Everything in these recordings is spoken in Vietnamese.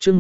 chương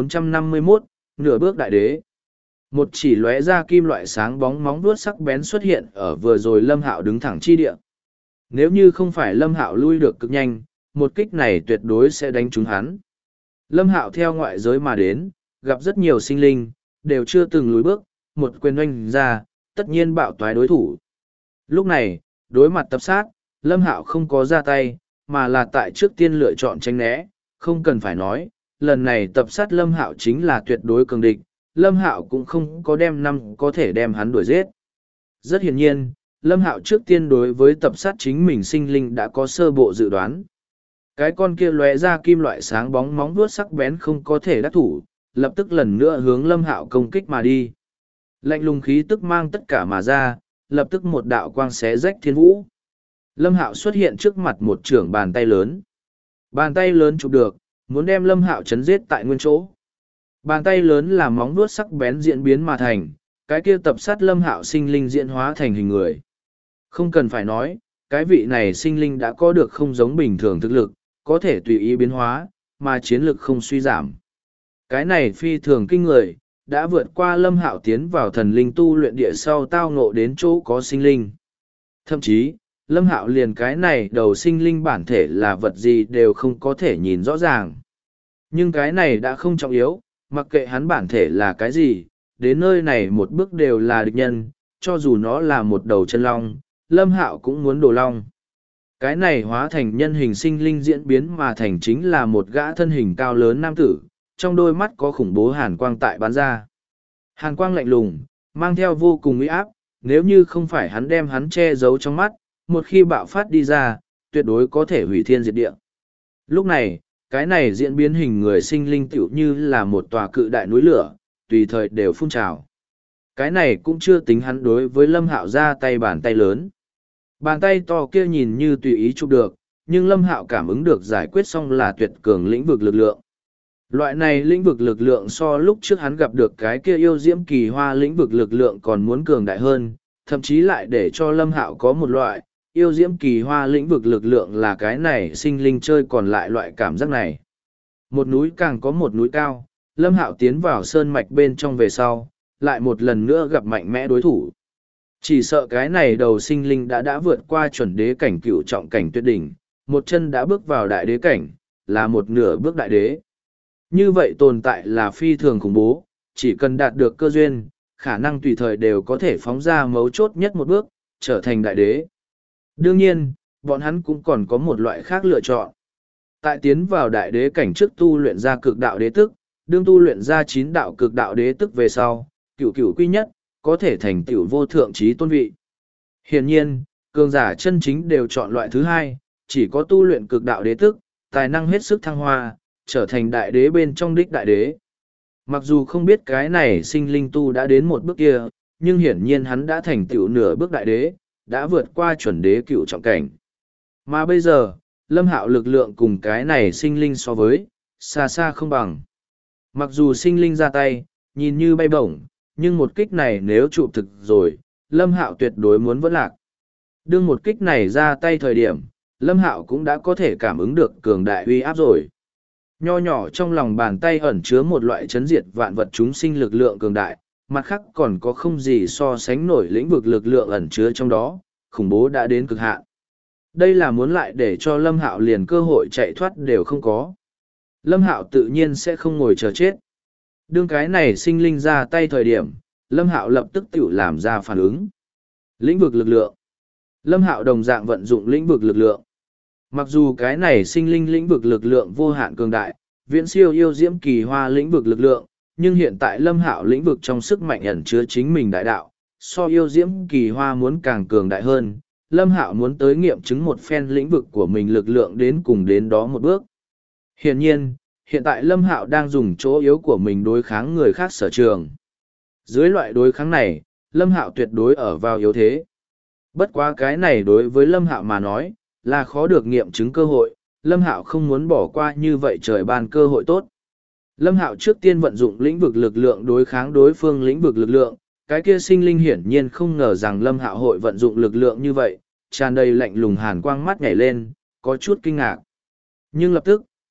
1451, nửa bước đại đế. Một chỉ lóe ra kim loại sáng bóng móng vuốt sắc bén xuất hiện ở vừa rồi Lâm Hạo đứng thẳng chi địa. Nếu như không phải Lâm Hạo lui được cực nhanh, một kích này tuyệt đối sẽ đánh trúng hắn. Lâm Hạo theo ngoại giới mà đến, gặp rất nhiều sinh linh, đều chưa từng lùi bước, một quyền oanh ra, tất nhiên bạo toái đối thủ. Lúc này, đối mặt tập sát, Lâm Hạo không có ra tay, mà là tại trước tiên lựa chọn tránh né, không cần phải nói, lần này tập sát Lâm Hạo chính là tuyệt đối cường địch, Lâm Hạo cũng không có có thể đem hắn đuổi giết. Rất hiển nhiên, Lâm Hạo trước tiên đối với tập sát chính mình sinh linh đã có sơ bộ dự đoán. Cái con kia lóe ra kim loại sáng bóng móng vuốt sắc bén không có thể đắc thủ, lập tức lần nữa hướng Lâm Hạo công kích mà đi. Lạnh lùng khí tức mang tất cả mà ra, lập tức một đạo quang xé rách thiên vũ. Lâm Hạo xuất hiện trước mặt một trưởng bàn tay lớn. Bàn tay lớn chụp được, muốn đem Lâm Hạo chấn giết tại nguyên chỗ. Bàn tay lớn là móng vuốt sắc bén diễn biến mà thành, cái kia tập sát Lâm Hạo sinh linh diễn hóa thành hình người. Không cần phải nói, cái vị này sinh linh đã có được không giống bình thường thực lực, có thể tùy ý biến hóa, mà chiến lực không suy giảm. Cái này phi thường kinh người, đã vượt qua Lâm Hạo tiến vào thần linh tu luyện địa sau tao ngộ đến chỗ có sinh linh. Thậm chí, Lâm Hạo liền cái này đầu sinh linh bản thể là vật gì đều không có thể nhìn rõ ràng. Nhưng cái này đã không trọng yếu, mặc kệ hắn bản thể là cái gì, đến nơi này một bước đều là địch nhân, cho dù nó là một đầu chân long, Lâm Hạo cũng muốn đổ long. Cái này hóa thành nhân hình sinh linh diễn biến mà thành chính là một gã thân hình cao lớn nam tử, trong đôi mắt có khủng bố hàn quang tại bán ra. Hàn quang lạnh lùng, mang theo vô cùng uy áp, nếu như không phải hắn đem hắn che giấu trong mắt, một khi bạo phát đi ra, tuyệt đối có thể hủy thiên diệt địa. Lúc này, cái này diễn biến hình người sinh linh tựu như là một tòa cự đại núi lửa, tùy thời đều phun trào. Cái này cũng chưa tính hắn đối với Lâm Hạo ra tay bàn tay lớn. Bàn tay to kia nhìn như tùy ý chụp được, nhưng Lâm Hạo cảm ứng được giải quyết xong là tuyệt cường lĩnh vực lực lượng. Loại này lĩnh vực lực lượng so lúc trước hắn gặp được cái kia yêu diễm kỳ hoa lĩnh vực lực lượng còn muốn cường đại hơn, thậm chí lại để cho Lâm Hạo có một loại, yêu diễm kỳ hoa lĩnh vực lực lượng là cái này sinh linh chơi còn lại loại cảm giác này. Một núi càng có một núi cao, Lâm Hạo tiến vào sơn mạch bên trong về sau, lại một lần nữa gặp mạnh mẽ đối thủ. Chỉ sợ cái này đầu sinh linh đã vượt qua chuẩn đế cảnh cựu trọng cảnh tuyệt đỉnh, một chân đã bước vào đại đế cảnh, là một nửa bước đại đế. Như vậy tồn tại là phi thường khủng bố, chỉ cần đạt được cơ duyên, khả năng tùy thời đều có thể phóng ra mấu chốt nhất một bước, trở thành đại đế. Đương nhiên, bọn hắn cũng còn có một loại khác lựa chọn. Tại tiến vào đại đế cảnh trước tu luyện ra cực đạo đế tức, đương tu luyện ra 9 đạo cực đạo đế tức về sau, cửu cửu quy nhất, có thể thành tựu vô thượng trí tôn vị. Hiển nhiên, cường giả chân chính đều chọn loại thứ hai, chỉ có tu luyện cực đạo đế tức, tài năng hết sức thăng hoa, trở thành đại đế bên trong đích đại đế. Mặc dù không biết cái này sinh linh tu đã đến một bước kia, nhưng hiển nhiên hắn đã thành tựu nửa bước đại đế, đã vượt qua chuẩn đế cựu trọng cảnh. Mà bây giờ, Lâm Hạo lực lượng cùng cái này sinh linh so với, xa xa không bằng. Mặc dù sinh linh ra tay, nhìn như bay bổng, nhưng một kích này nếu trụ thực rồi, Lâm Hạo tuyệt đối muốn vẫn lạc. Đương một kích này ra tay thời điểm, Lâm Hạo cũng đã có thể cảm ứng được cường đại uy áp rồi. Nho nhỏ trong lòng bàn tay ẩn chứa một loại chấn diệt vạn vật chúng sinh lực lượng cường đại, mặt khác còn có không gì so sánh nổi lĩnh vực lực lượng ẩn chứa trong đó, khủng bố đã đến cực hạn. Đây là muốn lại để cho Lâm Hạo liền cơ hội chạy thoát đều không có. Lâm Hạo tự nhiên sẽ không ngồi chờ chết. Đương cái này sinh linh ra tay thời điểm, Lâm Hạo lập tức tự làm ra phản ứng. Lĩnh vực lực lượng. Lâm Hạo đồng dạng vận dụng lĩnh vực lực lượng. Mặc dù cái này sinh linh lĩnh vực lực lượng vô hạn cường đại, viễn siêu yêu diễm kỳ hoa lĩnh vực lực lượng, nhưng hiện tại Lâm Hạo lĩnh vực trong sức mạnh ẩn chứa chính mình đại đạo, so yêu diễm kỳ hoa muốn càng cường đại hơn, Lâm Hạo muốn tới nghiệm chứng một phen lĩnh vực của mình lực lượng đến cùng đến đó một bước. Hiển nhiên, hiện tại Lâm Hạo đang dùng chỗ yếu của mình đối kháng người khác sở trường. Dưới loại đối kháng này, Lâm Hạo tuyệt đối ở vào yếu thế. Bất quá cái này đối với Lâm Hạo mà nói, là khó được nghiệm chứng cơ hội, Lâm Hạo không muốn bỏ qua như vậy trời ban cơ hội tốt. Lâm Hạo trước tiên vận dụng lĩnh vực lực lượng đối kháng đối phương lĩnh vực lực lượng, cái kia sinh linh hiển nhiên không ngờ rằng Lâm Hạo hội vận dụng lực lượng như vậy, tràn đầy lạnh lùng hàn quang mắt nhảy lên, có chút kinh ngạc. Nhưng lập tức,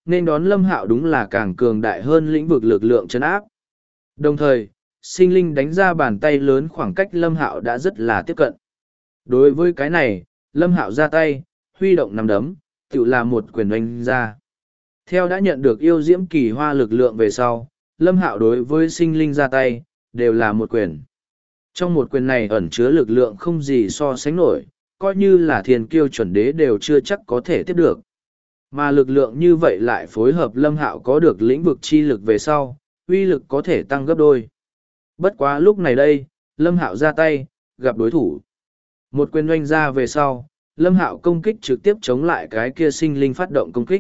nên đón Lâm Hạo đúng là càng cường đại hơn lĩnh vực lực lượng trấn áp. Đồng thời, sinh linh đánh ra bàn tay lớn khoảng cách Lâm Hạo đã rất là tiếp cận. Đối với cái này, Lâm Hạo ra tay, huy động nắm đấm, tự là một quyền đánh ra. Theo đã nhận được yêu diễm kỳ hoa lực lượng về sau, Lâm Hạo đối với sinh linh ra tay, đều là một quyền. Trong một quyền này ẩn chứa lực lượng không gì so sánh nổi, coi như là thiên kiêu chuẩn đế đều chưa chắc có thể tiếp được. Mà lực lượng như vậy lại phối hợp Lâm Hạo có được lĩnh vực chi lực về sau, uy lực có thể tăng gấp đôi. Bất quá lúc này đây, Lâm Hạo ra tay, gặp đối thủ. Một quyền oanh ra về sau, Lâm Hạo công kích trực tiếp chống lại cái kia sinh linh phát động công kích.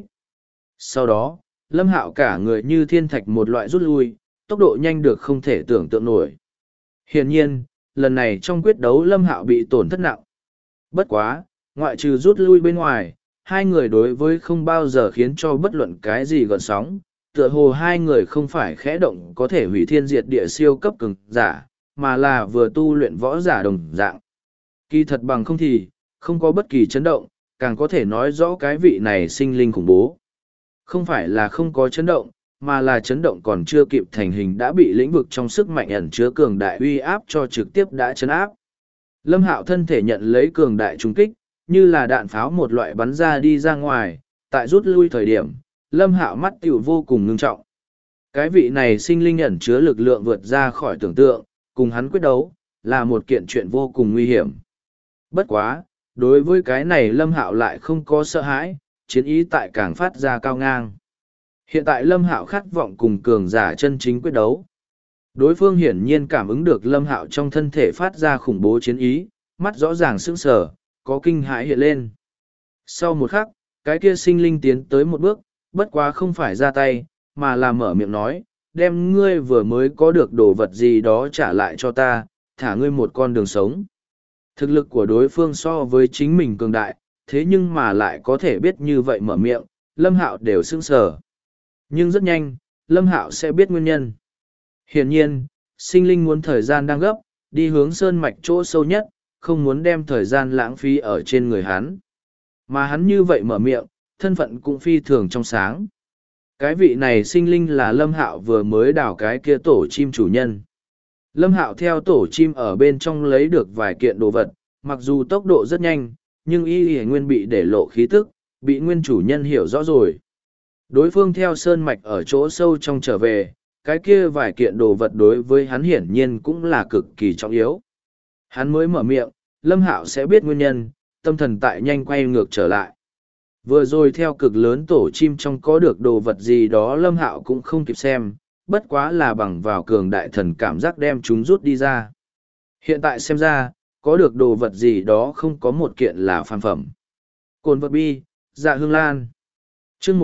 Sau đó, Lâm Hạo cả người như thiên thạch một loại rút lui, tốc độ nhanh được không thể tưởng tượng nổi. Hiển nhiên, lần này trong quyết đấu Lâm Hạo bị tổn thất nặng. Bất quá, ngoại trừ rút lui bên ngoài, hai người đối với không bao giờ khiến cho bất luận cái gì gợn sóng, tựa hồ hai người không phải khẽ động có thể hủy thiên diệt địa siêu cấp cường giả, mà là vừa tu luyện võ giả đồng dạng. Kỳ thật bằng không thì, không có bất kỳ chấn động, càng có thể nói rõ cái vị này sinh linh khủng bố. Không phải là không có chấn động, mà là chấn động còn chưa kịp thành hình đã bị lĩnh vực trong sức mạnh ẩn chứa cường đại uy áp cho trực tiếp đã chấn áp. Lâm Hạo thân thể nhận lấy cường đại trùng kích, như là đạn pháo một loại bắn ra đi ra ngoài, tại rút lui thời điểm, Lâm Hạo mắt tiểu vô cùng ngưng trọng. Cái vị này sinh linh ẩn chứa lực lượng vượt ra khỏi tưởng tượng, cùng hắn quyết đấu, là một kiện chuyện vô cùng nguy hiểm. Bất quá, đối với cái này Lâm Hạo lại không có sợ hãi, chiến ý tại càng phát ra cao ngang. Hiện tại Lâm Hạo khát vọng cùng cường giả chân chính quyết đấu. Đối phương hiển nhiên cảm ứng được Lâm Hạo trong thân thể phát ra khủng bố chiến ý, mắt rõ ràng sững sờ, có kinh hãi hiện lên. Sau một khắc, cái kia sinh linh tiến tới một bước, bất quá không phải ra tay, mà là mở miệng nói, đem ngươi vừa mới có được đồ vật gì đó trả lại cho ta, thả ngươi một con đường sống. Thực lực của đối phương so với chính mình cường đại, thế nhưng mà lại có thể biết như vậy mở miệng, Lâm Hạo đều sững sờ. Nhưng rất nhanh, Lâm Hạo sẽ biết nguyên nhân. Hiển nhiên, sinh linh muốn thời gian đang gấp, đi hướng sơn mạch chỗ sâu nhất, không muốn đem thời gian lãng phí ở trên người hắn. Mà hắn như vậy mở miệng, thân phận cũng phi thường trong sáng. Cái vị này sinh linh là Lâm Hạo vừa mới đào cái kia tổ chim chủ nhân. Lâm Hạo theo tổ chim ở bên trong lấy được vài kiện đồ vật, mặc dù tốc độ rất nhanh, nhưng y nguyên bị để lộ khí tức, bị nguyên chủ nhân hiểu rõ rồi. Đối phương theo sơn mạch ở chỗ sâu trong trở về, cái kia vài kiện đồ vật đối với hắn hiển nhiên cũng là cực kỳ trọng yếu. Hắn mới mở miệng, Lâm Hạo sẽ biết nguyên nhân, tâm thần tại nhanh quay ngược trở lại. Vừa rồi theo cực lớn tổ chim trong có được đồ vật gì đó Lâm Hạo cũng không kịp xem, bất quá là bằng vào cường đại thần cảm giác đem chúng rút đi ra. Hiện tại xem ra, có được đồ vật gì đó không có một kiện là phàm phẩm. Cồn vật bi, dạ hương lan. Chương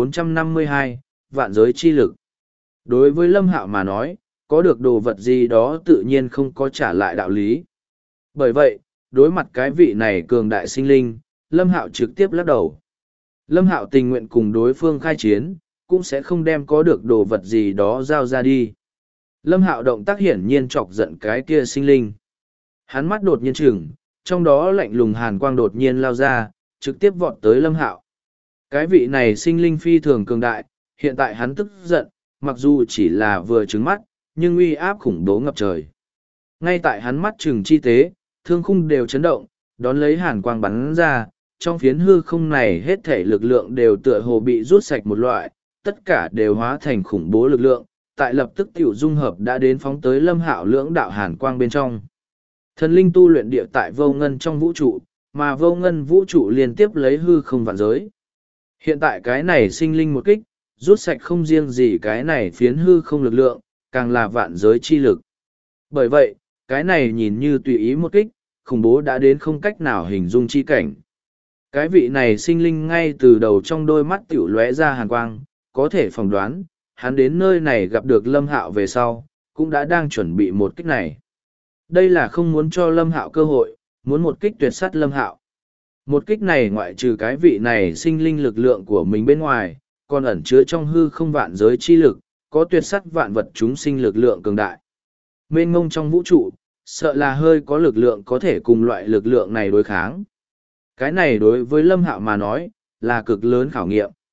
1452, vạn giới chi lực. Đối với Lâm Hạo mà nói, có được đồ vật gì đó tự nhiên không có trả lại đạo lý. Bởi vậy, đối mặt cái vị này cường đại sinh linh, Lâm Hạo trực tiếp lắc đầu. Lâm Hạo tình nguyện cùng đối phương khai chiến, cũng sẽ không đem có được đồ vật gì đó giao ra đi. Lâm Hạo động tác hiển nhiên chọc giận cái kia sinh linh. Hắn mắt đột nhiên chừng, trong đó lạnh lùng hàn quang đột nhiên lao ra, trực tiếp vọt tới Lâm Hạo. Cái vị này sinh linh phi thường cường đại, hiện tại hắn tức giận, mặc dù chỉ là vừa trứng mắt, nhưng uy áp khủng bố ngập trời. Ngay tại hắn mắt chừng chi tế, thương khung đều chấn động, đón lấy hàn quang bắn ra, trong phiến hư không này hết thể lực lượng đều tựa hồ bị rút sạch một loại, tất cả đều hóa thành khủng bố lực lượng, tại lập tức tiểu dung hợp đã đến phóng tới Lâm Hạo lưỡng đạo hàn quang bên trong. Thần linh tu luyện địa tại vô ngân trong vũ trụ, mà vô ngân vũ trụ liên tiếp lấy hư không vạn giới. Hiện tại cái này sinh linh một kích, rút sạch không riêng gì cái này phiến hư không lực lượng, càng là vạn giới chi lực. Bởi vậy, cái này nhìn như tùy ý một kích, khủng bố đã đến không cách nào hình dung chi cảnh. Cái vị này sinh linh ngay từ đầu trong đôi mắt tiểu lóe ra hàn quang, có thể phỏng đoán, hắn đến nơi này gặp được Lâm Hạo về sau, cũng đã đang chuẩn bị một kích này. Đây là không muốn cho Lâm Hạo cơ hội, muốn một kích tuyệt sát Lâm Hạo. Một kích này ngoại trừ cái vị này sinh linh lực lượng của mình bên ngoài, còn ẩn chứa trong hư không vạn giới chi lực, có tuyệt sát vạn vật chúng sinh lực lượng cường đại. Mênh mông trong vũ trụ, sợ là hơi có lực lượng có thể cùng loại lực lượng này đối kháng. Cái này đối với Lâm Hạo mà nói, là cực lớn khảo nghiệm.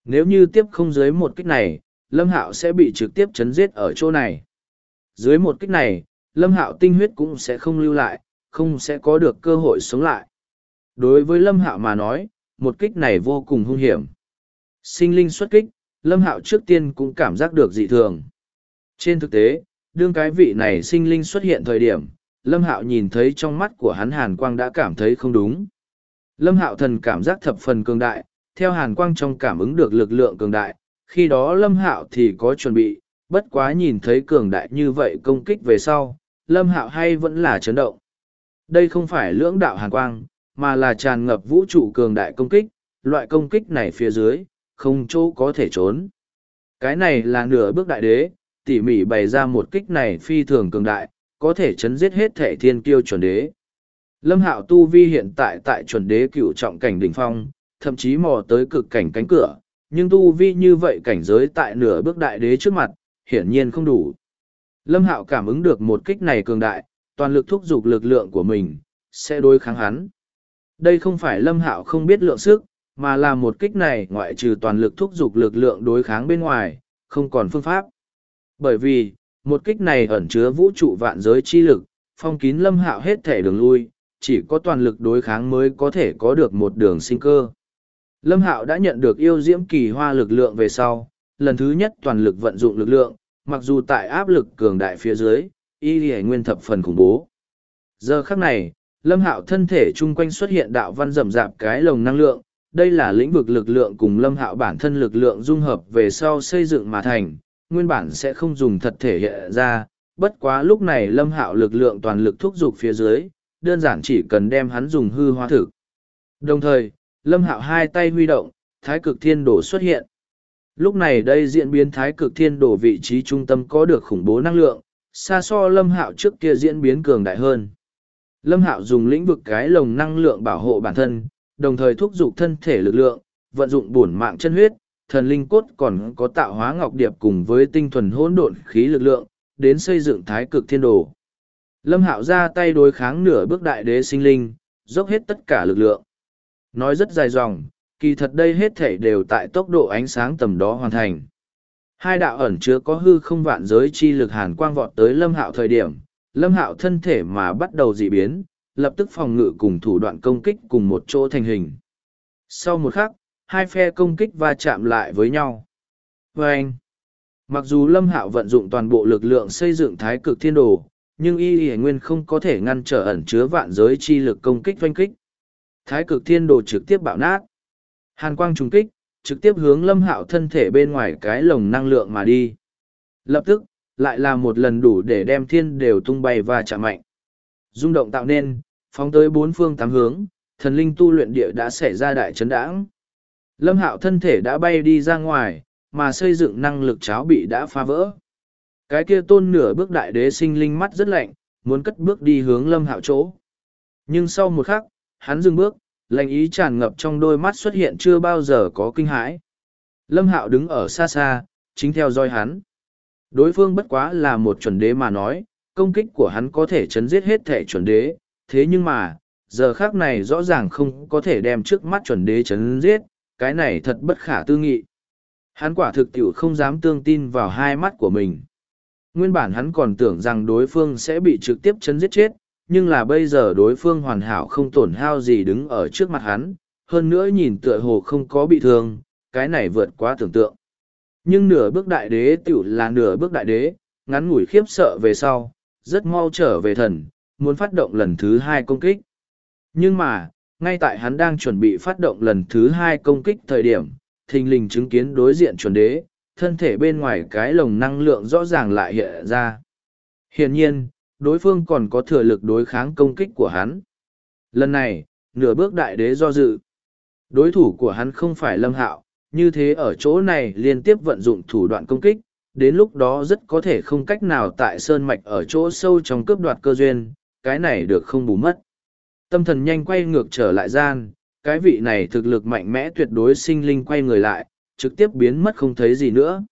Nếu như tiếp không dưới một kích này, Lâm Hạo sẽ bị trực tiếp chấn giết ở chỗ này. Dưới một kích này, Lâm Hạo tinh huyết cũng sẽ không lưu lại, không sẽ có được cơ hội sống lại. Đối với Lâm Hạo mà nói, một kích này vô cùng hung hiểm. Sinh linh xuất kích, Lâm Hạo trước tiên cũng cảm giác được dị thường. Trên thực tế, đương cái vị này sinh linh xuất hiện thời điểm, Lâm Hạo nhìn thấy trong mắt của hắn hàn quang đã cảm thấy không đúng. Lâm Hạo thần cảm giác thập phần cường đại, theo hàn quang trong cảm ứng được lực lượng cường đại, khi đó Lâm Hạo thì có chuẩn bị, bất quá nhìn thấy cường đại như vậy công kích về sau, Lâm Hạo hay vẫn là chấn động. Đây không phải lưỡng đạo hàn quang, mà là tràn ngập vũ trụ cường đại công kích, loại công kích này phía dưới, không chỗ có thể trốn. Cái này là nửa bước đại đế, tỉ mỉ bày ra một kích này phi thường cường đại, có thể chấn giết hết thể thiên kiêu chuẩn đế. Lâm Hạo tu vi hiện tại chuẩn đế cựu trọng cảnh đỉnh phong, thậm chí mò tới cực cảnh cánh cửa, nhưng tu vi như vậy cảnh giới tại nửa bước đại đế trước mặt, hiển nhiên không đủ. Lâm Hạo cảm ứng được một kích này cường đại, toàn lực thúc giục lực lượng của mình, sẽ đối kháng hắn. Đây không phải Lâm Hạo không biết lượng sức, mà là một kích này ngoại trừ toàn lực thúc giục lực lượng đối kháng bên ngoài, không còn phương pháp. Bởi vì, một kích này ẩn chứa vũ trụ vạn giới chi lực, phong kín Lâm Hạo hết thể đường lui, chỉ có toàn lực đối kháng mới có thể có được một đường sinh cơ. Lâm Hạo đã nhận được yêu diễm kỳ hoa lực lượng về sau, lần thứ nhất toàn lực vận dụng lực lượng, mặc dù tại áp lực cường đại phía dưới, y lì nguyên thập phần khủng bố. Giờ khắc này, Lâm Hạo thân thể chung quanh xuất hiện đạo văn rậm rạp cái lồng năng lượng, đây là lĩnh vực lực lượng cùng Lâm Hạo bản thân lực lượng dung hợp về sau xây dựng mà thành, nguyên bản sẽ không dùng thật thể hiện ra, bất quá lúc này Lâm Hạo lực lượng toàn lực thúc giục phía dưới, đơn giản chỉ cần đem hắn dùng hư hóa thực. Đồng thời, Lâm Hạo hai tay huy động, Thái Cực Thiên Đồ xuất hiện. Lúc này đây diễn biến Thái Cực Thiên Đồ vị trí trung tâm có được khủng bố năng lượng, xa so Lâm Hạo trước kia diễn biến cường đại hơn. Lâm Hạo dùng lĩnh vực cái lồng năng lượng bảo hộ bản thân, đồng thời thúc giục thân thể lực lượng, vận dụng bổn mạng chân huyết, thần linh cốt còn có tạo hóa ngọc điệp cùng với tinh thuần hỗn độn khí lực lượng, đến xây dựng Thái Cực Thiên Đồ. Lâm Hạo ra tay đối kháng nửa bước đại đế sinh linh, dốc hết tất cả lực lượng. Nói rất dài dòng, kỳ thật đây hết thể đều tại tốc độ ánh sáng tầm đó hoàn thành. Hai đạo ẩn chứa có hư không vạn giới chi lực hàn quang vọt tới Lâm Hạo thời điểm, Lâm Hạo thân thể mà bắt đầu dị biến, lập tức phòng ngự cùng thủ đoạn công kích cùng một chỗ thành hình. Sau một khắc, hai phe công kích va chạm lại với nhau. Vâng! Mặc dù Lâm Hạo vận dụng toàn bộ lực lượng xây dựng Thái Cực Thiên Đồ, nhưng y nguyên không có thể ngăn trở ẩn chứa vạn giới chi lực công kích oanh kích. Thái Cực Thiên Đồ trực tiếp bạo nát. Hàn quang trùng kích, trực tiếp hướng Lâm Hạo thân thể bên ngoài cái lồng năng lượng mà đi. Lập tức, lại là một lần đủ để đem thiên đều tung bay và chạm mạnh. Rung động tạo nên, phóng tới bốn phương tám hướng, thần linh tu luyện địa đã xảy ra đại chấn đãng. Lâm Hạo thân thể đã bay đi ra ngoài, mà xây dựng năng lực cháo bị đã phá vỡ. Cái kia tôn nửa bước đại đế sinh linh mắt rất lạnh, muốn cất bước đi hướng Lâm Hạo chỗ. Nhưng sau một khắc, hắn dừng bước, lạnh ý tràn ngập trong đôi mắt xuất hiện chưa bao giờ có kinh hãi. Lâm Hạo đứng ở xa xa, chính theo dõi hắn. Đối phương bất quá là một chuẩn đế mà nói, công kích của hắn có thể chấn giết hết thể chuẩn đế, thế nhưng mà, giờ khác này rõ ràng không có thể đem trước mắt chuẩn đế chấn giết, cái này thật bất khả tư nghị. Hắn quả thực tiểu không dám tương tin vào hai mắt của mình. Nguyên bản hắn còn tưởng rằng đối phương sẽ bị trực tiếp chấn giết chết, nhưng là bây giờ đối phương hoàn hảo không tổn hao gì đứng ở trước mặt hắn, hơn nữa nhìn tựa hồ không có bị thương, cái này vượt quá tưởng tượng. Nhưng nửa bước đại đế tiểu là nửa bước đại đế, ngắn ngủi khiếp sợ về sau, rất mau trở về thần, muốn phát động lần thứ hai công kích. Nhưng mà, ngay tại hắn đang chuẩn bị phát động lần thứ hai công kích thời điểm, thình lình chứng kiến đối diện chuẩn đế, thân thể bên ngoài cái lồng năng lượng rõ ràng lại hiện ra. Hiển nhiên, đối phương còn có thừa lực đối kháng công kích của hắn. Lần này, nửa bước đại đế do dự. Đối thủ của hắn không phải Lâm Hạo, như thế ở chỗ này liên tiếp vận dụng thủ đoạn công kích, đến lúc đó rất có thể không cách nào tại sơn mạch ở chỗ sâu trong cướp đoạt cơ duyên, cái này được không bù mất. Tâm thần nhanh quay ngược trở lại gian, cái vị này thực lực mạnh mẽ tuyệt đối sinh linh quay người lại, trực tiếp biến mất không thấy gì nữa.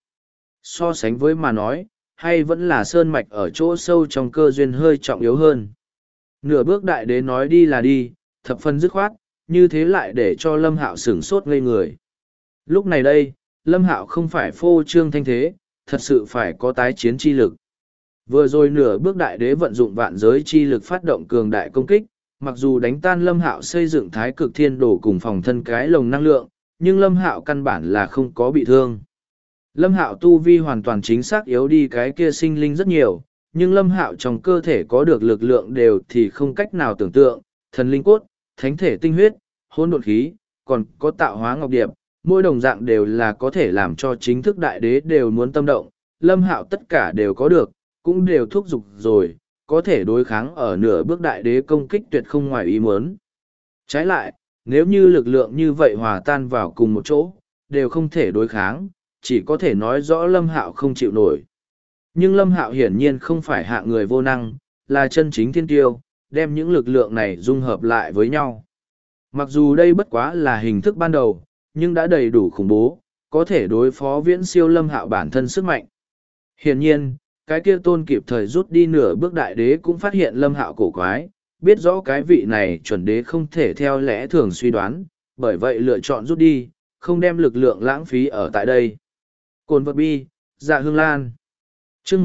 So sánh với mà nói, hay vẫn là sơn mạch ở chỗ sâu trong cơ duyên hơi trọng yếu hơn. Nửa bước đại đế nói đi là đi, thập phần dứt khoát, như thế lại để cho Lâm Hạo sửng sốt ngây người. Lúc này đây, Lâm Hạo không phải phô trương thanh thế, thật sự phải có tái chiến chi lực. Vừa rồi nửa bước đại đế vận dụng vạn giới chi lực phát động cường đại công kích, mặc dù đánh tan Lâm Hạo xây dựng thái cực thiên đồ cùng phòng thân cái lồng năng lượng, nhưng Lâm Hạo căn bản là không có bị thương. Lâm Hạo tu vi hoàn toàn chính xác yếu đi cái kia sinh linh rất nhiều, nhưng Lâm Hạo trong cơ thể có được lực lượng đều thì không cách nào tưởng tượng, thần linh cốt, thánh thể tinh huyết, hỗn độn khí, còn có tạo hóa ngọc điệp, mỗi đồng dạng đều là có thể làm cho chính thức đại đế đều muốn tâm động, Lâm Hạo tất cả đều có được, cũng đều thúc giục rồi, có thể đối kháng ở nửa bước đại đế công kích tuyệt không ngoài ý muốn. Trái lại, nếu như lực lượng như vậy hòa tan vào cùng một chỗ, đều không thể đối kháng, chỉ có thể nói rõ Lâm Hạo không chịu nổi. Nhưng Lâm Hạo hiển nhiên không phải hạ người vô năng, là chân chính thiên tiêu, đem những lực lượng này dung hợp lại với nhau. Mặc dù đây bất quá là hình thức ban đầu, nhưng đã đầy đủ khủng bố, có thể đối phó viễn siêu Lâm Hạo bản thân sức mạnh. Hiển nhiên, cái kia tôn kịp thời rút đi nửa bước đại đế cũng phát hiện Lâm Hạo cổ quái, biết rõ cái vị này chuẩn đế không thể theo lẽ thường suy đoán, bởi vậy lựa chọn rút đi, không đem lực lượng lãng phí ở tại đây. Cồn vật bi, dạ hương lan. Chương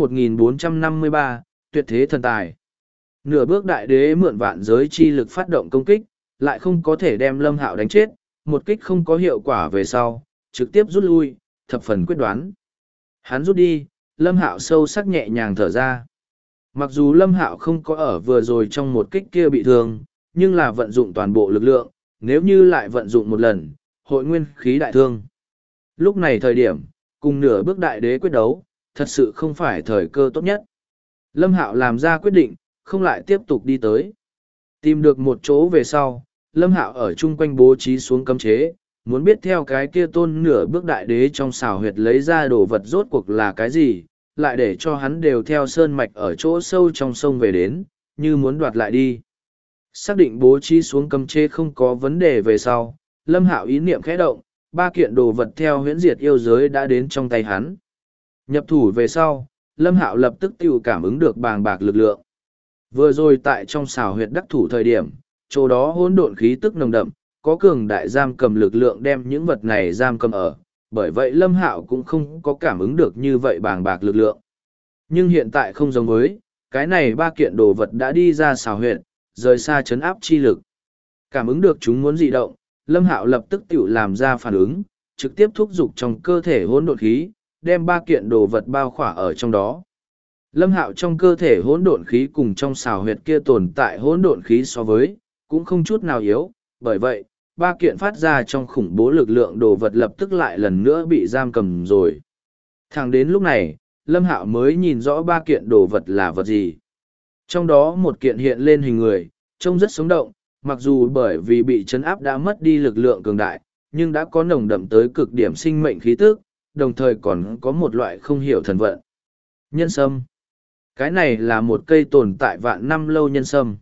1453, tuyệt thế thần tài. Nửa bước đại đế mượn vạn giới chi lực phát động công kích, lại không có thể đem Lâm Hạo đánh chết, một kích không có hiệu quả về sau, trực tiếp rút lui, thập phần quyết đoán. Hắn rút đi, Lâm Hạo sâu sắc nhẹ nhàng thở ra. Mặc dù Lâm Hạo không có ở vừa rồi trong một kích kia bị thương, nhưng là vận dụng toàn bộ lực lượng, nếu như lại vận dụng một lần, hội nguyên khí đại thương. Lúc này thời điểm, cùng nửa bước đại đế quyết đấu, thật sự không phải thời cơ tốt nhất. Lâm Hạo làm ra quyết định, không lại tiếp tục đi tới. Tìm được một chỗ về sau, Lâm Hạo ở chung quanh bố trí xuống cấm chế, muốn biết theo cái kia tôn nửa bước đại đế trong xào huyệt lấy ra đồ vật rốt cuộc là cái gì, lại để cho hắn đều theo sơn mạch ở chỗ sâu trong sông về đến, như muốn đoạt lại đi. Xác định bố trí xuống cấm chế không có vấn đề về sau, Lâm Hạo ý niệm khẽ động, ba kiện đồ vật theo huyễn diệt yêu giới đã đến trong tay hắn. Nhập thủ về sau, Lâm Hạo lập tức tự cảm ứng được bàng bạc lực lượng. Vừa rồi tại trong xào huyệt đắc thủ thời điểm, chỗ đó hỗn độn khí tức nồng đậm, có cường đại giam cầm lực lượng đem những vật này giam cầm ở, bởi vậy Lâm Hạo cũng không có cảm ứng được như vậy bàng bạc lực lượng. Nhưng hiện tại không giống với, cái này ba kiện đồ vật đã đi ra xào huyệt, rời xa chấn áp chi lực. Cảm ứng được chúng muốn dị động, Lâm Hạo lập tức tự làm ra phản ứng, trực tiếp thúc giục trong cơ thể hỗn độn khí, đem ba kiện đồ vật bao khỏa ở trong đó. Lâm Hạo trong cơ thể hỗn độn khí cùng trong xào huyệt kia tồn tại hỗn độn khí so với, cũng không chút nào yếu, bởi vậy, ba kiện phát ra trong khủng bố lực lượng đồ vật lập tức lại lần nữa bị giam cầm rồi. Thẳng đến lúc này, Lâm Hạo mới nhìn rõ ba kiện đồ vật là vật gì. Trong đó một kiện hiện lên hình người, trông rất sống động, mặc dù bởi vì bị trấn áp đã mất đi lực lượng cường đại, nhưng đã có nồng đậm tới cực điểm sinh mệnh khí tức, đồng thời còn có một loại không hiểu thần vận. Nhân sâm. Cái này là một cây tồn tại vạn năm lâu nhân sâm.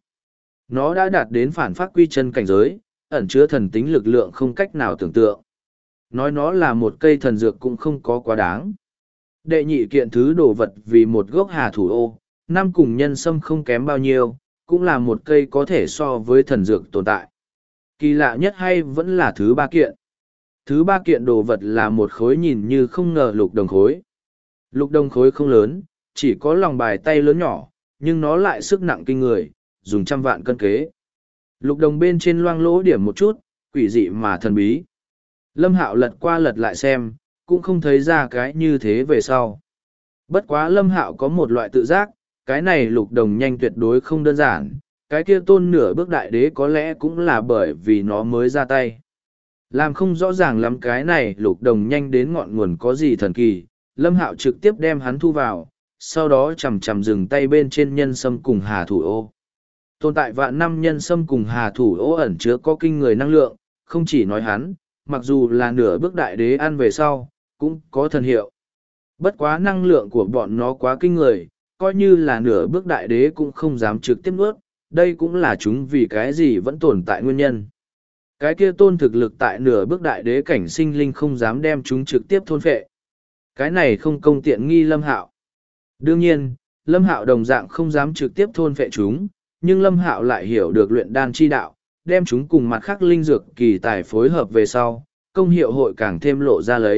Nó đã đạt đến phản phát quy chân cảnh giới, ẩn chứa thần tính lực lượng không cách nào tưởng tượng. Nói nó là một cây thần dược cũng không có quá đáng. Đệ nhị kiện thứ đồ vật vì một gốc hà thủ ô, năm cùng nhân sâm không kém bao nhiêu, cũng là một cây có thể so với thần dược tồn tại. Kỳ lạ nhất hay vẫn là thứ ba kiện. Thứ ba kiện đồ vật là một khối nhìn như không ngờ lục đồng khối. Lục đồng khối không lớn, chỉ có lòng bài tay lớn nhỏ, nhưng nó lại sức nặng kinh người, dùng trăm vạn cân kế. Lục đồng bên trên loang lỗ điểm một chút, quỷ dị mà thần bí. Lâm Hạo lật qua lật lại xem, cũng không thấy ra cái như thế về sau. Bất quá Lâm Hạo có một loại tự giác, cái này lục đồng nhanh tuyệt đối không đơn giản, cái kia tôn nửa bước đại đế có lẽ cũng là bởi vì nó mới ra tay. Làm không rõ ràng lắm cái này lục đồng nhanh đến ngọn nguồn có gì thần kỳ, Lâm Hạo trực tiếp đem hắn thu vào, sau đó chầm chầm dừng tay bên trên nhân sâm cùng hà thủ ô. Tồn tại vạn năm nhân sâm cùng hà thủ ô ẩn chứa có kinh người năng lượng, không chỉ nói hắn, mặc dù là nửa bước đại đế ăn về sau, cũng có thần hiệu. Bất quá năng lượng của bọn nó quá kinh người, coi như là nửa bước đại đế cũng không dám trực tiếp nuốt, đây cũng là chúng vì cái gì vẫn tồn tại nguyên nhân. Cái kia tôn thực lực tại nửa bước đại đế cảnh sinh linh không dám đem chúng trực tiếp thôn phệ. Cái này không công tiện nghi Lâm Hạo. Đương nhiên, Lâm Hạo đồng dạng không dám trực tiếp thôn phệ chúng, nhưng Lâm Hạo lại hiểu được luyện đan chi đạo, đem chúng cùng mặt khác linh dược kỳ tài phối hợp về sau, công hiệu hội càng thêm lộ ra lấy,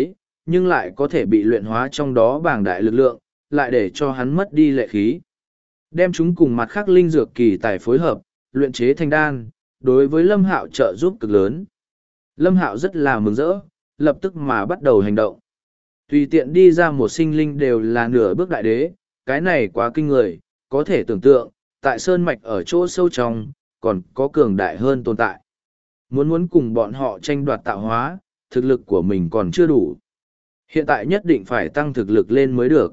nhưng lại có thể bị luyện hóa trong đó bảng đại lực lượng, lại để cho hắn mất đi lệ khí. Đem chúng cùng mặt khác linh dược kỳ tài phối hợp, luyện chế thành đan, đối với Lâm Hạo trợ giúp cực lớn. Lâm Hạo rất là mừng rỡ, lập tức mà bắt đầu hành động. Tùy tiện đi ra một sinh linh đều là nửa bước đại đế, cái này quá kinh người, có thể tưởng tượng, tại sơn mạch ở chỗ sâu trong, còn có cường đại hơn tồn tại. Muốn cùng bọn họ tranh đoạt tạo hóa, thực lực của mình còn chưa đủ. Hiện tại nhất định phải tăng thực lực lên mới được.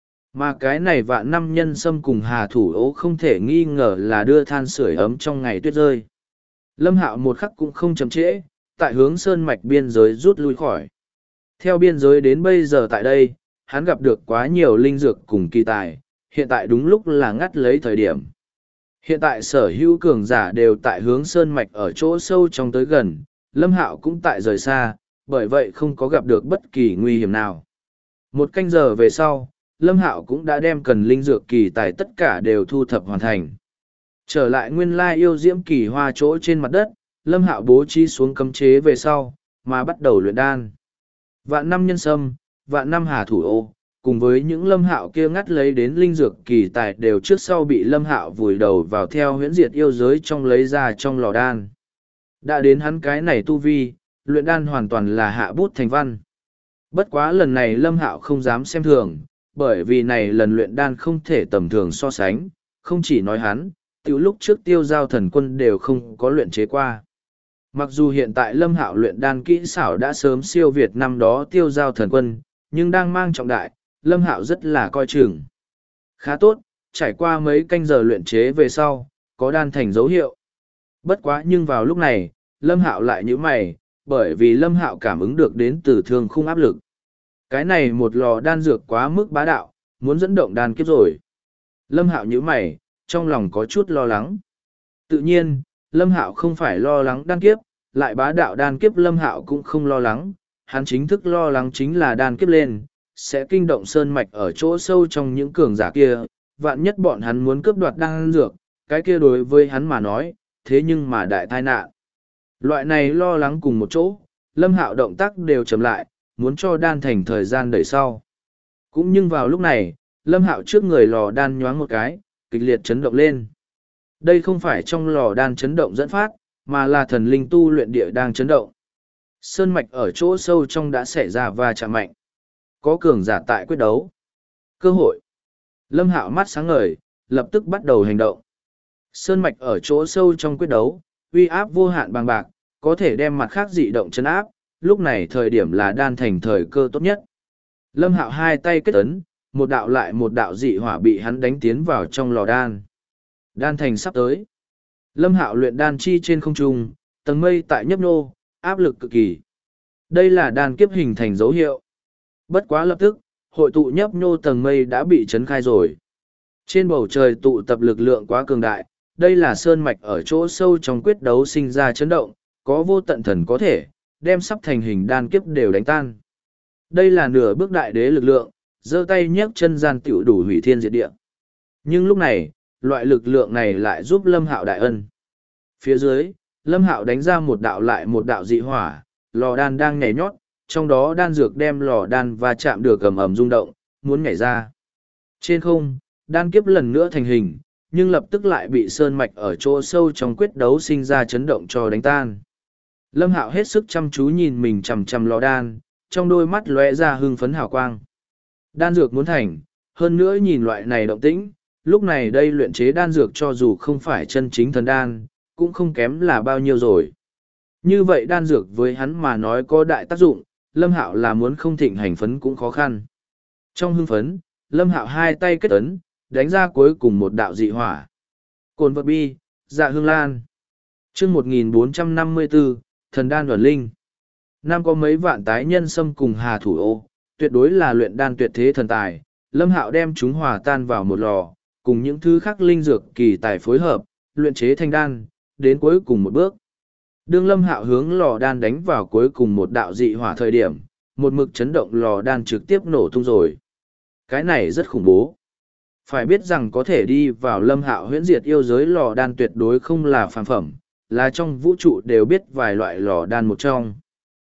Mà cái này vạn năm nhân sâm cùng Hà Thủ Ô không thể nghi ngờ là đưa than sưởi ấm trong ngày tuyết rơi. Lâm Hạo một khắc cũng không chậm trễ, tại hướng sơn mạch biên giới rút lui khỏi. Theo biên giới đến bây giờ tại đây, hắn gặp được quá nhiều linh dược cùng kỳ tài, hiện tại đúng lúc là ngắt lấy thời điểm. Hiện tại sở hữu cường giả đều tại hướng sơn mạch ở chỗ sâu trong tới gần, Lâm Hạo cũng tại rời xa, bởi vậy không có gặp được bất kỳ nguy hiểm nào. Một canh giờ về sau, Lâm Hạo cũng đã đem cần linh dược kỳ tài tất cả đều thu thập hoàn thành. Trở lại nguyên lai yêu diễm kỳ hoa chỗ trên mặt đất, Lâm Hạo bố trí xuống cấm chế về sau, mà bắt đầu luyện đan. Vạn năm nhân sâm, vạn năm Hà Thủ Ô, cùng với những Lâm Hạo kia ngắt lấy đến linh dược kỳ tài đều trước sau bị Lâm Hạo vùi đầu vào theo huyễn diệt yêu giới trong lấy ra trong lò đan. Đã đến hắn cái này tu vi, luyện đan hoàn toàn là hạ bút thành văn. Bất quá lần này Lâm Hạo không dám xem thường, bởi vì này lần luyện đan không thể tầm thường so sánh, không chỉ nói hắn, tiểu lúc trước Tiêu Giao Thần Quân đều không có luyện chế qua. Mặc dù hiện tại Lâm Hạo luyện đan kỹ xảo đã sớm siêu việt năm đó Tiêu Giao Thần Quân, nhưng đang mang trọng đại, Lâm Hạo rất là coi chừng. Khá tốt, trải qua mấy canh giờ luyện chế về sau, có đan thành dấu hiệu. Bất quá nhưng vào lúc này, Lâm Hạo lại nhíu mày, bởi vì Lâm Hạo cảm ứng được đến từ thương khung áp lực. Cái này một lò đan dược quá mức bá đạo, muốn dẫn động đan kiếp rồi. Lâm Hạo nhíu mày, trong lòng có chút lo lắng. Tự nhiên, Lâm Hạo không phải lo lắng đan kiếp, lại bá đạo đan kiếp Lâm Hạo cũng không lo lắng, hắn chính thức lo lắng chính là đan kiếp lên, sẽ kinh động sơn mạch ở chỗ sâu trong những cường giả kia, vạn nhất bọn hắn muốn cướp đoạt đan dược, cái kia đối với hắn mà nói, thế nhưng mà đại tai nạn. Loại này lo lắng cùng một chỗ, Lâm Hạo động tác đều chậm lại, muốn cho đan thành thời gian đẩy sau. Cũng nhưng vào lúc này, Lâm Hạo trước người lò đan nhoáng một cái, kịch liệt chấn động lên. Đây không phải trong lò đan chấn động dẫn phát, mà là thần linh tu luyện địa đang chấn động. Sơn mạch ở chỗ sâu trong đã xảy ra va chạm mạnh. Có cường giả tại quyết đấu. Cơ hội. Lâm Hạo mắt sáng ngời, lập tức bắt đầu hành động. Sơn mạch ở chỗ sâu trong quyết đấu, uy áp vô hạn bằng bạc, có thể đem mặt khác dị động chấn áp, lúc này thời điểm là đan thành thời cơ tốt nhất. Lâm Hạo hai tay kết ấn, một đạo lại một đạo dị hỏa bị hắn đánh tiến vào trong lò đan. Đan thành sắp tới. Lâm Hạo luyện đan chi trên không trung, tầng mây tại nhấp nô, áp lực cực kỳ. Đây là đan kiếp hình thành dấu hiệu. Bất quá lập tức, hội tụ nhấp nhô tầng mây đã bị chấn khai rồi. Trên bầu trời tụ tập lực lượng quá cường đại, đây là sơn mạch ở chỗ sâu trong quyết đấu sinh ra chấn động, có vô tận thần có thể, đem sắp thành hình đan kiếp đều đánh tan. Đây là nửa bước đại đế lực lượng, giơ tay nhấc chân gian tiểu đủ hủy thiên diệt địa. Nhưng lúc này, loại lực lượng này lại giúp Lâm Hạo đại ân. Phía dưới, Lâm Hạo đánh ra một đạo lại một đạo dị hỏa, lò đan đang nhảy nhót, trong đó đan dược đem lò đan và chạm được ầm ầm rung động, muốn nhảy ra. Trên không, đan kiếp lần nữa thành hình, nhưng lập tức lại bị sơn mạch ở chỗ sâu trong quyết đấu sinh ra chấn động cho đánh tan. Lâm Hạo hết sức chăm chú nhìn mình chằm chằm lò đan, trong đôi mắt lóe ra hưng phấn hào quang. Đan dược muốn thành, hơn nữa nhìn loại này động tĩnh, lúc này đây luyện chế đan dược cho dù không phải chân chính thần đan, cũng không kém là bao nhiêu rồi. Như vậy đan dược với hắn mà nói có đại tác dụng, Lâm Hạo là muốn không thịnh hành phấn cũng khó khăn. Trong hưng phấn, Lâm Hạo hai tay kết ấn, đánh ra cuối cùng một đạo dị hỏa. Cồn vật bi, dạ hương lan. Chương 1454, thần đan đoàn linh. Nam có mấy vạn tái nhân xâm cùng Hà Thủ Ô, tuyệt đối là luyện đan tuyệt thế thần tài. Lâm Hạo đem chúng hòa tan vào một lò, cùng những thứ khác linh dược kỳ tài phối hợp, luyện chế thành đan, đến cuối cùng một bước. Đương Lâm Hạo hướng lò đan đánh vào cuối cùng một đạo dị hỏa thời điểm, một mực chấn động lò đan trực tiếp nổ tung rồi. Cái này rất khủng bố. Phải biết rằng có thể đi vào Lâm Hạo huyễn diệt yêu giới lò đan tuyệt đối không là phàm phẩm, là trong vũ trụ đều biết vài loại lò đan một trong.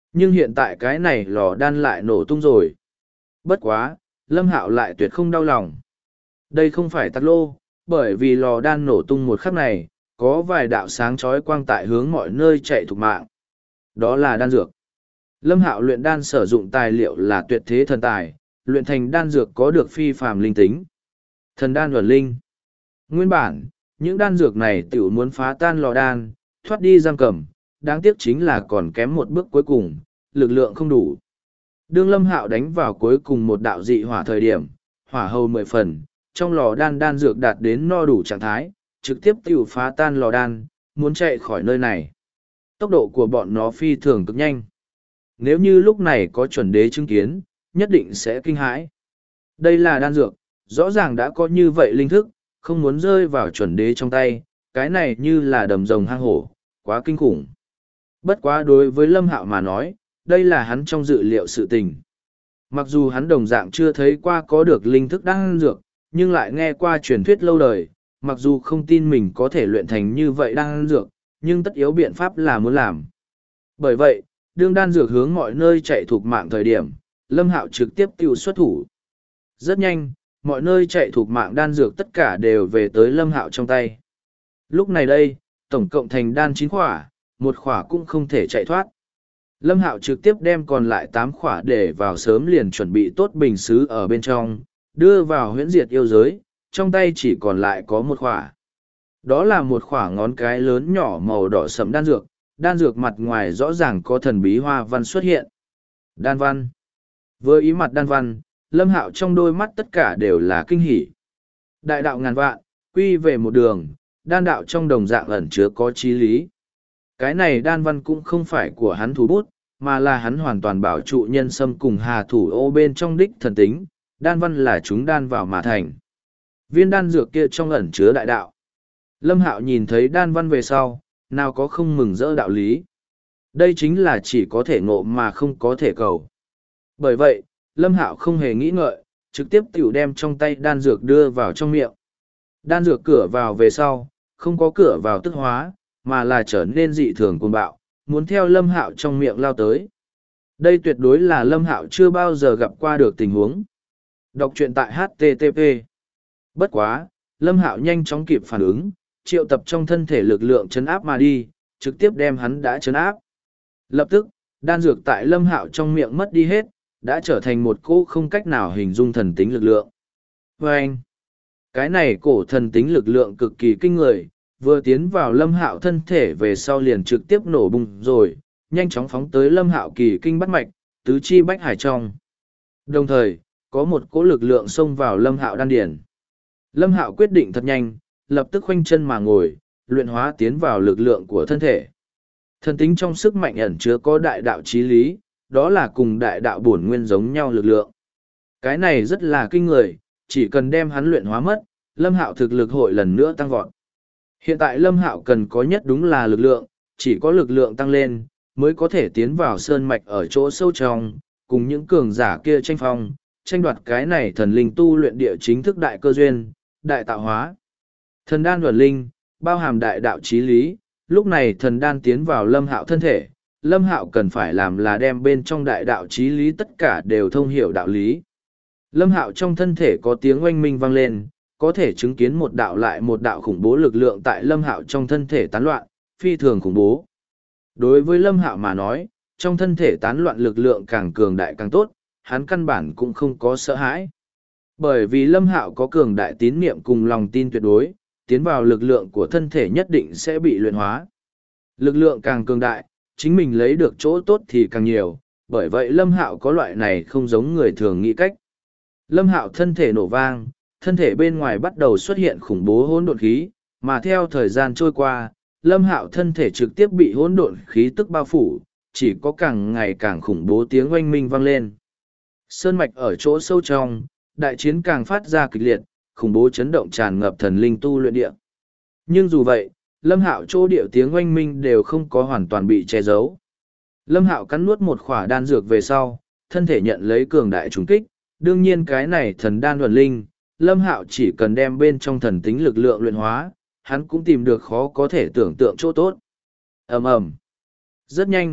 Nhưng hiện tại cái này lò đan lại nổ tung rồi. Bất quá, Lâm Hạo lại tuyệt không đau lòng. Đây không phải tắc lô, bởi vì lò đan nổ tung một khắc này, có vài đạo sáng chói quang tại hướng mọi nơi chạy thục mạng. Đó là đan dược. Lâm Hạo luyện đan sử dụng tài liệu là tuyệt thế thần tài, luyện thành đan dược có được phi phàm linh tính. Thần đan luận linh. Nguyên bản, những đan dược này tiểu muốn phá tan lò đan, thoát đi giam cầm, đáng tiếc chính là còn kém một bước cuối cùng, lực lượng không đủ. Đương Lâm Hạo đánh vào cuối cùng một đạo dị hỏa thời điểm, hỏa hầu 10 phần, trong lò đan dược đạt đến no đủ trạng thái, trực tiếp tiểu phá tan lò đan, muốn chạy khỏi nơi này. Tốc độ của bọn nó phi thường cực nhanh. Nếu như lúc này có chuẩn đế chứng kiến, nhất định sẽ kinh hãi. Đây là đan dược, rõ ràng đã có như vậy linh thức, không muốn rơi vào chuẩn đế trong tay, cái này như là đầm rồng hang hổ, quá kinh khủng. Bất quá đối với Lâm Hạo mà nói, đây là hắn trong dự liệu sự tình. Mặc dù hắn đồng dạng chưa thấy qua có được linh thức đan dược, nhưng lại nghe qua truyền thuyết lâu đời, mặc dù không tin mình có thể luyện thành như vậy đan dược, nhưng tất yếu biện pháp là muốn làm. Bởi vậy, đương đan dược hướng mọi nơi chạy thuộc mạng thời điểm, Lâm Hạo trực tiếp tiêu xuất thủ. Rất nhanh, mọi nơi chạy thuộc mạng đan dược tất cả đều về tới Lâm Hạo trong tay. Lúc này đây, tổng cộng thành đan 9 khỏa, một khỏa cũng không thể chạy thoát. Lâm Hạo trực tiếp đem còn lại 8 khỏa để vào sớm liền chuẩn bị tốt bình xứ ở bên trong, đưa vào huyễn diệt yêu giới, trong tay chỉ còn lại có một khỏa. Đó là một khỏa ngón cái lớn nhỏ màu đỏ sẫm đan dược mặt ngoài rõ ràng có thần bí hoa văn xuất hiện. Đan văn. Với ý mặt đan văn, Lâm Hạo trong đôi mắt tất cả đều là kinh hỉ. Đại đạo ngàn vạn, quy về một đường, đan đạo trong đồng dạng ẩn chứa có chí lý. Cái này đan văn cũng không phải của hắn thủ bút, mà là hắn hoàn toàn bảo trụ nhân sâm cùng hà thủ ô bên trong đích thần tính, đan văn là chúng đan vào mà thành. Viên đan dược kia trong ẩn chứa đại đạo. Lâm Hạo nhìn thấy đan văn về sau, nào có không mừng rỡ đạo lý. Đây chính là chỉ có thể ngộ mà không có thể cầu. Bởi vậy, Lâm Hạo không hề nghĩ ngợi, trực tiếp tiểu đem trong tay đan dược đưa vào trong miệng. Đan dược cửa vào về sau, không có cửa vào tức hóa, mà là trở nên dị thường cuồng bạo, muốn theo Lâm Hạo trong miệng lao tới. Đây tuyệt đối là Lâm Hạo chưa bao giờ gặp qua được tình huống. Đọc truyện tại HTTP. Bất quá, Lâm Hạo nhanh chóng kịp phản ứng, triệu tập trong thân thể lực lượng chấn áp mà đi, trực tiếp đem hắn đã chấn áp. Lập tức, đan dược tại Lâm Hạo trong miệng mất đi hết, đã trở thành một cỗ không cách nào hình dung thần tính lực lượng. Và anh, cái này cổ thần tính lực lượng cực kỳ kinh người, vừa tiến vào Lâm Hạo thân thể về sau liền trực tiếp nổ bùng rồi, nhanh chóng phóng tới Lâm Hạo kỳ kinh bắt mạch, tứ chi bách hải trong. Đồng thời, có một cỗ lực lượng xông vào Lâm Hạo đan điển. Lâm Hạo quyết định thật nhanh, lập tức khoanh chân mà ngồi, luyện hóa tiến vào lực lượng của thân thể. Thần tính trong sức mạnh ẩn chứa có đại đạo chí lý, đó là cùng đại đạo bổn nguyên giống nhau lực lượng. Cái này rất là kinh người, chỉ cần đem hắn luyện hóa mất, Lâm Hạo thực lực hội lần nữa tăng vọt. Hiện tại Lâm Hạo cần có nhất đúng là lực lượng, chỉ có lực lượng tăng lên, mới có thể tiến vào sơn mạch ở chỗ sâu trong, cùng những cường giả kia tranh phong, tranh đoạt cái này thần linh tu luyện địa chính thức đại cơ duyên, đại tạo hóa. Thần đan luận linh, bao hàm đại đạo chí lý, lúc này thần đan tiến vào Lâm Hạo thân thể, Lâm Hạo cần phải làm là đem bên trong đại đạo chí lý tất cả đều thông hiểu đạo lý. Lâm Hạo trong thân thể có tiếng oanh minh vang lên, có thể chứng kiến một đạo lại một đạo khủng bố lực lượng tại Lâm Hạo trong thân thể tán loạn, phi thường khủng bố. Đối với Lâm Hạo mà nói, trong thân thể tán loạn lực lượng càng cường đại càng tốt, hắn căn bản cũng không có sợ hãi. Bởi vì Lâm Hạo có cường đại tín niệm cùng lòng tin tuyệt đối, tiến vào lực lượng của thân thể nhất định sẽ bị luyện hóa. Lực lượng càng cường đại, chính mình lấy được chỗ tốt thì càng nhiều, bởi vậy Lâm Hạo có loại này không giống người thường nghĩ cách. Lâm Hạo thân thể nổ vang, thân thể bên ngoài bắt đầu xuất hiện khủng bố hỗn độn khí, mà theo thời gian trôi qua, Lâm Hạo thân thể trực tiếp bị hỗn độn khí tức bao phủ, chỉ có càng ngày càng khủng bố tiếng oanh minh vang lên. Sơn mạch ở chỗ sâu trong, đại chiến càng phát ra kịch liệt, khủng bố chấn động tràn ngập thần linh tu luyện địa. Nhưng dù vậy, Lâm Hạo chỗ địa tiếng oanh minh đều không có hoàn toàn bị che giấu. Lâm Hạo cắn nuốt một khỏa đan dược về sau, thân thể nhận lấy cường đại trùng kích, đương nhiên cái này thần đan luận linh, Lâm Hạo chỉ cần đem bên trong thần tính lực lượng luyện hóa, hắn cũng tìm được khó có thể tưởng tượng chỗ tốt. Ầm ầm. Rất nhanh,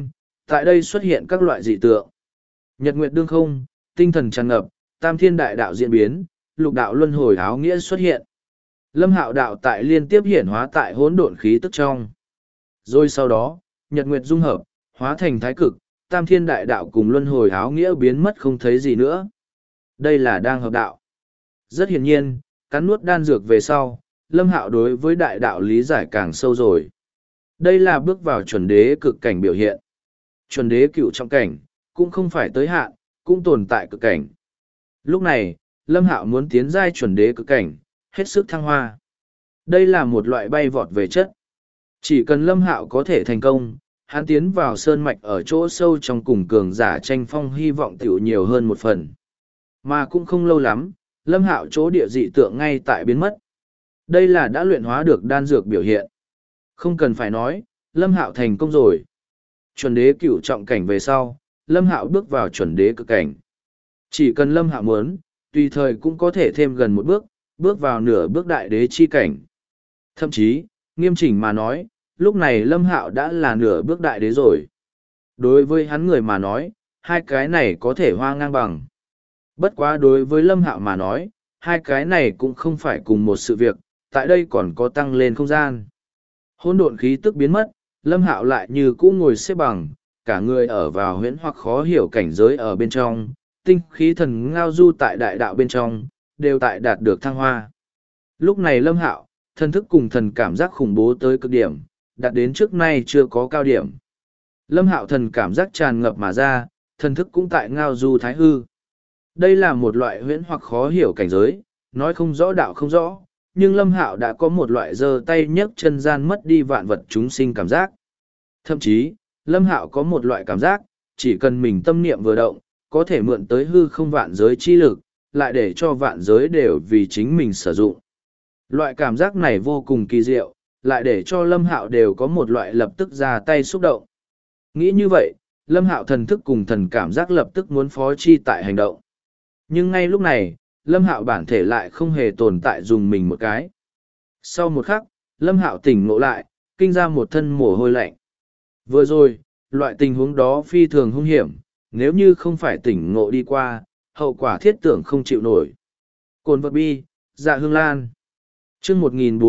Tại đây xuất hiện các loại dị tượng. Nhật nguyệt đương không, tinh thần tràn ngập, tam thiên đại đạo diễn biến, lục đạo luân hồi áo nghĩa xuất hiện. Lâm Hạo đạo tại liên tiếp hiển hóa tại hỗn độn khí tức trong. Rồi sau đó, nhật nguyệt dung hợp, hóa thành thái cực, tam thiên đại đạo cùng luân hồi áo nghĩa biến mất không thấy gì nữa. Đây là đang hợp đạo. Rất hiển nhiên, cắn nuốt đan dược về sau, Lâm Hạo đối với đại đạo lý giải càng sâu rồi. Đây là bước vào chuẩn đế cực cảnh biểu hiện. Chuẩn đế cựu trọng cảnh, cũng không phải tới hạn, cũng tồn tại cực cảnh. Lúc này, Lâm Hạo muốn tiến giai chuẩn đế cực cảnh, hết sức thăng hoa. Đây là một loại bay vọt về chất. Chỉ cần Lâm Hạo có thể thành công, hắn tiến vào sơn mạch ở chỗ sâu trong cùng cường giả tranh phong hy vọng tiểu nhiều hơn một phần. Mà cũng không lâu lắm, Lâm Hạo chỗ địa dị tượng ngay tại biến mất. Đây là đã luyện hóa được đan dược biểu hiện. Không cần phải nói, Lâm Hạo thành công rồi. Chuẩn đế cửu trọng cảnh về sau, Lâm Hạo bước vào chuẩn đế cực cảnh. Chỉ cần Lâm Hạo muốn, tùy thời cũng có thể thêm gần một bước, bước vào nửa bước đại đế chi cảnh. Thậm chí, nghiêm chỉnh mà nói, lúc này Lâm Hạo đã là nửa bước đại đế rồi. Đối với hắn người mà nói, hai cái này có thể hoa ngang bằng. Bất quá đối với Lâm Hạo mà nói, hai cái này cũng không phải cùng một sự việc, tại đây còn có tăng lên không gian. Hỗn độn khí tức biến mất, Lâm Hạo lại như cũ ngồi xếp bằng, cả người ở vào huyễn hoặc khó hiểu cảnh giới ở bên trong, tinh khí thần ngao du tại đại đạo bên trong, đều tại đạt được thăng hoa. Lúc này Lâm Hạo, thần thức cùng thần cảm giác khủng bố tới cực điểm, đạt đến trước nay chưa có cao điểm. Lâm Hạo thần cảm giác tràn ngập mà ra, thần thức cũng tại ngao du thái hư. Đây là một loại huyễn hoặc khó hiểu cảnh giới, nói không rõ đạo không rõ, nhưng Lâm Hạo đã có một loại giơ tay nhấc chân gian mất đi vạn vật chúng sinh cảm giác. Thậm chí, Lâm Hạo có một loại cảm giác, chỉ cần mình tâm niệm vừa động, có thể mượn tới hư không vạn giới chi lực, lại để cho vạn giới đều vì chính mình sử dụng. Loại cảm giác này vô cùng kỳ diệu, lại để cho Lâm Hạo đều có một loại lập tức ra tay xúc động. Nghĩ như vậy, Lâm Hạo thần thức cùng thần cảm giác lập tức muốn phó chi tại hành động. Nhưng ngay lúc này, Lâm Hạo bản thể lại không hề tồn tại dùng mình một cái. Sau một khắc, Lâm Hạo tỉnh ngộ lại, kinh ra một thân mồ hôi lạnh. Vừa rồi, loại tình huống đó phi thường hung hiểm, nếu như không phải tỉnh ngộ đi qua, hậu quả thiết tưởng không chịu nổi. Cồn vật bi, dạ hương lan. chương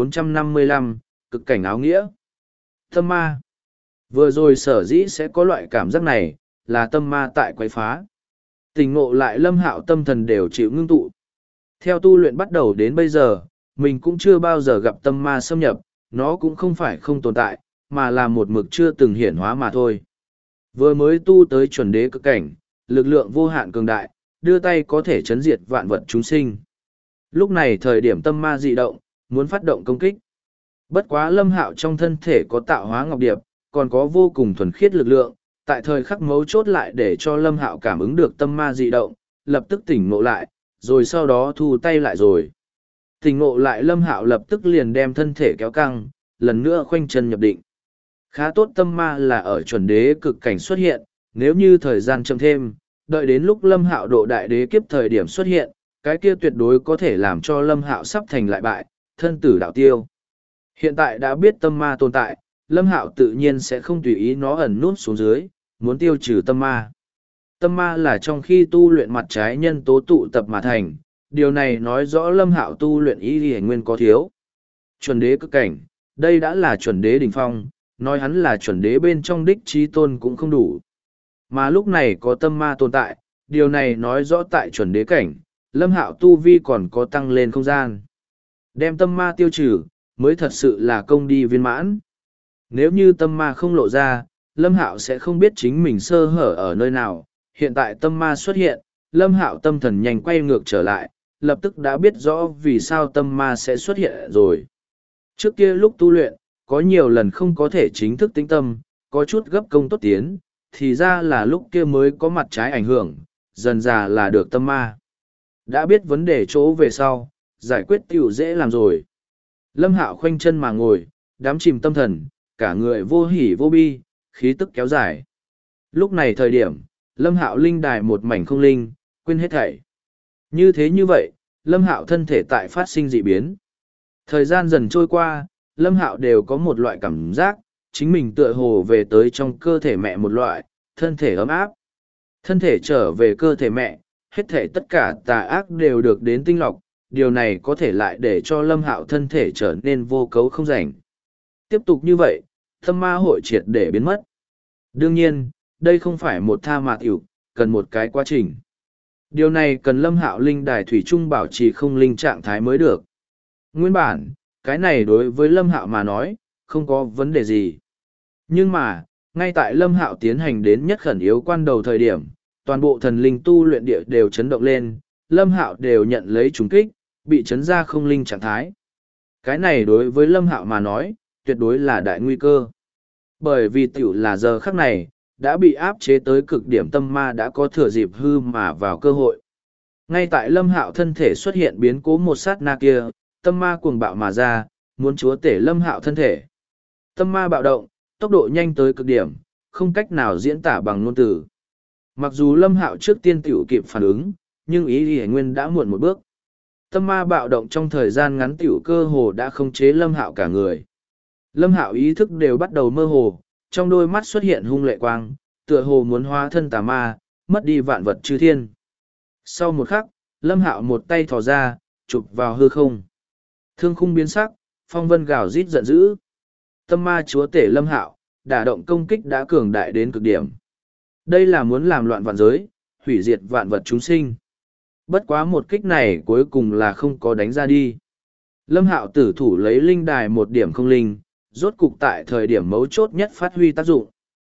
1455, cực cảnh áo nghĩa. Tâm ma. Vừa rồi sở dĩ sẽ có loại cảm giác này, là tâm ma tại quấy phá. Tỉnh ngộ lại Lâm Hạo tâm thần đều chịu ngưng tụ. Theo tu luyện bắt đầu đến bây giờ, mình cũng chưa bao giờ gặp tâm ma xâm nhập, nó cũng không phải không tồn tại, mà là một mực chưa từng hiển hóa mà thôi. Vừa mới tu tới chuẩn đế cực cảnh, lực lượng vô hạn cường đại, đưa tay có thể chấn diệt vạn vật chúng sinh. Lúc này thời điểm tâm ma dị động, muốn phát động công kích. Bất quá Lâm Hạo trong thân thể có tạo hóa ngọc điệp, còn có vô cùng thuần khiết lực lượng, tại thời khắc mấu chốt lại để cho Lâm Hạo cảm ứng được tâm ma dị động, lập tức tỉnh ngộ lại, rồi sau đó thu tay lại rồi. Tỉnh ngộ lại Lâm Hạo lập tức liền đem thân thể kéo căng, lần nữa khoanh chân nhập định. Khá tốt tâm ma là ở chuẩn đế cực cảnh xuất hiện, nếu như thời gian chậm thêm, đợi đến lúc Lâm Hạo độ đại đế kiếp thời điểm xuất hiện, cái kia tuyệt đối có thể làm cho Lâm Hạo sắp thành lại bại, thân tử đạo tiêu. Hiện tại đã biết tâm ma tồn tại, Lâm Hạo tự nhiên sẽ không tùy ý nó ẩn nút xuống dưới, muốn tiêu trừ tâm ma. Tâm ma là trong khi tu luyện mặt trái nhân tố tụ tập mà thành, điều này nói rõ Lâm Hạo tu luyện ý thì nguyên có thiếu. Chuẩn đế cực cảnh, đây đã là chuẩn đế đỉnh phong, nói hắn là chuẩn đế bên trong đích trí tôn cũng không đủ. Mà lúc này có tâm ma tồn tại, điều này nói rõ tại chuẩn đế cảnh, Lâm Hạo tu vi còn có tăng lên không gian. Đem tâm ma tiêu trừ, mới thật sự là công đi viên mãn. Nếu như tâm ma không lộ ra, Lâm Hạo sẽ không biết chính mình sơ hở ở nơi nào. Hiện tại tâm ma xuất hiện, Lâm Hạo tâm thần nhanh quay ngược trở lại, lập tức đã biết rõ vì sao tâm ma sẽ xuất hiện rồi. Trước kia lúc tu luyện, có nhiều lần không có thể chính thức tĩnh tâm, có chút gấp công tốt tiến, thì ra là lúc kia mới có mặt trái ảnh hưởng, dần dà là được tâm ma. Đã biết vấn đề chỗ về sau, giải quyết tiểu dễ làm rồi. Lâm Hạo khoanh chân mà ngồi, đắm chìm tâm thần, cả người vô hỉ vô bi, khí tức kéo dài. Lúc này thời điểm, Lâm Hạo linh đài một mảnh không linh, quên hết thảy. Như thế như vậy, Lâm Hạo thân thể tại phát sinh dị biến. Thời gian dần trôi qua, Lâm Hạo đều có một loại cảm giác, chính mình tựa hồ về tới trong cơ thể mẹ một loại, thân thể ấm áp. Thân thể trở về cơ thể mẹ, hết thể tất cả tà ác đều được đến tinh lọc, điều này có thể lại để cho Lâm Hạo thân thể trở nên vô cấu không rảnh. Tiếp tục như vậy, tâm ma hội triệt để biến mất. Đương nhiên, đây không phải một tha mạt ỉu, cần một cái quá trình. Điều này cần Lâm Hạo linh đài thủy chung bảo trì không linh trạng thái mới được. Nguyên bản, cái này đối với Lâm Hạo mà nói, không có vấn đề gì. Nhưng mà, ngay tại Lâm Hạo tiến hành đến nhất khẩn yếu quan đầu thời điểm, toàn bộ thần linh tu luyện địa đều chấn động lên, Lâm Hạo đều nhận lấy trùng kích, bị chấn ra không linh trạng thái. Cái này đối với Lâm Hạo mà nói, tuyệt đối là đại nguy cơ. Bởi vì tiểu là giờ khắc này, đã bị áp chế tới cực điểm tâm ma đã có thừa dịp hư mà vào cơ hội. Ngay tại Lâm Hạo thân thể xuất hiện biến cố một sát na kia, tâm ma cuồng bạo mà ra, muốn chúa tể Lâm Hạo thân thể. Tâm ma bạo động, tốc độ nhanh tới cực điểm, không cách nào diễn tả bằng ngôn từ. Mặc dù Lâm Hạo trước tiên tiểu kịp phản ứng, nhưng ý nguyên đã muộn một bước. Tâm ma bạo động trong thời gian ngắn tiểu cơ hồ đã khống chế Lâm Hạo cả người. Lâm Hạo ý thức đều bắt đầu mơ hồ, trong đôi mắt xuất hiện hung lệ quang, tựa hồ muốn hóa thân tà ma, mất đi vạn vật chư thiên. Sau một khắc, Lâm Hạo một tay thò ra, chụp vào hư không. Thương khung biến sắc, phong vân gào rít giận dữ. Tâm ma chúa tể Lâm Hạo, đả động công kích đã cường đại đến cực điểm. Đây là muốn làm loạn vạn giới, hủy diệt vạn vật chúng sinh. Bất quá một kích này cuối cùng là không có đánh ra đi. Lâm Hạo tử thủ lấy linh đài một điểm không linh, rốt cục tại thời điểm mấu chốt nhất phát huy tác dụng.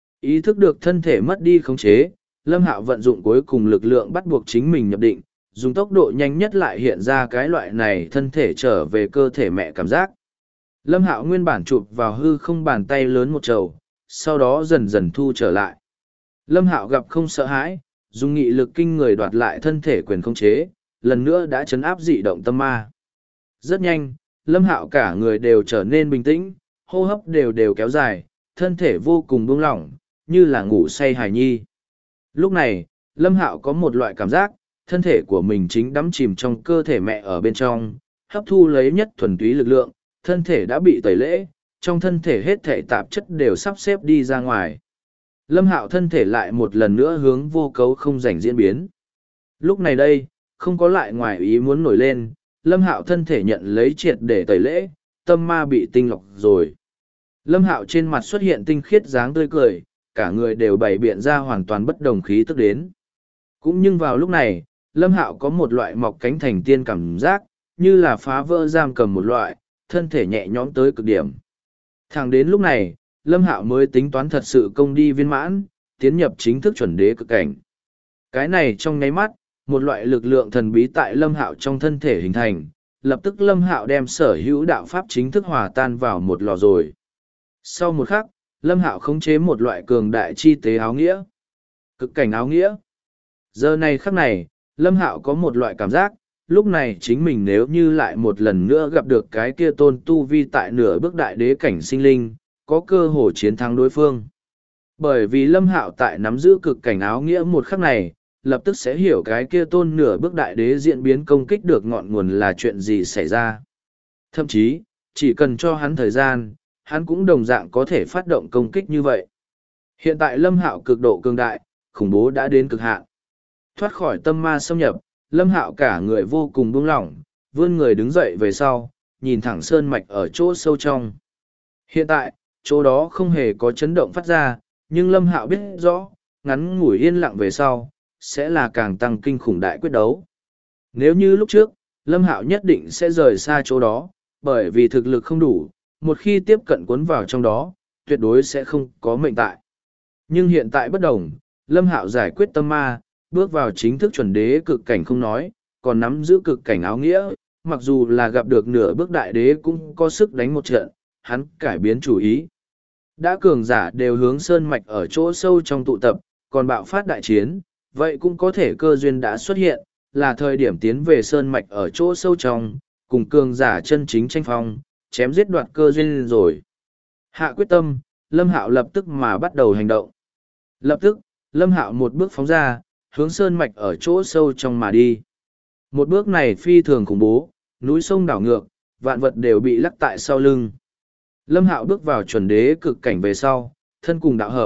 Ý thức được thân thể mất đi khống chế, Lâm Hạo vận dụng cuối cùng lực lượng bắt buộc chính mình nhập định, dùng tốc độ nhanh nhất lại hiện ra cái loại này thân thể trở về cơ thể mẹ cảm giác. Lâm Hạo nguyên bản chụp vào hư không bàn tay lớn một trầu, sau đó dần dần thu trở lại. Lâm Hạo gặp không sợ hãi, dùng nghị lực kinh người đoạt lại thân thể quyền khống chế, lần nữa đã trấn áp dị động tâm ma. Rất nhanh, Lâm Hạo cả người đều trở nên bình tĩnh, hô hấp đều kéo dài, thân thể vô cùng buông lỏng, như là ngủ say hài nhi. Lúc này, Lâm Hạo có một loại cảm giác, thân thể của mình chính đắm chìm trong cơ thể mẹ ở bên trong, hấp thu lấy nhất thuần túy lực lượng, thân thể đã bị tẩy lễ, trong thân thể hết thể tạp chất đều sắp xếp đi ra ngoài. Lâm Hạo thân thể lại một lần nữa hướng vô cấu không rảnh diễn biến. Lúc này đây, không có lại ngoài ý muốn nổi lên, Lâm Hạo thân thể nhận lấy triệt để tẩy lễ, tâm ma bị tinh lọc rồi. Lâm Hạo trên mặt xuất hiện tinh khiết dáng tươi cười, cả người đều bày biện ra hoàn toàn bất đồng khí tức đến. Cũng nhưng vào lúc này, Lâm Hạo có một loại mọc cánh thành tiên cảm giác, như là phá vỡ giam cầm một loại, thân thể nhẹ nhõm tới cực điểm. Thẳng đến lúc này, Lâm Hạo mới tính toán thật sự công đi viên mãn, tiến nhập chính thức chuẩn đế cực cảnh. Cái này trong nháy mắt, một loại lực lượng thần bí tại Lâm Hạo trong thân thể hình thành, lập tức Lâm Hạo đem sở hữu đạo pháp chính thức hòa tan vào một lò rồi. Sau một khắc, Lâm Hạo khống chế một loại cường đại chi tế áo nghĩa. Cực cảnh áo nghĩa. Giờ này khắc này, Lâm Hạo có một loại cảm giác, lúc này chính mình nếu như lại một lần nữa gặp được cái kia tôn tu vi tại nửa bước đại đế cảnh sinh linh, có cơ hội chiến thắng đối phương. Bởi vì Lâm Hạo tại nắm giữ cực cảnh áo nghĩa một khắc này, lập tức sẽ hiểu cái kia tôn nửa bước đại đế diễn biến công kích được ngọn nguồn là chuyện gì xảy ra. Thậm chí, chỉ cần cho hắn thời gian, hắn cũng đồng dạng có thể phát động công kích như vậy. Hiện tại Lâm Hạo cực độ cường đại, khủng bố đã đến cực hạn. Thoát khỏi tâm ma xâm nhập, Lâm Hạo cả người vô cùng buông lỏng, vươn người đứng dậy về sau, nhìn thẳng sơn mạch ở chỗ sâu trong. Hiện tại, chỗ đó không hề có chấn động phát ra, nhưng Lâm Hạo biết rõ, ngắn ngủi yên lặng về sau, sẽ là càng tăng kinh khủng đại quyết đấu. Nếu như lúc trước, Lâm Hạo nhất định sẽ rời xa chỗ đó, bởi vì thực lực không đủ, một khi tiếp cận cuốn vào trong đó, tuyệt đối sẽ không có mệnh tại. Nhưng hiện tại bất đồng, Lâm Hạo giải quyết tâm ma, bước vào chính thức chuẩn đế cực cảnh không nói, còn nắm giữ cực cảnh áo nghĩa, mặc dù là gặp được nửa bước đại đế cũng có sức đánh một trận, hắn cải biến chủ ý. Đã cường giả đều hướng sơn mạch ở chỗ sâu trong tụ tập, còn bạo phát đại chiến, vậy cũng có thể cơ duyên đã xuất hiện, là thời điểm tiến về sơn mạch ở chỗ sâu trong, cùng cường giả chân chính tranh phong, chém giết đoạt cơ duyên rồi. Hạ quyết tâm, Lâm Hạo lập tức mà bắt đầu hành động. Lập tức, Lâm Hạo một bước phóng ra, hướng sơn mạch ở chỗ sâu trong mà đi. Một bước này phi thường khủng bố, núi sông đảo ngược, vạn vật đều bị lắc tại sau lưng. Lâm Hạo bước vào chuẩn đế cực cảnh về sau, thân cùng đạo hợp,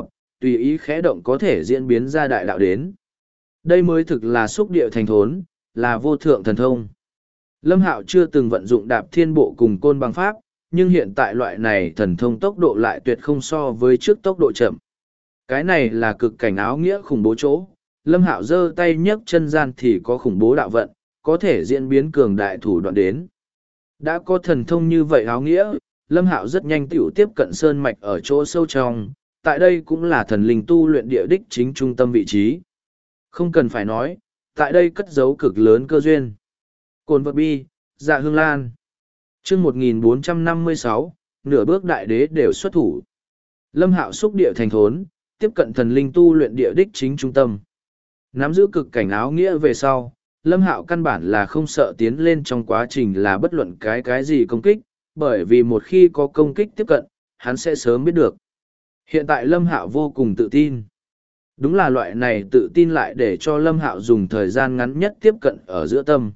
tùy ý khẽ động có thể diễn biến ra đại đạo đến. Đây mới thực là xúc địa thành thốn, là vô thượng thần thông. Lâm Hạo chưa từng vận dụng đạp thiên bộ cùng côn bằng pháp, nhưng hiện tại loại này thần thông tốc độ lại tuyệt không so với trước tốc độ chậm. Cái này là cực cảnh áo nghĩa khủng bố chỗ. Lâm Hạo giơ tay nhấc chân gian thì có khủng bố đạo vận, có thể diễn biến cường đại thủ đoạn đến. Đã có thần thông như vậy áo nghĩa, Lâm Hạo rất nhanh tiểu tiếp cận sơn mạch ở chỗ sâu trong, tại đây cũng là thần linh tu luyện địa đích chính trung tâm vị trí. Không cần phải nói, tại đây cất giấu cực lớn cơ duyên. Cồn vật bi, dạ hương lan. Chương 1456, nửa bước đại đế đều xuất thủ. Lâm Hạo xúc địa thành thốn, tiếp cận thần linh tu luyện địa đích chính trung tâm. Nắm giữ cực cảnh áo nghĩa về sau, Lâm Hạo căn bản là không sợ tiến lên trong quá trình là bất luận cái gì công kích, bởi vì một khi có công kích tiếp cận, hắn sẽ sớm biết được. Hiện tại Lâm Hạo vô cùng tự tin. Đúng là loại này tự tin lại để cho Lâm Hạo dùng thời gian ngắn nhất tiếp cận ở giữa tâm.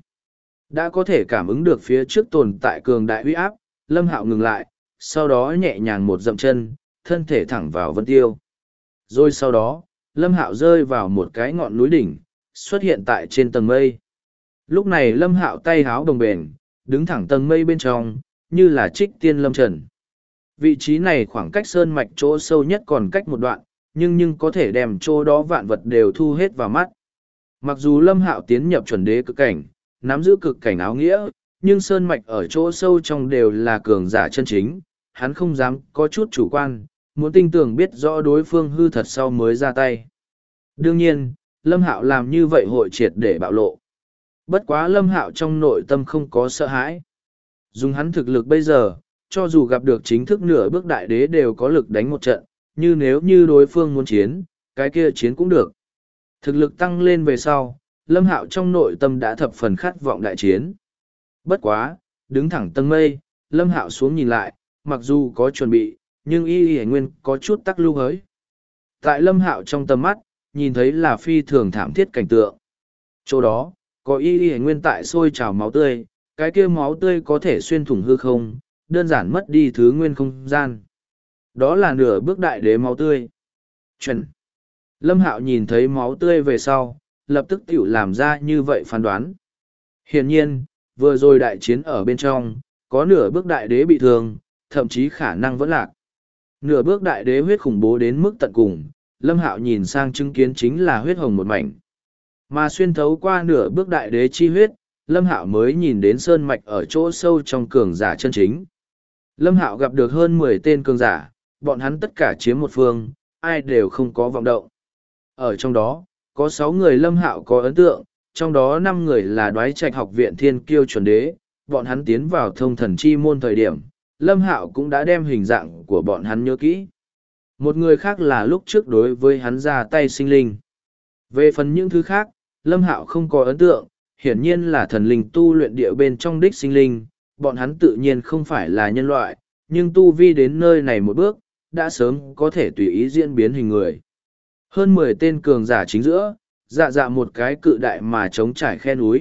Đã có thể cảm ứng được phía trước tồn tại cường đại uy áp, Lâm Hạo ngừng lại, sau đó nhẹ nhàng một dậm chân, thân thể thẳng vào vân tiêu. Rồi sau đó, Lâm Hạo rơi vào một cái ngọn núi đỉnh, xuất hiện tại trên tầng mây. Lúc này Lâm Hạo tay háo đồng bền, đứng thẳng tầng mây bên trong, như là trích tiên lâm trần. Vị trí này khoảng cách sơn mạch chỗ sâu nhất còn cách một đoạn, nhưng có thể đem chỗ đó vạn vật đều thu hết vào mắt. Mặc dù Lâm Hạo tiến nhập chuẩn đế cực cảnh, nắm giữ cực cảnh áo nghĩa, nhưng sơn mạch ở chỗ sâu trong đều là cường giả chân chính, hắn không dám có chút chủ quan, muốn tinh tường biết rõ đối phương hư thật sau mới ra tay. Đương nhiên, Lâm Hạo làm như vậy hội triệt để bạo lộ. Bất quá Lâm Hạo trong nội tâm không có sợ hãi. Dùng hắn thực lực bây giờ, cho dù gặp được chính thức nửa bước đại đế đều có lực đánh một trận, như nếu như đối phương muốn chiến, cái kia chiến cũng được. Thực lực tăng lên về sau, Lâm Hạo trong nội tâm đã thập phần khát vọng đại chiến. Bất quá, đứng thẳng tầng mây, Lâm Hạo xuống nhìn lại, mặc dù có chuẩn bị, nhưng y nguyên có chút tắc lưu hới. Tại Lâm Hạo trong tầm mắt, nhìn thấy là phi thường thảm thiết cảnh tượng. Chỗ đó, có y nguyên tại sôi trào máu tươi, cái kia máu tươi có thể xuyên thủng hư không, đơn giản mất đi thứ nguyên không gian. Đó là nửa bước đại đế máu tươi. Chuẩn. Lâm Hạo nhìn thấy máu tươi về sau, lập tức tiểu làm ra như vậy phán đoán. Hiển nhiên, vừa rồi đại chiến ở bên trong, có nửa bước đại đế bị thương, thậm chí khả năng vẫn lạc. Nửa bước đại đế huyết khủng bố đến mức tận cùng, Lâm Hạo nhìn sang chứng kiến chính là huyết hồng một mảnh. Mà xuyên thấu qua nửa bước đại đế chi huyết, Lâm Hạo mới nhìn đến sơn mạch ở chỗ sâu trong cường giả chân chính. Lâm Hạo gặp được hơn 10 tên cường giả, bọn hắn tất cả chiếm một phương, ai đều không có vọng động. Ở trong đó, có 6 người Lâm Hạo có ấn tượng, trong đó 5 người là Đoái Trạch học viện Thiên Kiêu chuẩn đế, bọn hắn tiến vào thông thần chi môn thời điểm, Lâm Hạo cũng đã đem hình dạng của bọn hắn nhớ kỹ. Một người khác là lúc trước đối với hắn ra tay sinh linh. Về phần những thứ khác, Lâm Hạo không có ấn tượng, hiển nhiên là thần linh tu luyện địa bên trong đích sinh linh, bọn hắn tự nhiên không phải là nhân loại, nhưng tu vi đến nơi này một bước, đã sớm có thể tùy ý diễn biến hình người. Hơn 10 tên cường giả chính giữa, dạ một cái cự đại mà trống trải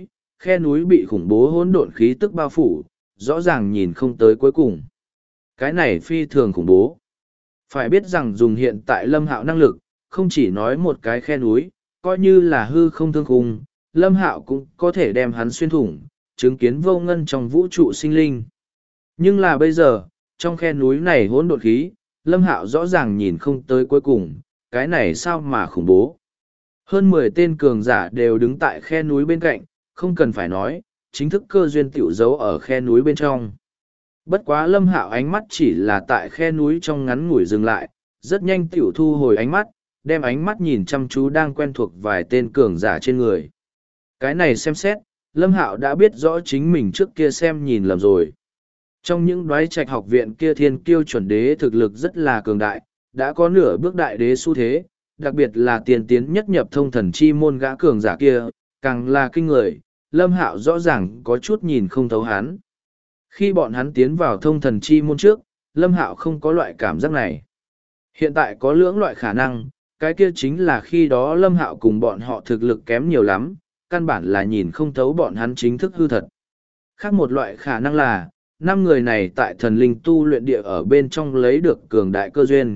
khe núi bị khủng bố hỗn độn khí tức bao phủ, rõ ràng nhìn không tới cuối cùng. Cái này phi thường khủng bố. Phải biết rằng dùng hiện tại Lâm Hạo năng lực, không chỉ nói một cái khe núi, coi như là hư không thương khung, Lâm Hạo cũng có thể đem hắn xuyên thủng, chứng kiến vô ngân trong vũ trụ sinh linh. Nhưng là bây giờ, trong khe núi này hỗn độn khí, Lâm Hạo rõ ràng nhìn không tới cuối cùng, cái này sao mà khủng bố. Hơn 10 tên cường giả đều đứng tại khe núi bên cạnh, không cần phải nói, chính thức cơ duyên tiểu giấu ở khe núi bên trong. Bất quá Lâm Hạo ánh mắt chỉ là tại khe núi trong ngắn ngủi dừng lại, rất nhanh tiểu thu hồi ánh mắt, đem ánh mắt nhìn chăm chú đang quen thuộc vài tên cường giả trên người. Cái này xem xét, Lâm Hạo đã biết rõ chính mình trước kia xem nhìn lầm rồi. Trong những Đoái Trạch học viện kia Thiên Kiêu chuẩn đế thực lực rất là cường đại, đã có nửa bước đại đế xu thế, đặc biệt là tiền tiến nhất nhập thông thần chi môn gã cường giả kia, càng là kinh người, Lâm Hạo rõ ràng có chút nhìn không thấu hắn. Khi bọn hắn tiến vào thông thần chi môn trước, Lâm Hạo không có loại cảm giác này. Hiện tại có lưỡng loại khả năng, cái kia chính là khi đó Lâm Hạo cùng bọn họ thực lực kém nhiều lắm, căn bản là nhìn không thấu bọn hắn chính thức hư thật. Khác một loại khả năng là, 5 người này tại thần linh tu luyện địa ở bên trong lấy được cường đại cơ duyên,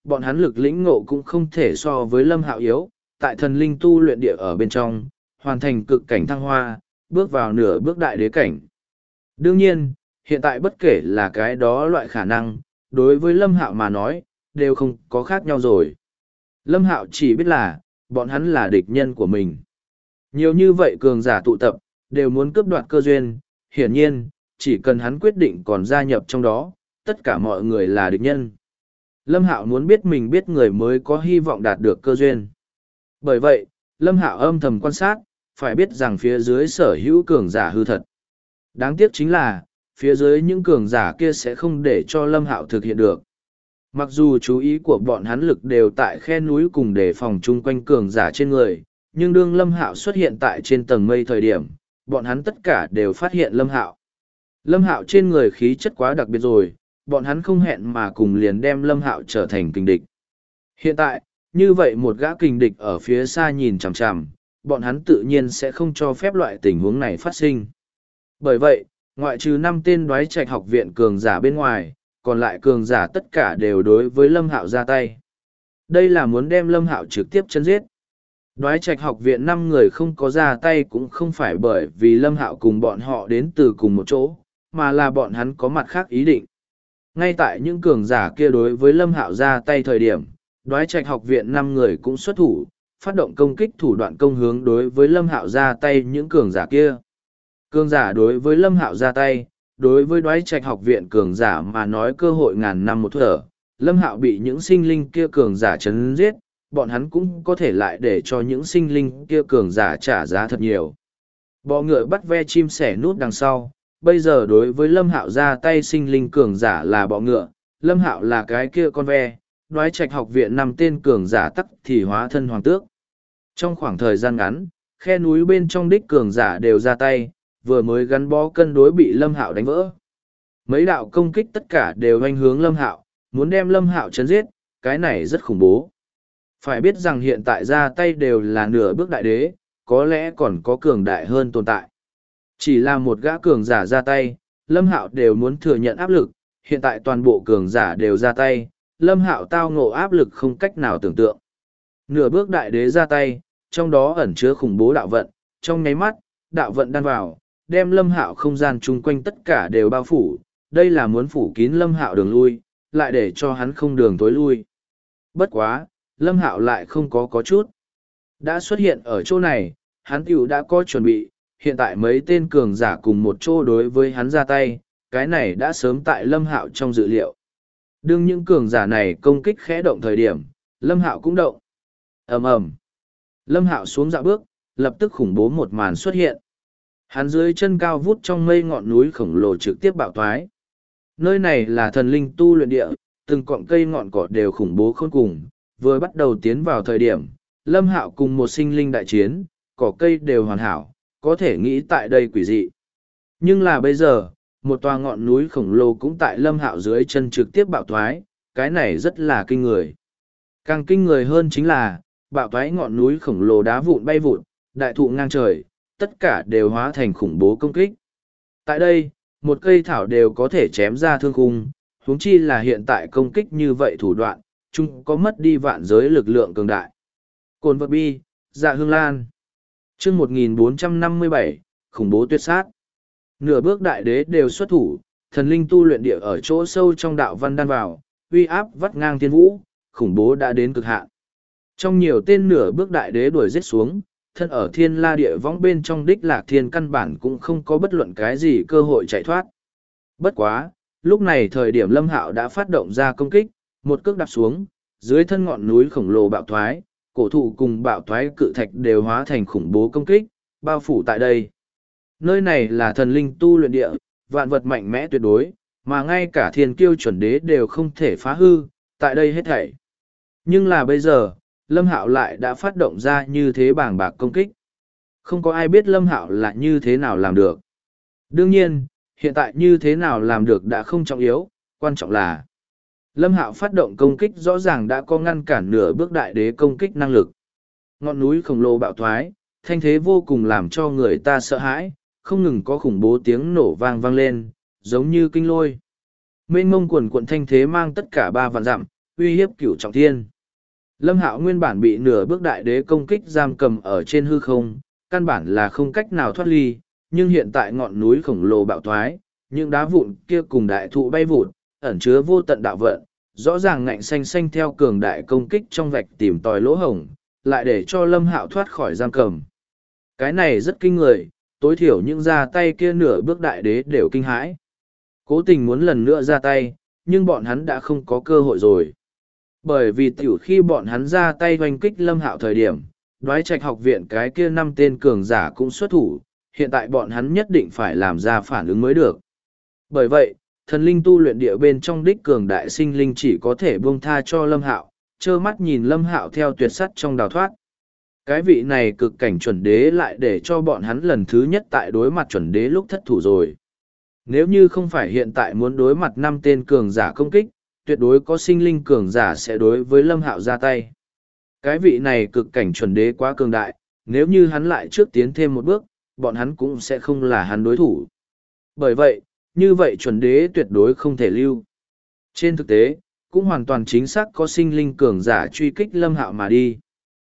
bọn hắn lực lĩnh ngộ cũng không thể so với Lâm Hạo yếu, tại thần linh tu luyện địa ở bên trong, hoàn thành cực cảnh thăng hoa, bước vào nửa bước đại đế cảnh. Đương nhiên, hiện tại bất kể là cái đó loại khả năng, đối với Lâm Hạo mà nói, đều không có khác nhau rồi. Lâm Hạo chỉ biết là, bọn hắn là địch nhân của mình. Nhiều như vậy cường giả tụ tập, đều muốn cướp đoạt cơ duyên, hiển nhiên, chỉ cần hắn quyết định còn gia nhập trong đó, tất cả mọi người là địch nhân. Lâm Hạo muốn biết mình biết người mới có hy vọng đạt được cơ duyên. Bởi vậy, Lâm Hạo âm thầm quan sát, phải biết rằng phía dưới sở hữu cường giả hư thật. Đáng tiếc chính là, phía dưới những cường giả kia sẽ không để cho Lâm Hạo thực hiện được. Mặc dù chú ý của bọn hắn lực đều tại khe núi cùng đề phòng chung quanh cường giả trên người, nhưng đương Lâm Hạo xuất hiện tại trên tầng mây thời điểm, bọn hắn tất cả đều phát hiện Lâm Hạo. Lâm Hạo trên người khí chất quá đặc biệt rồi, bọn hắn không hẹn mà cùng liền đem Lâm Hạo trở thành kình địch. Hiện tại, như vậy một gã kình địch ở phía xa nhìn chằm chằm, bọn hắn tự nhiên sẽ không cho phép loại tình huống này phát sinh. Bởi vậy, ngoại trừ 5 tên Đoái Trạch học viện cường giả bên ngoài, còn lại cường giả tất cả đều đối với Lâm Hạo ra tay. Đây là muốn đem Lâm Hạo trực tiếp chấn giết. Đoái Trạch học viện 5 người không có ra tay cũng không phải bởi vì Lâm Hạo cùng bọn họ đến từ cùng một chỗ, mà là bọn hắn có mặt khác ý định. Ngay tại những cường giả kia đối với Lâm Hạo ra tay thời điểm, Đoái Trạch học viện 5 người cũng xuất thủ, phát động công kích thủ đoạn công hướng đối với Lâm Hạo ra tay những cường giả kia. Cường giả đối với Lâm Hạo ra tay, đối với Đoái Trạch học viện cường giả mà nói cơ hội ngàn năm một thở, Lâm Hạo bị những sinh linh kia cường giả chấn giết, bọn hắn cũng có thể lại để cho những sinh linh kia cường giả trả giá thật nhiều. Bọ ngựa bắt ve chim sẻ nút đằng sau, bây giờ đối với Lâm Hạo ra tay sinh linh cường giả là bọ ngựa, Lâm Hạo là cái kia con ve, Đoái Trạch học viện 5 tên cường giả tắc thì hóa thân hoàng tước. Trong khoảng thời gian ngắn, khe núi bên trong đích cường giả đều ra tay, vừa mới gắn bó cân đối bị Lâm Hạo đánh vỡ. Mấy đạo công kích tất cả đều hoành hướng Lâm Hạo, muốn đem Lâm Hạo chấn giết, cái này rất khủng bố. Phải biết rằng hiện tại ra tay đều là nửa bước đại đế, có lẽ còn có cường đại hơn tồn tại. Chỉ là một gã cường giả ra tay, Lâm Hạo đều muốn thừa nhận áp lực, hiện tại toàn bộ cường giả đều ra tay, Lâm Hạo tao ngộ áp lực không cách nào tưởng tượng. Nửa bước đại đế ra tay, trong đó ẩn chứa khủng bố đạo vận, trong nháy mắt, đạo vận đan vào, đem Lâm Hạo không gian chung quanh tất cả đều bao phủ, đây là muốn phủ kín Lâm Hạo đường lui, lại để cho hắn không đường tối lui. Bất quá, Lâm Hạo lại không có chút. Đã xuất hiện ở chỗ này, hắn tiểu đã có chuẩn bị, hiện tại mấy tên cường giả cùng một chỗ đối với hắn ra tay, cái này đã sớm tại Lâm Hạo trong dự liệu. Đương những cường giả này công kích khẽ động thời điểm, Lâm Hạo cũng động. Ầm ầm. Lâm Hạo xuống dạo bước, lập tức khủng bố một màn xuất hiện. Hắn dưới chân cao vút trong mây ngọn núi khổng lồ trực tiếp bạo thoái. Nơi này là thần linh tu luyện địa, từng cọng cây ngọn cỏ đều khủng bố khôn cùng. Vừa bắt đầu tiến vào thời điểm, Lâm Hạo cùng một sinh linh đại chiến, cỏ cây đều hoàn hảo, có thể nghĩ tại đây quỷ dị. Nhưng là bây giờ, một tòa ngọn núi khổng lồ cũng tại Lâm Hạo dưới chân trực tiếp bạo thoái, cái này rất là kinh người. Càng kinh người hơn chính là, bạo thoái ngọn núi khổng lồ đá vụn bay vụn, đại thụ ngang trời, tất cả đều hóa thành khủng bố công kích. Tại đây, một cây thảo đều có thể chém ra thương khung, huống chi là hiện tại công kích như vậy thủ đoạn, chung có mất đi vạn giới lực lượng cường đại. Cồn vật bi, dạ hương lan. Chương 1457, khủng bố tuyệt sát. Nửa bước đại đế đều xuất thủ, thần linh tu luyện địa ở chỗ sâu trong đạo văn đan vào, uy áp vắt ngang thiên vũ, khủng bố đã đến cực hạn. Trong nhiều tên nửa bước đại đế đuổi giết xuống, thân ở thiên la địa võng bên trong đích lạc thiên căn bản cũng không có bất luận cái gì cơ hội chạy thoát. Bất quá, lúc này thời điểm Lâm Hạo đã phát động ra công kích, một cước đạp xuống, dưới thân ngọn núi khổng lồ bạo thoái, cổ thụ cùng bạo thoái cự thạch đều hóa thành khủng bố công kích, bao phủ tại đây. Nơi này là thần linh tu luyện địa, vạn vật mạnh mẽ tuyệt đối, mà ngay cả thiên kiêu chuẩn đế đều không thể phá hư, tại đây hết thảy. Nhưng là bây giờ, Lâm Hạo lại đã phát động ra như thế bàng bạc công kích. Không có ai biết Lâm Hạo là như thế nào làm được. Đương nhiên, hiện tại như thế nào làm được đã không trọng yếu, quan trọng là Lâm Hạo phát động công kích rõ ràng đã có ngăn cản nửa bước đại đế công kích năng lực. Ngọn núi khổng lồ bạo thoái, thanh thế vô cùng làm cho người ta sợ hãi, không ngừng có khủng bố tiếng nổ vang lên, giống như kinh lôi. Mênh mông quần quận thanh thế mang tất cả 3 vạn dặm, uy hiếp cửu trọng thiên. Lâm Hạo nguyên bản bị nửa bước đại đế công kích giam cầm ở trên hư không, căn bản là không cách nào thoát ly, nhưng hiện tại ngọn núi khổng lồ bạo thoái, những đá vụn kia cùng đại thụ bay vụt, ẩn chứa vô tận đạo vận, rõ ràng ngạnh xanh xanh theo cường đại công kích trong vạch tìm tòi lỗ hổng, lại để cho Lâm Hạo thoát khỏi giam cầm. Cái này rất kinh người, tối thiểu những ra tay kia nửa bước đại đế đều kinh hãi. Cố tình muốn lần nữa ra tay, nhưng bọn hắn đã không có cơ hội rồi. Bởi vì tiểu khi bọn hắn ra tay hoành kích Lâm Hạo thời điểm, Đoái Trạch học viện cái kia 5 tên cường giả cũng xuất thủ, hiện tại bọn hắn nhất định phải làm ra phản ứng mới được. Bởi vậy, thần linh tu luyện địa bên trong đích cường đại sinh linh chỉ có thể buông tha cho Lâm Hạo, trơ mắt nhìn Lâm Hạo theo tuyệt sắt trong đào thoát. Cái vị này cực cảnh chuẩn đế lại để cho bọn hắn lần thứ nhất tại đối mặt chuẩn đế lúc thất thủ rồi. Nếu như không phải hiện tại muốn đối mặt 5 tên cường giả công kích, tuyệt đối có sinh linh cường giả sẽ đối với Lâm Hạo ra tay. Cái vị này cực cảnh chuẩn đế quá cường đại, nếu như hắn lại trước tiến thêm một bước, bọn hắn cũng sẽ không là hắn đối thủ. Bởi vậy, như vậy chuẩn đế tuyệt đối không thể lưu. Trên thực tế, cũng hoàn toàn chính xác có sinh linh cường giả truy kích Lâm Hạo mà đi.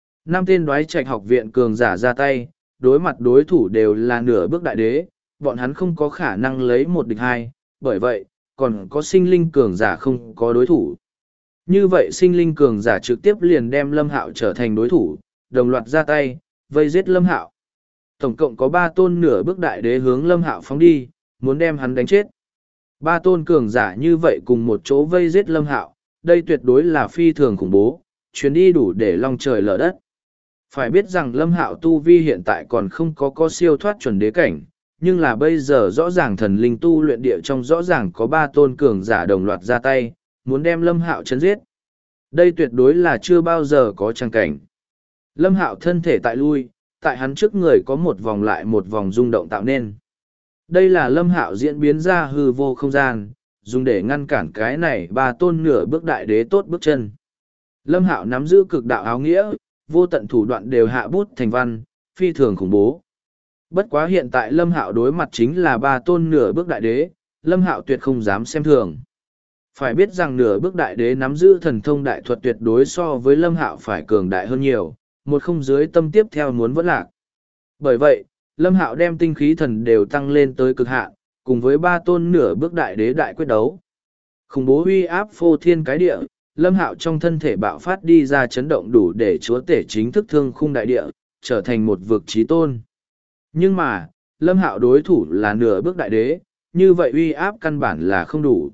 5 tên Đoái Trạch học viện cường giả ra tay, đối mặt đối thủ đều là nửa bước đại đế, bọn hắn không có khả năng lấy một địch hai, bởi vậy, còn có sinh linh cường giả không có đối thủ. Như vậy sinh linh cường giả trực tiếp liền đem Lâm Hạo trở thành đối thủ, đồng loạt ra tay, vây giết Lâm Hạo. Tổng cộng có 3 tôn nửa bước đại đế hướng Lâm Hạo phóng đi, muốn đem hắn đánh chết. 3 tôn cường giả như vậy cùng một chỗ vây giết Lâm Hạo, đây tuyệt đối là phi thường khủng bố, chuyến đi đủ để long trời lở đất. Phải biết rằng Lâm Hạo tu vi hiện tại còn không có siêu thoát chuẩn đế cảnh, nhưng là bây giờ rõ ràng thần linh tu luyện địa trong rõ ràng có 3 tôn cường giả đồng loạt ra tay, muốn đem Lâm Hạo chấn giết. Đây tuyệt đối là chưa bao giờ có trang cảnh. Lâm Hạo thân thể tại lui, tại hắn trước người có một vòng lại một vòng rung động tạo nên. Đây là Lâm Hạo diễn biến ra hư vô không gian, dùng để ngăn cản cái này 3 tôn nửa bước đại đế tốt bước chân. Lâm Hạo nắm giữ cực đạo áo nghĩa, vô tận thủ đoạn đều hạ bút thành văn, phi thường khủng bố. Bất quá hiện tại Lâm Hạo đối mặt chính là 3 tôn nửa bước đại đế, Lâm Hạo tuyệt không dám xem thường. Phải biết rằng nửa bước đại đế nắm giữ thần thông đại thuật tuyệt đối so với Lâm Hạo phải cường đại hơn nhiều, một không dưới tâm tiếp theo muốn vẫn lạc. Bởi vậy, Lâm Hạo đem tinh khí thần đều tăng lên tới cực hạn, cùng với 3 tôn nửa bước đại đế đại quyết đấu. Khủng bố uy áp phô thiên cái địa, Lâm Hạo trong thân thể bạo phát đi ra chấn động đủ để chúa tể chính thức thương khung đại địa, trở thành một vực chí tôn. Nhưng mà, Lâm Hạo đối thủ là nửa bước đại đế, như vậy uy áp căn bản là không đủ.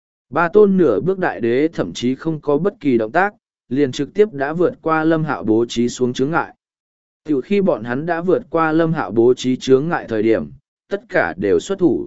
3 tôn nửa bước đại đế thậm chí không có bất kỳ động tác, liền trực tiếp đã vượt qua Lâm Hạo bố trí xuống chướng ngại. Từ khi bọn hắn đã vượt qua Lâm Hạo bố trí chướng ngại thời điểm, tất cả đều xuất thủ.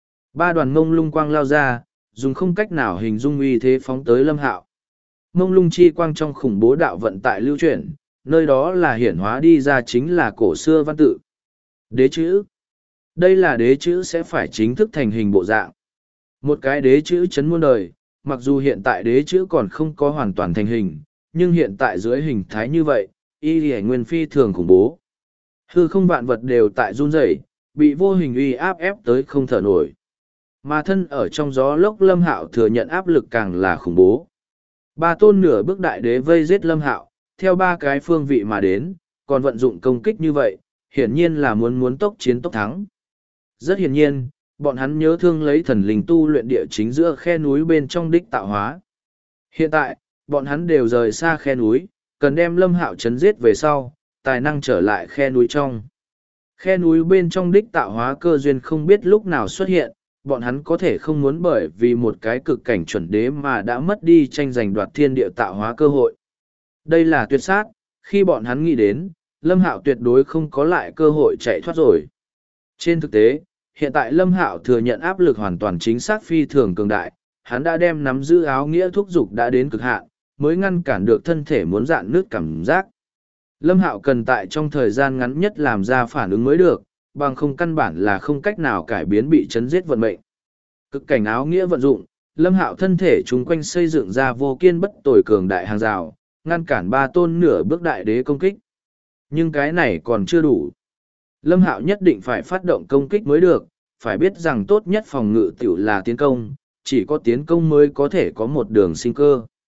3 đoàn mông lung quang lao ra, dùng không cách nào hình dung uy thế phóng tới Lâm Hạo. Mông lung chi quang trong khủng bố đạo vận tại lưu chuyển, nơi đó là hiển hóa đi ra chính là cổ xưa văn tự. Đế chữ. Đây là đế chữ sẽ phải chính thức thành hình bộ dạng. Một cái đế chữ chấn muôn đời, mặc dù hiện tại đế chữ còn không có hoàn toàn thành hình, nhưng hiện tại dưới hình thái như vậy, y lì nguyên phi thường khủng bố. Hư không vạn vật đều tại run rẩy, bị vô hình uy áp ép tới không thở nổi. Mà thân ở trong gió lốc Lâm Hạo thừa nhận áp lực càng là khủng bố. 3 tôn nửa bước đại đế vây giết Lâm Hạo, theo 3 cái phương vị mà đến, còn vận dụng công kích như vậy, hiển nhiên là muốn tốc chiến tốc thắng. Rất hiển nhiên, bọn hắn nhớ thương lấy thần linh tu luyện địa chính giữa khe núi bên trong đích tạo hóa. Hiện tại, bọn hắn đều rời xa khe núi, cần đem Lâm Hạo chấn giết về sau, tài năng trở lại khe núi trong. Khe núi bên trong đích tạo hóa cơ duyên không biết lúc nào xuất hiện, bọn hắn có thể không muốn bởi vì một cái cực cảnh chuẩn đế mà đã mất đi tranh giành đoạt thiên địa tạo hóa cơ hội. Đây là tuyệt sát, khi bọn hắn nghĩ đến, Lâm Hạo tuyệt đối không có lại cơ hội chạy thoát rồi. Trên thực tế, hiện tại Lâm Hạo thừa nhận áp lực hoàn toàn chính xác phi thường cường đại, hắn đã đem nắm giữ áo nghĩa thúc dục đã đến cực hạn, mới ngăn cản được thân thể muốn dạn nước cảm giác. Lâm Hạo cần tại trong thời gian ngắn nhất làm ra phản ứng mới được, bằng không căn bản là không cách nào cải biến bị chấn giết vận mệnh. Cực cảnh áo nghĩa vận dụng, Lâm Hạo thân thể chung quanh xây dựng ra vô kiên bất tồi cường đại hàng rào, ngăn cản 3 tôn nửa bước đại đế công kích. Nhưng cái này còn chưa đủ. Lâm Hạo nhất định phải phát động công kích mới được, phải biết rằng tốt nhất phòng ngự tiểu là tiến công, chỉ có tiến công mới có thể có một đường sinh cơ.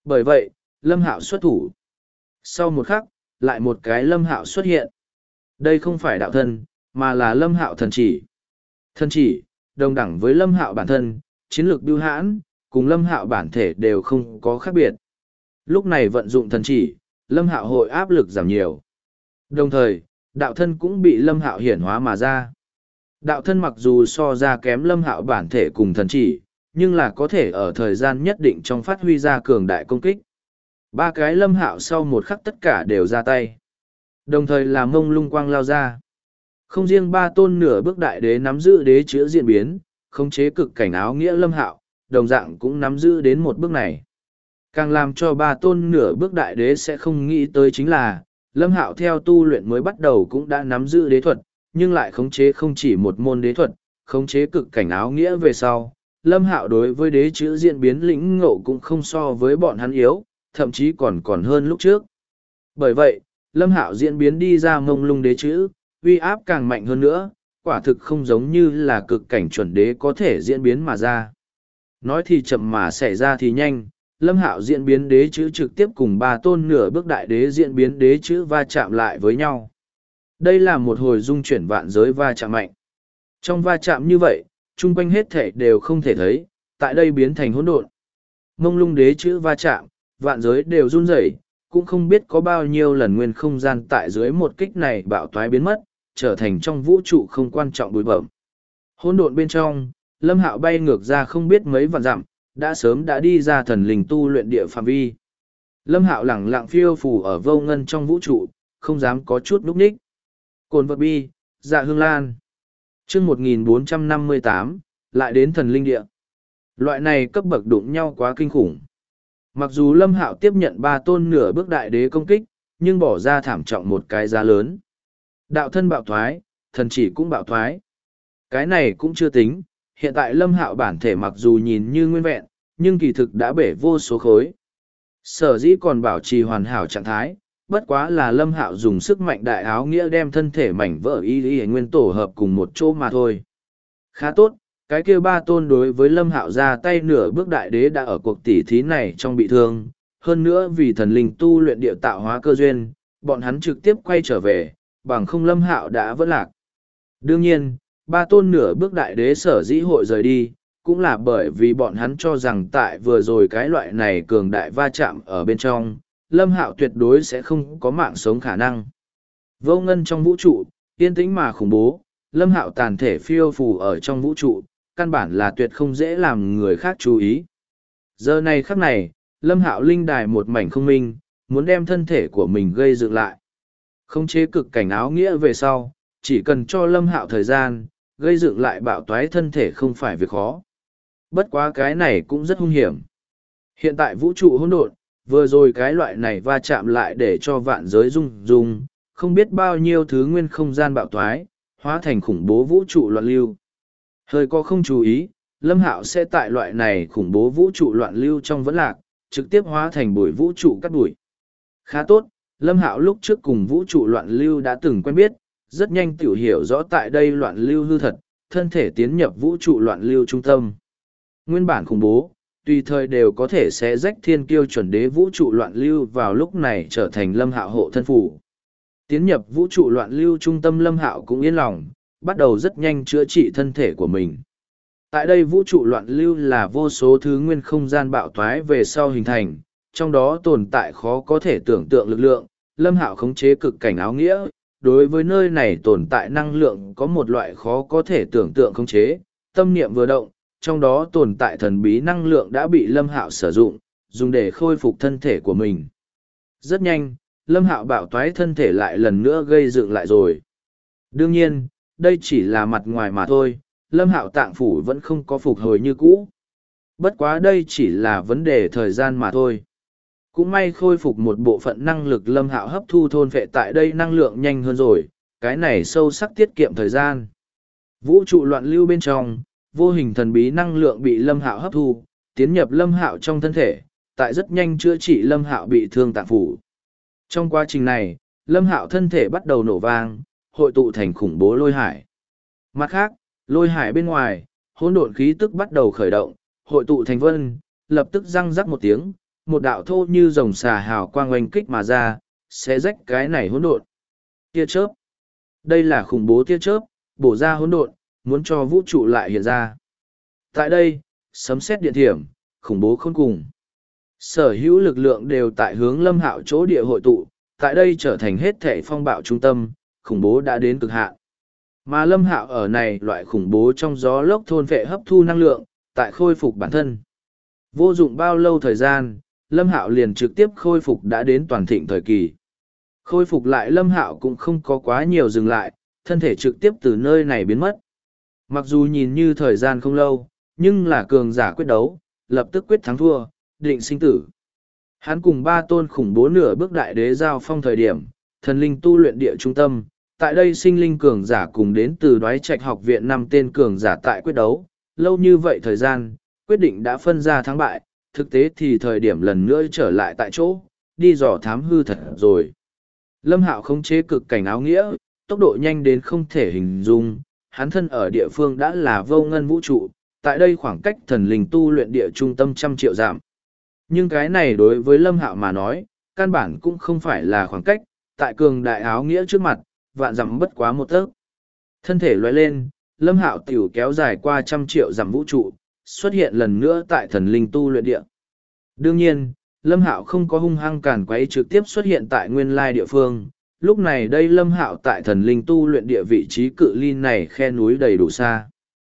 Bởi vậy, Lâm Hạo xuất thủ. Sau một khắc, lại một cái Lâm Hạo xuất hiện. Đây không phải đạo thân, mà là Lâm Hạo thần chỉ. Thần chỉ, đồng đẳng với Lâm Hạo bản thân, chiến lược bưu hãn, cùng Lâm Hạo bản thể đều không có khác biệt. Lúc này vận dụng thần chỉ, Lâm Hạo hội áp lực giảm nhiều. Đồng thời, đạo thân cũng bị Lâm Hạo hiển hóa mà ra. Đạo thân mặc dù so ra kém Lâm Hạo bản thể cùng thần chỉ, nhưng là có thể ở thời gian nhất định trong phát huy ra cường đại công kích. Ba cái Lâm Hạo sau một khắc tất cả đều ra tay. Đồng thời làm mông lung quang lao ra. Không riêng ba tôn nửa bước đại đế nắm giữ đế chữa diễn biến, khống chế cực cảnh áo nghĩa Lâm Hạo, đồng dạng cũng nắm giữ đến một bước này. Càng làm cho ba tôn nửa bước đại đế sẽ không nghĩ tới chính là, Lâm Hạo theo tu luyện mới bắt đầu cũng đã nắm giữ đế thuật, nhưng lại khống chế không chỉ một môn đế thuật, khống chế cực cảnh áo nghĩa về sau. Lâm Hạo đối với đế chữ diễn biến lĩnh ngộ cũng không so với bọn hắn yếu, thậm chí còn hơn lúc trước. Bởi vậy, Lâm Hạo diễn biến đi ra mông lung đế chữ, uy áp càng mạnh hơn nữa, quả thực không giống như là cực cảnh chuẩn đế có thể diễn biến mà ra. Nói thì chậm mà xảy ra thì nhanh, Lâm Hạo diễn biến đế chữ trực tiếp cùng ba tôn nửa bước đại đế diễn biến đế chữ va chạm lại với nhau. Đây là một hồi dung chuyển vạn giới va chạm mạnh. Trong va chạm như vậy, chung quanh hết thể đều không thể thấy, tại đây biến thành hỗn độn. Mông lung đế chữ va chạm, vạn giới đều run rẩy, cũng không biết có bao nhiêu lần nguyên không gian tại dưới một kích này bạo toái biến mất, trở thành trong vũ trụ không quan trọng bụi bẩm. Hỗn độn bên trong, Lâm Hạo bay ngược ra không biết mấy vạn dặm, đã sớm đã đi ra thần linh tu luyện địa phạm vi. Lâm Hạo lẳng lặng phiêu phù ở vô ngân trong vũ trụ, không dám có chút núp ních. Cồn vật bi, dạ hương lan. Chương 1458, lại đến thần linh địa. Loại này cấp bậc đụng nhau quá kinh khủng. Mặc dù Lâm Hạo tiếp nhận ba tôn nửa bước đại đế công kích, nhưng bỏ ra thảm trọng một cái giá lớn. Đạo thân bạo thoái, thần chỉ cũng bạo thoái. Cái này cũng chưa tính, hiện tại Lâm Hạo bản thể mặc dù nhìn như nguyên vẹn, nhưng kỳ thực đã bể vô số khối. Sở dĩ còn bảo trì hoàn hảo trạng thái, bất quá là Lâm Hạo dùng sức mạnh đại áo nghĩa đem thân thể mảnh vỡ y nguyên tổ hợp cùng một chỗ mà thôi. Khá tốt, cái kia ba tôn đối với Lâm Hạo ra tay nửa bước đại đế đã ở cuộc tỉ thí này trong bị thương, hơn nữa vì thần linh tu luyện địa tạo hóa cơ duyên, bọn hắn trực tiếp quay trở về, bằng không Lâm Hạo đã vẫn lạc. Đương nhiên, ba tôn nửa bước đại đế sở dĩ hội rời đi, cũng là bởi vì bọn hắn cho rằng tại vừa rồi cái loại này cường đại va chạm ở bên trong, Lâm Hạo tuyệt đối sẽ không có mạng sống khả năng. Vô ngân trong vũ trụ, yên tĩnh mà khủng bố, Lâm Hạo tàn thể phiêu phù ở trong vũ trụ, căn bản là tuyệt không dễ làm người khác chú ý. Giờ này khắc này, Lâm Hạo linh đài một mảnh không minh, muốn đem thân thể của mình gây dựng lại. Không chế cực cảnh áo nghĩa về sau, chỉ cần cho Lâm Hạo thời gian, gây dựng lại bạo toái thân thể không phải việc khó. Bất quá cái này cũng rất hung hiểm. Hiện tại vũ trụ hỗn độn, vừa rồi cái loại này va chạm lại để cho vạn giới rung rung, không biết bao nhiêu thứ nguyên không gian bạo toái, hóa thành khủng bố vũ trụ loạn lưu. Hơi có không chú ý, Lâm Hạo sẽ tại loại này khủng bố vũ trụ loạn lưu trong vẫn lạc, trực tiếp hóa thành bụi vũ trụ cắt đuổi. Khá tốt, Lâm Hạo lúc trước cùng vũ trụ loạn lưu đã từng quen biết, rất nhanh tiểu hiểu rõ tại đây loạn lưu hư thật, thân thể tiến nhập vũ trụ loạn lưu trung tâm. Nguyên bản khủng bố, tùy thời đều có thể sẽ rách thiên kiêu chuẩn đế vũ trụ loạn lưu vào lúc này trở thành Lâm Hạo hộ thân phủ. Tiến nhập vũ trụ loạn lưu trung tâm Lâm Hạo cũng yên lòng, bắt đầu rất nhanh chữa trị thân thể của mình. Tại đây vũ trụ loạn lưu là vô số thứ nguyên không gian bạo thoái về sau hình thành, trong đó tồn tại khó có thể tưởng tượng lực lượng, Lâm Hạo khống chế cực cảnh áo nghĩa, đối với nơi này tồn tại năng lượng có một loại khó có thể tưởng tượng khống chế, tâm niệm vừa động, trong đó tồn tại thần bí năng lượng đã bị Lâm Hạo sử dụng, dùng để khôi phục thân thể của mình. Rất nhanh, Lâm Hạo bạo toái thân thể lại lần nữa gây dựng lại rồi. Đương nhiên, đây chỉ là mặt ngoài mà thôi, Lâm Hạo tạng phủ vẫn không có phục hồi như cũ. Bất quá đây chỉ là vấn đề thời gian mà thôi. Cũng may khôi phục một bộ phận năng lực Lâm Hạo hấp thu thôn phệ tại đây năng lượng nhanh hơn rồi, cái này sâu sắc tiết kiệm thời gian. Vũ trụ loạn lưu bên trong, vô hình thần bí năng lượng bị Lâm Hạo hấp thu, tiến nhập Lâm Hạo trong thân thể, tại rất nhanh chữa trị Lâm Hạo bị thương tạng phủ. Trong quá trình này, Lâm Hạo thân thể bắt đầu nổ vang, hội tụ thành khủng bố lôi hải. Mặt khác, lôi hải bên ngoài, hỗn độn khí tức bắt đầu khởi động, hội tụ thành vân, lập tức răng rắc một tiếng, một đạo thô như rồng xà hào quang oanh kích mà ra, xé rách cái này hỗn độn. Tia chớp. Đây là khủng bố tia chớp, bổ ra hỗn độn, muốn cho vũ trụ lại hiện ra. Tại đây, sấm sét điện thiểm, khủng bố khôn cùng. Sở hữu lực lượng đều tại hướng Lâm Hạo chỗ địa hội tụ, tại đây trở thành hết thể phong bạo trung tâm, khủng bố đã đến cực hạn. Mà Lâm Hạo ở này loại khủng bố trong gió lốc thôn vệ hấp thu năng lượng, tại khôi phục bản thân. Vô dụng bao lâu thời gian, Lâm Hạo liền trực tiếp khôi phục đã đến toàn thịnh thời kỳ. Khôi phục lại Lâm Hạo cũng không có quá nhiều dừng lại, thân thể trực tiếp từ nơi này biến mất. Mặc dù nhìn như thời gian không lâu, nhưng là cường giả quyết đấu, lập tức quyết thắng thua, định sinh tử. Hắn cùng ba tôn khủng bố nửa bước đại đế giao phong thời điểm, thần linh tu luyện địa trung tâm, tại đây sinh linh cường giả cùng đến từ Đoái Trạch học viện 5 tên cường giả tại quyết đấu, lâu như vậy thời gian, quyết định đã phân ra thắng bại, thực tế thì thời điểm lần nữa trở lại tại chỗ, đi dò thám hư thật rồi. Lâm Hạo khống chế cực cảnh áo nghĩa, tốc độ nhanh đến không thể hình dung, hắn thân ở địa phương đã là vô ngân vũ trụ, tại đây khoảng cách thần linh tu luyện địa trung tâm 100 triệu dặm. Nhưng cái này đối với Lâm Hạo mà nói, căn bản cũng không phải là khoảng cách, tại cường đại áo nghĩa trước mặt, vạn dặm bất quá một tấc. Thân thể lóe lên, Lâm Hạo tiểu kéo dài qua 100 triệu dặm vũ trụ, xuất hiện lần nữa tại thần linh tu luyện địa. Đương nhiên, Lâm Hạo không có hung hăng càn quấy trực tiếp xuất hiện tại nguyên lai địa phương. Lúc này đây Lâm Hạo tại thần linh tu luyện địa vị trí cự ly này khe núi đầy đủ xa.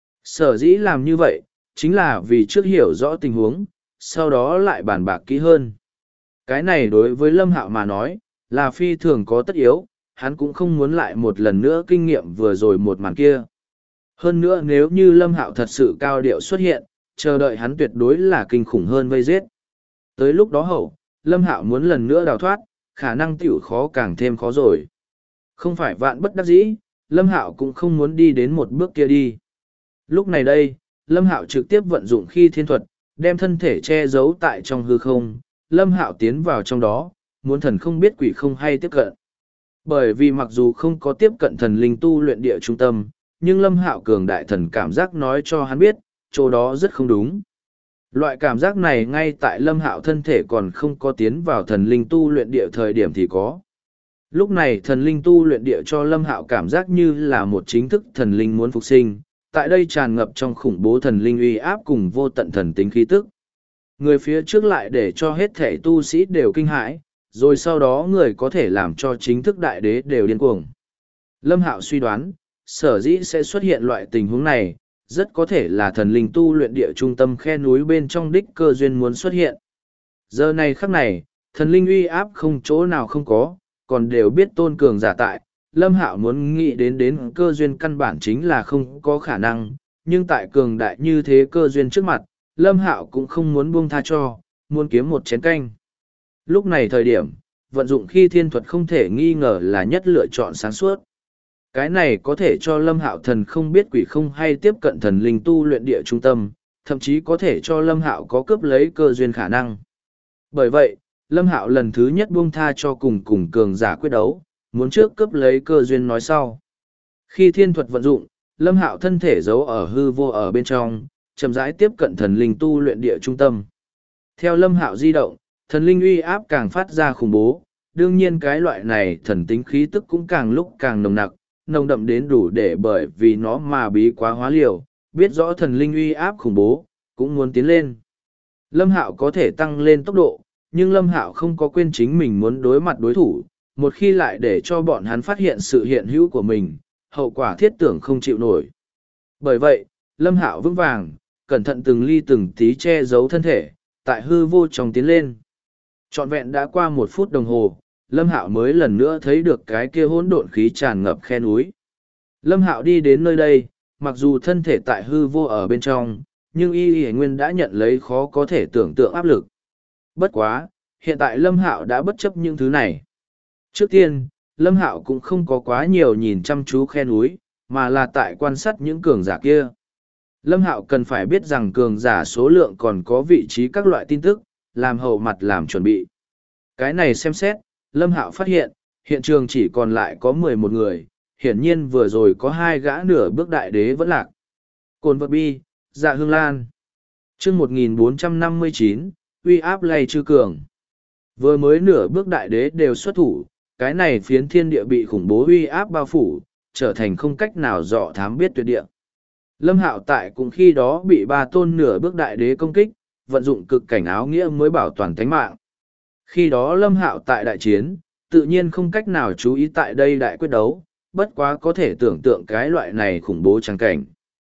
Sở dĩ làm như vậy, chính là vì trước hiểu rõ tình huống, sau đó lại bàn bạc kỹ hơn. Cái này đối với Lâm Hạo mà nói, là phi thường có tất yếu, hắn cũng không muốn lại một lần nữa kinh nghiệm vừa rồi một màn kia. Hơn nữa nếu như Lâm Hạo thật sự cao điệu xuất hiện, chờ đợi hắn tuyệt đối là kinh khủng hơn vây giết. Tới lúc đó hậu, Lâm Hạo muốn lần nữa đào thoát, khả năng tiểu khó càng thêm khó rồi. Không phải vạn bất đắc dĩ, Lâm Hạo cũng không muốn đi đến một bước kia đi. Lúc này đây, Lâm Hạo trực tiếp vận dụng khi thiên thuật, đem thân thể che giấu tại trong hư không, Lâm Hạo tiến vào trong đó, muốn thần không biết quỷ không hay tiếp cận. Bởi vì mặc dù không có tiếp cận thần linh tu luyện địa trung tâm, nhưng Lâm Hạo cường đại thần cảm giác nói cho hắn biết, chỗ đó rất không đúng. Loại cảm giác này ngay tại Lâm Hạo thân thể còn không có tiến vào thần linh tu luyện địa thời điểm thì có. Lúc này thần linh tu luyện địa cho Lâm Hạo cảm giác như là một chính thức thần linh muốn phục sinh, tại đây tràn ngập trong khủng bố thần linh uy áp cùng vô tận thần tính khí tức. Người phía trước lại để cho hết thể tu sĩ đều kinh hãi, rồi sau đó người có thể làm cho chính thức đại đế đều điên cuồng. Lâm Hạo suy đoán, sở dĩ sẽ xuất hiện loại tình huống này, rất có thể là thần linh tu luyện địa trung tâm khe núi bên trong đích cơ duyên muốn xuất hiện. Giờ này khắc này, thần linh uy áp không chỗ nào không có, còn đều biết tôn cường giả tại. Lâm Hạo muốn nghĩ đến cơ duyên căn bản chính là không có khả năng, nhưng tại cường đại như thế cơ duyên trước mặt, Lâm Hạo cũng không muốn buông tha cho, muốn kiếm một chén canh. Lúc này thời điểm, vận dụng khi thiên thuật không thể nghi ngờ là nhất lựa chọn sáng suốt. Cái này có thể cho Lâm Hạo thần không biết quỷ không hay tiếp cận thần linh tu luyện địa trung tâm, thậm chí có thể cho Lâm Hạo có cướp lấy cơ duyên khả năng. Bởi vậy, Lâm Hạo lần thứ nhất buông tha cho cùng cường giả quyết đấu, muốn trước cướp lấy cơ duyên nói sau. Khi thiên thuật vận dụng, Lâm Hạo thân thể giấu ở hư vô ở bên trong, chậm rãi tiếp cận thần linh tu luyện địa trung tâm. Theo Lâm Hạo di động, thần linh uy áp càng phát ra khủng bố, đương nhiên cái loại này thần tính khí tức cũng càng lúc càng nồng nặc, nồng đậm đến đủ để bởi vì nó mà bí quá hóa liều, biết rõ thần linh uy áp khủng bố, cũng muốn tiến lên. Lâm Hạo có thể tăng lên tốc độ, nhưng Lâm Hạo không có quên chính mình muốn đối mặt đối thủ, một khi lại để cho bọn hắn phát hiện sự hiện hữu của mình, hậu quả thiết tưởng không chịu nổi. Bởi vậy, Lâm Hạo vững vàng, cẩn thận từng ly từng tí che giấu thân thể, tại hư vô trong tiến lên. Trọn vẹn đã qua 1 phút đồng hồ, Lâm Hạo mới lần nữa thấy được cái kia hỗn độn khí tràn ngập khe núi. Lâm Hạo đi đến nơi đây, mặc dù thân thể tại hư vô ở bên trong, nhưng Y Nguyên đã nhận lấy khó có thể tưởng tượng áp lực. Bất quá, hiện tại Lâm Hạo đã bất chấp những thứ này. Trước tiên, Lâm Hạo cũng không có quá nhiều nhìn chăm chú khe núi, mà là tại quan sát những cường giả kia. Lâm Hạo cần phải biết rằng cường giả số lượng còn có vị trí các loại tin tức, làm hậu mặt làm chuẩn bị. Cái này xem xét, Lâm Hạo phát hiện trường chỉ còn lại có 11 người, hiển nhiên vừa rồi có 2 gã nửa bước đại đế vẫn lạc. Cồn vật bi, Dạ Hương Lan. Chương 1459, uy áp lay chư cường. Vừa mới nửa bước đại đế đều xuất thủ, cái này phiến thiên địa bị khủng bố uy áp bao phủ, trở thành không cách nào dò thám biết tuyệt địa. Lâm Hạo tại cũng khi đó bị ba tôn nửa bước đại đế công kích, vận dụng cực cảnh áo nghĩa mới bảo toàn tánh mạng. Khi đó Lâm Hạo tại đại chiến, tự nhiên không cách nào chú ý tại đây đại quyết đấu, bất quá có thể tưởng tượng cái loại này khủng bố trắng cảnh.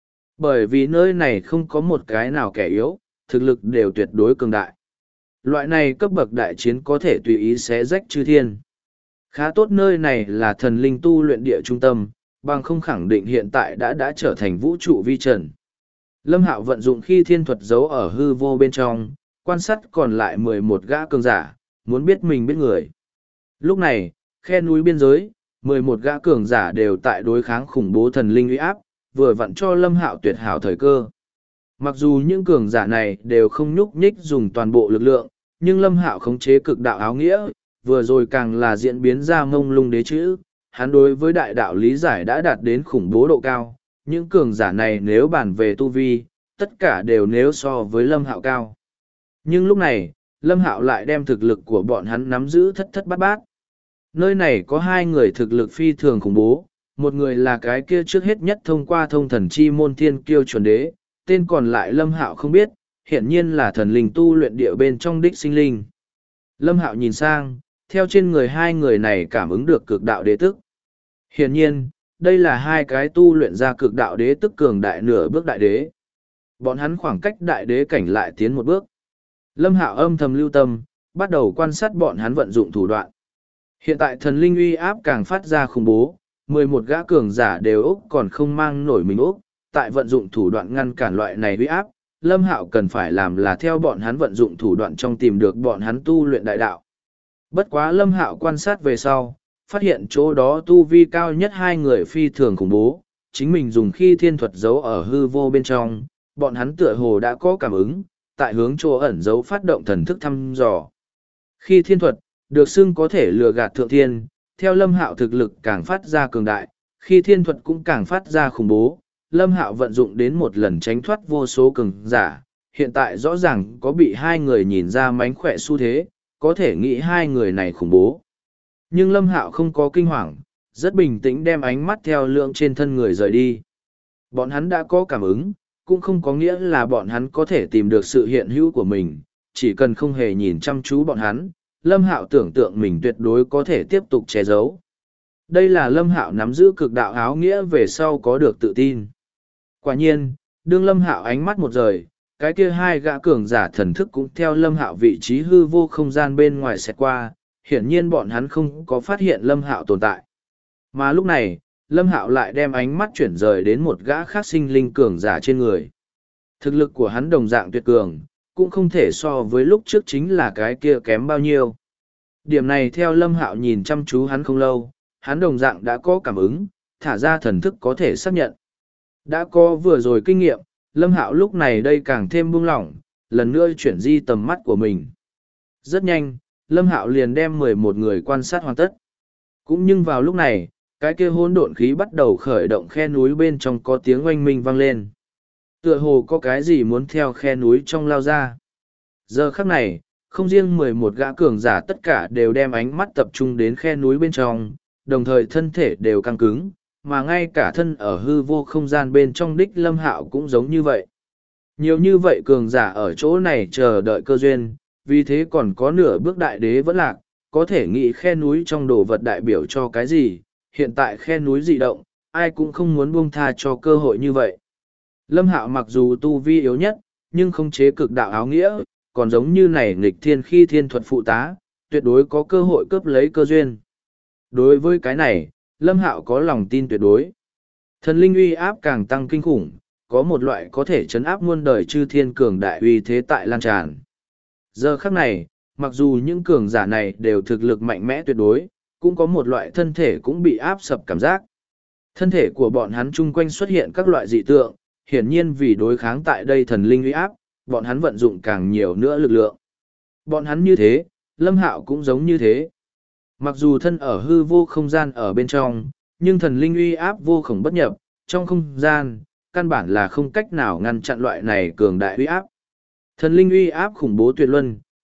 Bởi vì nơi này không có một cái nào kẻ yếu, thực lực đều tuyệt đối cường đại. Loại này cấp bậc đại chiến có thể tùy ý xé rách chư thiên. Khá tốt nơi này là thần linh tu luyện địa trung tâm, bằng không khẳng định hiện tại đã trở thành vũ trụ vi trần. Lâm Hạo vận dụng khi thiên thuật giấu ở hư vô bên trong, quan sát còn lại 11 gã cường giả, muốn biết mình biết người. Lúc này, khe núi biên giới, 11 gã cường giả đều tại đối kháng khủng bố thần linh uy áp, vừa vặn cho Lâm Hạo tuyệt hảo thời cơ. Mặc dù những cường giả này đều không nhúc nhích dùng toàn bộ lực lượng, nhưng Lâm Hạo khống chế cực đạo áo nghĩa, vừa rồi càng là diễn biến ra mông lung đế chữ, hắn đối với đại đạo lý giải đã đạt đến khủng bố độ cao, những cường giả này nếu bàn về tu vi, tất cả đều nếu so với Lâm Hạo cao. Nhưng lúc này, Lâm Hạo lại đem thực lực của bọn hắn nắm giữ thất thất bát bát. Nơi này có hai người thực lực phi thường khủng bố, một người là cái kia trước hết nhất thông qua thông thần chi môn thiên kiêu chuẩn đế, tên còn lại Lâm Hạo không biết, hiển nhiên là thần linh tu luyện địa bên trong đích sinh linh. Lâm Hạo nhìn sang, theo trên người hai người này cảm ứng được cực đạo đế tức. Hiển nhiên, đây là hai cái tu luyện ra cực đạo đế tức cường đại nửa bước đại đế. Bọn hắn khoảng cách đại đế cảnh lại tiến một bước. Lâm Hạo âm thầm lưu tâm, bắt đầu quan sát bọn hắn vận dụng thủ đoạn. Hiện tại thần linh uy áp càng phát ra khủng bố, 11 gã cường giả đều úc còn không mang nổi mình úc, tại vận dụng thủ đoạn ngăn cản loại này uy áp, Lâm Hạo cần phải làm là theo bọn hắn vận dụng thủ đoạn trong tìm được bọn hắn tu luyện đại đạo. Bất quá Lâm Hạo quan sát về sau, phát hiện chỗ đó tu vi cao nhất hai người phi thường khủng bố, chính mình dùng khi thiên thuật giấu ở hư vô bên trong, bọn hắn tựa hồ đã có cảm ứng, tại hướng chỗ ẩn giấu phát động thần thức thăm dò. Khi thiên thuật, được xưng có thể lừa gạt thượng thiên, theo Lâm Hạo thực lực càng phát ra cường đại, khi thiên thuật cũng càng phát ra khủng bố, Lâm Hạo vận dụng đến một lần tránh thoát vô số cường giả, hiện tại rõ ràng có bị hai người nhìn ra mánh khỏe xu thế, có thể nghĩ hai người này khủng bố. Nhưng Lâm Hạo không có kinh hoàng, rất bình tĩnh đem ánh mắt theo lượng trên thân người rời đi. Bọn hắn đã có cảm ứng, cũng không có nghĩa là bọn hắn có thể tìm được sự hiện hữu của mình, chỉ cần không hề nhìn chăm chú bọn hắn, Lâm Hạo tưởng tượng mình tuyệt đối có thể tiếp tục che giấu. Đây là Lâm Hạo nắm giữ cực đạo áo nghĩa về sau có được tự tin. Quả nhiên, đương Lâm Hạo ánh mắt một rời, cái kia hai gã cường giả thần thức cũng theo Lâm Hạo vị trí hư vô không gian bên ngoài xẹt qua, hiển nhiên bọn hắn không có phát hiện Lâm Hạo tồn tại. Mà lúc này, Lâm Hạo lại đem ánh mắt chuyển rời đến một gã khác sinh linh cường giả trên người. Thực lực của hắn đồng dạng tuyệt cường, cũng không thể so với lúc trước chính là cái kia kém bao nhiêu. Điểm này theo Lâm Hạo nhìn chăm chú hắn không lâu, hắn đồng dạng đã có cảm ứng, thả ra thần thức có thể xác nhận. Đã có vừa rồi kinh nghiệm, Lâm Hạo lúc này đây càng thêm buông lỏng, lần nữa chuyển di tầm mắt của mình. Rất nhanh, Lâm Hạo liền đem 11 người quan sát hoàn tất. Cũng nhưng vào lúc này, cái kia hỗn độn khí bắt đầu khởi động, khe núi bên trong có tiếng oanh minh vang lên. Tựa hồ có cái gì muốn theo khe núi trong lao ra. Giờ khắc này, không riêng 11 gã cường giả tất cả đều đem ánh mắt tập trung đến khe núi bên trong, đồng thời thân thể đều căng cứng, mà ngay cả thân ở hư vô không gian bên trong đích Lâm Hạo cũng giống như vậy. Nhiều như vậy cường giả ở chỗ này chờ đợi cơ duyên, vì thế còn có nửa bước đại đế vẫn lạc, có thể nghĩ khe núi trong đồ vật đại biểu cho cái gì, hiện tại khe núi dị động, ai cũng không muốn buông tha cho cơ hội như vậy. Lâm Hạo mặc dù tu vi yếu nhất, nhưng không chế cực đạo áo nghĩa, còn giống như này nghịch thiên khi thiên thuật phụ tá, tuyệt đối có cơ hội cướp lấy cơ duyên. Đối với cái này, Lâm Hạo có lòng tin tuyệt đối. Thần linh uy áp càng tăng kinh khủng, có một loại có thể chấn áp muôn đời chư thiên cường đại uy thế tại lan tràn. Giờ khắc này, mặc dù những cường giả này đều thực lực mạnh mẽ tuyệt đối, cũng có một loại thân thể cũng bị áp sập cảm giác. Thân thể của bọn hắn chung quanh xuất hiện các loại dị tượng, hiển nhiên vì đối kháng tại đây thần linh uy áp, bọn hắn vận dụng càng nhiều nữa lực lượng. Bọn hắn như thế, Lâm Hạo cũng giống như thế. Mặc dù thân ở hư vô không gian ở bên trong, nhưng thần linh uy áp vô khổng bất nhập, trong không gian, căn bản là không cách nào ngăn chặn loại này cường đại uy áp. Thần linh uy áp khủng bố tuyệt luân,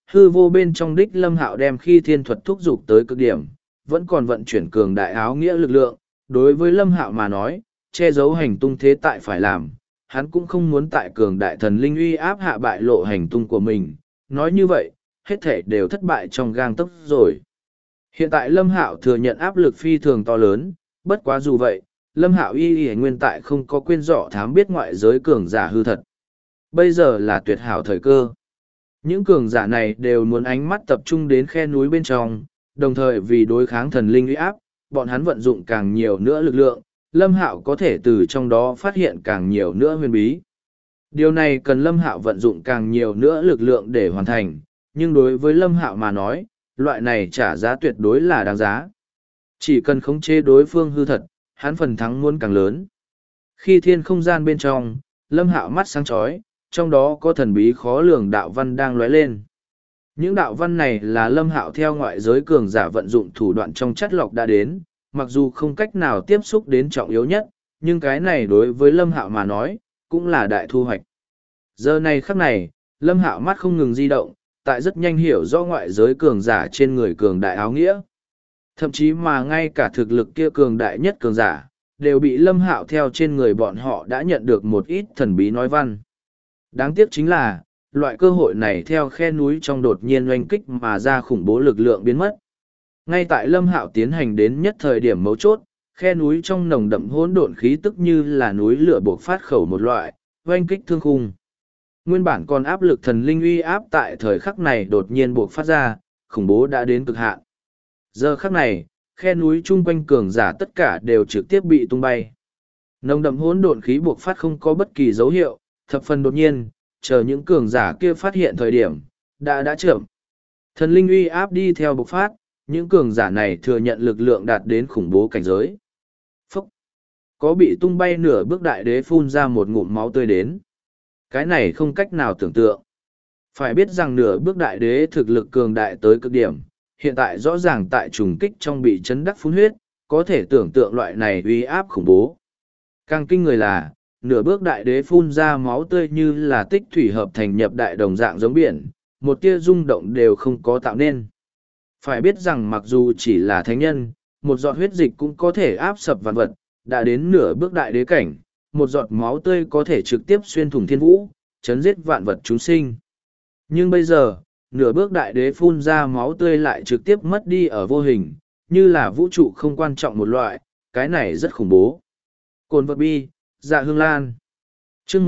hư vô bên trong đích Lâm Hạo đem khi thiên thuật thúc giục tới cực điểm, vẫn còn vận chuyển cường đại áo nghĩa lực lượng. Đối với Lâm Hạo mà nói, che giấu hành tung thế tại phải làm, hắn cũng không muốn tại cường đại thần linh uy áp hạ bại lộ hành tung của mình. Nói như vậy, hết thể đều thất bại trong gang tấc rồi. Hiện tại Lâm Hạo thừa nhận áp lực phi thường to lớn, bất quá dù vậy, Lâm Hạo y nguyên tại không có quên dọ thám biết ngoại giới cường giả hư thật. Bây giờ là tuyệt hảo thời cơ. Những cường giả này đều muốn ánh mắt tập trung đến khe núi bên trong, đồng thời vì đối kháng thần linh uy áp, bọn hắn vận dụng càng nhiều nữa lực lượng, Lâm Hạo có thể từ trong đó phát hiện càng nhiều nữa huyền bí. Điều này cần Lâm Hạo vận dụng càng nhiều nữa lực lượng để hoàn thành, nhưng đối với Lâm Hạo mà nói, loại này trả giá tuyệt đối là đáng giá. Chỉ cần khống chế đối phương hư thật, hắn phần thắng muốn càng lớn. Khi thiên không gian bên trong, Lâm Hạo mắt sáng chói, trong đó có thần bí khó lường đạo văn đang lóe lên. Những đạo văn này là Lâm Hạo theo ngoại giới cường giả vận dụng thủ đoạn trong chất lọc đã đến, mặc dù không cách nào tiếp xúc đến trọng yếu nhất, nhưng cái này đối với Lâm Hạo mà nói, cũng là đại thu hoạch. Giờ này khắc này, Lâm Hạo mắt không ngừng di động, tại rất nhanh hiểu rõ ngoại giới cường giả trên người cường đại áo nghĩa. Thậm chí mà ngay cả thực lực kia cường đại nhất cường giả, đều bị Lâm Hạo theo trên người bọn họ đã nhận được một ít thần bí nói văn. Đáng tiếc chính là, loại cơ hội này theo khe núi trong đột nhiên oanh kích mà ra khủng bố lực lượng biến mất. Ngay tại Lâm Hạo tiến hành đến nhất thời điểm mấu chốt, khe núi trong nồng đậm hỗn độn khí tức như là núi lửa buộc phát khẩu một loại, oanh kích thương khung. Nguyên bản còn áp lực thần linh uy áp tại thời khắc này đột nhiên buộc phát ra, khủng bố đã đến cực hạn. Giờ khắc này, khe núi chung quanh cường giả tất cả đều trực tiếp bị tung bay. Nồng đậm hỗn độn khí buộc phát không có bất kỳ dấu hiệu, thập phần đột nhiên, chờ những cường giả kia phát hiện thời điểm, đã chậm. Thần linh uy áp đi theo bộc phát, những cường giả này thừa nhận lực lượng đạt đến khủng bố cảnh giới. Phúc! Có bị tung bay nửa bước đại đế phun ra một ngụm máu tươi đến. Cái này không cách nào tưởng tượng. Phải biết rằng nửa bước đại đế thực lực cường đại tới cực điểm, hiện tại rõ ràng tại trùng kích trong bị chấn đắc phun huyết, có thể tưởng tượng loại này uy áp khủng bố. Càng kinh người là, nửa bước đại đế phun ra máu tươi như là tích thủy hợp thành nhập đại đồng dạng giống biển, một tia rung động đều không có tạo nên. Phải biết rằng mặc dù chỉ là thánh nhân, một giọt huyết dịch cũng có thể áp sập vạn vật, đã đến nửa bước đại đế cảnh, một giọt máu tươi có thể trực tiếp xuyên thủng thiên vũ, chấn giết vạn vật chúng sinh. Nhưng bây giờ, nửa bước đại đế phun ra máu tươi lại trực tiếp mất đi ở vô hình, như là vũ trụ không quan trọng một loại, cái này rất khủng bố. Cồn vật bi, dạ hương lan. chương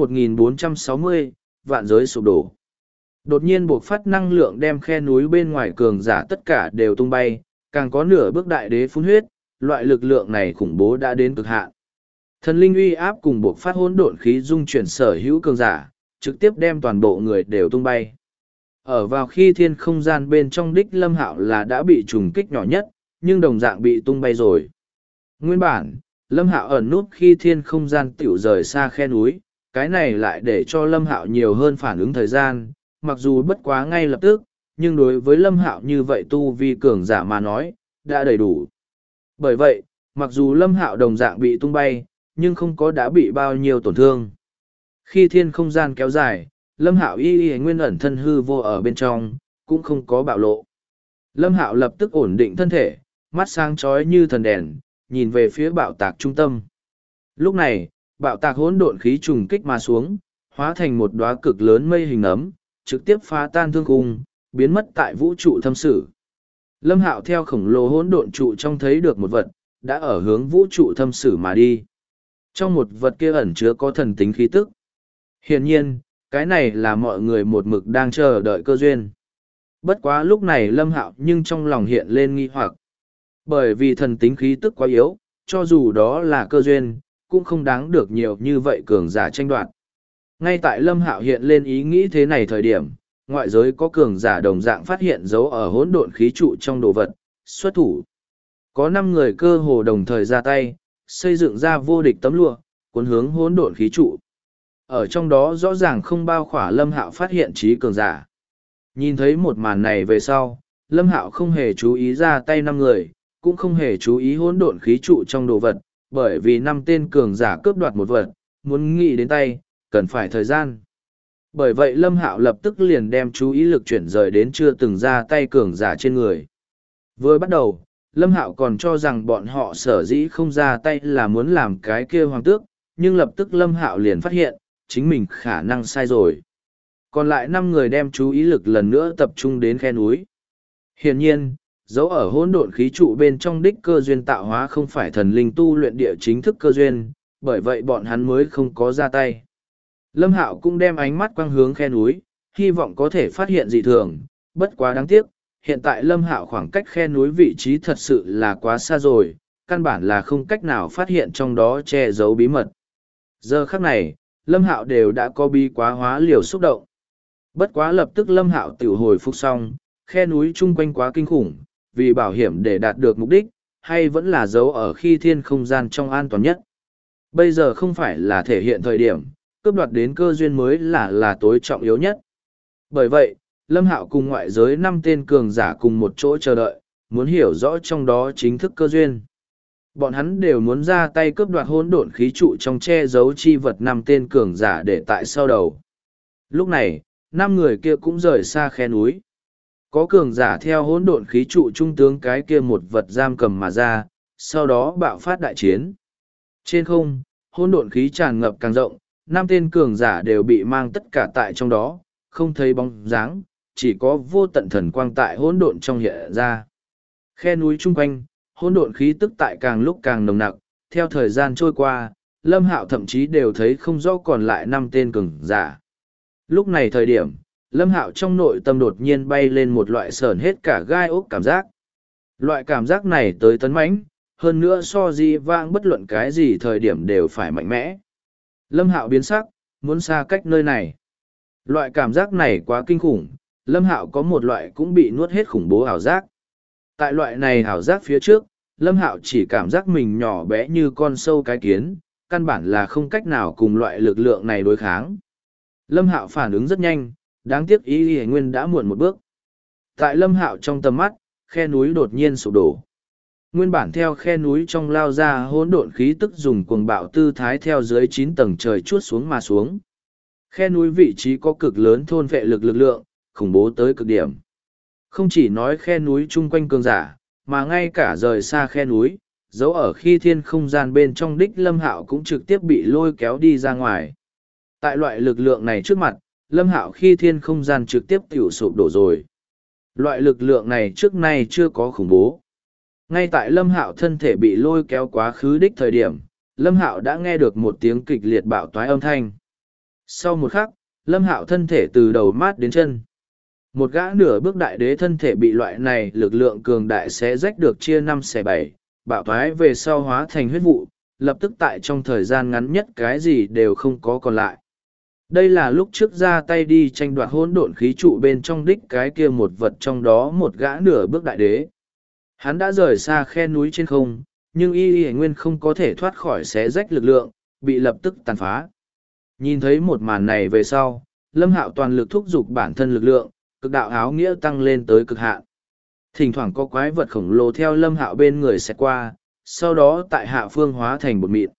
1460, vạn giới sụp đổ. Đột nhiên buộc phát năng lượng đem khe núi bên ngoài cường giả tất cả đều tung bay, càng có nửa bước đại đế phun huyết, loại lực lượng này khủng bố đã đến cực hạn. Thần linh uy áp cùng buộc phát hỗn độn khí dung chuyển sở hữu cường giả, trực tiếp đem toàn bộ người đều tung bay. Ở vào khi thiên không gian bên trong đích Lâm Hạo là đã bị trùng kích nhỏ nhất, nhưng đồng dạng bị tung bay rồi. Nguyên bản, Lâm Hạo ẩn nút khi thiên không gian tiểu rời xa khe núi, cái này lại để cho Lâm Hạo nhiều hơn phản ứng thời gian, mặc dù bất quá ngay lập tức, nhưng đối với Lâm Hạo như vậy tu vi cường giả mà nói, đã đầy đủ. Bởi vậy, mặc dù Lâm Hạo đồng dạng bị tung bay, nhưng không có đã bị bao nhiêu tổn thương. Khi thiên không gian kéo dài, Lâm Hạo y nguyên ẩn thân hư vô ở bên trong, cũng không có bạo lộ. Lâm Hạo lập tức ổn định thân thể, mắt sáng chói như thần đèn, nhìn về phía bạo tạc trung tâm. Lúc này, bạo tạc hỗn độn khí trùng kích mà xuống, hóa thành một đóa cực lớn mây hình ấm, trực tiếp phá tan thương khung, biến mất tại vũ trụ thâm sử. Lâm Hạo theo khổng lồ hỗn độn trụ trong thấy được một vật, đã ở hướng vũ trụ thâm sử mà đi. Trong một vật kia ẩn chứa có thần tính khí tức. Hiển nhiên, cái này là mọi người một mực đang chờ đợi cơ duyên. Bất quá lúc này Lâm Hạo nhưng trong lòng hiện lên nghi hoặc. Bởi vì thần tính khí tức quá yếu, cho dù đó là cơ duyên, cũng không đáng được nhiều như vậy cường giả tranh đoạt. Ngay tại Lâm Hạo hiện lên ý nghĩ thế này thời điểm, ngoại giới có cường giả đồng dạng phát hiện dấu ở hỗn độn khí trụ trong đồ vật, xuất thủ. Có 5 người cơ hồ đồng thời ra tay, xây dựng ra vô địch tấm lụa, cuốn hướng hỗn độn khí trụ. Ở trong đó rõ ràng không bao khỏa Lâm Hạo phát hiện trí cường giả. Nhìn thấy một màn này về sau, Lâm Hạo không hề chú ý ra tay 5 người, cũng không hề chú ý hỗn độn khí trụ trong đồ vật, bởi vì 5 tên cường giả cướp đoạt một vật, muốn nghĩ đến tay, cần phải thời gian. Bởi vậy Lâm Hạo lập tức liền đem chú ý lực chuyển rời đến chưa từng ra tay cường giả trên người. Vừa bắt đầu, Lâm Hạo còn cho rằng bọn họ sở dĩ không ra tay là muốn làm cái kia hoàng tước, nhưng lập tức Lâm Hạo liền phát hiện, chính mình khả năng sai rồi. Còn lại 5 người đem chú ý lực lần nữa tập trung đến khe núi. Hiển nhiên, dấu ở hỗn độn khí trụ bên trong đích cơ duyên tạo hóa không phải thần linh tu luyện địa chính thức cơ duyên, bởi vậy bọn hắn mới không có ra tay. Lâm Hạo cũng đem ánh mắt quang hướng khe núi, hy vọng có thể phát hiện dị thường, bất quá đáng tiếc, hiện tại Lâm Hạo khoảng cách khe núi vị trí thật sự là quá xa rồi, căn bản là không cách nào phát hiện trong đó che giấu bí mật. Giờ khắc này, Lâm Hạo đều đã có bi quá hóa liều xúc động. Bất quá lập tức Lâm Hạo tiểu hồi phục xong, khe núi chung quanh quá kinh khủng, vì bảo hiểm để đạt được mục đích, hay vẫn là giấu ở khi thiên không gian trong an toàn nhất. Bây giờ không phải là thể hiện thời điểm, cướp đoạt đến cơ duyên mới là tối trọng yếu nhất. Bởi vậy, Lâm Hạo cùng ngoại giới 5 tên cường giả cùng một chỗ chờ đợi, muốn hiểu rõ trong đó chính thức cơ duyên. Bọn hắn đều muốn ra tay cướp đoạt hỗn độn khí trụ trong che giấu chi vật 5 tên cường giả để tại sau đầu. Lúc này, 5 người kia cũng rời xa khe núi. Có cường giả theo hỗn độn khí trụ trung tướng cái kia một vật giam cầm mà ra, sau đó bạo phát đại chiến. Trên không, hỗn độn khí tràn ngập càng rộng, 5 tên cường giả đều bị mang tất cả tại trong đó, không thấy bóng dáng, chỉ có vô tận thần quang tại hỗn độn trong hiện ra. Khe núi chung quanh, hỗn độn khí tức tại càng lúc càng nồng nặc, theo thời gian trôi qua, Lâm Hạo thậm chí đều thấy không rõ còn lại 5 tên cường giả. Lúc này thời điểm, Lâm Hạo trong nội tâm đột nhiên bay lên một loại sởn hết cả gai ốc cảm giác. Loại cảm giác này tới tấn mãnh, hơn nữa so di vãng bất luận cái gì thời điểm đều phải mạnh mẽ. Lâm Hạo biến sắc, muốn xa cách nơi này. Loại cảm giác này quá kinh khủng, Lâm Hạo có một loại cũng bị nuốt hết khủng bố ảo giác. Tại loại này ảo giác phía trước, Lâm Hạo chỉ cảm giác mình nhỏ bé như con sâu cái kiến, căn bản là không cách nào cùng loại lực lượng này đối kháng. Lâm Hạo phản ứng rất nhanh, đáng tiếc Y Y Nguyên đã muộn một bước. Tại Lâm Hạo trong tầm mắt, khe núi đột nhiên sụp đổ. Nguyên bản theo khe núi trong lao ra hỗn độn khí tức dùng cuồng bạo tư thái theo dưới 9 tầng trời chuốt xuống mà xuống. Khe núi vị trí có cực lớn thôn vệ lực lượng, khủng bố tới cực điểm. Không chỉ nói khe núi chung quanh cường giả, mà ngay cả rời xa khe núi, dấu ở khi thiên không gian bên trong đích Lâm Hạo cũng trực tiếp bị lôi kéo đi ra ngoài. Tại loại lực lượng này trước mặt, Lâm Hạo khi thiên không gian trực tiếp tiểu sụp đổ rồi. Loại lực lượng này trước nay chưa có khủng bố. Ngay tại Lâm Hạo thân thể bị lôi kéo quá khứ đích thời điểm, Lâm Hạo đã nghe được một tiếng kịch liệt bạo toái âm thanh. Sau một khắc, Lâm Hạo thân thể từ đầu mát đến chân. Một gã nửa bước đại đế thân thể bị loại này lực lượng cường đại xé rách được chia 5 xẻ 7, bạo toái về sau hóa thành huyết vụ, lập tức tại trong thời gian ngắn nhất cái gì đều không có còn lại. Đây là lúc trước ra tay đi tranh đoạt hỗn độn khí trụ bên trong đích cái kia một vật trong đó một gã nửa bước đại đế. Hắn đã rời xa khe núi trên không, nhưng Y Y Nguyên không có thể thoát khỏi xé rách lực lượng, bị lập tức tàn phá. Nhìn thấy một màn này về sau, Lâm Hạo toàn lực thúc giục bản thân lực lượng, cực đạo áo nghĩa tăng lên tới cực hạn. Thỉnh thoảng có quái vật khổng lồ theo Lâm Hạo bên người xẹt qua, sau đó tại hạ phương hóa thành bột mịn.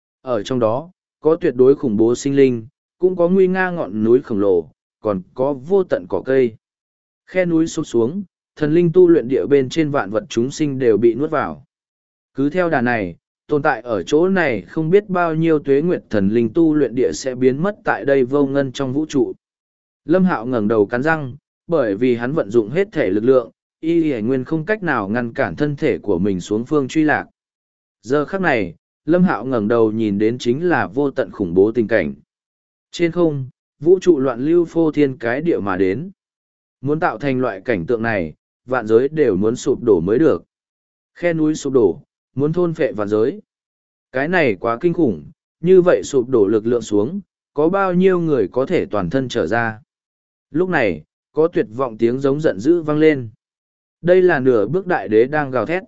Ở trong đó, có tuyệt đối khủng bố sinh linh, cũng có nguy nga ngọn núi khổng lồ, còn có vô tận cỏ cây. Khe núi sụp xuống, thần linh tu luyện địa bên trên vạn vật chúng sinh đều bị nuốt vào. Cứ theo đà này, tồn tại ở chỗ này không biết bao nhiêu tuế nguyệt thần linh tu luyện địa sẽ biến mất tại đây vô ngân trong vũ trụ. Lâm Hạo ngẩng đầu cắn răng, bởi vì hắn vận dụng hết thể lực lượng, Y Y Nguyên không cách nào ngăn cản thân thể của mình xuống phương truy lạc. Giờ khắc này, Lâm Hạo ngẩng đầu nhìn đến chính là vô tận khủng bố tình cảnh. Trên không, vũ trụ loạn lưu phô thiên cái địa mà đến. Muốn tạo thành loại cảnh tượng này, vạn giới đều muốn sụp đổ mới được. Khe núi sụp đổ, muốn thôn phệ vạn giới. Cái này quá kinh khủng, như vậy sụp đổ lực lượng xuống, có bao nhiêu người có thể toàn thân trở ra. Lúc này, có tuyệt vọng tiếng giống giận dữ vang lên. Đây là nửa bước đại đế đang gào thét.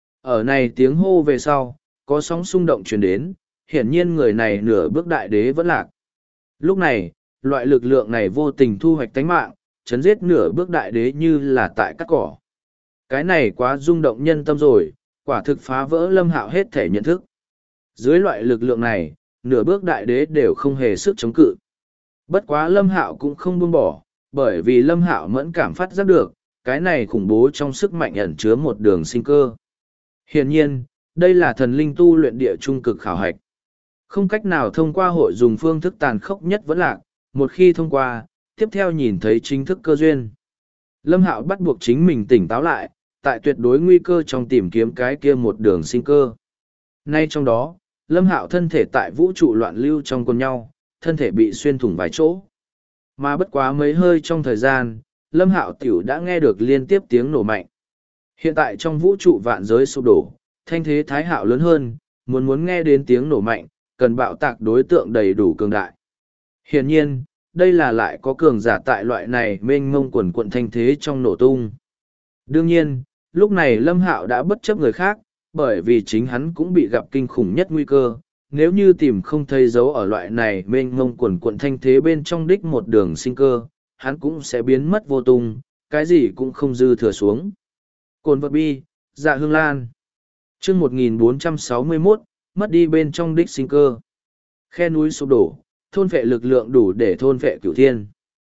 Ở này tiếng hô về sau, có sóng xung động truyền đến, hiển nhiên người này nửa bước đại đế vẫn lạc. Lúc này, loại lực lượng này vô tình thu hoạch tánh mạng, chấn giết nửa bước đại đế như là tại cắt cỏ. Cái này quá rung động nhân tâm rồi, quả thực phá vỡ Lâm Hạo hết thể nhận thức. Dưới loại lực lượng này, nửa bước đại đế đều không hề sức chống cự. Bất quá Lâm Hạo cũng không buông bỏ, bởi vì Lâm Hạo mẫn cảm phát giác được, cái này khủng bố trong sức mạnh ẩn chứa một đường sinh cơ. Hiển nhiên, đây là thần linh tu luyện địa trung cực khảo hạch. Không cách nào thông qua hội dùng phương thức tàn khốc nhất vẫn lạc, một khi thông qua, tiếp theo nhìn thấy chính thức cơ duyên. Lâm Hạo bắt buộc chính mình tỉnh táo lại, tại tuyệt đối nguy cơ trong tìm kiếm cái kia một đường sinh cơ. Nay trong đó, Lâm Hạo thân thể tại vũ trụ loạn lưu trong quần nhau, thân thể bị xuyên thủng vài chỗ. Mà bất quá mấy hơi trong thời gian, Lâm Hạo tiểu đã nghe được liên tiếp tiếng nổ mạnh. Hiện tại trong vũ trụ vạn giới sụp đổ, thanh thế thái hạo lớn hơn, muốn nghe đến tiếng nổ mạnh, cần bạo tạc đối tượng đầy đủ cường đại. Hiển nhiên, đây là lại có cường giả tại loại này mênh mông quần quận thanh thế trong nổ tung. Đương nhiên, lúc này Lâm Hạo đã bất chấp người khác, bởi vì chính hắn cũng bị gặp kinh khủng nhất nguy cơ. Nếu như tìm không thấy dấu ở loại này mênh mông quần quận thanh thế bên trong đích một đường sinh cơ, hắn cũng sẽ biến mất vô tung, cái gì cũng không dư thừa xuống. Cồn vật bi, dạ hương lan. Chương 1461, mất đi bên trong đích sinh cơ. Khe núi sụp đổ, thôn vệ lực lượng đủ để thôn vệ cửu thiên.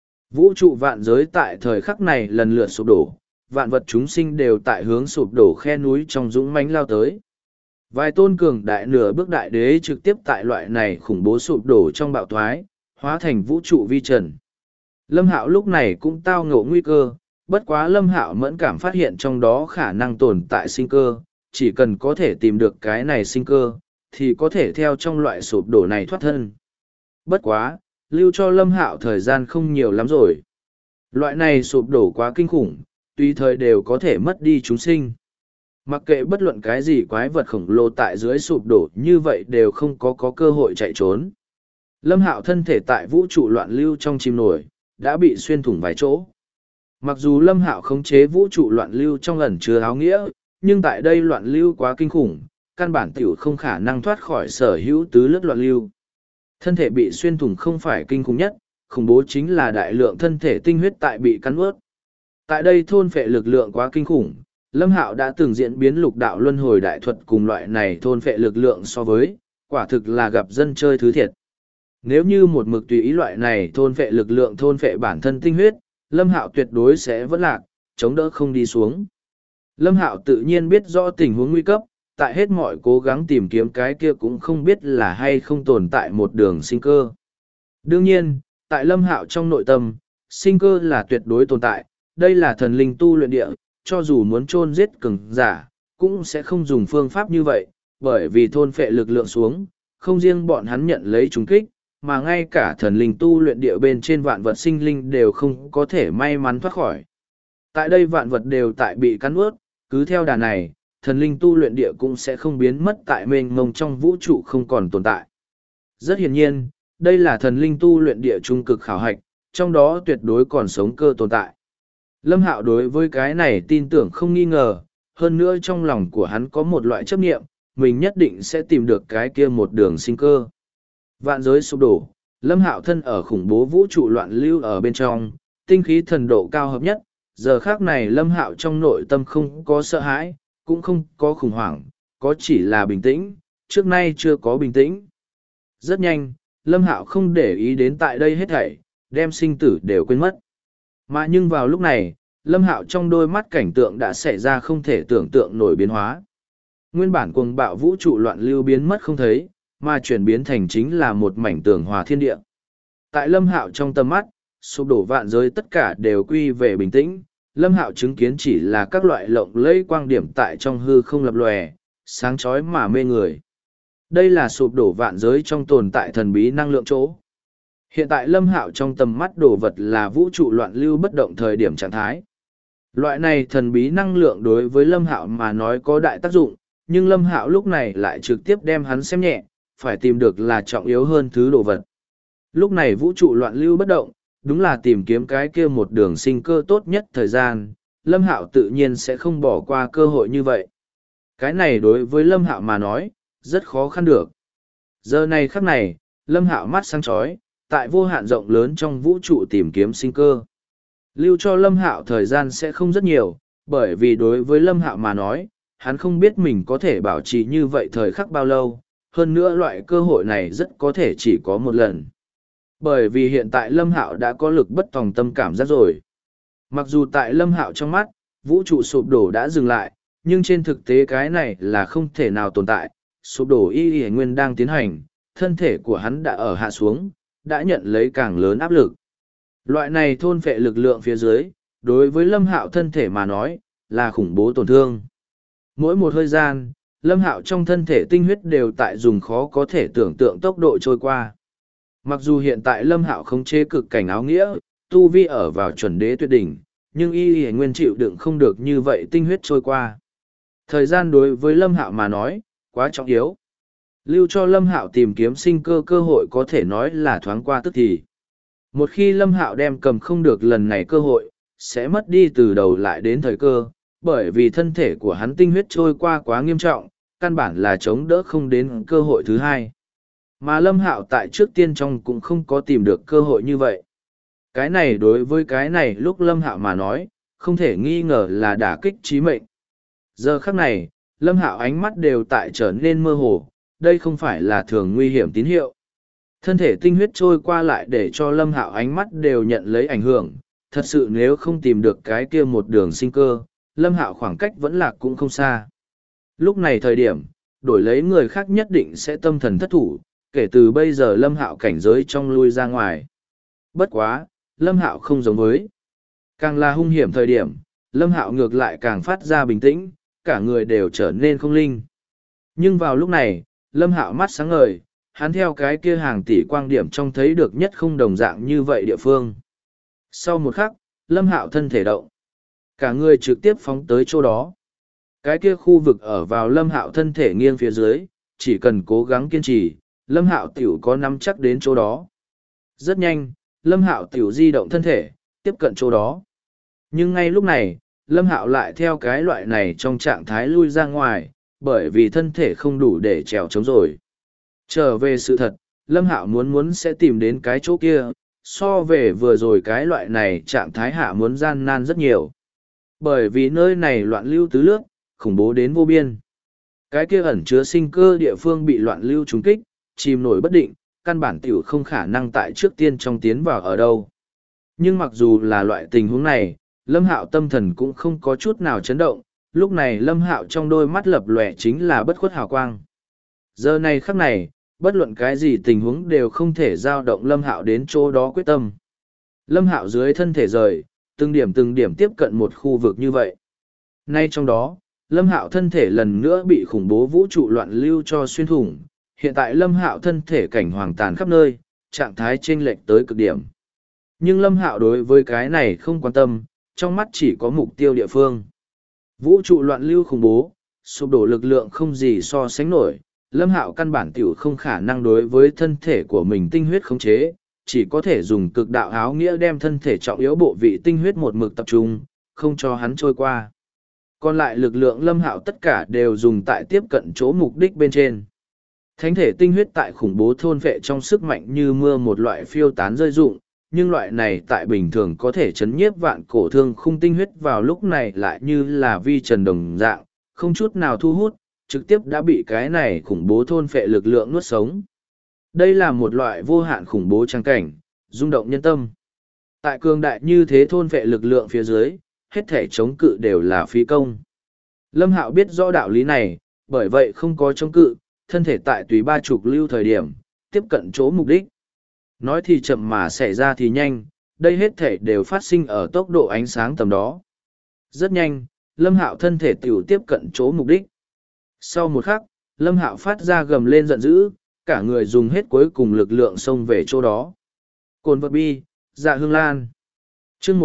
Vũ trụ vạn giới tại thời khắc này lần lượt sụp đổ, vạn vật chúng sinh đều tại hướng sụp đổ khe núi trong dũng mãnh lao tới. Vài tôn cường đại nửa bước đại đế trực tiếp tại loại này khủng bố sụp đổ trong bạo thoái, hóa thành vũ trụ vi trần. Lâm Hạo lúc này cũng tao ngộ nguy cơ, bất quá Lâm Hạo mẫn cảm phát hiện trong đó khả năng tồn tại sinh cơ, chỉ cần có thể tìm được cái này sinh cơ, thì có thể theo trong loại sụp đổ này thoát thân. Bất quá, lưu cho Lâm Hạo thời gian không nhiều lắm rồi. Loại này sụp đổ quá kinh khủng, tùy thời đều có thể mất đi chúng sinh. Mặc kệ bất luận cái gì quái vật khổng lồ tại dưới sụp đổ như vậy đều không có cơ hội chạy trốn. Lâm Hạo thân thể tại vũ trụ loạn lưu trong chìm nổi, đã bị xuyên thủng vài chỗ. Mặc dù Lâm Hạo khống chế vũ trụ loạn lưu trong ẩn chứa áo nghĩa, nhưng tại đây loạn lưu quá kinh khủng, căn bản tiểu không khả năng thoát khỏi sở hữu tứ lướt loạn lưu. Thân thể bị xuyên thủng không phải kinh khủng nhất, khủng bố chính là đại lượng thân thể tinh huyết tại bị cắn ướt. Tại đây thôn phệ lực lượng quá kinh khủng, Lâm Hạo đã từng diễn biến lục đạo luân hồi đại thuật cùng loại này thôn phệ lực lượng so với, quả thực là gặp dân chơi thứ thiệt. Nếu như một mực tùy ý loại này thôn phệ lực lượng thôn phệ bản thân tinh huyết, Lâm Hạo tuyệt đối sẽ vẫn lạc, chống đỡ không đi xuống. Lâm Hạo tự nhiên biết rõ tình huống nguy cấp, tại hết mọi cố gắng tìm kiếm cái kia cũng không biết là hay không tồn tại một đường sinh cơ. Đương nhiên, tại Lâm Hạo trong nội tâm, sinh cơ là tuyệt đối tồn tại, đây là thần linh tu luyện địa, cho dù muốn chôn giết cường giả, cũng sẽ không dùng phương pháp như vậy, bởi vì thôn phệ lực lượng xuống, không riêng bọn hắn nhận lấy trùng kích, mà ngay cả thần linh tu luyện địa bên trên vạn vật sinh linh đều không có thể may mắn thoát khỏi. Tại đây vạn vật đều tại bị cắn ướt, cứ theo đà này, thần linh tu luyện địa cũng sẽ không biến mất tại mênh mông trong vũ trụ không còn tồn tại. Rất hiển nhiên, đây là thần linh tu luyện địa trung cực khảo hạch, trong đó tuyệt đối còn sống cơ tồn tại. Lâm Hạo đối với cái này tin tưởng không nghi ngờ, hơn nữa trong lòng của hắn có một loại chấp niệm, mình nhất định sẽ tìm được cái kia một đường sinh cơ. Vạn giới sụp đổ, Lâm Hạo thân ở khủng bố vũ trụ loạn lưu ở bên trong, tinh khí thần độ cao hợp nhất, giờ khác này Lâm Hạo trong nội tâm không có sợ hãi, cũng không có khủng hoảng, có chỉ là bình tĩnh, trước nay chưa có bình tĩnh. Rất nhanh, Lâm Hạo không để ý đến tại đây hết thảy, đem sinh tử đều quên mất. Mà nhưng vào lúc này, Lâm Hạo trong đôi mắt cảnh tượng đã xảy ra không thể tưởng tượng nổi biến hóa. Nguyên bản cuồng bạo vũ trụ loạn lưu biến mất không thấy, mà chuyển biến thành chính là một mảnh tường hòa thiên địa. Tại Lâm Hạo trong tầm mắt, sụp đổ vạn giới tất cả đều quy về bình tĩnh, Lâm Hạo chứng kiến chỉ là các loại lộng lẫy quang điểm tại trong hư không lập lòe, sáng chói mà mê người. Đây là sụp đổ vạn giới trong tồn tại thần bí năng lượng chỗ. Hiện tại Lâm Hạo trong tầm mắt đồ vật là vũ trụ loạn lưu bất động thời điểm trạng thái. Loại này thần bí năng lượng đối với Lâm Hạo mà nói có đại tác dụng, nhưng Lâm Hạo lúc này lại trực tiếp đem hắn xem nhẹ, phải tìm được là trọng yếu hơn thứ đồ vật. Lúc này vũ trụ loạn lưu bất động, đúng là tìm kiếm cái kia một đường sinh cơ tốt nhất thời gian, Lâm Hạo tự nhiên sẽ không bỏ qua cơ hội như vậy. Cái này đối với Lâm Hạo mà nói, rất khó khăn được. Giờ này khắc này, Lâm Hạo mắt sáng chói, tại vô hạn rộng lớn trong vũ trụ tìm kiếm sinh cơ. Lưu cho Lâm Hạo thời gian sẽ không rất nhiều, bởi vì đối với Lâm Hạo mà nói, hắn không biết mình có thể bảo trì như vậy thời khắc bao lâu, hơn nữa loại cơ hội này rất có thể chỉ có một lần. Bởi vì hiện tại Lâm Hạo đã có lực bất tòng tâm cảm giác rồi. Mặc dù tại Lâm Hạo trong mắt, vũ trụ sụp đổ đã dừng lại, nhưng trên thực tế cái này là không thể nào tồn tại. Sụp đổ y nguyên đang tiến hành, thân thể của hắn đã ở hạ xuống, đã nhận lấy càng lớn áp lực. Loại này thôn phệ lực lượng phía dưới, đối với Lâm Hạo thân thể mà nói, là khủng bố tổn thương. Mỗi một hơi gian, Lâm Hạo trong thân thể tinh huyết đều tại dùng khó có thể tưởng tượng tốc độ trôi qua. Mặc dù hiện tại Lâm Hạo khống chế cực cảnh áo nghĩa, tu vi ở vào chuẩn đế tuyệt đỉnh, nhưng y nguyên chịu đựng không được như vậy tinh huyết trôi qua. Thời gian đối với Lâm Hạo mà nói, quá trọng yếu. Lưu cho Lâm Hạo tìm kiếm sinh cơ cơ hội có thể nói là thoáng qua tức thì. Một khi Lâm Hạo đem cầm không được lần này cơ hội, sẽ mất đi từ đầu lại đến thời cơ, bởi vì thân thể của hắn tinh huyết trôi qua quá nghiêm trọng, căn bản là chống đỡ không đến cơ hội thứ hai. Mà Lâm Hạo tại trước tiên trong cũng không có tìm được cơ hội như vậy. Cái này đối với cái này lúc Lâm Hạo mà nói, không thể nghi ngờ là đả kích chí mệnh. Giờ khắc này, Lâm Hạo ánh mắt đều tại trở nên mơ hồ, đây không phải là thường nguy hiểm tín hiệu. Thân thể tinh huyết trôi qua lại để cho Lâm Hạo ánh mắt đều nhận lấy ảnh hưởng, thật sự nếu không tìm được cái kia một đường sinh cơ, Lâm Hạo khoảng cách vẫn lạc cũng không xa. Lúc này thời điểm, đổi lấy người khác nhất định sẽ tâm thần thất thủ, kể từ bây giờ Lâm Hạo cảnh giới trong lui ra ngoài. Bất quá, Lâm Hạo không giống với. Càng là hung hiểm thời điểm, Lâm Hạo ngược lại càng phát ra bình tĩnh, cả người đều trở nên không linh. Nhưng vào lúc này, Lâm Hạo mắt sáng ngời, hắn theo cái kia hàng tỷ quang điểm trông thấy được nhất không đồng dạng như vậy địa phương. Sau một khắc, Lâm Hạo thân thể động. Cả người trực tiếp phóng tới chỗ đó. Cái kia khu vực ở vào Lâm Hạo thân thể nghiêng phía dưới, chỉ cần cố gắng kiên trì, Lâm Hạo tiểu có nắm chắc đến chỗ đó. Rất nhanh, Lâm Hạo tiểu di động thân thể, tiếp cận chỗ đó. Nhưng ngay lúc này, Lâm Hạo lại theo cái loại này trong trạng thái lui ra ngoài, bởi vì thân thể không đủ để trèo chống rồi. Trở về sự thật, Lâm Hạo muốn sẽ tìm đến cái chỗ kia, so về vừa rồi cái loại này trạng thái hạ muốn gian nan rất nhiều. Bởi vì nơi này loạn lưu tứ lướt, khủng bố đến vô biên. Cái kia ẩn chứa sinh cơ địa phương bị loạn lưu trúng kích, chìm nổi bất định, căn bản tiểu không khả năng tại trước tiên trong tiến vào ở đâu. Nhưng mặc dù là loại tình huống này, Lâm Hạo tâm thần cũng không có chút nào chấn động, lúc này Lâm Hạo trong đôi mắt lập lòe chính là bất khuất hào quang. Giờ này khắc này, bất luận cái gì tình huống đều không thể giao động Lâm Hạo đến chỗ đó quyết tâm. Lâm Hạo dưới thân thể rời, từng điểm tiếp cận một khu vực như vậy. Nay trong đó, Lâm Hạo thân thể lần nữa bị khủng bố vũ trụ loạn lưu cho xuyên thủng. Hiện tại Lâm Hạo thân thể cảnh hoàng tàn khắp nơi, trạng thái chênh lệch tới cực điểm. Nhưng Lâm Hạo đối với cái này không quan tâm, trong mắt chỉ có mục tiêu địa phương. Vũ trụ loạn lưu khủng bố, sụp đổ lực lượng không gì so sánh nổi. Lâm Hạo căn bản tiểu không khả năng đối với thân thể của mình tinh huyết khống chế, chỉ có thể dùng cực đạo áo nghĩa đem thân thể trọng yếu bộ vị tinh huyết một mực tập trung, không cho hắn trôi qua. Còn lại lực lượng Lâm Hạo tất cả đều dùng tại tiếp cận chỗ mục đích bên trên. Thánh thể tinh huyết tại khủng bố thôn vệ trong sức mạnh như mưa một loại phiêu tán rơi rụng, nhưng loại này tại bình thường có thể chấn nhiếp vạn cổ thương khung tinh huyết vào lúc này lại như là vi trần đồng dạng, không chút nào thu hút, trực tiếp đã bị cái này khủng bố thôn phệ lực lượng nuốt sống. Đây là một loại vô hạn khủng bố trang cảnh, rung động nhân tâm. Tại cường đại như thế thôn phệ lực lượng phía dưới, hết thể chống cự đều là phí công. Lâm Hạo biết rõ đạo lý này, bởi vậy không có chống cự, thân thể tại tùy ba chục lưu thời điểm, tiếp cận chỗ mục đích. Nói thì chậm mà xảy ra thì nhanh, đây hết thể đều phát sinh ở tốc độ ánh sáng tầm đó. Rất nhanh, Lâm Hạo thân thể tiểu tiếp cận chỗ mục đích. Sau một khắc, Lâm Hạo phát ra gầm lên giận dữ, cả người dùng hết cuối cùng lực lượng xông về chỗ đó. Cồn vật bi, Dạ Hương Lan. Chương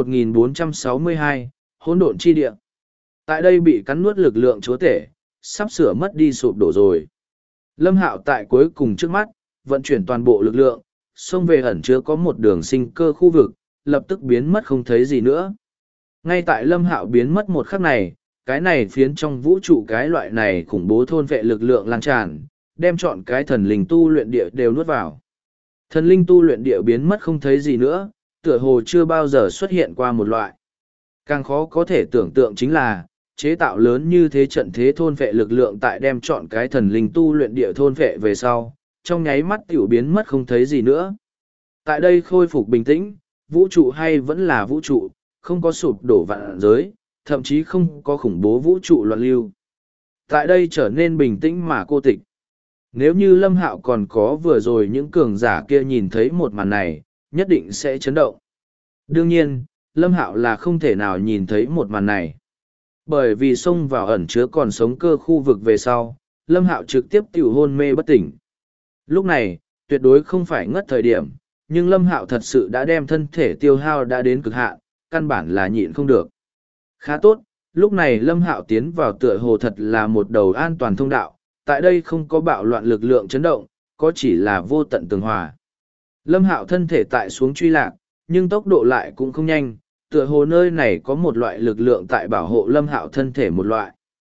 1462, hỗn độn chi địa. Tại đây bị cắn nuốt lực lượng chúa tể, sắp sửa mất đi sụp đổ rồi. Lâm Hạo tại cuối cùng trước mắt, vận chuyển toàn bộ lực lượng, xông về ẩn chứa có một đường sinh cơ khu vực, lập tức biến mất không thấy gì nữa. Ngay tại Lâm Hạo biến mất một khắc này, cái này phiến trong vũ trụ cái loại này khủng bố thôn vệ lực lượng lan tràn, đem chọn cái thần linh tu luyện địa đều nuốt vào. Thần linh tu luyện địa biến mất không thấy gì nữa, tựa hồ chưa bao giờ xuất hiện qua một loại. Càng khó có thể tưởng tượng chính là, chế tạo lớn như thế trận thế thôn vệ lực lượng tại đem chọn cái thần linh tu luyện địa thôn vệ về sau, trong nháy mắt tiểu biến mất không thấy gì nữa. Tại đây khôi phục bình tĩnh, vũ trụ hay vẫn là vũ trụ, không có sụp đổ vạn giới, thậm chí không có khủng bố vũ trụ loạn lưu. Tại đây trở nên bình tĩnh mà cô tịch. Nếu như Lâm Hạo còn có vừa rồi những cường giả kia nhìn thấy một màn này, nhất định sẽ chấn động. Đương nhiên, Lâm Hạo là không thể nào nhìn thấy một màn này. Bởi vì xông vào ẩn chứa còn sống cơ khu vực về sau, Lâm Hạo trực tiếp tiểu hôn mê bất tỉnh. Lúc này, tuyệt đối không phải ngất thời điểm, nhưng Lâm Hạo thật sự đã đem thân thể tiêu hao đã đến cực hạn, căn bản là nhịn không được. Khá tốt, lúc này Lâm Hạo tiến vào tựa hồ thật là một đầu an toàn thông đạo, tại đây không có bạo loạn lực lượng chấn động, có chỉ là vô tận tường hòa. Lâm Hạo thân thể tại xuống truy lạc, nhưng tốc độ lại cũng không nhanh, tựa hồ nơi này có một loại lực lượng tại bảo hộ Lâm Hạo thân thể một loại.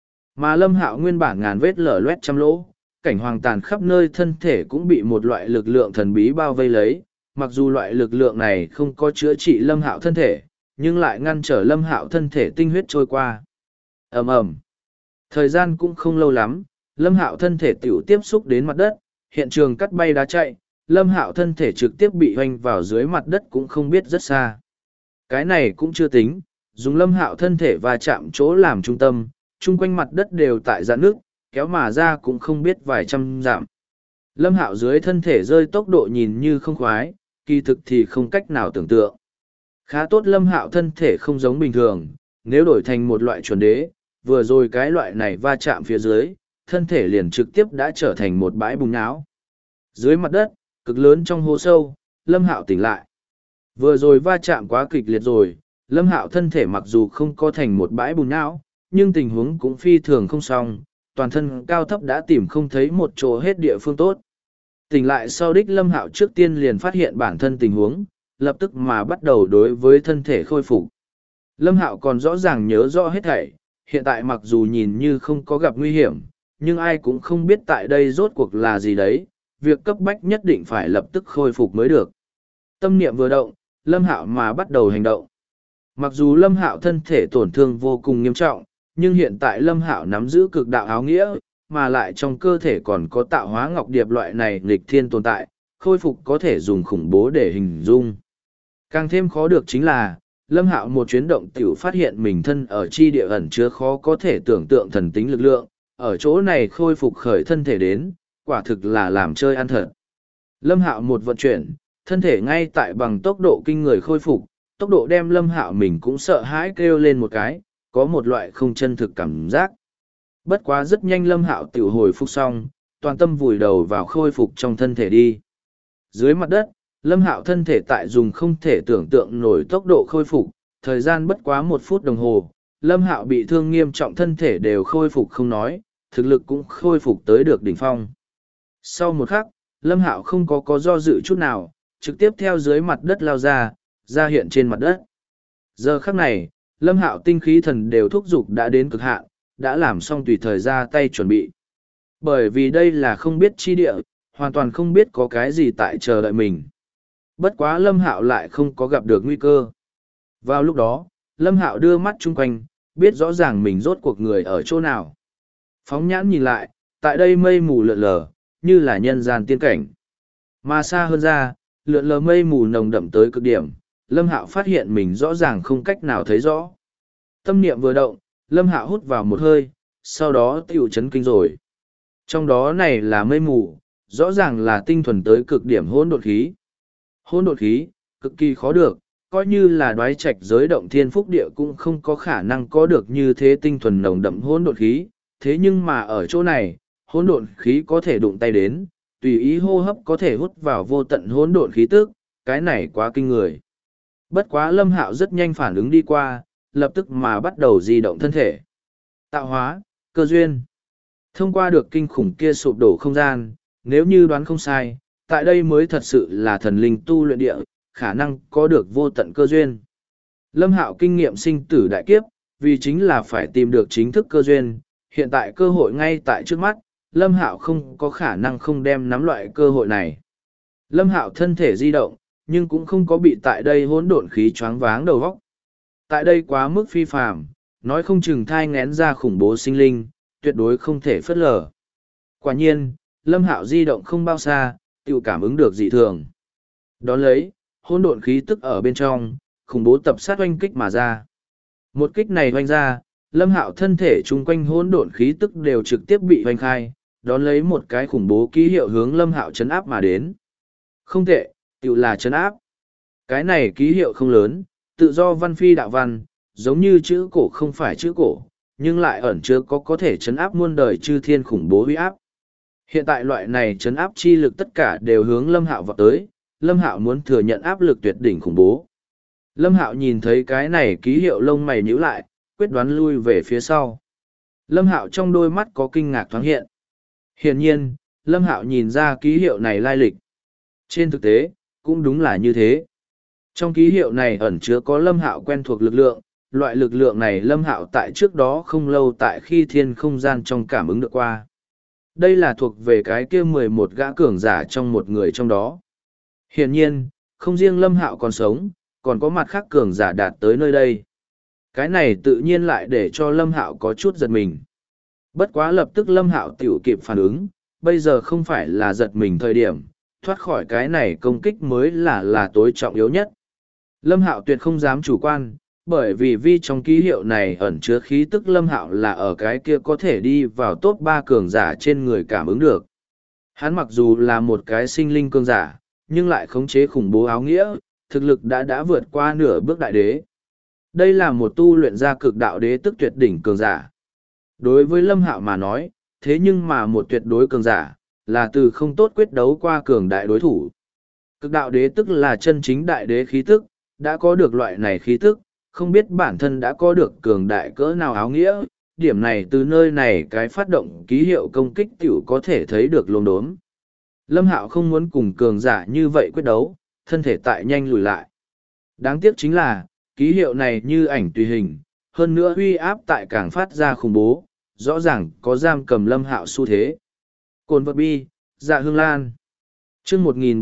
Mà Lâm Hạo nguyên bản ngàn vết lở loét trăm lỗ, cảnh hoàng tàn khắp nơi thân thể cũng bị một loại lực lượng thần bí bao vây lấy, mặc dù loại lực lượng này không có chữa trị Lâm Hạo thân thể, nhưng lại ngăn trở Lâm Hạo thân thể tinh huyết trôi qua. Ầm ầm. Thời gian cũng không lâu lắm, Lâm Hạo thân thể tiểu tiếp xúc đến mặt đất, hiện trường cắt bay đá chạy, Lâm Hạo thân thể trực tiếp bị hoành vào dưới mặt đất cũng không biết rất xa. Cái này cũng chưa tính, dùng Lâm Hạo thân thể và chạm chỗ làm trung tâm, chung quanh mặt đất đều tại rạn nước, kéo mà ra cũng không biết vài trăm dặm. Lâm Hạo dưới thân thể rơi tốc độ nhìn như không khoái, kỳ thực thì không cách nào tưởng tượng. Khá tốt Lâm Hạo thân thể không giống bình thường, nếu đổi thành một loại chuẩn đế, vừa rồi cái loại này va chạm phía dưới, thân thể liền trực tiếp đã trở thành một bãi bùn nhão. Dưới mặt đất, cực lớn trong hố sâu, Lâm Hạo tỉnh lại. Vừa rồi va chạm quá kịch liệt rồi, Lâm Hạo thân thể mặc dù không có thành một bãi bùn nhão, nhưng tình huống cũng phi thường không xong, toàn thân cao thấp đã tìm không thấy một chỗ hết địa phương tốt. Tỉnh lại sau đích Lâm Hạo trước tiên liền phát hiện bản thân tình huống, lập tức mà bắt đầu đối với thân thể khôi phục. Lâm Hạo còn rõ ràng nhớ rõ hết thảy, hiện tại mặc dù nhìn như không có gặp nguy hiểm, nhưng ai cũng không biết tại đây rốt cuộc là gì đấy, việc cấp bách nhất định phải lập tức khôi phục mới được. Tâm niệm vừa động, Lâm Hạo mà bắt đầu hành động. Mặc dù Lâm Hạo thân thể tổn thương vô cùng nghiêm trọng, nhưng hiện tại Lâm Hạo nắm giữ cực đạo áo nghĩa, mà lại trong cơ thể còn có tạo hóa ngọc điệp loại này nghịch thiên tồn tại, khôi phục có thể dùng khủng bố để hình dung. Càng thêm khó được chính là, Lâm Hạo một chuyến động tiểu phát hiện mình thân ở chi địa ẩn chứa khó có thể tưởng tượng thần tính lực lượng, ở chỗ này khôi phục khởi thân thể đến, quả thực là làm chơi ăn thật. Lâm Hạo một vận chuyển, thân thể ngay tại bằng tốc độ kinh người khôi phục, tốc độ đem Lâm Hạo mình cũng sợ hãi kêu lên một cái, có một loại không chân thực cảm giác. Bất quá rất nhanh Lâm Hạo tiểu hồi phục xong, toàn tâm vùi đầu vào khôi phục trong thân thể đi. Dưới mặt đất, Lâm Hạo thân thể tại dùng không thể tưởng tượng nổi tốc độ khôi phục, thời gian bất quá 1 phút đồng hồ, Lâm Hạo bị thương nghiêm trọng thân thể đều khôi phục không nói, thực lực cũng khôi phục tới được đỉnh phong. Sau một khắc, Lâm Hạo không có do dự chút nào, trực tiếp theo dưới mặt đất lao ra hiện trên mặt đất. Giờ khắc này, Lâm Hạo tinh khí thần đều thúc giục đã đến cực hạn, đã làm xong tùy thời ra tay chuẩn bị. Bởi vì đây là không biết chi địa, hoàn toàn không biết có cái gì tại chờ đợi mình. Bất quá Lâm Hạo lại không có gặp được nguy cơ. Vào lúc đó, Lâm Hạo đưa mắt chung quanh, biết rõ ràng mình rốt cuộc người ở chỗ nào. Phóng nhãn nhìn lại, tại đây mây mù lượn lờ, như là nhân gian tiên cảnh. Mà xa hơn ra, lượn lờ mây mù nồng đậm tới cực điểm, Lâm Hạo phát hiện mình rõ ràng không cách nào thấy rõ. Tâm niệm vừa động, Lâm Hạo hút vào một hơi, sau đó tiểu chấn kinh rồi. Trong đó này là mây mù, rõ ràng là tinh thuần tới cực điểm hỗn độn khí. Hỗn độn khí, cực kỳ khó được, coi như là đoái trạch giới động thiên phúc địa cũng không có khả năng có được như thế tinh thuần nồng đậm hỗn độn khí, thế nhưng mà ở chỗ này, hỗn độn khí có thể đụng tay đến, tùy ý hô hấp có thể hút vào vô tận hỗn độn khí tức, cái này quá kinh người. Bất quá Lâm Hạo rất nhanh phản ứng đi qua, lập tức mà bắt đầu di động thân thể. Tạo hóa, cơ duyên. Thông qua được kinh khủng kia sụp đổ không gian, nếu như đoán không sai, tại đây mới thật sự là thần linh tu luyện địa, khả năng có được vô tận cơ duyên. Lâm Hạo kinh nghiệm sinh tử đại kiếp, vì chính là phải tìm được chính thức cơ duyên, hiện tại cơ hội ngay tại trước mắt, Lâm Hạo không có khả năng không đem nắm loại cơ hội này. Lâm Hạo thân thể di động, nhưng cũng không có bị tại đây hỗn độn khí choáng váng đầu óc. Tại đây quá mức phi phàm, nói không chừng thai ngén ra khủng bố sinh linh, tuyệt đối không thể phớt lờ. Quả nhiên, Lâm Hạo di động không bao xa, tự cảm ứng được dị thường. Đón lấy, hỗn độn khí tức ở bên trong, khủng bố tập sát oanh kích mà ra. Một kích này oanh ra, Lâm Hạo thân thể chung quanh hỗn độn khí tức đều trực tiếp bị oanh khai, đón lấy một cái khủng bố ký hiệu hướng Lâm Hạo chấn áp mà đến. Không tệ, tự là chấn áp. Cái này ký hiệu không lớn, tự do văn phi đạo văn, giống như chữ cổ không phải chữ cổ, nhưng lại ẩn chứa có thể chấn áp muôn đời chư thiên khủng bố uy áp. Hiện tại loại này chấn áp chi lực tất cả đều hướng Lâm Hạo vào tới, Lâm Hạo muốn thừa nhận áp lực tuyệt đỉnh khủng bố. Lâm Hạo nhìn thấy cái này ký hiệu lông mày nhíu lại, quyết đoán lui về phía sau. Lâm Hạo trong đôi mắt có kinh ngạc thoáng hiện. Hiển nhiên, Lâm Hạo nhìn ra ký hiệu này lai lịch. Trên thực tế, cũng đúng là như thế. Trong ký hiệu này ẩn chứa có Lâm Hạo quen thuộc lực lượng, loại lực lượng này Lâm Hạo tại trước đó không lâu tại khi thiên không gian trong cảm ứng được qua. Đây là thuộc về cái kia 11 gã cường giả trong một người trong đó. Hiển nhiên, không riêng Lâm Hạo còn sống, còn có mặt khác cường giả đạt tới nơi đây. Cái này tự nhiên lại để cho Lâm Hạo có chút giật mình. Bất quá lập tức Lâm Hạo tiểu kịp phản ứng, bây giờ không phải là giật mình thời điểm, thoát khỏi cái này công kích mới là tối trọng yếu nhất. Lâm Hạo tuyệt không dám chủ quan, bởi vì trong ký hiệu này ẩn chứa khí tức Lâm Hạo là ở cái kia có thể đi vào top 3 cường giả trên người cảm ứng được. Hắn mặc dù là một cái sinh linh cường giả, nhưng lại khống chế khủng bố áo nghĩa, thực lực đã vượt qua nửa bước đại đế. Đây là một tu luyện ra cực đạo đế tức tuyệt đỉnh cường giả. Đối với Lâm Hạo mà nói, thế nhưng mà một tuyệt đối cường giả, là từ không tốt quyết đấu qua cường đại đối thủ. Cực đạo đế tức là chân chính đại đế khí tức, đã có được loại này khí tức, không biết bản thân đã có được cường đại cỡ nào áo nghĩa, điểm này từ nơi này cái phát động ký hiệu công kích tiểu có thể thấy được lồn đốm. Lâm Hạo không muốn cùng cường giả như vậy quyết đấu, thân thể tại nhanh lùi lại. Đáng tiếc chính là, ký hiệu này như ảnh tùy hình, hơn nữa uy áp tại càng phát ra khủng bố, rõ ràng có giam cầm Lâm Hạo xu thế. Cồn vật bi, dạ hương lan. Chương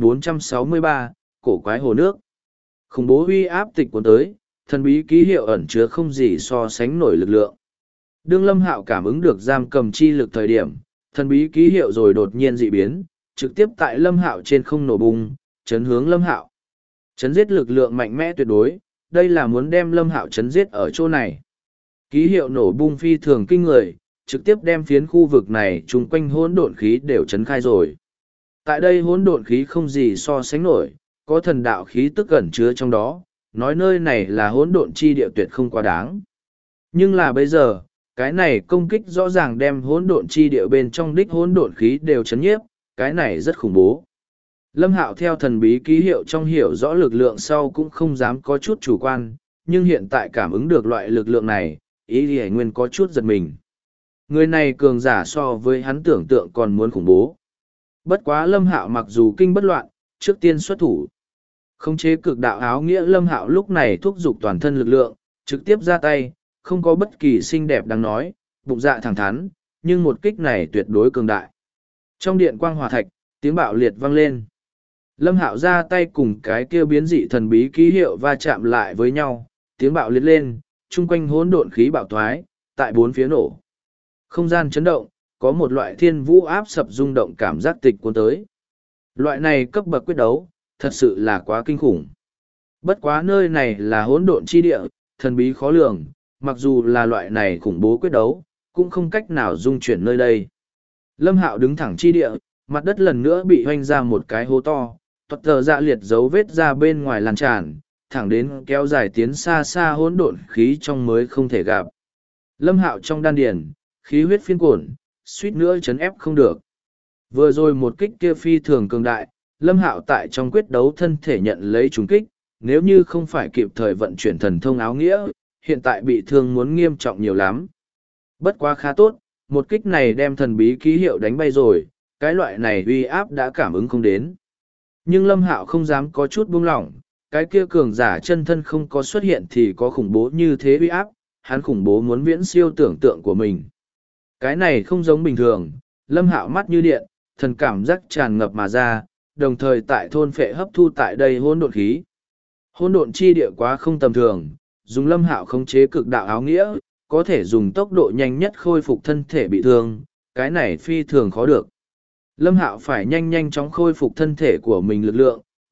1463, cổ quái hồ nước. Khủng bố uy áp tịch cuốn tới, thần bí ký hiệu ẩn chứa không gì so sánh nổi lực lượng. Đương Lâm Hạo cảm ứng được giam cầm chi lực thời điểm, thần bí ký hiệu rồi đột nhiên dị biến, trực tiếp tại Lâm Hạo trên không nổ bung, chấn hướng Lâm Hạo. Chấn giết lực lượng mạnh mẽ tuyệt đối, đây là muốn đem Lâm Hạo chấn giết ở chỗ này. Ký hiệu nổ bung phi thường kinh người, trực tiếp đem phiến khu vực này chung quanh hỗn độn khí đều chấn khai rồi. Tại đây hỗn độn khí không gì so sánh nổi, có thần đạo khí tức ẩn chứa trong đó, nói nơi này là hỗn độn chi địa tuyệt không quá đáng. Nhưng là bây giờ, cái này công kích rõ ràng đem hỗn độn chi địa bên trong đích hỗn độn khí đều chấn nhiếp, cái này rất khủng bố. Lâm Hạo theo thần bí ký hiệu trong hiểu rõ lực lượng sau cũng không dám có chút chủ quan, nhưng hiện tại cảm ứng được loại lực lượng này, ý thì nguyên có chút giật mình. Người này cường giả so với hắn tưởng tượng còn muốn khủng bố. Bất quá Lâm Hạo mặc dù kinh bất loạn, trước tiên xuất thủ. Khống chế cực đạo áo nghĩa Lâm Hạo lúc này thúc giục toàn thân lực lượng, trực tiếp ra tay, không có bất kỳ xinh đẹp đáng nói, bụng dạ thẳng thắn, nhưng một kích này tuyệt đối cường đại. Trong điện quang hỏa thạch, tiếng bạo liệt vang lên. Lâm Hạo ra tay cùng cái kia biến dị thần bí ký hiệu va chạm lại với nhau, tiếng bạo liệt lên, chung quanh hỗn độn khí bạo thoái, tại bốn phía nổ. Không gian chấn động, có một loại thiên vũ áp sập rung động cảm giác tịch cuốn tới. Loại này cấp bậc quyết đấu, thật sự là quá kinh khủng. Bất quá nơi này là hỗn độn chi địa, thần bí khó lường, mặc dù là loại này khủng bố quyết đấu, cũng không cách nào dung chuyển nơi đây. Lâm Hạo đứng thẳng chi địa, mặt đất lần nữa bị hoanh ra một cái hố to, toát tờ dạ liệt dấu vết ra bên ngoài lan tràn, thẳng đến kéo dài tiến xa xa hỗn độn khí trong mới không thể gặp. Lâm Hạo trong đan điền, khí huyết phiên cuộn, suýt nữa chấn ép không được. Vừa rồi một kích kia phi thường cường đại, Lâm Hạo tại trong quyết đấu thân thể nhận lấy trùng kích, nếu như không phải kịp thời vận chuyển thần thông áo nghĩa, hiện tại bị thương muốn nghiêm trọng nhiều lắm. Bất quá khá tốt, một kích này đem thần bí ký hiệu đánh bay rồi, cái loại này uy áp đã cảm ứng không đến. Nhưng Lâm Hạo không dám có chút buông lỏng, cái kia cường giả chân thân không có xuất hiện thì có khủng bố như thế uy áp, hắn khủng bố muốn viễn siêu tưởng tượng của mình. Cái này không giống bình thường, Lâm Hạo mắt như điện, thần cảm giác tràn ngập mà ra, đồng thời tại thôn phệ hấp thu tại đây hỗn độn khí. Hỗn độn chi địa quá không tầm thường, dùng Lâm Hạo khống chế cực đạo áo nghĩa, có thể dùng tốc độ nhanh nhất khôi phục thân thể bị thương, cái này phi thường khó được. Lâm Hạo phải nhanh chóng khôi phục thân thể của mình lực lượng,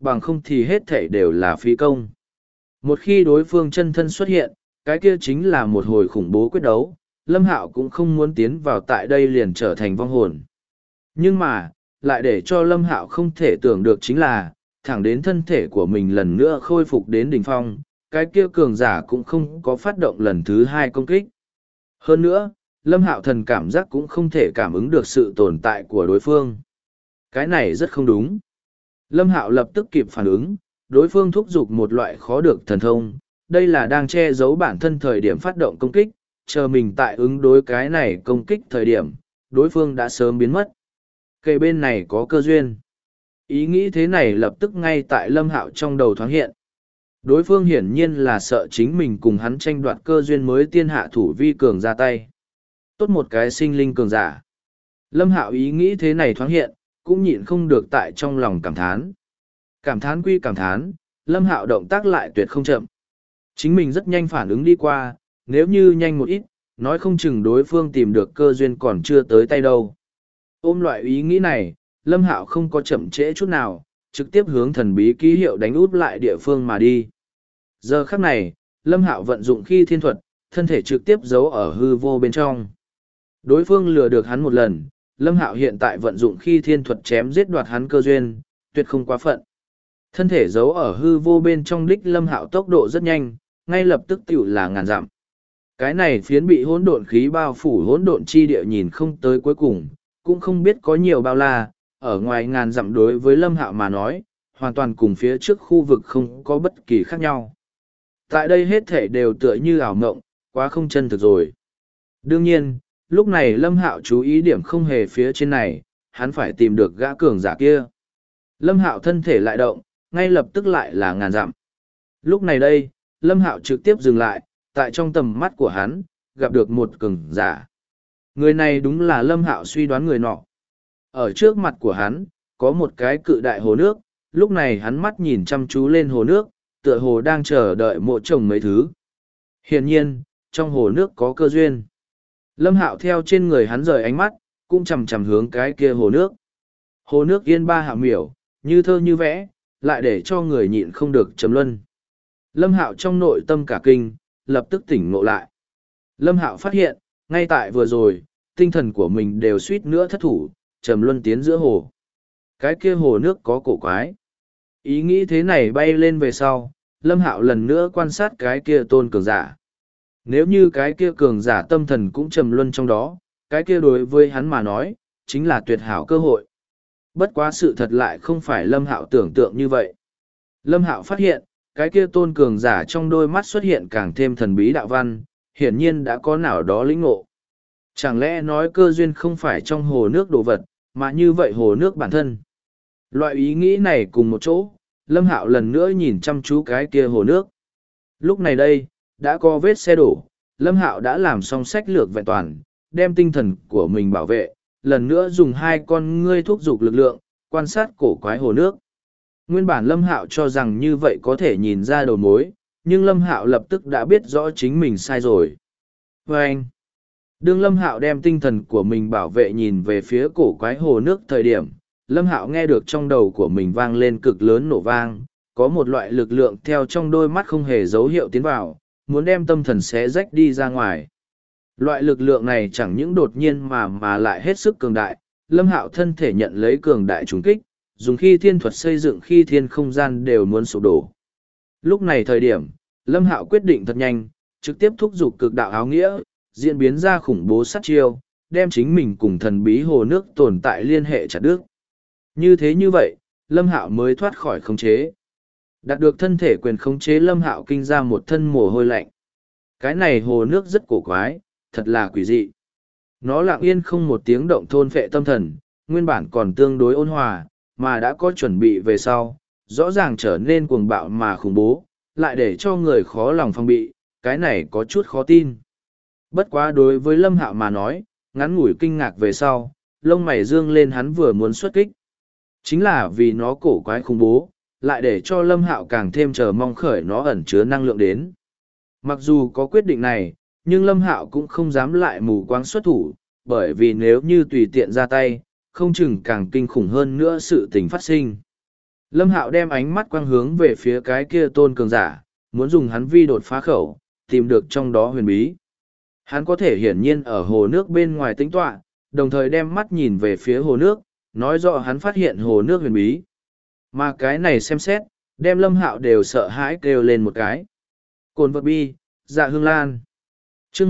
bằng không thì hết thảy đều là phí công. Một khi đối phương chân thân xuất hiện, cái kia chính là một hồi khủng bố quyết đấu, Lâm Hạo cũng không muốn tiến vào tại đây liền trở thành vong hồn. Nhưng mà, lại để cho Lâm Hạo không thể tưởng được chính là, thẳng đến thân thể của mình lần nữa khôi phục đến đỉnh phong, cái kia cường giả cũng không có phát động lần thứ hai công kích. Hơn nữa, Lâm Hạo thần cảm giác cũng không thể cảm ứng được sự tồn tại của đối phương. Cái này rất không đúng. Lâm Hạo lập tức kịp phản ứng, đối phương thúc giục một loại khó được thần thông, đây là đang che giấu bản thân thời điểm phát động công kích, chờ mình tại ứng đối cái này công kích thời điểm, đối phương đã sớm biến mất. Kề bên này có cơ duyên. Ý nghĩ thế này lập tức ngay tại Lâm Hạo trong đầu thoáng hiện. Đối phương hiển nhiên là sợ chính mình cùng hắn tranh đoạt cơ duyên mới tiên hạ thủ vi cường ra tay. Tốt một cái sinh linh cường giả. Lâm Hạo ý nghĩ thế này thoáng hiện, cũng nhịn không được tại trong lòng cảm thán. Cảm thán quy cảm thán, Lâm Hạo động tác lại tuyệt không chậm. Chính mình rất nhanh phản ứng đi qua, nếu như nhanh một ít, nói không chừng đối phương tìm được cơ duyên còn chưa tới tay đâu. Ôm loại ý nghĩ này, Lâm Hạo không có chậm trễ chút nào, trực tiếp hướng thần bí ký hiệu đánh út lại địa phương mà đi. Giờ khắc này, Lâm Hạo vận dụng khi thiên thuật, thân thể trực tiếp giấu ở hư vô bên trong. Đối phương lừa được hắn một lần, Lâm Hạo hiện tại vận dụng khi thiên thuật chém giết đoạt hắn cơ duyên, tuyệt không quá phận. Thân thể giấu ở hư vô bên trong đích Lâm Hạo tốc độ rất nhanh, ngay lập tức tiểu là ngàn dặm. Cái này phiến bị hỗn độn khí bao phủ hỗn độn chi địa nhìn không tới cuối cùng, cũng không biết có nhiều bao la, ở ngoài ngàn dặm đối với Lâm Hạo mà nói, hoàn toàn cùng phía trước khu vực không có bất kỳ khác nhau. Tại đây hết thể đều tựa như ảo mộng, quá không chân thực rồi. Đương nhiên, lúc này Lâm Hạo chú ý điểm không hề phía trên này, hắn phải tìm được gã cường giả kia. Lâm Hạo thân thể lại động, ngay lập tức lại là ngàn dặm. Lúc này đây, Lâm Hạo trực tiếp dừng lại, tại trong tầm mắt của hắn, gặp được một cường giả. Người này đúng là Lâm Hạo suy đoán người nọ. Ở trước mặt của hắn, có một cái cự đại hồ nước, lúc này hắn mắt nhìn chăm chú lên hồ nước, tựa hồ đang chờ đợi mộ chồng mấy thứ. Hiển nhiên, trong hồ nước có cơ duyên. Lâm Hạo theo trên người hắn rời ánh mắt, cũng chầm chầm hướng cái kia hồ nước. Hồ nước yên ba hạ miểu, như thơ như vẽ, lại để cho người nhịn không được trầm luân. Lâm Hạo trong nội tâm cả kinh, lập tức tỉnh ngộ lại. Lâm Hạo phát hiện, ngay tại vừa rồi, tinh thần của mình đều suýt nữa thất thủ, trầm luân tiến giữa hồ. Cái kia hồ nước có cổ quái. Ý nghĩ thế này bay lên về sau, Lâm Hạo lần nữa quan sát cái kia tôn cường giả. Nếu như cái kia cường giả tâm thần cũng trầm luân trong đó, cái kia đối với hắn mà nói, chính là tuyệt hảo cơ hội. Bất quá sự thật lại không phải Lâm Hạo tưởng tượng như vậy. Lâm Hạo phát hiện, cái kia tôn cường giả trong đôi mắt xuất hiện càng thêm thần bí đạo văn, hiển nhiên đã có nào đó lĩnh ngộ. Chẳng lẽ nói cơ duyên không phải trong hồ nước đồ vật, mà như vậy hồ nước bản thân. Loại ý nghĩ này cùng một chỗ, Lâm Hạo lần nữa nhìn chăm chú cái kia hồ nước. Lúc này đây, đã có vết xe đổ, Lâm Hạo đã làm xong sách lược vẹn toàn, đem tinh thần của mình bảo vệ, lần nữa dùng hai con ngươi thúc giục lực lượng, quan sát cổ quái hồ nước. Nguyên bản Lâm Hạo cho rằng như vậy có thể nhìn ra đầu mối, nhưng Lâm Hạo lập tức đã biết rõ chính mình sai rồi. Và anh, đương Lâm Hạo đem tinh thần của mình bảo vệ nhìn về phía cổ quái hồ nước thời điểm, Lâm Hạo nghe được trong đầu của mình vang lên cực lớn nổ vang, có một loại lực lượng theo trong đôi mắt không hề dấu hiệu tiến vào, muốn đem tâm thần xé rách đi ra ngoài. Loại lực lượng này chẳng những đột nhiên mà lại hết sức cường đại, Lâm Hạo thân thể nhận lấy cường đại trùng kích, dùng khi thiên thuật xây dựng khi thiên không gian đều muốn sụp đổ. Lúc này thời điểm, Lâm Hạo quyết định thật nhanh, trực tiếp thúc giục cực đạo áo nghĩa, diễn biến ra khủng bố sát chiêu, đem chính mình cùng thần bí hồ nước tồn tại liên hệ chặt đứt. Như vậy, Lâm Hạo mới thoát khỏi khống chế. Đạt được thân thể quyền khống chế Lâm Hạo kinh ra một thân mồ hôi lạnh. Cái này hồ nước rất cổ quái, thật là quỷ dị. Nó lặng yên không một tiếng động thôn phệ tâm thần, nguyên bản còn tương đối ôn hòa, mà đã có chuẩn bị về sau, rõ ràng trở nên cuồng bạo mà khủng bố, lại để cho người khó lòng phòng bị, cái này có chút khó tin. Bất quá đối với Lâm Hạo mà nói, ngắn ngủi kinh ngạc về sau, lông mày dương lên hắn vừa muốn xuất kích. Chính là vì nó cổ quái khủng bố, lại để cho Lâm Hạo càng thêm chờ mong khởi nó ẩn chứa năng lượng đến. Mặc dù có quyết định này, nhưng Lâm Hạo cũng không dám lại mù quáng xuất thủ, bởi vì nếu như tùy tiện ra tay, không chừng càng kinh khủng hơn nữa sự tình phát sinh. Lâm Hạo đem ánh mắt quang hướng về phía cái kia tôn cường giả, muốn dùng hắn vi đột phá khẩu, tìm được trong đó huyền bí. Hắn có thể hiển nhiên ở hồ nước bên ngoài tĩnh tọa, đồng thời đem mắt nhìn về phía hồ nước, nói rõ hắn phát hiện hồ nước huyền bí. Mà cái này xem xét, đem Lâm Hạo đều sợ hãi kêu lên một cái. Cồn vật bi, dạ hương lan. Chương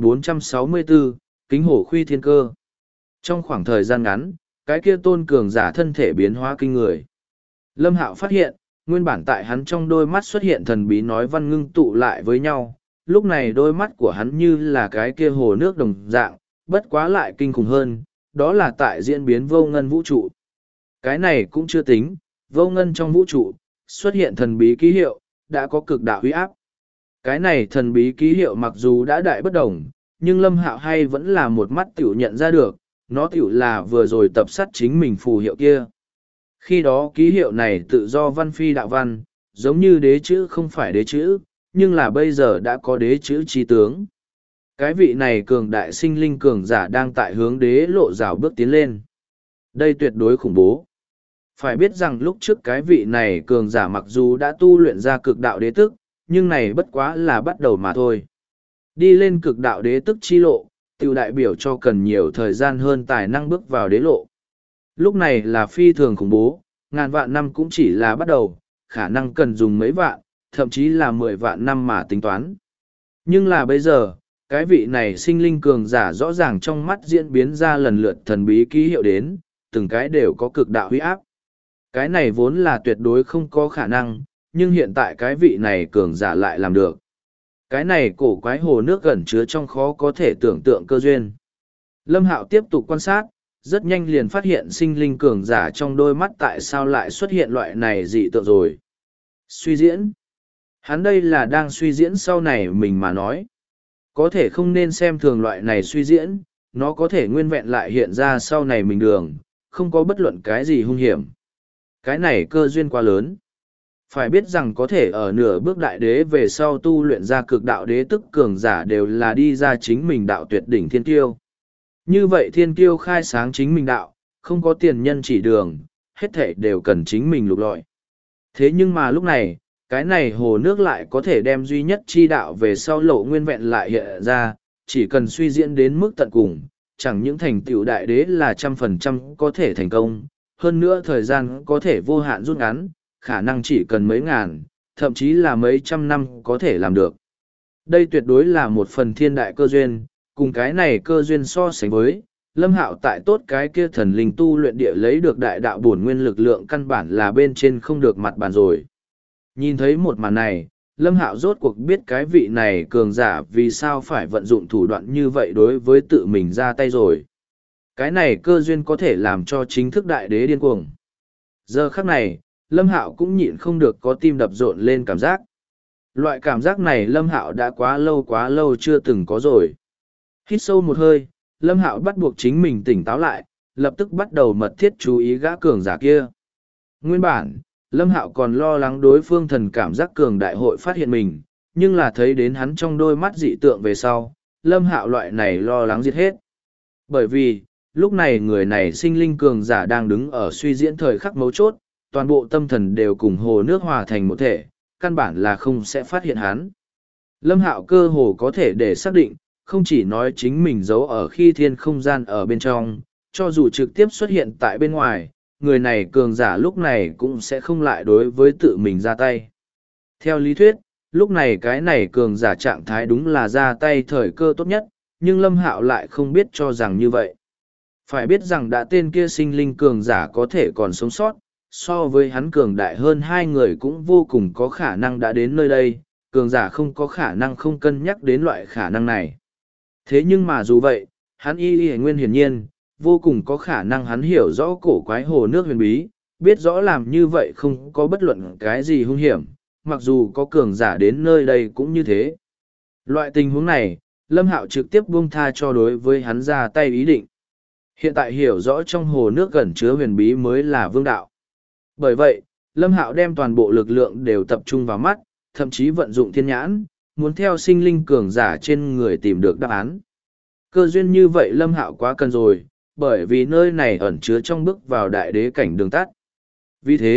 1464, Kính hổ khuy thiên cơ. Trong khoảng thời gian ngắn, cái kia tôn cường giả thân thể biến hóa kinh người. Lâm Hạo phát hiện, nguyên bản tại hắn trong đôi mắt xuất hiện thần bí nói văn ngưng tụ lại với nhau, lúc này đôi mắt của hắn như là cái kia hồ nước đồng dạng, bất quá lại kinh khủng hơn, đó là tại diễn biến vô ngân vũ trụ. Cái này cũng chưa tính, vô ngân trong vũ trụ, xuất hiện thần bí ký hiệu, đã có cực đạo uy áp. Cái này thần bí ký hiệu mặc dù đã đại bất đồng, nhưng Lâm Hạo hay vẫn là một mắt tiểu nhận ra được, nó tiểu là vừa rồi tập sát chính mình phù hiệu kia. Khi đó ký hiệu này tự do văn phi đạo văn, giống như đế chữ không phải đế chữ, nhưng là bây giờ đã có đế chữ chi tướng. Cái vị này cường đại sinh linh cường giả đang tại hướng đế lộ rào bước tiến lên. Đây tuyệt đối khủng bố. Phải biết rằng lúc trước cái vị này cường giả mặc dù đã tu luyện ra cực đạo đế tức, nhưng này bất quá là bắt đầu mà thôi. Đi lên cực đạo đế tức chi lộ, tiêu đại biểu cho cần nhiều thời gian hơn tài năng bước vào đế lộ. Lúc này là phi thường khủng bố, ngàn vạn năm cũng chỉ là bắt đầu, khả năng cần dùng mấy vạn, thậm chí là 10 vạn năm mà tính toán. Nhưng là bây giờ, cái vị này sinh linh cường giả rõ ràng trong mắt diễn biến ra lần lượt thần bí ký hiệu đến, từng cái đều có cực đạo huy áp. Cái này vốn là tuyệt đối không có khả năng, nhưng hiện tại cái vị này cường giả lại làm được. Cái này cổ quái hồ nước gần chứa trong khó có thể tưởng tượng cơ duyên. Lâm Hạo tiếp tục quan sát, rất nhanh liền phát hiện sinh linh cường giả trong đôi mắt tại sao lại xuất hiện loại này dị tượng rồi. Suy diễn. Hắn đây là đang suy diễn sau này mình mà nói. Có thể không nên xem thường loại này suy diễn, nó có thể nguyên vẹn lại hiện ra sau này mình đường, không có bất luận cái gì hung hiểm. Cái này cơ duyên quá lớn. Phải biết rằng có thể ở nửa bước đại đế về sau tu luyện ra cực đạo đế tức cường giả đều là đi ra chính mình đạo tuyệt đỉnh thiên kiêu. Như vậy thiên kiêu khai sáng chính mình đạo, không có tiền nhân chỉ đường, hết thảy đều cần chính mình lục lọi. Thế nhưng mà lúc này, cái này hồ nước lại có thể đem duy nhất chi đạo về sau lộ nguyên vẹn lại hiện ra, chỉ cần suy diễn đến mức tận cùng, chẳng những thành tựu đại đế là 100% có thể thành công, hơn nữa thời gian có thể vô hạn rút ngắn, khả năng chỉ cần mấy ngàn, thậm chí là mấy trăm năm có thể làm được. Đây tuyệt đối là một phần thiên đại cơ duyên, cùng cái này cơ duyên so sánh với, Lâm Hạo tại tốt cái kia thần linh tu luyện địa lấy được đại đạo bổn nguyên lực lượng căn bản là bên trên không được mặt bàn rồi. Nhìn thấy một màn này, Lâm Hạo rốt cuộc biết cái vị này cường giả vì sao phải vận dụng thủ đoạn như vậy đối với tự mình ra tay rồi. Cái này cơ duyên có thể làm cho chính thức đại đế điên cuồng. Giờ khắc này, Lâm Hạo cũng nhịn không được có tim đập rộn lên cảm giác. Loại cảm giác này Lâm Hạo đã quá lâu chưa từng có rồi. Hít sâu một hơi, Lâm Hạo bắt buộc chính mình tỉnh táo lại, lập tức bắt đầu mật thiết chú ý gã cường giả kia. Nguyên bản, Lâm Hạo còn lo lắng đối phương thần cảm giác cường đại hội phát hiện mình, nhưng là thấy đến hắn trong đôi mắt dị tượng về sau, Lâm Hạo loại này lo lắng diệt hết. Bởi vì, lúc này người này sinh linh cường giả đang đứng ở suy diễn thời khắc mấu chốt, toàn bộ tâm thần đều cùng hồ nước hòa thành một thể, căn bản là không sẽ phát hiện hắn. Lâm Hạo cơ hồ có thể để xác định, không chỉ nói chính mình giấu ở khi thiên không gian ở bên trong, cho dù trực tiếp xuất hiện tại bên ngoài, người này cường giả lúc này cũng sẽ không lại đối với tự mình ra tay. Theo lý thuyết, lúc này cái này cường giả trạng thái đúng là ra tay thời cơ tốt nhất, nhưng Lâm Hạo lại không biết cho rằng như vậy. Phải biết rằng đã tên kia sinh linh cường giả có thể còn sống sót, so với hắn cường đại hơn hai người cũng vô cùng có khả năng đã đến nơi đây, cường giả không có khả năng không cân nhắc đến loại khả năng này. Thế nhưng mà dù vậy, hắn y nguyên hiển nhiên, vô cùng có khả năng hắn hiểu rõ cổ quái hồ nước huyền bí, biết rõ làm như vậy không có bất luận cái gì hung hiểm, mặc dù có cường giả đến nơi đây cũng như thế. Loại tình huống này, Lâm Hạo trực tiếp buông tha cho đối với hắn ra tay ý định. Hiện tại hiểu rõ trong hồ nước gần chứa huyền bí mới là vương đạo. Bởi vậy, Lâm Hạo đem toàn bộ lực lượng đều tập trung vào mắt, thậm chí vận dụng thiên nhãn, muốn theo sinh linh cường giả trên người tìm được đáp án. Cơ duyên như vậy Lâm Hạo quá cần rồi, bởi vì nơi này ẩn chứa trong bước vào đại đế cảnh đường tắt. Vì thế,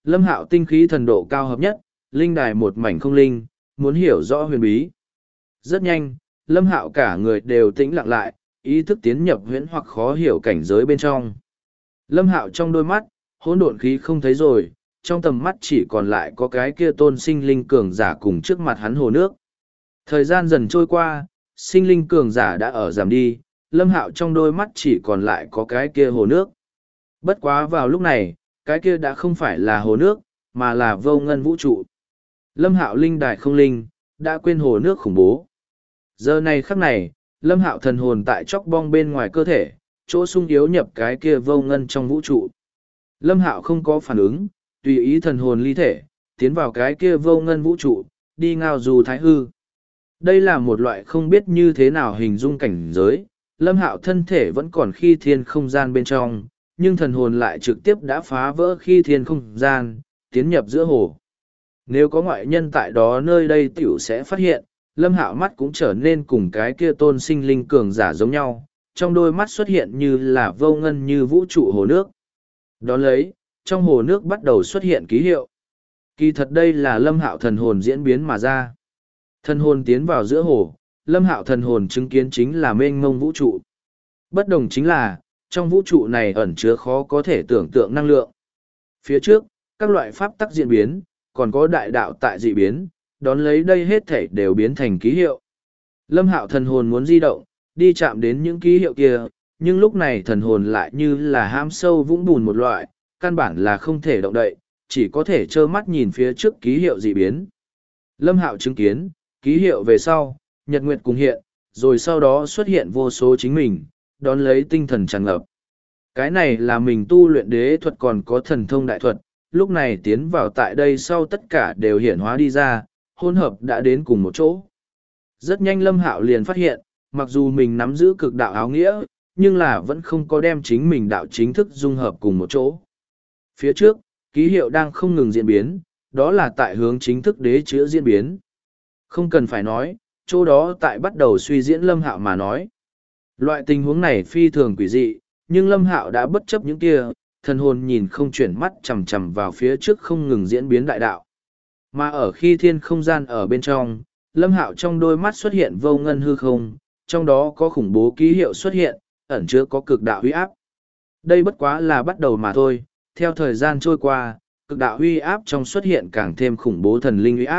Lâm Hạo tinh khí thần độ cao hợp nhất, linh đài một mảnh không linh, muốn hiểu rõ huyền bí. Rất nhanh, Lâm Hạo cả người đều tĩnh lặng lại, ý thức tiến nhập huyễn hoặc khó hiểu cảnh giới bên trong. Lâm Hạo trong đôi mắt, hỗn độn khí không thấy rồi, trong tầm mắt chỉ còn lại có cái kia tôn sinh linh cường giả cùng trước mặt hắn hồ nước. Thời gian dần trôi qua, sinh linh cường giả đã ở giảm đi, Lâm Hạo trong đôi mắt chỉ còn lại có cái kia hồ nước. Bất quá vào lúc này, cái kia đã không phải là hồ nước, mà là vô ngân vũ trụ. Lâm Hạo linh đài không linh, đã quên hồ nước khủng bố. Giờ này khắc này, Lâm Hạo thần hồn tại chóc bong bên ngoài cơ thể, chỗ sung yếu nhập cái kia vô ngân trong vũ trụ. Lâm Hạo không có phản ứng, tùy ý thần hồn ly thể, tiến vào cái kia vô ngân vũ trụ, đi ngao du thái hư. Đây là một loại không biết như thế nào hình dung cảnh giới, Lâm Hạo thân thể vẫn còn khi thiên không gian bên trong, nhưng thần hồn lại trực tiếp đã phá vỡ khi thiên không gian, tiến nhập giữa hồ. Nếu có ngoại nhân tại đó nơi đây tiểu sẽ phát hiện, Lâm Hạo mắt cũng trở nên cùng cái kia tôn sinh linh cường giả giống nhau, trong đôi mắt xuất hiện như là vô ngân như vũ trụ hồ nước. Đón lấy, trong hồ nước bắt đầu xuất hiện ký hiệu. Kỳ thật đây là Lâm Hạo thần hồn diễn biến mà ra. Thần hồn tiến vào giữa hồ, Lâm Hạo thần hồn chứng kiến chính là mênh mông vũ trụ. Bất đồng chính là, trong vũ trụ này ẩn chứa khó có thể tưởng tượng năng lượng. Phía trước, các loại pháp tắc diễn biến, còn có đại đạo tại dị biến, đón lấy đây hết thảy đều biến thành ký hiệu. Lâm Hạo thần hồn muốn di động, đi chạm đến những ký hiệu kia, nhưng lúc này thần hồn lại như là hãm sâu vũng bùn một loại, căn bản là không thể động đậy, chỉ có thể trơ mắt nhìn phía trước ký hiệu dị biến. Lâm Hạo chứng kiến, ký hiệu về sau, nhật nguyệt cùng hiện, rồi sau đó xuất hiện vô số chính mình, đón lấy tinh thần tràn ngập. Cái này là mình tu luyện đế thuật còn có thần thông đại thuật, lúc này tiến vào tại đây sau tất cả đều hiển hóa đi ra, hỗn hợp đã đến cùng một chỗ. Rất nhanh Lâm Hạo liền phát hiện, mặc dù mình nắm giữ cực đạo áo nghĩa, nhưng là vẫn không có đem chính mình đạo chính thức dung hợp cùng một chỗ. Phía trước, ký hiệu đang không ngừng diễn biến, đó là tại hướng chính thức đế chữa diễn biến. Không cần phải nói, chỗ đó tại bắt đầu suy diễn Lâm Hạo mà nói. Loại tình huống này phi thường quỷ dị, nhưng Lâm Hạo đã bất chấp những kia, thần hồn nhìn không chuyển mắt chằm chằm vào phía trước không ngừng diễn biến đại đạo. Mà ở khi thiên không gian ở bên trong, Lâm Hạo trong đôi mắt xuất hiện vô ngân hư không, trong đó có khủng bố ký hiệu xuất hiện, ẩn chứa có cực đạo huy áp. Đây bất quá là bắt đầu mà thôi, theo thời gian trôi qua, cực đạo huy áp trong xuất hiện càng thêm khủng bố thần linh huy áp.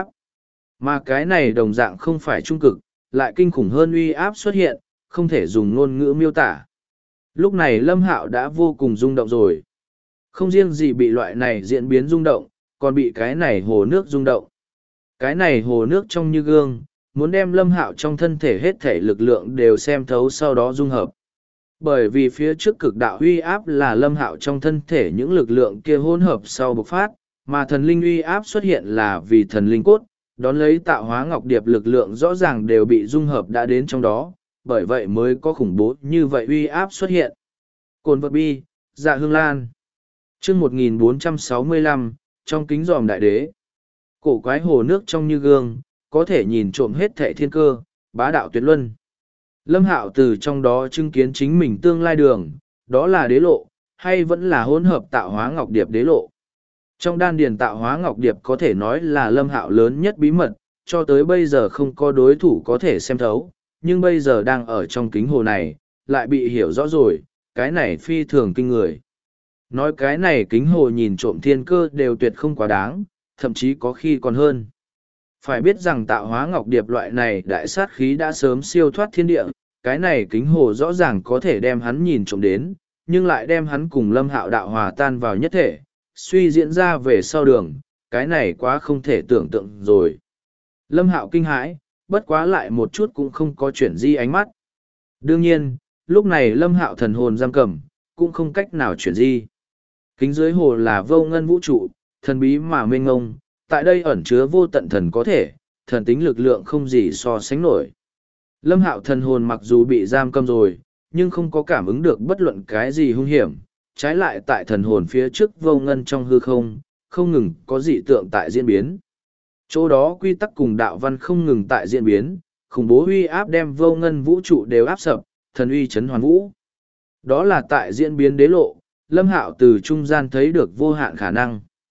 Mà cái này đồng dạng không phải trung cực, lại kinh khủng hơn uy áp xuất hiện, không thể dùng ngôn ngữ miêu tả. Lúc này Lâm Hạo đã vô cùng rung động rồi. Không riêng gì bị loại này diễn biến rung động, còn bị cái này hồ nước rung động. Cái này hồ nước trong như gương, muốn đem Lâm Hạo trong thân thể hết thể lực lượng đều xem thấu sau đó dung hợp. Bởi vì phía trước cực đạo uy áp là Lâm Hạo trong thân thể những lực lượng kia hỗn hợp sau bộc phát, mà thần linh uy áp xuất hiện là vì thần linh cốt, đón lấy tạo hóa ngọc điệp lực lượng rõ ràng đều bị dung hợp đã đến trong đó, bởi vậy mới có khủng bố như vậy uy áp xuất hiện. Cồn vật bi, dạ hương lan. Chương 1465, trong kính giòm đại đế. Cổ quái hồ nước trong như gương, có thể nhìn trộm hết thệ thiên cơ, bá đạo tuyệt luân. Lâm Hạo từ trong đó chứng kiến chính mình tương lai đường, đó là đế lộ, hay vẫn là hỗn hợp tạo hóa ngọc điệp đế lộ. Trong đan điền tạo hóa ngọc điệp có thể nói là Lâm Hạo lớn nhất bí mật, cho tới bây giờ không có đối thủ có thể xem thấu, nhưng bây giờ đang ở trong kính hồ này, lại bị hiểu rõ rồi, cái này phi thường kinh người. Nói cái này kính hồ nhìn trộm thiên cơ đều tuyệt không quá đáng, thậm chí có khi còn hơn. Phải biết rằng tạo hóa ngọc điệp loại này đại sát khí đã sớm siêu thoát thiên địa, cái này kính hồ rõ ràng có thể đem hắn nhìn trộm đến, nhưng lại đem hắn cùng Lâm Hạo đạo hòa tan vào nhất thể, suy diễn ra về sau đường, cái này quá không thể tưởng tượng rồi. Lâm Hạo kinh hãi, bất quá lại một chút cũng không có chuyển di ánh mắt. Đương nhiên, lúc này Lâm Hạo thần hồn giam cầm, cũng không cách nào chuyển di. Kính dưới hồ là vô ngân vũ trụ, thần bí mà mênh ngông, tại đây ẩn chứa vô tận thần có thể, thần tính lực lượng không gì so sánh nổi. Lâm Hạo thần hồn mặc dù bị giam cầm rồi, nhưng không có cảm ứng được bất luận cái gì hung hiểm, trái lại tại thần hồn phía trước vô ngân trong hư không, không ngừng có dị tượng tại diễn biến. Chỗ đó quy tắc cùng đạo văn không ngừng tại diễn biến, khủng bố uy áp đem vô ngân vũ trụ đều áp sập, thần uy chấn hoàn vũ. Đó là tại diễn biến đế lộ, Lâm Hạo từ trung gian thấy được vô hạn khả năng.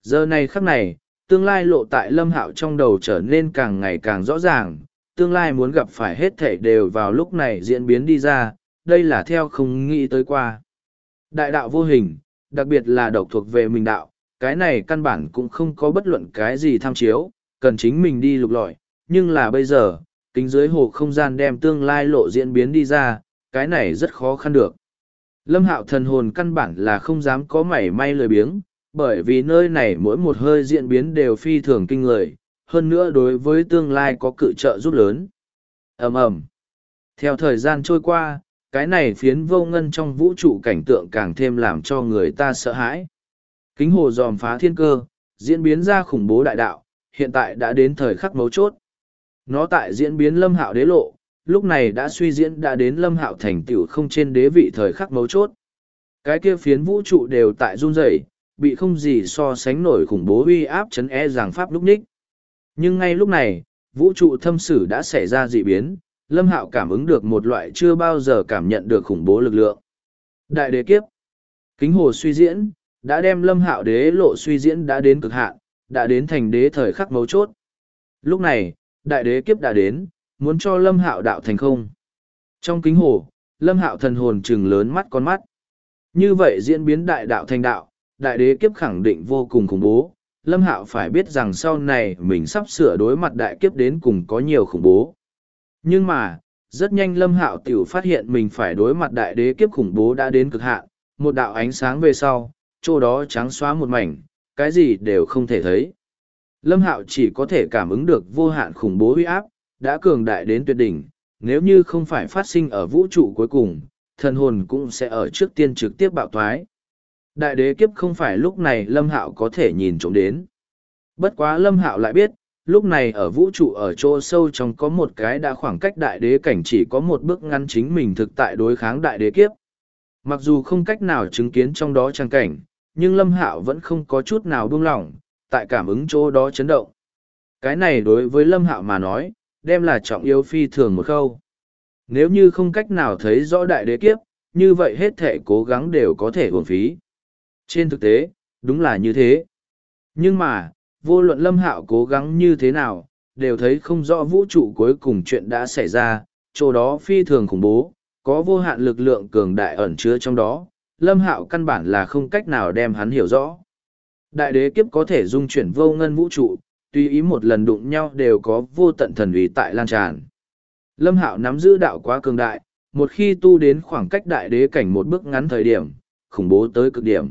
Giờ này khắc này, tương lai lộ tại Lâm Hạo trong đầu trở nên càng ngày càng rõ ràng, tương lai muốn gặp phải hết thảy đều vào lúc này diễn biến đi ra, đây là theo không nghĩ tới qua. Đại đạo vô hình, đặc biệt là độc thuộc về mình đạo, cái này căn bản cũng không có bất luận cái gì tham chiếu, cần chính mình đi lục lọi, nhưng là bây giờ, kính dưới hồ không gian đem tương lai lộ diễn biến đi ra, cái này rất khó khăn được. Lâm Hạo thần hồn căn bản là không dám có mảy may lười biếng, bởi vì nơi này mỗi một hơi diễn biến đều phi thường kinh người, hơn nữa đối với tương lai có cự trợ giúp lớn. Ầm ầm. Theo thời gian trôi qua, cái này phiến vô ngân trong vũ trụ cảnh tượng càng thêm làm cho người ta sợ hãi. Kính hồ dòm phá thiên cơ, diễn biến ra khủng bố đại đạo, hiện tại đã đến thời khắc mấu chốt. Nó tại diễn biến Lâm Hạo đế lộ, lúc này đã suy diễn đã đến Lâm Hạo thành tựu không trên đế vị thời khắc mấu chốt. Cái kia phiến vũ trụ đều tại run rẩy, bị không gì so sánh nổi khủng bố uy áp chấn giảng pháp lúc ních. Nhưng ngay lúc này, vũ trụ thâm sử đã xảy ra dị biến, Lâm Hạo cảm ứng được một loại chưa bao giờ cảm nhận được khủng bố lực lượng. Đại đế kiếp. Kính hồ suy diễn, đã đem Lâm Hạo đế lộ suy diễn đã đến cực hạn, đã đến thành đế thời khắc mấu chốt. Lúc này, đại đế kiếp đã đến, muốn cho Lâm Hạo đạo thành không. Trong kính hồ, Lâm Hạo thần hồn trừng lớn mắt con mắt. Như vậy diễn biến đại đạo thành đạo, đại đế kiếp khẳng định vô cùng khủng bố. Lâm Hạo phải biết rằng sau này mình sắp sửa đối mặt đại kiếp đến cùng có nhiều khủng bố. Nhưng mà, rất nhanh Lâm Hạo tiểu phát hiện mình phải đối mặt đại đế kiếp khủng bố đã đến cực hạn, một đạo ánh sáng về sau, chỗ đó trắng xóa một mảnh, cái gì đều không thể thấy. Lâm Hạo chỉ có thể cảm ứng được vô hạn khủng bố uy áp, đã cường đại đến tuyệt đỉnh, nếu như không phải phát sinh ở vũ trụ cuối cùng, thần hồn cũng sẽ ở trước tiên trực tiếp bạo thoái. Đại đế kiếp không phải lúc này Lâm Hạo có thể nhìn trộm đến. Bất quá Lâm Hạo lại biết, lúc này ở vũ trụ ở chỗ sâu trong có một cái đã khoảng cách đại đế cảnh chỉ có một bước ngăn chính mình thực tại đối kháng đại đế kiếp. Mặc dù không cách nào chứng kiến trong đó trang cảnh, nhưng Lâm Hạo vẫn không có chút nào buông lỏng, tại cảm ứng chỗ đó chấn động. Cái này đối với Lâm Hạo mà nói, đem là trọng yếu phi thường một khâu. Nếu như không cách nào thấy rõ đại đế kiếp, như vậy hết thể cố gắng đều có thể uổng phí. Trên thực tế, đúng là như thế. Nhưng mà, vô luận Lâm Hạo cố gắng như thế nào, đều thấy không rõ vũ trụ cuối cùng chuyện đã xảy ra, chỗ đó phi thường khủng bố, có vô hạn lực lượng cường đại ẩn chứa trong đó, Lâm Hạo căn bản là không cách nào đem hắn hiểu rõ. Đại đế kiếp có thể dung chuyển vô ngân vũ trụ, tùy ý một lần đụng nhau đều có vô tận thần uy tại lan tràn. Lâm Hạo nắm giữ đạo quá cường đại, một khi tu đến khoảng cách đại đế cảnh một bước ngắn thời điểm, khủng bố tới cực điểm.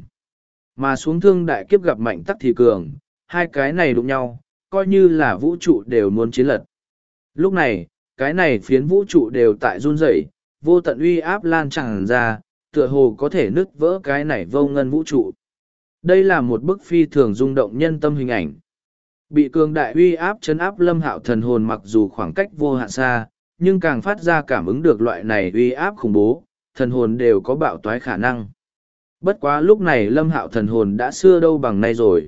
Mà xuống thương đại kiếp gặp mạnh tắc thì cường, hai cái này đụng nhau, coi như là vũ trụ đều muốn chiến lật. Lúc này, cái này phiến vũ trụ đều tại run rẩy, vô tận uy áp lan tràn ra, tựa hồ có thể nứt vỡ cái này vô ngân vũ trụ. Đây là một bức phi thường rung động nhân tâm hình ảnh. Bị cường đại uy áp chấn áp Lâm Hạo thần hồn mặc dù khoảng cách vô hạn xa, nhưng càng phát ra cảm ứng được loại này uy áp khủng bố, thần hồn đều có bạo toái khả năng. Bất quá lúc này Lâm Hạo thần hồn đã xưa đâu bằng nay rồi.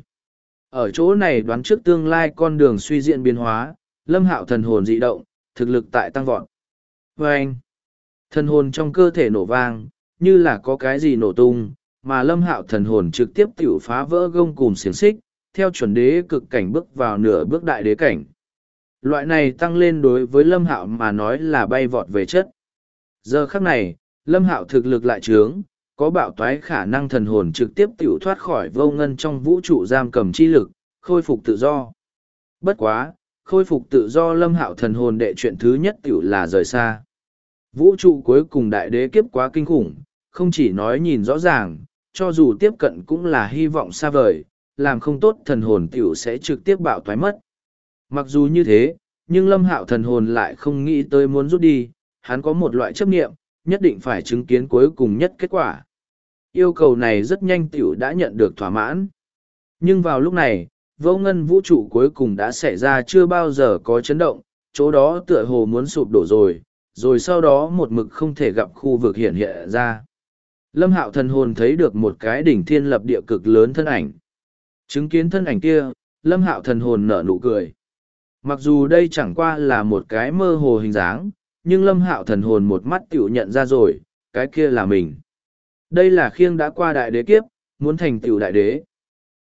Ở chỗ này đoán trước tương lai con đường suy diễn biến hóa, Lâm Hạo thần hồn dị động, thực lực tại tăng vọt. Và anh, thần hồn trong cơ thể nổ vang, như là có cái gì nổ tung, mà Lâm Hạo thần hồn trực tiếp tiểu phá vỡ gông cùm xiềng xích, theo chuẩn đế cực cảnh bước vào nửa bước đại đế cảnh. Loại này tăng lên đối với Lâm Hạo mà nói là bay vọt về chất. Giờ khắc này, Lâm Hạo thực lực lại trướng, có bạo toái khả năng thần hồn trực tiếp tiểu thoát khỏi vô ngân trong vũ trụ giam cầm chi lực, khôi phục tự do. Bất quá, khôi phục tự do Lâm Hạo thần hồn đệ chuyện thứ nhất tiểu là rời xa. Vũ trụ cuối cùng đại đế kiếp quá kinh khủng, không chỉ nói nhìn rõ ràng, cho dù tiếp cận cũng là hy vọng xa vời, làm không tốt thần hồn tiểu sẽ trực tiếp bạo toái mất. Mặc dù như thế, nhưng Lâm Hạo thần hồn lại không nghĩ tới muốn rút đi, hắn có một loại chấp niệm, nhất định phải chứng kiến cuối cùng nhất kết quả. Yêu cầu này rất nhanh tiểu đã nhận được thỏa mãn. Nhưng vào lúc này, vô ngân vũ trụ cuối cùng đã xảy ra chưa bao giờ có chấn động, chỗ đó tựa hồ muốn sụp đổ rồi sau đó một mực không thể gặp khu vực hiện hiện ra. Lâm Hạo thần hồn thấy được một cái đỉnh thiên lập địa cực lớn thân ảnh. Chứng kiến thân ảnh kia, Lâm Hạo thần hồn nở nụ cười. Mặc dù đây chẳng qua là một cái mơ hồ hình dáng, nhưng Lâm Hạo thần hồn một mắt tiểu nhận ra rồi, cái kia là mình. Đây là khiêng đã qua đại đế kiếp, muốn thành tiểu đại đế.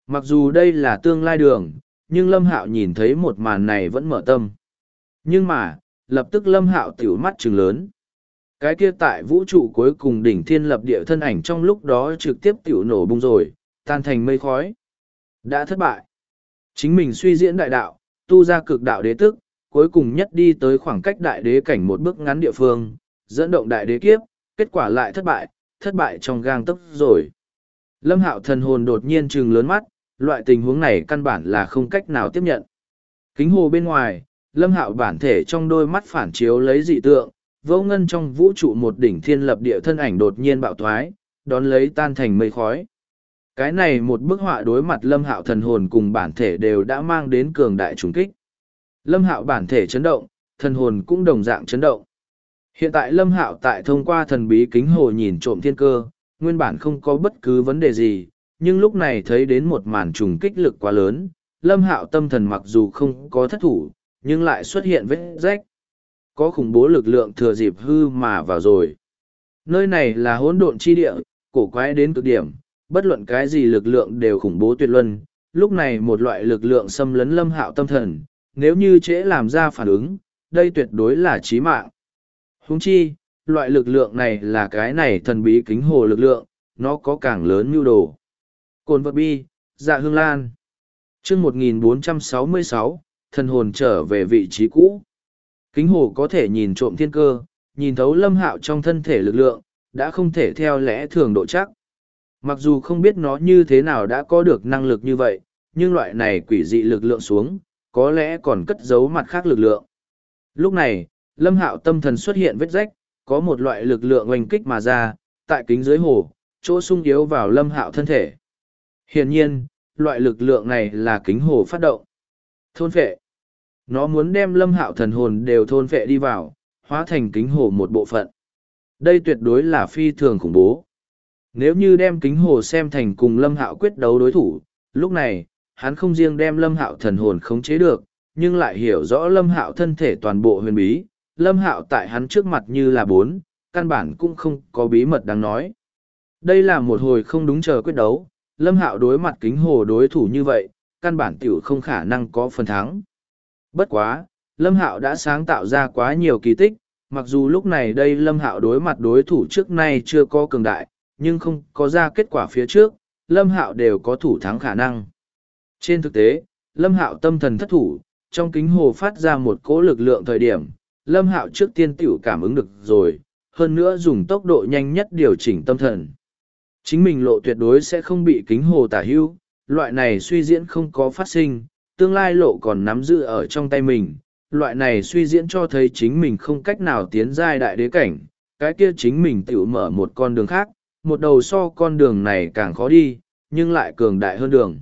Mặc dù đây là tương lai đường, nhưng Lâm Hạo nhìn thấy một màn này vẫn mở tâm. Nhưng mà, lập tức Lâm Hạo tiểu mắt trừng lớn. Cái kia tại vũ trụ cuối cùng đỉnh thiên lập địa thân ảnh trong lúc đó trực tiếp tiểu nổ bung rồi, tan thành mây khói. Đã thất bại. Chính mình suy diễn đại đạo, tu ra cực đạo đế tức, cuối cùng nhất đi tới khoảng cách đại đế cảnh một bước ngắn địa phương, dẫn động đại đế kiếp, kết quả lại thất bại trong gang tấc rồi. Lâm Hạo thần hồn đột nhiên trừng lớn mắt, loại tình huống này căn bản là không cách nào tiếp nhận. Kính hồ bên ngoài, Lâm Hạo bản thể trong đôi mắt phản chiếu lấy dị tượng, vô ngân trong vũ trụ một đỉnh thiên lập địa thân ảnh đột nhiên bạo thoái, đón lấy tan thành mây khói. Cái này một bức họa đối mặt Lâm Hạo thần hồn cùng bản thể đều đã mang đến cường đại trùng kích. Lâm Hạo bản thể chấn động, thần hồn cũng đồng dạng chấn động. Hiện tại Lâm Hạo tại thông qua thần bí kính hồ nhìn trộm thiên cơ, nguyên bản không có bất cứ vấn đề gì, nhưng lúc này thấy đến một màn trùng kích lực quá lớn, Lâm Hạo tâm thần mặc dù không có thất thủ, nhưng lại xuất hiện vết rách. Có khủng bố lực lượng thừa dịp hư mà vào rồi. Nơi này là hỗn độn chi địa, cổ quái đến cực điểm, bất luận cái gì lực lượng đều khủng bố tuyệt luân. Lúc này một loại lực lượng xâm lấn Lâm Hạo tâm thần, nếu như trễ làm ra phản ứng, đây tuyệt đối là chí mạng. Huống chi, loại lực lượng này là cái này thần bí kính hồ lực lượng, nó có càng lớn mưu đồ. Cồn vật bi, dạ hương lan. Chương 1466, thần hồn trở về vị trí cũ. Kính hồ có thể nhìn trộm thiên cơ, nhìn thấu Lâm Hạo trong thân thể lực lượng, đã không thể theo lẽ thường độ chắc. Mặc dù không biết nó như thế nào đã có được năng lực như vậy, nhưng loại này quỷ dị lực lượng xuống, có lẽ còn cất giấu mặt khác lực lượng. Lúc này, Lâm Hạo tâm thần xuất hiện vết rách, có một loại lực lượng oanh kích mà ra, tại kính dưới hồ, chỗ sung yếu vào Lâm Hạo thân thể. Hiển nhiên, loại lực lượng này là kính hồ phát động. Thôn phệ. Nó muốn đem Lâm Hạo thần hồn đều thôn phệ đi vào, hóa thành kính hồ một bộ phận. Đây tuyệt đối là phi thường khủng bố. Nếu như đem kính hồ xem thành cùng Lâm Hạo quyết đấu đối thủ, lúc này, hắn không riêng đem Lâm Hạo thần hồn khống chế được, nhưng lại hiểu rõ Lâm Hạo thân thể toàn bộ huyền bí. Lâm Hạo tại hắn trước mặt như là bốn, căn bản cũng không có bí mật đáng nói. Đây là một hồi không đúng chờ quyết đấu, Lâm Hạo đối mặt kính hồ đối thủ như vậy, căn bản tiểu không khả năng có phần thắng. Bất quá, Lâm Hạo đã sáng tạo ra quá nhiều kỳ tích, mặc dù lúc này đây Lâm Hạo đối mặt đối thủ trước nay chưa có cường đại, nhưng không có ra kết quả phía trước, Lâm Hạo đều có thủ thắng khả năng. Trên thực tế, Lâm Hạo tâm thần thất thủ, trong kính hồ phát ra một cỗ lực lượng thời điểm, Lâm Hạo trước tiên tiểu cảm ứng được rồi, hơn nữa dùng tốc độ nhanh nhất điều chỉnh tâm thần. Chính mình lộ tuyệt đối sẽ không bị kính hồ tả hữu, loại này suy diễn không có phát sinh, tương lai lộ còn nắm giữ ở trong tay mình. Loại này suy diễn cho thấy chính mình không cách nào tiến giai đại đế cảnh, cái kia chính mình tiểu mở một con đường khác, một đầu so con đường này càng khó đi, nhưng lại cường đại hơn đường.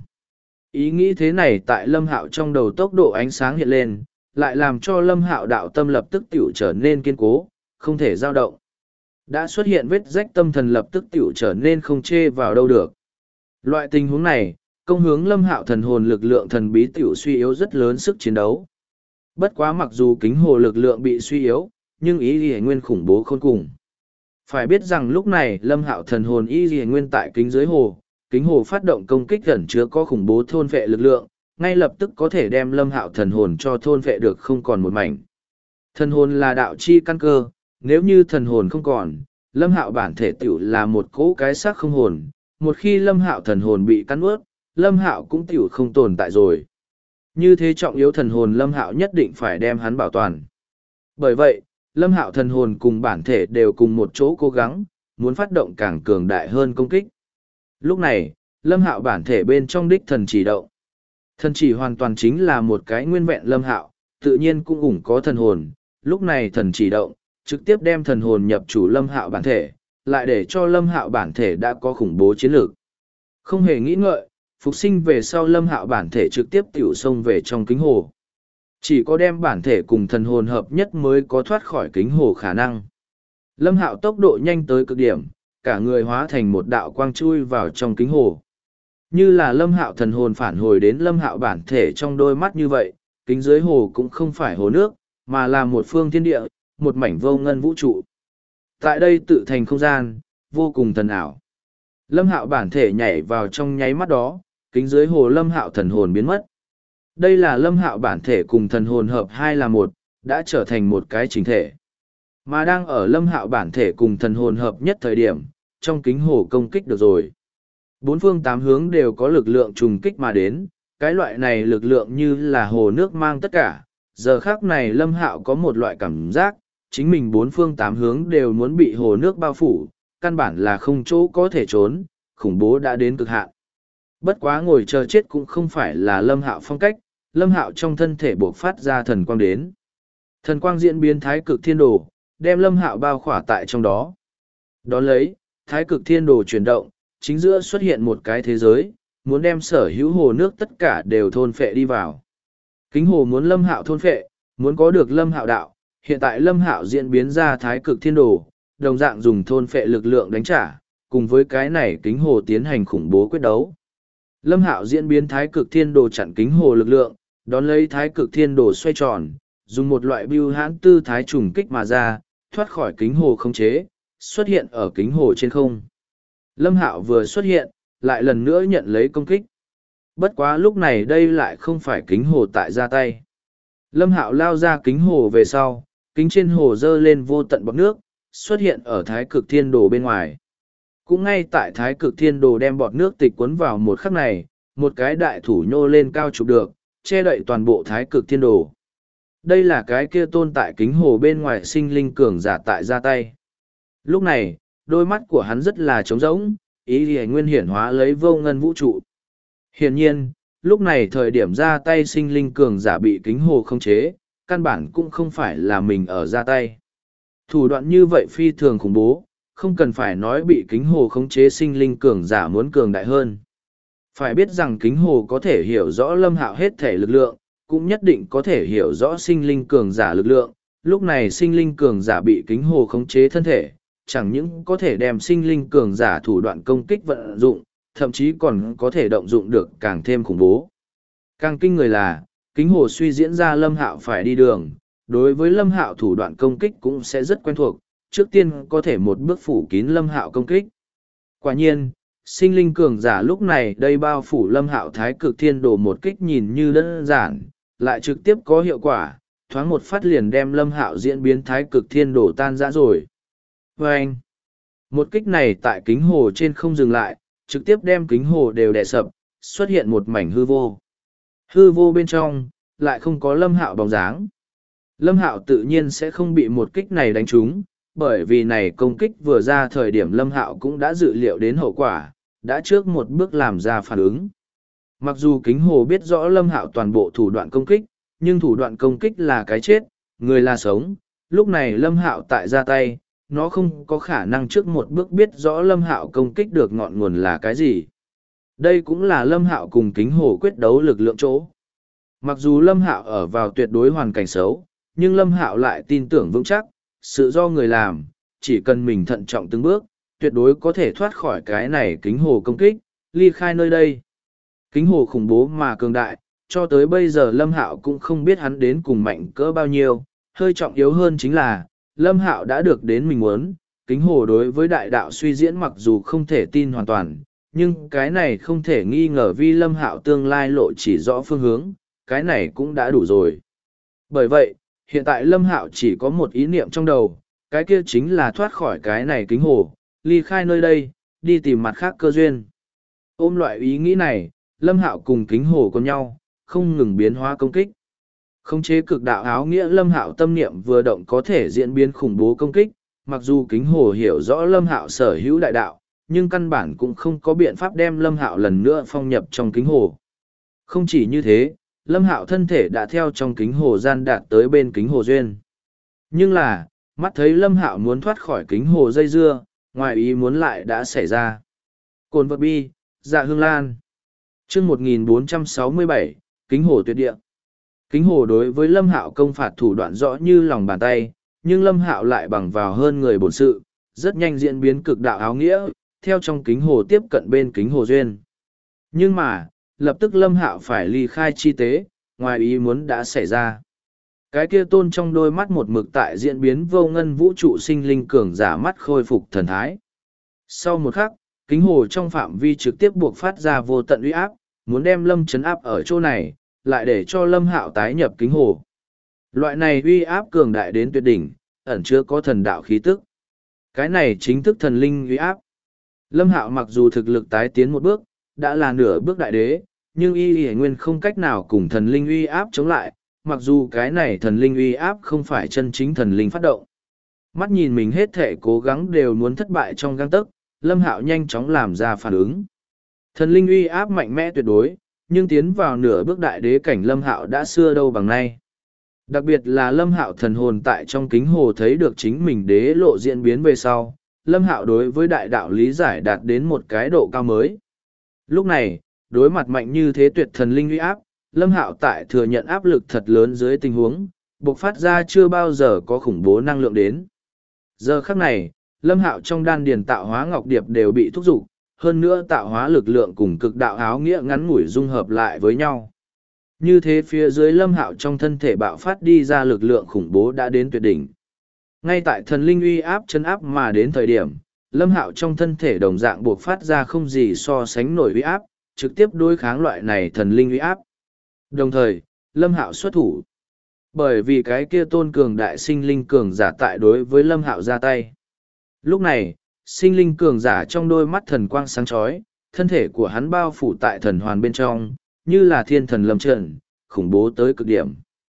Ý nghĩ thế này tại Lâm Hạo trong đầu tốc độ ánh sáng hiện lên, lại làm cho Lâm Hạo đạo tâm lập tức tiểu trở nên kiên cố, không thể dao động. Đã xuất hiện vết rách tâm thần lập tức tiểu trở nên không chê vào đâu được. Loại tình huống này, công hướng Lâm Hạo thần hồn lực lượng thần bí tiểu suy yếu rất lớn sức chiến đấu. Bất quá mặc dù kính hồ lực lượng bị suy yếu, nhưng ý ghi nguyên khủng bố khôn cùng. Phải biết rằng lúc này Lâm Hạo thần hồn ý ghi nguyên tại kính dưới hồ, kính hồ phát động công kích gần chứa có khủng bố thôn vệ lực lượng, ngay lập tức có thể đem Lâm Hạo thần hồn cho thôn vệ được không còn một mảnh. Thần hồn là đạo chi căn cơ, nếu như thần hồn không còn, Lâm Hạo bản thể tiểu là một cỗ cái xác không hồn, một khi Lâm Hạo thần hồn bị cắn ướt, Lâm Hạo cũng tiểu không tồn tại rồi. Như thế trọng yếu thần hồn Lâm Hạo nhất định phải đem hắn bảo toàn. Bởi vậy, Lâm Hạo thần hồn cùng bản thể đều cùng một chỗ cố gắng, muốn phát động càng cường đại hơn công kích. Lúc này, Lâm Hạo bản thể bên trong đích thần chỉ động. Thần chỉ hoàn toàn chính là một cái nguyên vẹn Lâm Hạo, tự nhiên cũng ủng có thần hồn, lúc này thần chỉ động, trực tiếp đem thần hồn nhập chủ Lâm Hạo bản thể, lại để cho Lâm Hạo bản thể đã có khủng bố chiến lược. Không hề nghĩ ngợi, phục sinh về sau Lâm Hạo bản thể trực tiếp tiểu xông về trong kính hồ. Chỉ có đem bản thể cùng thần hồn hợp nhất mới có thoát khỏi kính hồ khả năng. Lâm Hạo tốc độ nhanh tới cực điểm, cả người hóa thành một đạo quang chui vào trong kính hồ. Như là Lâm Hạo thần hồn phản hồi đến Lâm Hạo bản thể trong đôi mắt như vậy, kính dưới hồ cũng không phải hồ nước, mà là một phương thiên địa, một mảnh vô ngân vũ trụ. Tại đây tự thành không gian, vô cùng thần ảo. Lâm Hạo bản thể nhảy vào trong nháy mắt đó, kính dưới hồ Lâm Hạo thần hồn biến mất. Đây là Lâm Hạo bản thể cùng thần hồn hợp hai là một, đã trở thành một cái chính thể. Mà đang ở Lâm Hạo bản thể cùng thần hồn hợp nhất thời điểm, trong kính hồ công kích được rồi. Bốn phương tám hướng đều có lực lượng trùng kích mà đến, cái loại này lực lượng như là hồ nước mang tất cả. Giờ khác này Lâm Hạo có một loại cảm giác, chính mình bốn phương tám hướng đều muốn bị hồ nước bao phủ, căn bản là không chỗ có thể trốn, khủng bố đã đến cực hạn. Bất quá ngồi chờ chết cũng không phải là Lâm Hạo phong cách, Lâm Hạo trong thân thể buộc phát ra thần quang đến. Thần quang diễn biến thái cực thiên đồ, đem Lâm Hạo bao khỏa tại trong đó. Đón lấy, thái cực thiên đồ chuyển động, chính giữa xuất hiện một cái thế giới, muốn đem sở hữu hồ nước tất cả đều thôn phệ đi vào. Kính hồ muốn Lâm Hạo thôn phệ, muốn có được Lâm Hạo đạo, hiện tại Lâm Hạo diễn biến ra thái cực thiên đồ, đồng dạng dùng thôn phệ lực lượng đánh trả, cùng với cái này kính hồ tiến hành khủng bố quyết đấu. Lâm Hạo diễn biến thái cực thiên đồ chặn kính hồ lực lượng, đón lấy thái cực thiên đồ xoay tròn, dùng một loại bưu hãn tư thái trùng kích mà ra, thoát khỏi kính hồ khống chế, xuất hiện ở kính hồ trên không. Lâm Hạo vừa xuất hiện, lại lần nữa nhận lấy công kích. Bất quá lúc này đây lại không phải kính hồ tại ra tay. Lâm Hạo lao ra kính hồ về sau, kính trên hồ dơ lên vô tận bọt nước, xuất hiện ở thái cực thiên đồ bên ngoài. Cũng ngay tại thái cực thiên đồ đem bọt nước tịch cuốn vào một khắc này, một cái đại thủ nhô lên cao chụp được, che đậy toàn bộ thái cực thiên đồ. Đây là cái kia tôn tại kính hồ bên ngoài sinh linh cường giả tại ra tay. Lúc này, đôi mắt của hắn rất là trống rỗng, ý thì nguyên hiển hóa lấy vô ngân vũ trụ. Hiển nhiên, lúc này thời điểm ra tay sinh linh cường giả bị kính hồ khống chế, căn bản cũng không phải là mình ở ra tay. Thủ đoạn như vậy phi thường khủng bố, không cần phải nói bị kính hồ khống chế sinh linh cường giả muốn cường đại hơn. Phải biết rằng kính hồ có thể hiểu rõ Lâm Hạo hết thể lực lượng, cũng nhất định có thể hiểu rõ sinh linh cường giả lực lượng. Lúc này sinh linh cường giả bị kính hồ khống chế thân thể, chẳng những có thể đem sinh linh cường giả thủ đoạn công kích vận dụng, thậm chí còn có thể động dụng được càng thêm khủng bố. Càng kinh người là, kính hồ suy diễn ra Lâm Hạo phải đi đường, đối với Lâm Hạo thủ đoạn công kích cũng sẽ rất quen thuộc, trước tiên có thể một bước phủ kín Lâm Hạo công kích. Quả nhiên, sinh linh cường giả lúc này đây bao phủ Lâm Hạo thái cực thiên đồ một kích nhìn như đơn giản, lại trực tiếp có hiệu quả, thoáng một phát liền đem Lâm Hạo diễn biến thái cực thiên đồ tan rã rồi. Và anh, một kích này tại kính hồ trên không dừng lại, trực tiếp đem kính hồ đều đè sập, xuất hiện một mảnh hư vô. Hư vô bên trong, lại không có Lâm Hạo bóng dáng. Lâm Hạo tự nhiên sẽ không bị một kích này đánh trúng, bởi vì này công kích vừa ra thời điểm Lâm Hạo cũng đã dự liệu đến hậu quả, đã trước một bước làm ra phản ứng. Mặc dù kính hồ biết rõ Lâm Hạo toàn bộ thủ đoạn công kích, nhưng thủ đoạn công kích là cái chết, người là sống. Lúc này Lâm Hạo tại ra tay, nó không có khả năng trước một bước biết rõ Lâm Hạo công kích được ngọn nguồn là cái gì. Đây cũng là Lâm Hạo cùng kính hồ quyết đấu lực lượng chỗ. Mặc dù Lâm Hạo ở vào tuyệt đối hoàn cảnh xấu, nhưng Lâm Hạo lại tin tưởng vững chắc, sự do người làm, chỉ cần mình thận trọng từng bước, tuyệt đối có thể thoát khỏi cái này kính hồ công kích, ly khai nơi đây. Kính hồ khủng bố mà cường đại, cho tới bây giờ Lâm Hạo cũng không biết hắn đến cùng mạnh cỡ bao nhiêu, hơi trọng yếu hơn chính là, Lâm Hạo đã được đến mình muốn, kính hồ đối với đại đạo suy diễn mặc dù không thể tin hoàn toàn, nhưng cái này không thể nghi ngờ vì Lâm Hạo tương lai lộ chỉ rõ phương hướng, cái này cũng đã đủ rồi. Bởi vậy, hiện tại Lâm Hạo chỉ có một ý niệm trong đầu, cái kia chính là thoát khỏi cái này kính hồ, ly khai nơi đây, đi tìm mặt khác cơ duyên. Ôm loại ý nghĩ này, Lâm Hạo cùng kính hồ con nhau, không ngừng biến hóa công kích. Khống chế cực đạo áo nghĩa Lâm Hạo tâm niệm vừa động có thể diễn biến khủng bố công kích, mặc dù kính hồ hiểu rõ Lâm Hạo sở hữu đại đạo, nhưng căn bản cũng không có biện pháp đem Lâm Hạo lần nữa phong nhập trong kính hồ. Không chỉ như thế, Lâm Hạo thân thể đã theo trong kính hồ gian đạt tới bên kính hồ duyên. Nhưng là, mắt thấy Lâm Hạo muốn thoát khỏi kính hồ dây dưa, ngoài ý muốn lại đã xảy ra. Cồn vật bi, dạ hương lan. Chương 1467, kính hồ tuyệt địa. Kính hồ đối với Lâm Hạo công phạt thủ đoạn rõ như lòng bàn tay, nhưng Lâm Hạo lại bằng vào hơn người bổn sự, rất nhanh diễn biến cực đạo áo nghĩa, theo trong kính hồ tiếp cận bên kính hồ duyên. Nhưng mà, lập tức Lâm Hạo phải ly khai chi tế, ngoài ý muốn đã xảy ra. Cái kia tôn trong đôi mắt một mực tại diễn biến vô ngân vũ trụ sinh linh cường giả mắt khôi phục thần thái. Sau một khắc, kính hồ trong phạm vi trực tiếp buộc phát ra vô tận uy áp, muốn đem Lâm trấn áp ở chỗ này, lại để cho Lâm Hạo tái nhập kính hồ. Loại này uy áp cường đại đến tuyệt đỉnh, ẩn chứa có thần đạo khí tức. Cái này chính thức thần linh uy áp. Lâm Hạo mặc dù thực lực tái tiến một bước, đã là nửa bước đại đế, nhưng y nguyên không cách nào cùng thần linh uy áp chống lại, mặc dù cái này thần linh uy áp không phải chân chính thần linh phát động. Mắt nhìn mình hết thể cố gắng đều muốn thất bại trong gang tấc, Lâm Hạo nhanh chóng làm ra phản ứng. Thần linh uy áp mạnh mẽ tuyệt đối, nhưng tiến vào nửa bước đại đế cảnh Lâm Hạo đã xưa đâu bằng nay. Đặc biệt là Lâm Hạo thần hồn tại trong kính hồ thấy được chính mình đế lộ diễn biến về sau, Lâm Hạo đối với đại đạo lý giải đạt đến một cái độ cao mới. Lúc này, đối mặt mạnh như thế tuyệt thần linh uy áp, Lâm Hạo tại thừa nhận áp lực thật lớn dưới tình huống, bộc phát ra chưa bao giờ có khủng bố năng lượng đến. Giờ khắc này, Lâm Hạo trong đan điền tạo hóa ngọc điệp đều bị thúc giục, hơn nữa tạo hóa lực lượng cùng cực đạo áo nghĩa ngắn ngủi dung hợp lại với nhau. Như thế phía dưới Lâm Hạo trong thân thể bạo phát đi ra lực lượng khủng bố đã đến tuyệt đỉnh. Ngay tại thần linh uy áp chân áp mà đến thời điểm, Lâm Hạo trong thân thể đồng dạng buộc phát ra không gì so sánh nổi uy áp, trực tiếp đối kháng loại này thần linh uy áp. Đồng thời, Lâm Hạo xuất thủ. Bởi vì cái kia tôn cường đại sinh linh cường giả tại đối với Lâm Hạo ra tay. Lúc này, sinh linh cường giả trong đôi mắt thần quang sáng chói, thân thể của hắn bao phủ tại thần hoàn bên trong, như là thiên thần lâm trận, khủng bố tới cực điểm.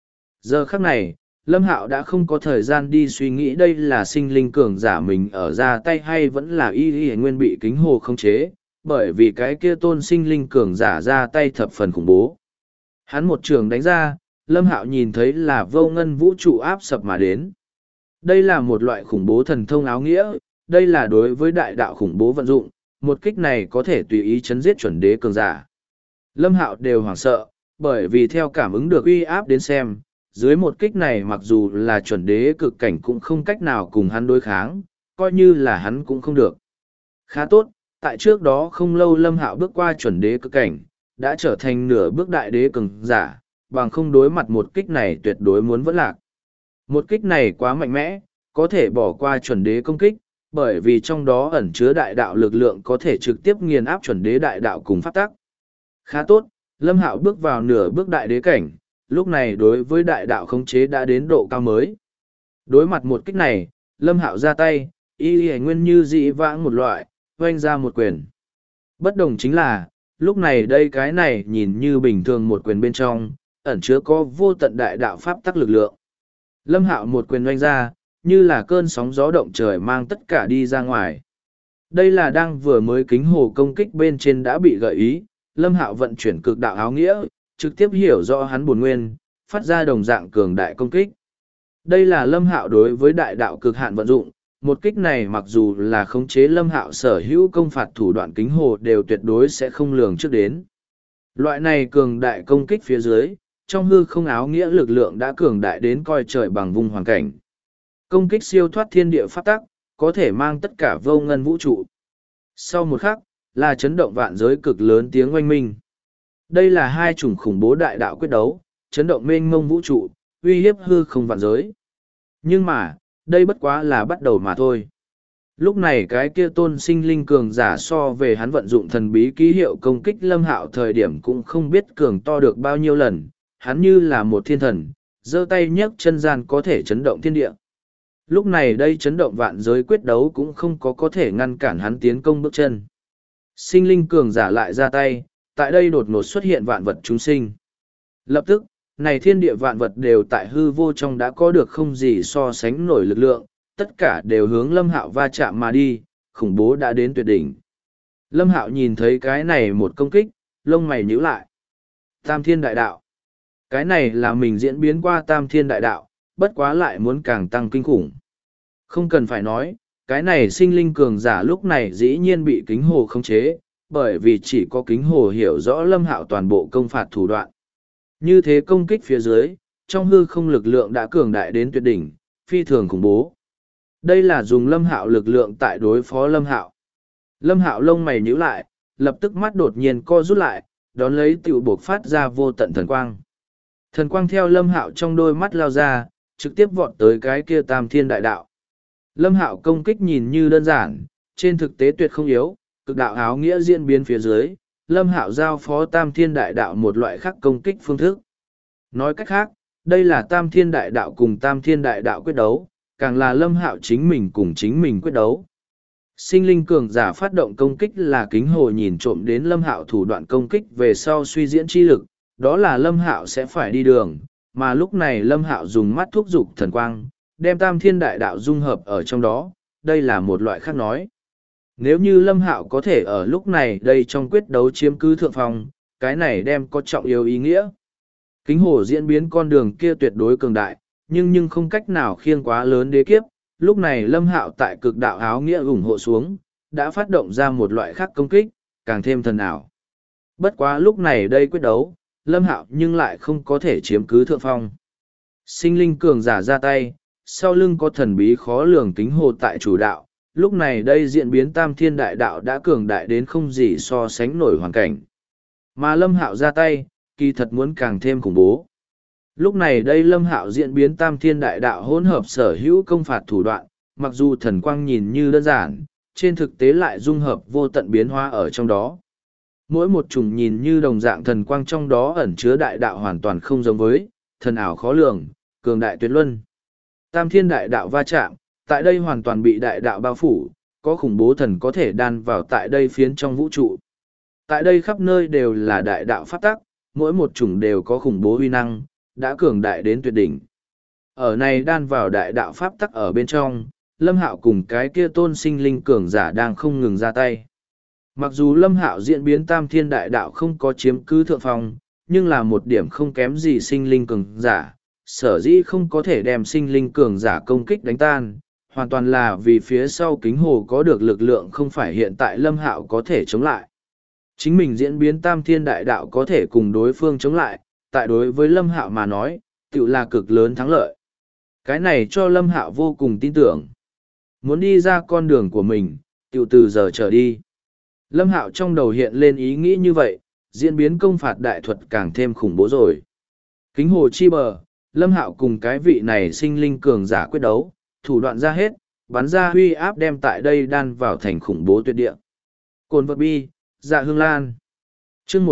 Giờ khắc này, Lâm Hạo đã không có thời gian đi suy nghĩ đây là sinh linh cường giả mình ở ra tay hay vẫn là y nguyên bị kính hồ khống chế, bởi vì cái kia tôn sinh linh cường giả ra tay thập phần khủng bố. Hắn một trường đánh ra, Lâm Hạo nhìn thấy là vô ngân vũ trụ áp sập mà đến. Đây là một loại khủng bố thần thông áo nghĩa, đây là đối với đại đạo khủng bố vận dụng, một kích này có thể tùy ý chấn giết chuẩn đế cường giả. Lâm Hạo đều hoảng sợ, bởi vì theo cảm ứng được uy áp đến xem, dưới một kích này mặc dù là chuẩn đế cực cảnh cũng không cách nào cùng hắn đối kháng, coi như là hắn cũng không được. Khá tốt, tại trước đó không lâu Lâm Hạo bước qua chuẩn đế cực cảnh, đã trở thành nửa bước đại đế cường giả, bằng không đối mặt một kích này tuyệt đối muốn vẫn lạc. Một kích này quá mạnh mẽ, có thể bỏ qua chuẩn đế công kích, bởi vì trong đó ẩn chứa đại đạo lực lượng có thể trực tiếp nghiền áp chuẩn đế đại đạo cùng pháp tắc. Khá tốt, Lâm Hạo bước vào nửa bước đại đế cảnh, lúc này đối với đại đạo khống chế đã đến độ cao mới. Đối mặt một kích này, Lâm Hạo ra tay, y nguyên như dị vãng một loại, oanh ra một quyền. Bất đồng chính là, lúc này đây cái này nhìn như bình thường một quyền bên trong, ẩn chứa có vô tận đại đạo pháp tắc lực lượng. Lâm Hạo một quyền oanh ra, như là cơn sóng gió động trời mang tất cả đi ra ngoài. Đây là đang vừa mới kính hồ công kích bên trên đã bị gợi ý, Lâm Hạo vận chuyển cực đạo áo nghĩa, trực tiếp hiểu rõ hắn bổn nguyên, phát ra đồng dạng cường đại công kích. Đây là Lâm Hạo đối với đại đạo cực hạn vận dụng, một kích này mặc dù là khống chế Lâm Hạo sở hữu công phạt thủ đoạn kính hồ đều tuyệt đối sẽ không lường trước đến. Loại này cường đại công kích phía dưới, trong hư không áo nghĩa lực lượng đã cường đại đến coi trời bằng vùng hoàn cảnh. Công kích siêu thoát thiên địa pháp tắc, có thể mang tất cả vô ngân vũ trụ. Sau một khắc, là chấn động vạn giới cực lớn tiếng oanh minh. Đây là hai chủng khủng bố đại đạo quyết đấu, chấn động mênh mông vũ trụ, uy hiếp hư không vạn giới. Nhưng mà, đây bất quá là bắt đầu mà thôi. Lúc này cái kia tôn sinh linh cường giả so về hắn vận dụng thần bí ký hiệu công kích Lâm Hạo thời điểm cũng không biết cường to được bao nhiêu lần, hắn như là một thiên thần, giơ tay nhấc chân gian có thể chấn động thiên địa. Lúc này đây chấn động vạn giới quyết đấu cũng không có thể ngăn cản hắn tiến công bước chân. Sinh linh cường giả lại ra tay, tại đây đột ngột xuất hiện vạn vật chúng sinh. Lập tức, này thiên địa vạn vật đều tại hư vô trong đã có được không gì so sánh nổi lực lượng, tất cả đều hướng Lâm Hạo va chạm mà đi, khủng bố đã đến tuyệt đỉnh. Lâm Hạo nhìn thấy cái này một công kích, lông mày nhíu lại. Tam thiên đại đạo. Cái này là mình diễn biến qua tam thiên đại đạo, bất quá lại muốn càng tăng kinh khủng. Không cần phải nói, cái này sinh linh cường giả lúc này dĩ nhiên bị kính hồ khống chế, bởi vì chỉ có kính hồ hiểu rõ Lâm Hạo toàn bộ công phạt thủ đoạn. Như thế công kích phía dưới, trong hư không lực lượng đã cường đại đến tuyệt đỉnh, phi thường khủng bố. Đây là dùng Lâm Hạo lực lượng tại đối phó Lâm Hạo. Lâm Hạo lông mày nhíu lại, lập tức mắt đột nhiên co rút lại, đón lấy tiểu buộc phát ra vô tận thần quang. Thần quang theo Lâm Hạo trong đôi mắt lao ra, trực tiếp vọt tới cái kia tam thiên đại đạo. Lâm Hạo công kích nhìn như đơn giản, trên thực tế tuyệt không yếu, cực đạo áo nghĩa diễn biến phía dưới, Lâm Hạo giao phó Tam Thiên Đại Đạo một loại khác công kích phương thức. Nói cách khác, đây là Tam Thiên Đại Đạo cùng Tam Thiên Đại Đạo quyết đấu, càng là Lâm Hạo chính mình cùng chính mình quyết đấu. Sinh linh cường giả phát động công kích là Kính Hồ nhìn trộm đến Lâm Hạo thủ đoạn công kích về sau suy diễn chi lực, đó là Lâm Hạo sẽ phải đi đường, mà lúc này Lâm Hạo dùng mắt thúc dục thần quang, đem Tam Thiên Đại Đạo dung hợp ở trong đó, đây là một loại khác nói. Nếu như Lâm Hạo có thể ở lúc này đây trong quyết đấu chiếm cứ thượng phong, cái này đem có trọng yếu ý nghĩa. Kính Hồ diễn biến con đường kia tuyệt đối cường đại, nhưng không cách nào khiêng quá lớn đế kiếp. Lúc này Lâm Hạo tại cực đạo áo nghĩa ủng hộ xuống, đã phát động ra một loại khác công kích, càng thêm thần ảo. Bất quá lúc này đây quyết đấu, Lâm Hạo nhưng lại không có thể chiếm cứ thượng phong. Sinh linh cường giả ra tay, sau lưng có thần bí khó lường Kính Hồ tại chủ đạo, lúc này đây diễn biến Tam Thiên Đại Đạo đã cường đại đến không gì so sánh nổi hoàn cảnh. Mà Lâm Hạo ra tay, kỳ thật muốn càng thêm khủng bố. Lúc này đây Lâm Hạo diễn biến Tam Thiên Đại Đạo hỗn hợp sở hữu công phạt thủ đoạn, mặc dù thần quang nhìn như đơn giản, trên thực tế lại dung hợp vô tận biến hóa ở trong đó. Mỗi một chủng nhìn như đồng dạng thần quang trong đó ẩn chứa đại đạo hoàn toàn không giống với, thần ảo khó lường, cường đại tuyệt luân. Tam Thiên Đại Đạo va chạm, tại đây hoàn toàn bị đại đạo bao phủ, có khủng bố thần có thể đan vào tại đây phiến trong vũ trụ. Tại đây khắp nơi đều là đại đạo pháp tắc, mỗi một chủng đều có khủng bố uy năng, đã cường đại đến tuyệt đỉnh. Ở này đan vào đại đạo pháp tắc ở bên trong, Lâm Hạo cùng cái kia tôn sinh linh cường giả đang không ngừng ra tay. Mặc dù Lâm Hạo diễn biến Tam Thiên Đại Đạo không có chiếm cứ thượng phong, nhưng là một điểm không kém gì sinh linh cường giả, sở dĩ không có thể đem sinh linh cường giả công kích đánh tan, hoàn toàn là vì phía sau Kính Hồ có được lực lượng không phải hiện tại Lâm Hạo có thể chống lại. Chính mình diễn biến Tam Thiên Đại Đạo có thể cùng đối phương chống lại, tại đối với Lâm Hạo mà nói, tự là cực lớn thắng lợi. Cái này cho Lâm Hạo vô cùng tin tưởng. Muốn đi ra con đường của mình, tự từ giờ trở đi. Lâm Hạo trong đầu hiện lên ý nghĩ như vậy, diễn biến công phạt đại thuật càng thêm khủng bố rồi. Kính Hồ chi bờ, Lâm Hạo cùng cái vị này sinh linh cường giả quyết đấu, thủ đoạn ra hết, bắn ra huy áp đem tại đây đan vào thành khủng bố tuyệt địa. Cồn vật bi, Dạ Hương Lan. Chương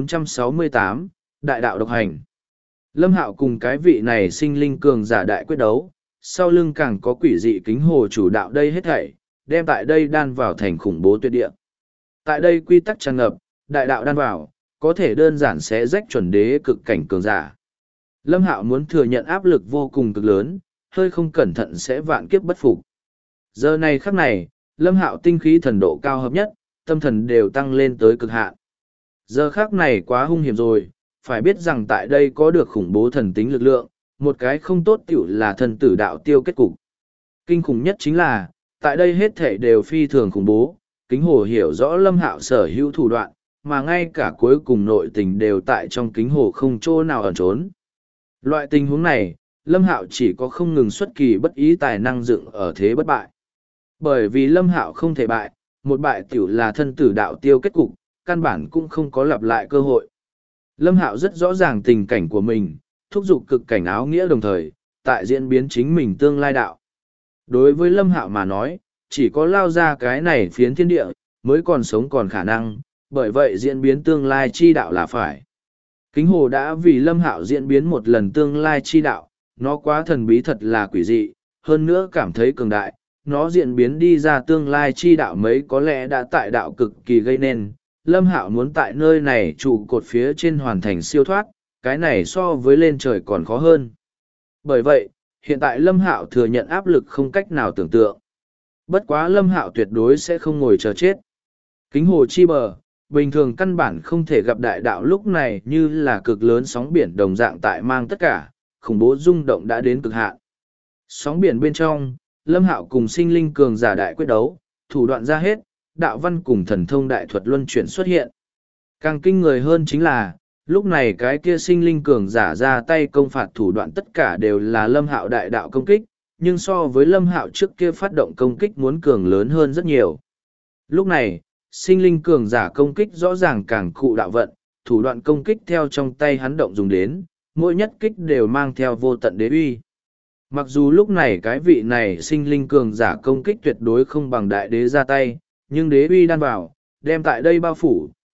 1468, Đại đạo độc hành. Lâm Hạo cùng cái vị này sinh linh cường giả đại quyết đấu, sau lưng càng có quỷ dị Kính Hồ chủ đạo đây hết thảy, đem tại đây đan vào thành khủng bố tuyệt địa. Tại đây quy tắc tràn ngập, đại đạo đan vào, có thể đơn giản sẽ rách chuẩn đế cực cảnh cường giả. Lâm Hạo muốn thừa nhận áp lực vô cùng cực lớn, hơi không cẩn thận sẽ vạn kiếp bất phục. Giờ này khắc này, Lâm Hạo tinh khí thần độ cao hợp nhất, tâm thần đều tăng lên tới cực hạn. Giờ khắc này quá hung hiểm rồi, phải biết rằng tại đây có được khủng bố thần tính lực lượng, một cái không tốt tiểu là thần tử đạo tiêu kết cục. Kinh khủng nhất chính là, tại đây hết thể đều phi thường khủng bố, Kính Hồ hiểu rõ Lâm Hạo sở hữu thủ đoạn, mà ngay cả cuối cùng nội tình đều tại trong Kính Hồ không chỗ nào ẩn trốn. Loại tình huống này, Lâm Hạo chỉ có không ngừng xuất kỳ bất ý tài năng dựng ở thế bất bại. Bởi vì Lâm Hạo không thể bại, một bại tiểu là thân tử đạo tiêu kết cục, căn bản cũng không có lặp lại cơ hội. Lâm Hạo rất rõ ràng tình cảnh của mình, thúc giục cực cảnh áo nghĩa đồng thời, tại diễn biến chính mình tương lai đạo. Đối với Lâm Hạo mà nói, chỉ có lao ra cái này phiến thiên địa, mới còn sống còn khả năng, bởi vậy diễn biến tương lai chi đạo là phải. Kính Hồ đã vì Lâm Hạo diễn biến một lần tương lai chi đạo, nó quá thần bí thật là quỷ dị, hơn nữa cảm thấy cường đại, nó diễn biến đi ra tương lai chi đạo mấy có lẽ đã tại đạo cực kỳ gây nên. Lâm Hạo muốn tại nơi này trụ cột phía trên hoàn thành siêu thoát, cái này so với lên trời còn khó hơn. Bởi vậy, hiện tại Lâm Hạo thừa nhận áp lực không cách nào tưởng tượng. Bất quá Lâm Hạo tuyệt đối sẽ không ngồi chờ chết. Kính Hồ chi bờ, bình thường căn bản không thể gặp đại đạo lúc này như là cực lớn sóng biển đồng dạng tại mang tất cả, khủng bố rung động đã đến cực hạn. Sóng biển bên trong, Lâm Hạo cùng sinh linh cường giả đại quyết đấu, thủ đoạn ra hết, đạo văn cùng thần thông đại thuật luân chuyển xuất hiện. Càng kinh người hơn chính là, lúc này cái kia sinh linh cường giả ra tay công phạt thủ đoạn tất cả đều là Lâm Hạo đại đạo công kích, nhưng so với Lâm Hạo trước kia phát động công kích muốn cường lớn hơn rất nhiều. Lúc này, sinh linh cường giả công kích rõ ràng càng cụ đạo vận, thủ đoạn công kích theo trong tay hắn động dùng đến, mỗi nhất kích đều mang theo vô tận đế uy. Mặc dù lúc này cái vị này sinh linh cường giả công kích tuyệt đối không bằng đại đế ra tay, nhưng đế uy đan vào, đem tại đây bao phủ,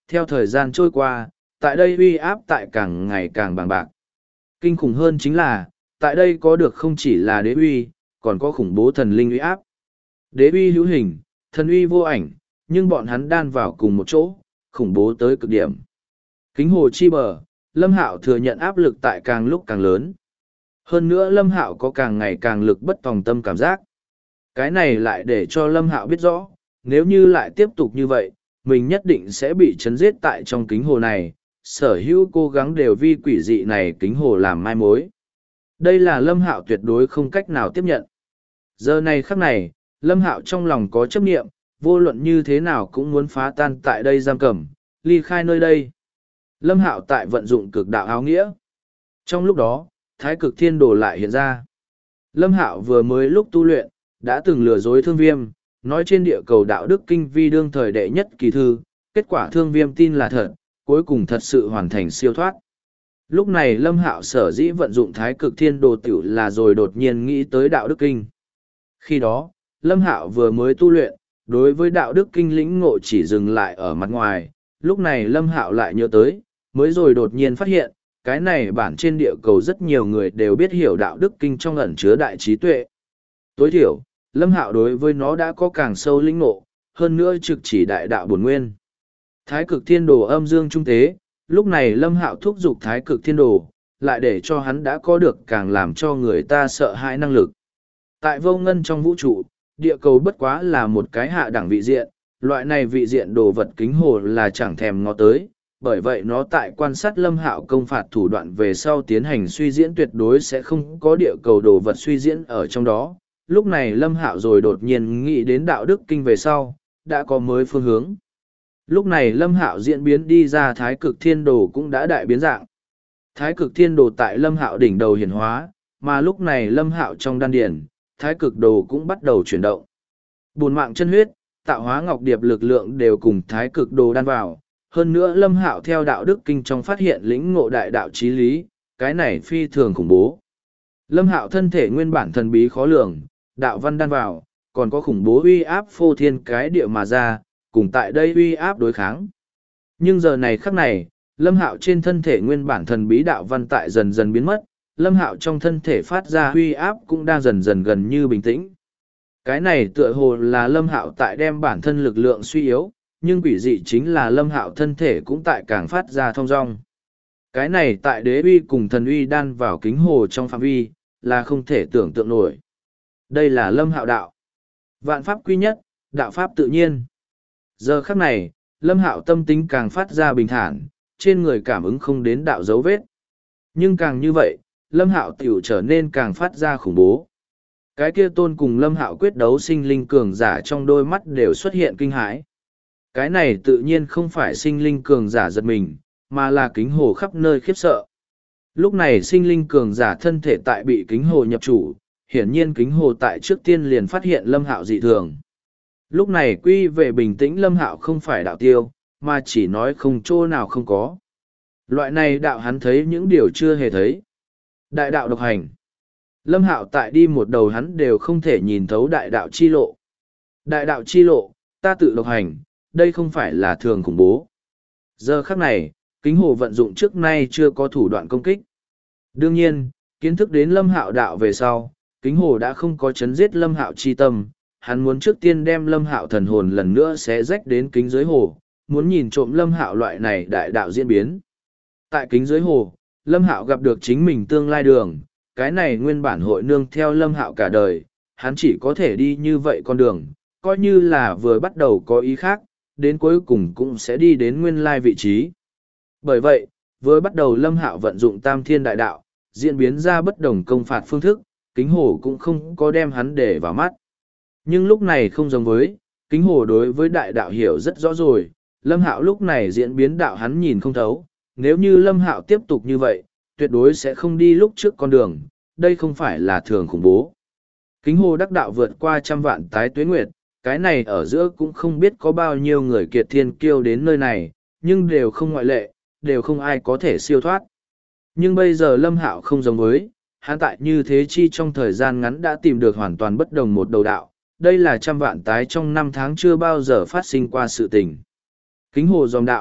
theo thời gian trôi qua, tại đây uy áp tại càng ngày càng bằng bạc. Kinh khủng hơn chính là, tại đây có được không chỉ là đế uy, còn có khủng bố thần linh uy áp. Đế uy hữu hình, thần uy vô ảnh, nhưng bọn hắn đan vào cùng một chỗ, khủng bố tới cực điểm. Kính hồ chi bờ, Lâm Hạo thừa nhận áp lực tại càng lúc càng lớn. Hơn nữa Lâm Hạo có càng ngày càng lực bất tòng tâm cảm giác. Cái này lại để cho Lâm Hạo biết rõ, nếu như lại tiếp tục như vậy, mình nhất định sẽ bị chấn giết tại trong kính hồ này, sở hữu cố gắng đều vi quỷ dị này kính hồ làm mai mối. Đây là Lâm Hạo tuyệt đối không cách nào tiếp nhận. Giờ này khắc này, Lâm Hạo trong lòng có chấp niệm, vô luận như thế nào cũng muốn phá tan tại đây giam cầm, ly khai nơi đây. Lâm Hạo tại vận dụng cực đạo áo nghĩa. Trong lúc đó, Thái Cực Thiên Đồ lại hiện ra. Lâm Hạo vừa mới lúc tu luyện, đã từng lừa dối Thương Viêm, nói trên địa cầu đạo đức kinh vi đương thời đệ nhất kỳ thư, kết quả Thương Viêm tin là thật, cuối cùng thật sự hoàn thành siêu thoát. Lúc này Lâm Hạo sở dĩ vận dụng Thái Cực Thiên Đồ tiểu là rồi đột nhiên nghĩ tới đạo đức kinh. Khi đó, Lâm Hạo vừa mới tu luyện, đối với đạo đức kinh lĩnh ngộ chỉ dừng lại ở mặt ngoài, lúc này Lâm Hạo lại nhớ tới, mới rồi đột nhiên phát hiện, cái này bản trên địa cầu rất nhiều người đều biết hiểu đạo đức kinh trong ẩn chứa đại trí tuệ. Tối thiểu, Lâm Hạo đối với nó đã có càng sâu lĩnh ngộ, hơn nữa trực chỉ đại đạo bổn nguyên. Thái Cực Thiên Đồ âm dương trung tế, lúc này Lâm Hạo thúc giục Thái Cực Thiên Đồ, lại để cho hắn đã có được càng làm cho người ta sợ hãi năng lực. Tại vô ngân trong vũ trụ, địa cầu bất quá là một cái hạ đẳng vị diện, loại này vị diện đồ vật kính hồ là chẳng thèm ngó tới, bởi vậy nó tại quan sát Lâm Hạo công phạt thủ đoạn về sau tiến hành suy diễn tuyệt đối sẽ không có địa cầu đồ vật suy diễn ở trong đó. Lúc này Lâm Hạo rồi đột nhiên nghĩ đến đạo đức kinh về sau, đã có mới phương hướng. Lúc này Lâm Hạo diễn biến đi ra Thái Cực Thiên Đồ cũng đã đại biến dạng. Thái Cực Thiên Đồ tại Lâm Hạo đỉnh đầu hiển hóa, mà lúc này Lâm Hạo trong đan điển, Thái Cực Đồ cũng bắt đầu chuyển động. Bổn mạng chân huyết, tạo hóa ngọc điệp lực lượng đều cùng Thái Cực Đồ đan vào. Hơn nữa Lâm Hạo theo đạo đức kinh trong phát hiện lĩnh ngộ đại đạo chí lý, cái này phi thường khủng bố. Lâm Hạo thân thể nguyên bản thần bí khó lường, đạo văn đan vào, còn có khủng bố uy áp phô thiên cái địa mà ra, cùng tại đây uy áp đối kháng. Nhưng giờ này khắc này, Lâm Hạo trên thân thể nguyên bản thần bí đạo văn tại dần dần biến mất, Lâm Hạo trong thân thể phát ra uy áp cũng đang dần dần gần như bình tĩnh. Cái này tựa hồ là Lâm Hạo tại đem bản thân lực lượng suy yếu, nhưng quỷ dị chính là Lâm Hạo thân thể cũng tại càng phát ra thong dong. Cái này tại đế uy cùng thần uy đan vào kính hồ trong phạm vi, là không thể tưởng tượng nổi. Đây là Lâm Hạo đạo. Vạn pháp quy nhất, đạo pháp tự nhiên. Giờ khắc này, Lâm Hạo tâm tính càng phát ra bình thản, trên người cảm ứng không đến đạo dấu vết. Nhưng càng như vậy, Lâm Hạo tiểu trở nên càng phát ra khủng bố. Cái kia tôn cùng Lâm Hạo quyết đấu sinh linh cường giả trong đôi mắt đều xuất hiện kinh hãi. Cái này tự nhiên không phải sinh linh cường giả giật mình, mà là kính hồ khắp nơi khiếp sợ. Lúc này sinh linh cường giả thân thể tại bị kính hồ nhập chủ, hiển nhiên kính hồ tại trước tiên liền phát hiện Lâm Hạo dị thường. Lúc này quy về bình tĩnh Lâm Hạo không phải đạo tiêu, mà chỉ nói không chỗ nào không có. Loại này đạo hắn thấy những điều chưa hề thấy. Đại đạo độc hành. Lâm Hạo tại đi một đầu hắn đều không thể nhìn thấu đại đạo chi lộ. Đại đạo chi lộ, ta tự độc hành, đây không phải là thường khủng bố. Giờ khắc này, kính hồ vận dụng trước nay chưa có thủ đoạn công kích. Đương nhiên, kiến thức đến Lâm Hạo đạo về sau, kính hồ đã không có chấn giết Lâm Hạo chi tâm, hắn muốn trước tiên đem Lâm Hạo thần hồn lần nữa xé rách đến kính dưới hồ, muốn nhìn trộm Lâm Hạo loại này đại đạo diễn biến. Tại kính dưới hồ, Lâm Hạo gặp được chính mình tương lai đường, cái này nguyên bản hội nương theo Lâm Hạo cả đời, hắn chỉ có thể đi như vậy con đường, coi như là vừa bắt đầu có ý khác, đến cuối cùng cũng sẽ đi đến nguyên lai vị trí. Bởi vậy, vừa bắt đầu Lâm Hạo vận dụng Tam Thiên Đại Đạo, diễn biến ra bất đồng công phạt phương thức, kính hồ cũng không có đem hắn để vào mắt. Nhưng lúc này không giống với, kính hồ đối với đại đạo hiểu rất rõ rồi, Lâm Hạo lúc này diễn biến đạo hắn nhìn không thấu, nếu như Lâm Hạo tiếp tục như vậy, tuyệt đối sẽ không đi lúc trước con đường, đây không phải là thường khủng bố. Kính hồ đắc đạo vượt qua 100 vạn tái tuế nguyệt, cái này ở giữa cũng không biết có bao nhiêu người kiệt thiên kiêu đến nơi này, nhưng đều không ngoại lệ, đều không ai có thể siêu thoát. Nhưng bây giờ Lâm Hạo không giống với, hắn tại như thế chi trong thời gian ngắn đã tìm được hoàn toàn bất đồng một đầu đạo, đây là 100 vạn tái trong 5 tháng chưa bao giờ phát sinh qua sự tình. Kính hồ dòng đạo,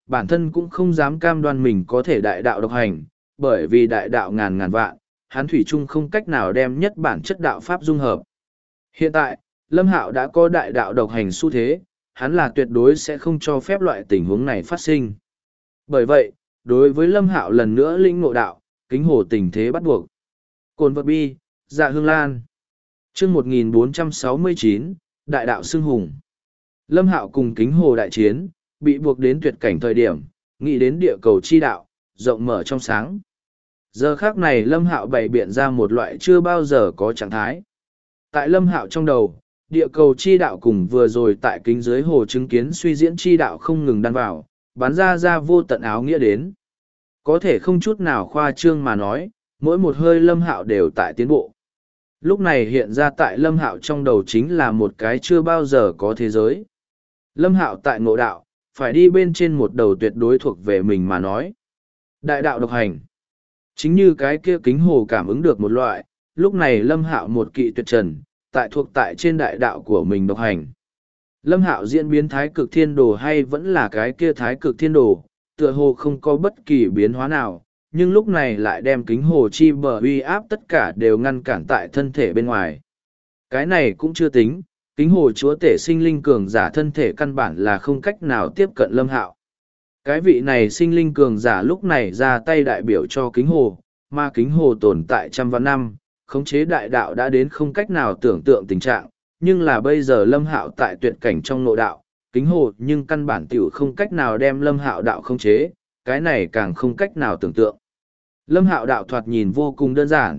bản thân cũng không dám cam đoan mình có thể đại đạo độc hành, bởi vì đại đạo ngàn ngàn vạn, hắn thủy chung không cách nào đem nhất bản chất đạo pháp dung hợp. Hiện tại, Lâm Hạo đã có đại đạo độc hành xu thế, hắn là tuyệt đối sẽ không cho phép loại tình huống này phát sinh. Bởi vậy, đối với Lâm Hạo lần nữa lĩnh ngộ đạo, kính hồ tình thế bắt buộc. Cồn vật bi, dạ hương lan. Chương 1469, Đại đạo xưng hùng. Lâm Hạo cùng kính hồ đại chiến, bị buộc đến tuyệt cảnh thời điểm, nghĩ đến địa cầu chi đạo, rộng mở trong sáng. Giờ khác này Lâm Hạo bày biện ra một loại chưa bao giờ có trạng thái. Tại Lâm Hạo trong đầu, địa cầu chi đạo cùng vừa rồi tại kính dưới hồ chứng kiến suy diễn chi đạo không ngừng đan vào, bắn ra vô tận áo nghĩa đến. Có thể không chút nào khoa trương mà nói, mỗi một hơi Lâm Hạo đều tại tiến bộ. Lúc này hiện ra tại Lâm Hạo trong đầu chính là một cái chưa bao giờ có thế giới. Lâm Hạo tại ngộ đạo, phải đi bên trên một đầu tuyệt đối thuộc về mình mà nói. Đại đạo độc hành. Chính như cái kia kính hồ cảm ứng được một loại, lúc này Lâm Hạo một kỵ tuyệt trần, thuộc tại trên đại đạo của mình độc hành. Lâm Hạo diễn biến thái cực thiên đồ hay vẫn là cái kia thái cực thiên đồ, tựa hồ không có bất kỳ biến hóa nào, nhưng lúc này lại đem kính hồ chi bờ uy áp tất cả đều ngăn cản tại thân thể bên ngoài. Cái này cũng chưa tính, kính hồ chúa tể sinh linh cường giả thân thể căn bản là không cách nào tiếp cận Lâm Hạo. Cái vị này sinh linh cường giả lúc này ra tay đại biểu cho kính hồ, mà kính hồ tồn tại trăm vạn năm, khống chế đại đạo đã đến không cách nào tưởng tượng tình trạng, nhưng là bây giờ Lâm Hạo tại tuyệt cảnh trong nội đạo, kính hồ nhưng căn bản tiểu không cách nào đem Lâm Hạo đạo khống chế, cái này càng không cách nào tưởng tượng. Lâm Hạo đạo thoạt nhìn vô cùng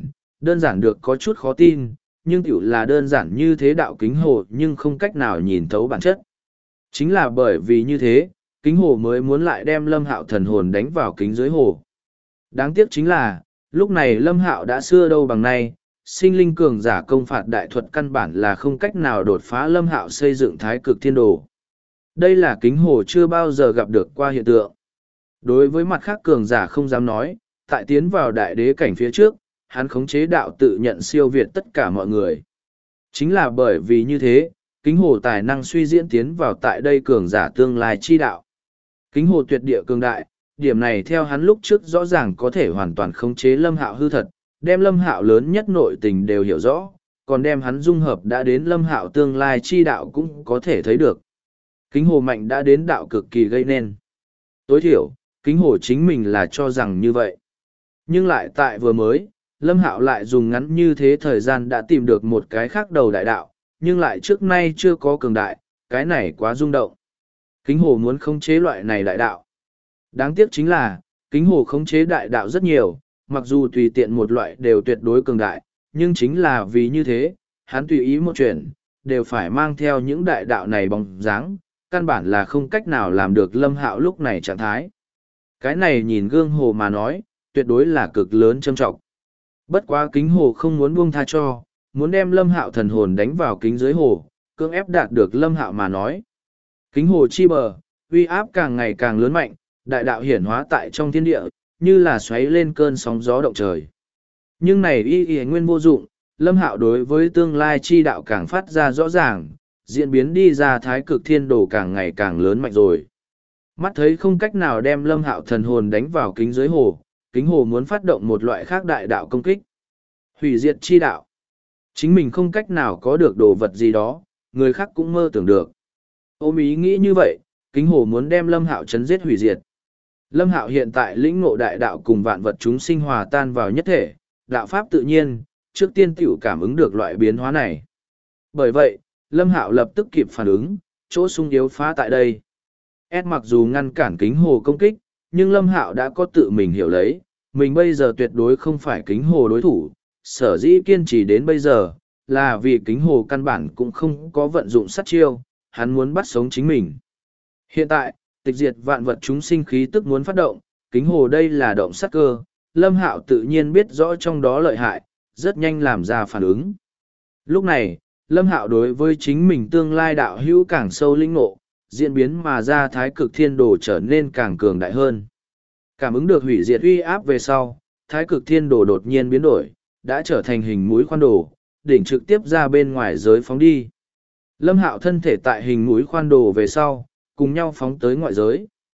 đơn giản được có chút khó tin, nhưng tiểu là đơn giản như thế đạo kính hồ nhưng không cách nào nhìn thấu bản chất. Chính là bởi vì như thế, kính hồ mới muốn lại đem Lâm Hạo thần hồn đánh vào kính dưới hồ. Đáng tiếc chính là, lúc này Lâm Hạo đã xưa đâu bằng nay, sinh linh cường giả công phạt đại thuật căn bản là không cách nào đột phá Lâm Hạo xây dựng thái cực thiên đồ. Đây là kính hồ chưa bao giờ gặp được qua hiện tượng. Đối với mặt khác cường giả không dám nói, tại tiến vào đại đế cảnh phía trước, hắn khống chế đạo tự nhận siêu việt tất cả mọi người. Chính là bởi vì như thế, kính hồ tài năng suy diễn tiến vào tại đây cường giả tương lai chi đạo. Kính hồ tuyệt địa cường đại, điểm này theo hắn lúc trước rõ ràng có thể hoàn toàn khống chế Lâm Hạo hư thật, đem Lâm Hạo lớn nhất nội tình đều hiểu rõ, còn đem hắn dung hợp đã đến Lâm Hạo tương lai chi đạo cũng có thể thấy được. Kính hồ mạnh đã đến đạo cực kỳ gây nên. Tối thiểu, kính hồ chính mình là cho rằng như vậy. Nhưng lại tại vừa mới, Lâm Hạo lại dùng ngắn như thế thời gian đã tìm được một cái khác đầu đại đạo, nhưng lại trước nay chưa có cường đại, cái này quá rung động. Kính hồ muốn khống chế loại này đại đạo. Đáng tiếc chính là, kính hồ khống chế đại đạo rất nhiều, mặc dù tùy tiện một loại đều tuyệt đối cường đại, nhưng chính là vì như thế, hắn tùy ý một chuyện, đều phải mang theo những đại đạo này bóng dáng, căn bản là không cách nào làm được Lâm Hạo lúc này trạng thái. Cái này nhìn gương hồ mà nói, tuyệt đối là cực lớn châm trọng. Bất quá kính hồ không muốn buông tha cho, muốn đem Lâm Hạo thần hồn đánh vào kính dưới hồ, cưỡng ép đạt được Lâm Hạo mà nói. Kính hồ chi bờ, uy áp càng ngày càng lớn mạnh, đại đạo hiển hóa tại trong thiên địa, như là xoáy lên cơn sóng gió động trời. Nhưng này y nguyên vô dụng, Lâm Hạo đối với tương lai chi đạo càng phát ra rõ ràng, diễn biến đi ra thái cực thiên đồ càng ngày càng lớn mạnh rồi. Mắt thấy không cách nào đem Lâm Hạo thần hồn đánh vào kính dưới hồ, kính hồ muốn phát động một loại khác đại đạo công kích. Hủy diệt chi đạo. Chính mình không cách nào có được đồ vật gì đó, người khác cũng mơ tưởng được. Ôm ý nghĩ như vậy, kính hồ muốn đem Lâm Hạo chấn giết hủy diệt. Lâm Hạo hiện tại lĩnh ngộ đại đạo cùng vạn vật chúng sinh hòa tan vào nhất thể, đạo pháp tự nhiên, trước tiên tiểu cảm ứng được loại biến hóa này. Bởi vậy, Lâm Hạo lập tức kịp phản ứng, chỗ sung yếu phá tại đây. Mặc dù ngăn cản kính hồ công kích, nhưng Lâm Hạo đã có tự mình hiểu lấy, mình bây giờ tuyệt đối không phải kính hồ đối thủ, sở dĩ kiên trì đến bây giờ, là vì kính hồ căn bản cũng không có vận dụng sát chiêu, hắn muốn bắt sống chính mình. Hiện tại, tịch diệt vạn vật chúng sinh khí tức muốn phát động, kính hồ đây là động sát cơ, Lâm Hạo tự nhiên biết rõ trong đó lợi hại, rất nhanh làm ra phản ứng. Lúc này, Lâm Hạo đối với chính mình tương lai đạo hữu càng sâu linh ngộ, diễn biến mà ra thái cực thiên đồ trở nên càng cường đại hơn. Cảm ứng được hủy diệt uy áp về sau, thái cực thiên đồ đột nhiên biến đổi, đã trở thành hình mũi khoan đồ, đỉnh trực tiếp ra bên ngoài giới phóng đi. Lâm Hạo thân thể tại hình mũi khoan đồ về sau, cùng nhau phóng tới ngoại giới.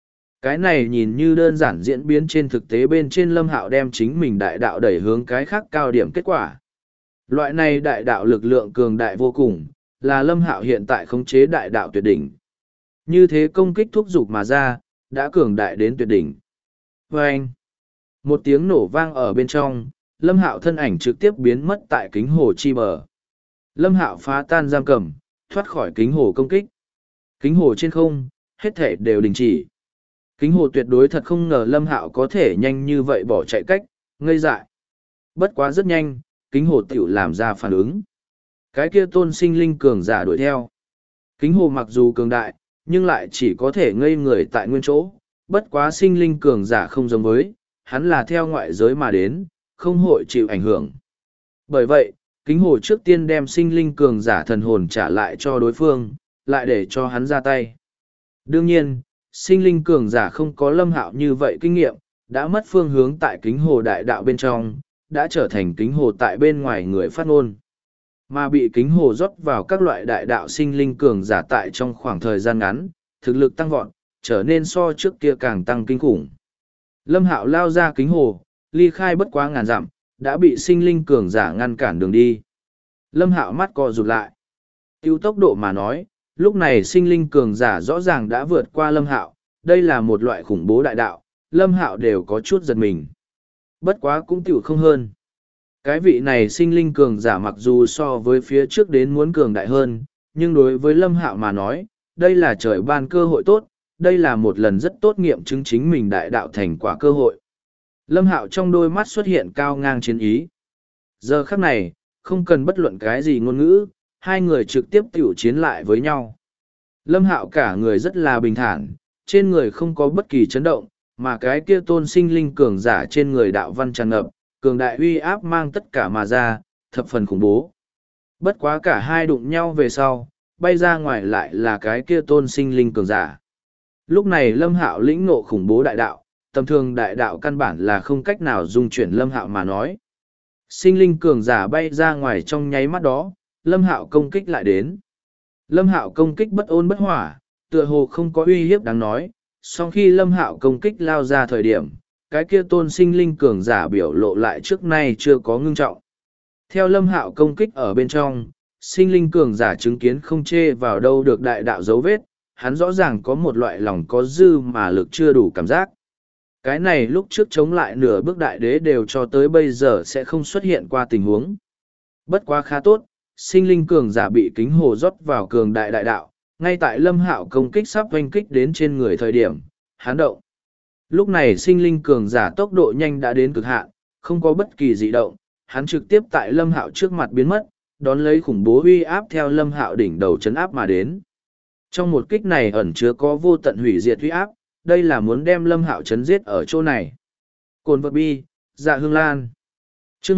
Cái này nhìn như đơn giản diễn biến trên thực tế bên trên Lâm Hạo đem chính mình đại đạo đẩy hướng cái khác cao điểm kết quả. Loại này đại đạo lực lượng cường đại vô cùng, là Lâm Hạo hiện tại khống chế đại đạo tuyệt đỉnh. Như thế công kích thúc giục mà ra, đã cường đại đến tuyệt đỉnh. Vâng! Một tiếng nổ vang ở bên trong, Lâm Hạo thân ảnh trực tiếp biến mất tại kính hồ chi bờ. Lâm Hạo phá tan giam cầm, thoát khỏi kính hồ công kích. Kính hồ trên không, hết thể đều đình chỉ. Kính hồ tuyệt đối thật không ngờ Lâm Hạo có thể nhanh như vậy bỏ chạy cách, ngây dại. Bất quá rất nhanh, kính hồ tiểu làm ra phản ứng. Cái kia tôn sinh linh cường giả đuổi theo. Kính hồ mặc dù cường đại, nhưng lại chỉ có thể ngây người tại nguyên chỗ. Bất quá sinh linh cường giả không giống với, hắn là theo ngoại giới mà đến, không hội chịu ảnh hưởng. Bởi vậy, kính hồ trước tiên đem sinh linh cường giả thần hồn trả lại cho đối phương, lại để cho hắn ra tay. Đương nhiên, sinh linh cường giả không có Lâm Hạo như vậy kinh nghiệm, đã mất phương hướng tại kính hồ đại đạo bên trong, đã trở thành kính hồ tại bên ngoài người phát ngôn. Mà bị kính hồ rót vào các loại đại đạo sinh linh cường giả tại trong khoảng thời gian ngắn, thực lực tăng vọt, trở nên so trước kia càng tăng kinh khủng. Lâm Hạo lao ra kính hồ, ly khai bất quá ngàn dặm, đã bị sinh linh cường giả ngăn cản đường đi. Lâm Hạo mắt co rụt lại. Tiêu tốc độ mà nói, lúc này sinh linh cường giả rõ ràng đã vượt qua Lâm Hạo, đây là một loại khủng bố đại đạo, Lâm Hạo đều có chút giật mình. Bất quá cũng tiểu không hơn. Cái vị này sinh linh cường giả mặc dù so với phía trước đến muốn cường đại hơn, nhưng đối với Lâm Hạo mà nói, đây là trời ban cơ hội tốt, đây là một lần rất tốt nghiệm chứng chính mình đại đạo thành quả cơ hội. Lâm Hạo trong đôi mắt xuất hiện cao ngang chiến ý. Giờ khắc này, không cần bất luận cái gì ngôn ngữ, hai người trực tiếp tiểu chiến lại với nhau. Lâm Hạo cả người rất là bình thản, trên người không có bất kỳ chấn động, mà cái kia tôn sinh linh cường giả trên người đạo văn tràn ngập, cường đại uy áp mang tất cả mà ra, thập phần khủng bố. Bất quá cả hai đụng nhau về sau, bay ra ngoài lại là cái kia tôn sinh linh cường giả. Lúc này Lâm Hạo lĩnh ngộ khủng bố đại đạo, tầm thường đại đạo căn bản là không cách nào dung chuyển Lâm Hạo mà nói. Sinh linh cường giả bay ra ngoài trong nháy mắt đó, Lâm Hạo công kích lại đến. Lâm Hạo công kích bất ôn bất hỏa, tựa hồ không có uy hiếp đáng nói, song khi Lâm Hạo công kích lao ra thời điểm, cái kia tôn sinh linh cường giả biểu lộ lại trước nay chưa có ngưng trọng. Theo Lâm Hạo công kích ở bên trong, sinh linh cường giả chứng kiến không chê vào đâu được đại đạo dấu vết, hắn rõ ràng có một loại lòng có dư mà lực chưa đủ cảm giác. Cái này lúc trước chống lại nửa bước đại đế đều cho tới bây giờ sẽ không xuất hiện qua tình huống. Bất quá khá tốt, sinh linh cường giả bị kính hồ rót vào cường đại đại đạo, ngay tại Lâm Hạo công kích sắp oanh kích đến trên người thời điểm, hắn động. Lúc này sinh linh cường giả tốc độ nhanh đã đến cực hạn, không có bất kỳ dị động, hắn trực tiếp tại Lâm Hạo trước mặt biến mất, đón lấy khủng bố uy áp theo Lâm Hạo đỉnh đầu chấn áp mà đến. Trong một kích này ẩn chứa có vô tận hủy diệt uy áp, đây là muốn đem Lâm Hạo chấn giết ở chỗ này. Cồn vật bi, dạ hương lan. Chương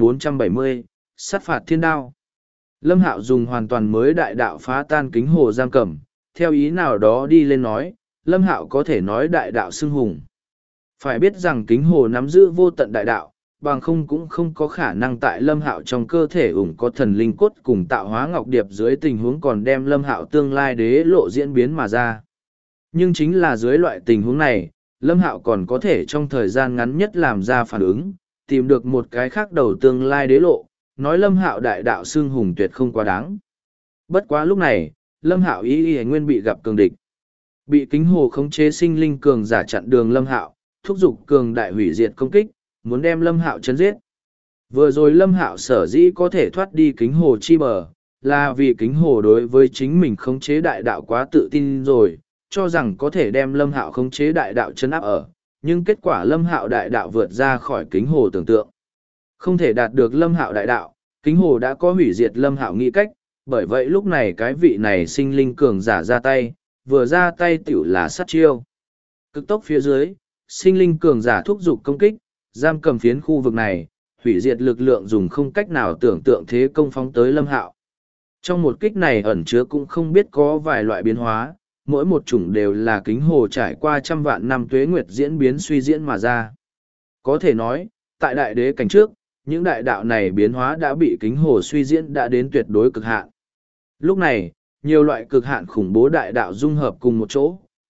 1470, sát phạt thiên đao. Lâm Hạo dùng hoàn toàn mới đại đạo phá tan kính hồ giam cầm, theo ý nào đó đi lên nói, Lâm Hạo có thể nói đại đạo xưng hùng. Phải biết rằng kính hồ nắm giữ vô tận đại đạo, bằng không cũng không có khả năng tại Lâm Hạo trong cơ thể ủng có thần linh cốt cùng tạo hóa ngọc điệp dưới tình huống còn đem Lâm Hạo tương lai đế lộ diễn biến mà ra. Nhưng chính là dưới loại tình huống này, Lâm Hạo còn có thể trong thời gian ngắn nhất làm ra phản ứng, tìm được một cái khác đầu tương lai đế lộ, nói Lâm Hạo đại đạo xưng hùng tuyệt không quá đáng. Bất quá lúc này, Lâm Hạo ý nguyên bị gặp cường địch. Bị kính hồ khống chế sinh linh cường giả chặn đường Lâm Hạo, thúc giục cường đại hủy diệt công kích, muốn đem Lâm Hạo chấn giết. Vừa rồi Lâm Hạo sở dĩ có thể thoát đi kính hồ chi bờ, là vì kính hồ đối với chính mình khống chế đại đạo quá tự tin rồi, cho rằng có thể đem Lâm Hạo khống chế đại đạo chấn áp ở, nhưng kết quả Lâm Hạo đại đạo vượt ra khỏi kính hồ tưởng tượng. Không thể đạt được Lâm Hạo đại đạo, kính hồ đã có hủy diệt Lâm Hạo nghĩ cách, bởi vậy lúc này cái vị này sinh linh cường giả ra tay, vừa ra tay tiểu là sát chiêu. Cực tốc phía dưới, sinh linh cường giả thúc giục công kích, giam cầm phiến khu vực này, hủy diệt lực lượng dùng không cách nào tưởng tượng thế công phóng tới Lâm Hạo. Trong một kích này ẩn chứa cũng không biết có vài loại biến hóa, mỗi một chủng đều là kính hồ trải qua trăm vạn năm tuế nguyệt diễn biến suy diễn mà ra. Có thể nói, tại đại đế cảnh trước, những đại đạo này biến hóa đã bị kính hồ suy diễn đã đến tuyệt đối cực hạn. Lúc này, nhiều loại cực hạn khủng bố đại đạo dung hợp cùng một chỗ,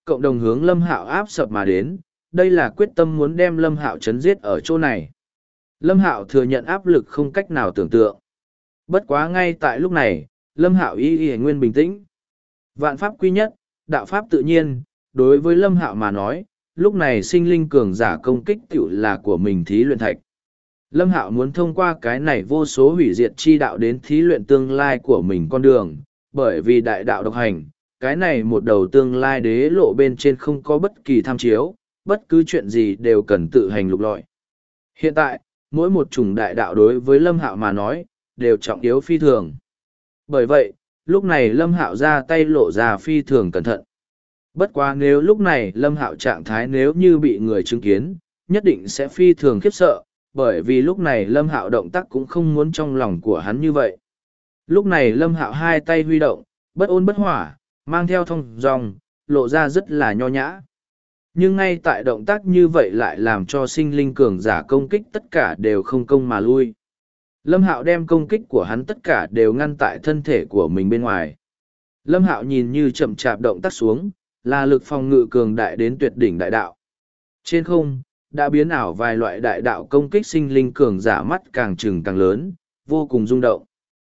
cộng đồng hướng Lâm Hạo áp sập mà đến, đây là quyết tâm muốn đem Lâm Hạo chấn giết ở chỗ này. Lâm Hạo thừa nhận áp lực không cách nào tưởng tượng. Bất quá ngay tại lúc này, Lâm Hạo y nguyên bình tĩnh. Vạn pháp quy nhất, đạo pháp tự nhiên, đối với Lâm Hạo mà nói, lúc này sinh linh cường giả công kích tiểu là của mình thí luyện thạch. Lâm Hạo muốn thông qua cái này vô số hủy diệt chi đạo đến thí luyện tương lai của mình con đường, bởi vì đại đạo độc hành, cái này một đầu tương lai đế lộ bên trên không có bất kỳ tham chiếu, bất cứ chuyện gì đều cần tự hành lục lọi. Hiện tại, mỗi một chủng đại đạo đối với Lâm Hạo mà nói, đều trọng yếu phi thường. Bởi vậy, lúc này Lâm Hạo ra tay lộ ra phi thường cẩn thận. Bất quá nếu lúc này Lâm Hạo trạng thái nếu như bị người chứng kiến, nhất định sẽ phi thường khiếp sợ, bởi vì lúc này Lâm Hạo động tác cũng không muốn trong lòng của hắn như vậy. Lúc này Lâm Hạo hai tay huy động, bất ôn bất hỏa, mang theo thông dòng, lộ ra rất là nho nhã. Nhưng ngay tại động tác như vậy lại làm cho sinh linh cường giả công kích tất cả đều không công mà lui. Lâm Hạo đem công kích của hắn tất cả đều ngăn tại thân thể của mình bên ngoài. Lâm Hạo nhìn như chậm chạp động tác xuống, là lực phòng ngự cường đại đến tuyệt đỉnh đại đạo. Trên không, đã biến ảo vài loại đại đạo công kích sinh linh cường giả mắt càng trừng càng lớn, vô cùng rung động.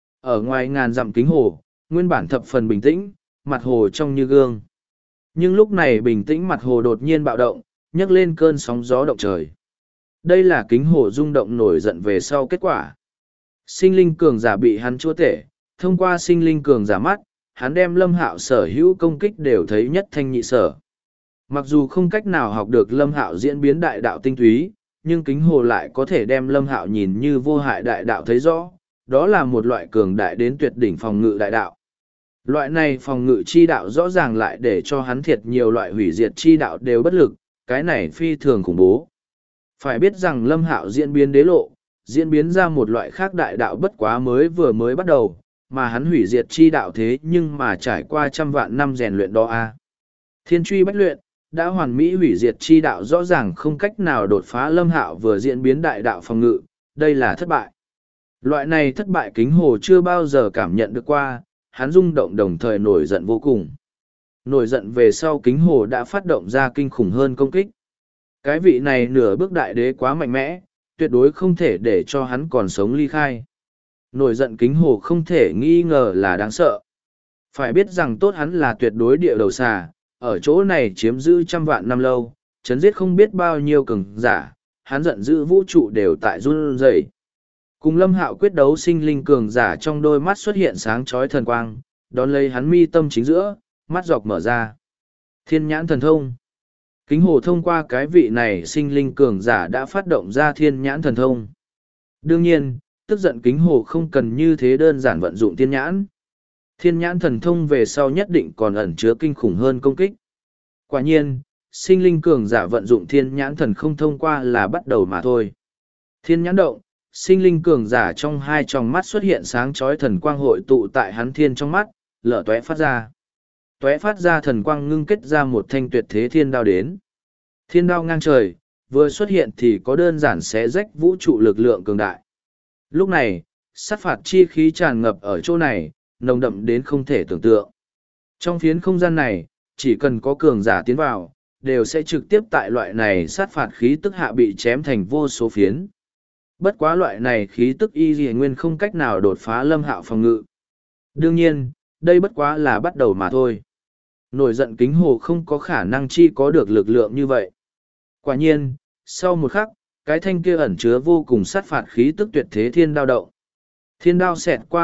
Ở ngoài ngàn dặm kính hồ, nguyên bản thập phần bình tĩnh, mặt hồ trong như gương. Nhưng lúc này bình tĩnh mặt hồ đột nhiên bạo động, nhấc lên cơn sóng gió động trời. Đây là kính hồ rung động nổi giận về sau kết quả. Sinh linh cường giả bị hắn chúa tể, thông qua sinh linh cường giả mắt, hắn đem Lâm Hạo sở hữu công kích đều thấy nhất thanh nhị sở. Mặc dù không cách nào học được Lâm Hạo diễn biến đại đạo tinh túy, nhưng kính hồ lại có thể đem Lâm Hạo nhìn như vô hại đại đạo thấy rõ, đó là một loại cường đại đến tuyệt đỉnh phòng ngự đại đạo. Loại này phòng ngự chi đạo rõ ràng lại để cho hắn thiệt nhiều loại hủy diệt chi đạo đều bất lực, cái này phi thường khủng bố. Phải biết rằng Lâm Hạo diễn biến đế lộ, diễn biến ra một loại khác đại đạo bất quá vừa mới bắt đầu, mà hắn hủy diệt chi đạo thế nhưng mà trải qua trăm vạn năm rèn luyện đó a. Thiên truy bách luyện, đã hoàn mỹ hủy diệt chi đạo rõ ràng không cách nào đột phá Lâm Hạo vừa diễn biến đại đạo phòng ngự, đây là thất bại. Loại này thất bại kính hồ chưa bao giờ cảm nhận được qua, hắn rung động đồng thời nổi giận vô cùng. Nổi giận về sau kính hồ đã phát động ra kinh khủng hơn công kích. Cái vị này nửa bước đại đế quá mạnh mẽ, tuyệt đối không thể để cho hắn còn sống ly khai. Nổi giận kính hồ không thể nghi ngờ là đáng sợ. Phải biết rằng tốt hắn là tuyệt đối địa đầu xà, ở chỗ này chiếm giữ trăm vạn năm lâu, chấn giết không biết bao nhiêu cường giả, hắn giận dữ vũ trụ đều tại run rẩy. Cùng Lâm Hạo quyết đấu sinh linh cường giả trong đôi mắt xuất hiện sáng chói thần quang, đón lấy hắn mi tâm chính giữa, mắt dọc mở ra. Thiên nhãn thần thông. Kính hồ thông qua cái vị này sinh linh cường giả đã phát động ra thiên nhãn thần thông. Đương nhiên, tức giận kính hồ không cần như thế đơn giản vận dụng thiên nhãn. Thiên nhãn thần thông về sau nhất định còn ẩn chứa kinh khủng hơn công kích. Quả nhiên, sinh linh cường giả vận dụng thiên nhãn thần không thông qua là bắt đầu mà thôi. Thiên nhãn động, sinh linh cường giả trong hai tròng mắt xuất hiện sáng chói thần quang hội tụ tại hắn thiên trong mắt, lở tóe phát ra. Tóe phát ra thần quang ngưng kết ra một thanh tuyệt thế thiên đao đến. Thiên đao ngang trời, vừa xuất hiện thì có đơn giản xé rách vũ trụ lực lượng cường đại. Lúc này, sát phạt chi khí tràn ngập ở chỗ này, nồng đậm đến không thể tưởng tượng. Trong phiến không gian này, chỉ cần có cường giả tiến vào, đều sẽ trực tiếp tại loại này sát phạt khí tức hạ bị chém thành vô số phiến. Bất quá loại này khí tức y dì nguyên không cách nào đột phá Lâm Hạo phòng ngự. Đương nhiên, đây bất quá là bắt đầu mà thôi. Nổi giận kính hồ không có khả năng chi có được lực lượng như vậy. Quả nhiên, sau một khắc, cái thanh kia ẩn chứa vô cùng sát phạt khí tức tuyệt thế thiên đao động. Thiên đao xẹt qua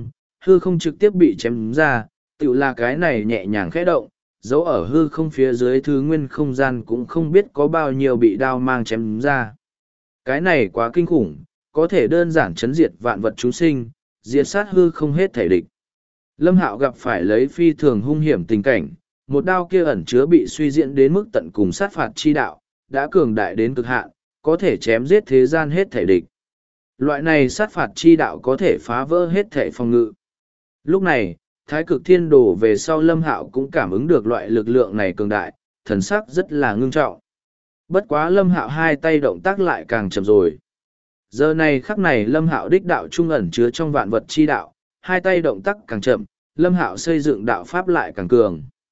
hư không trực tiếp bị chém ra, tự là cái này nhẹ nhàng khẽ động, dấu ở hư không phía dưới thứ nguyên không gian cũng không biết có bao nhiêu bị đao mang chém ra. Cái này quá kinh khủng, có thể đơn giản chấn diệt vạn vật chúng sinh, diệt sát hư không hết thể địch. Lâm Hạo gặp phải lấy phi thường hung hiểm tình cảnh, một đao kia ẩn chứa bị suy diễn đến mức tận cùng sát phạt chi đạo, đã cường đại đến cực hạn, có thể chém giết thế gian hết thể địch. Loại này sát phạt chi đạo có thể phá vỡ hết thể phòng ngự. Lúc này, Thái Cực Thiên Đồ về sau Lâm Hạo cũng cảm ứng được loại lực lượng này cường đại, thần sắc rất là ngưng trọng. Bất quá Lâm Hạo hai tay động tác lại càng chậm rồi. Giờ này khắc này Lâm Hạo đích đạo trung ẩn chứa trong vạn vật chi đạo, hai tay động tác càng chậm, Lâm Hạo xây dựng đạo pháp lại càng cường.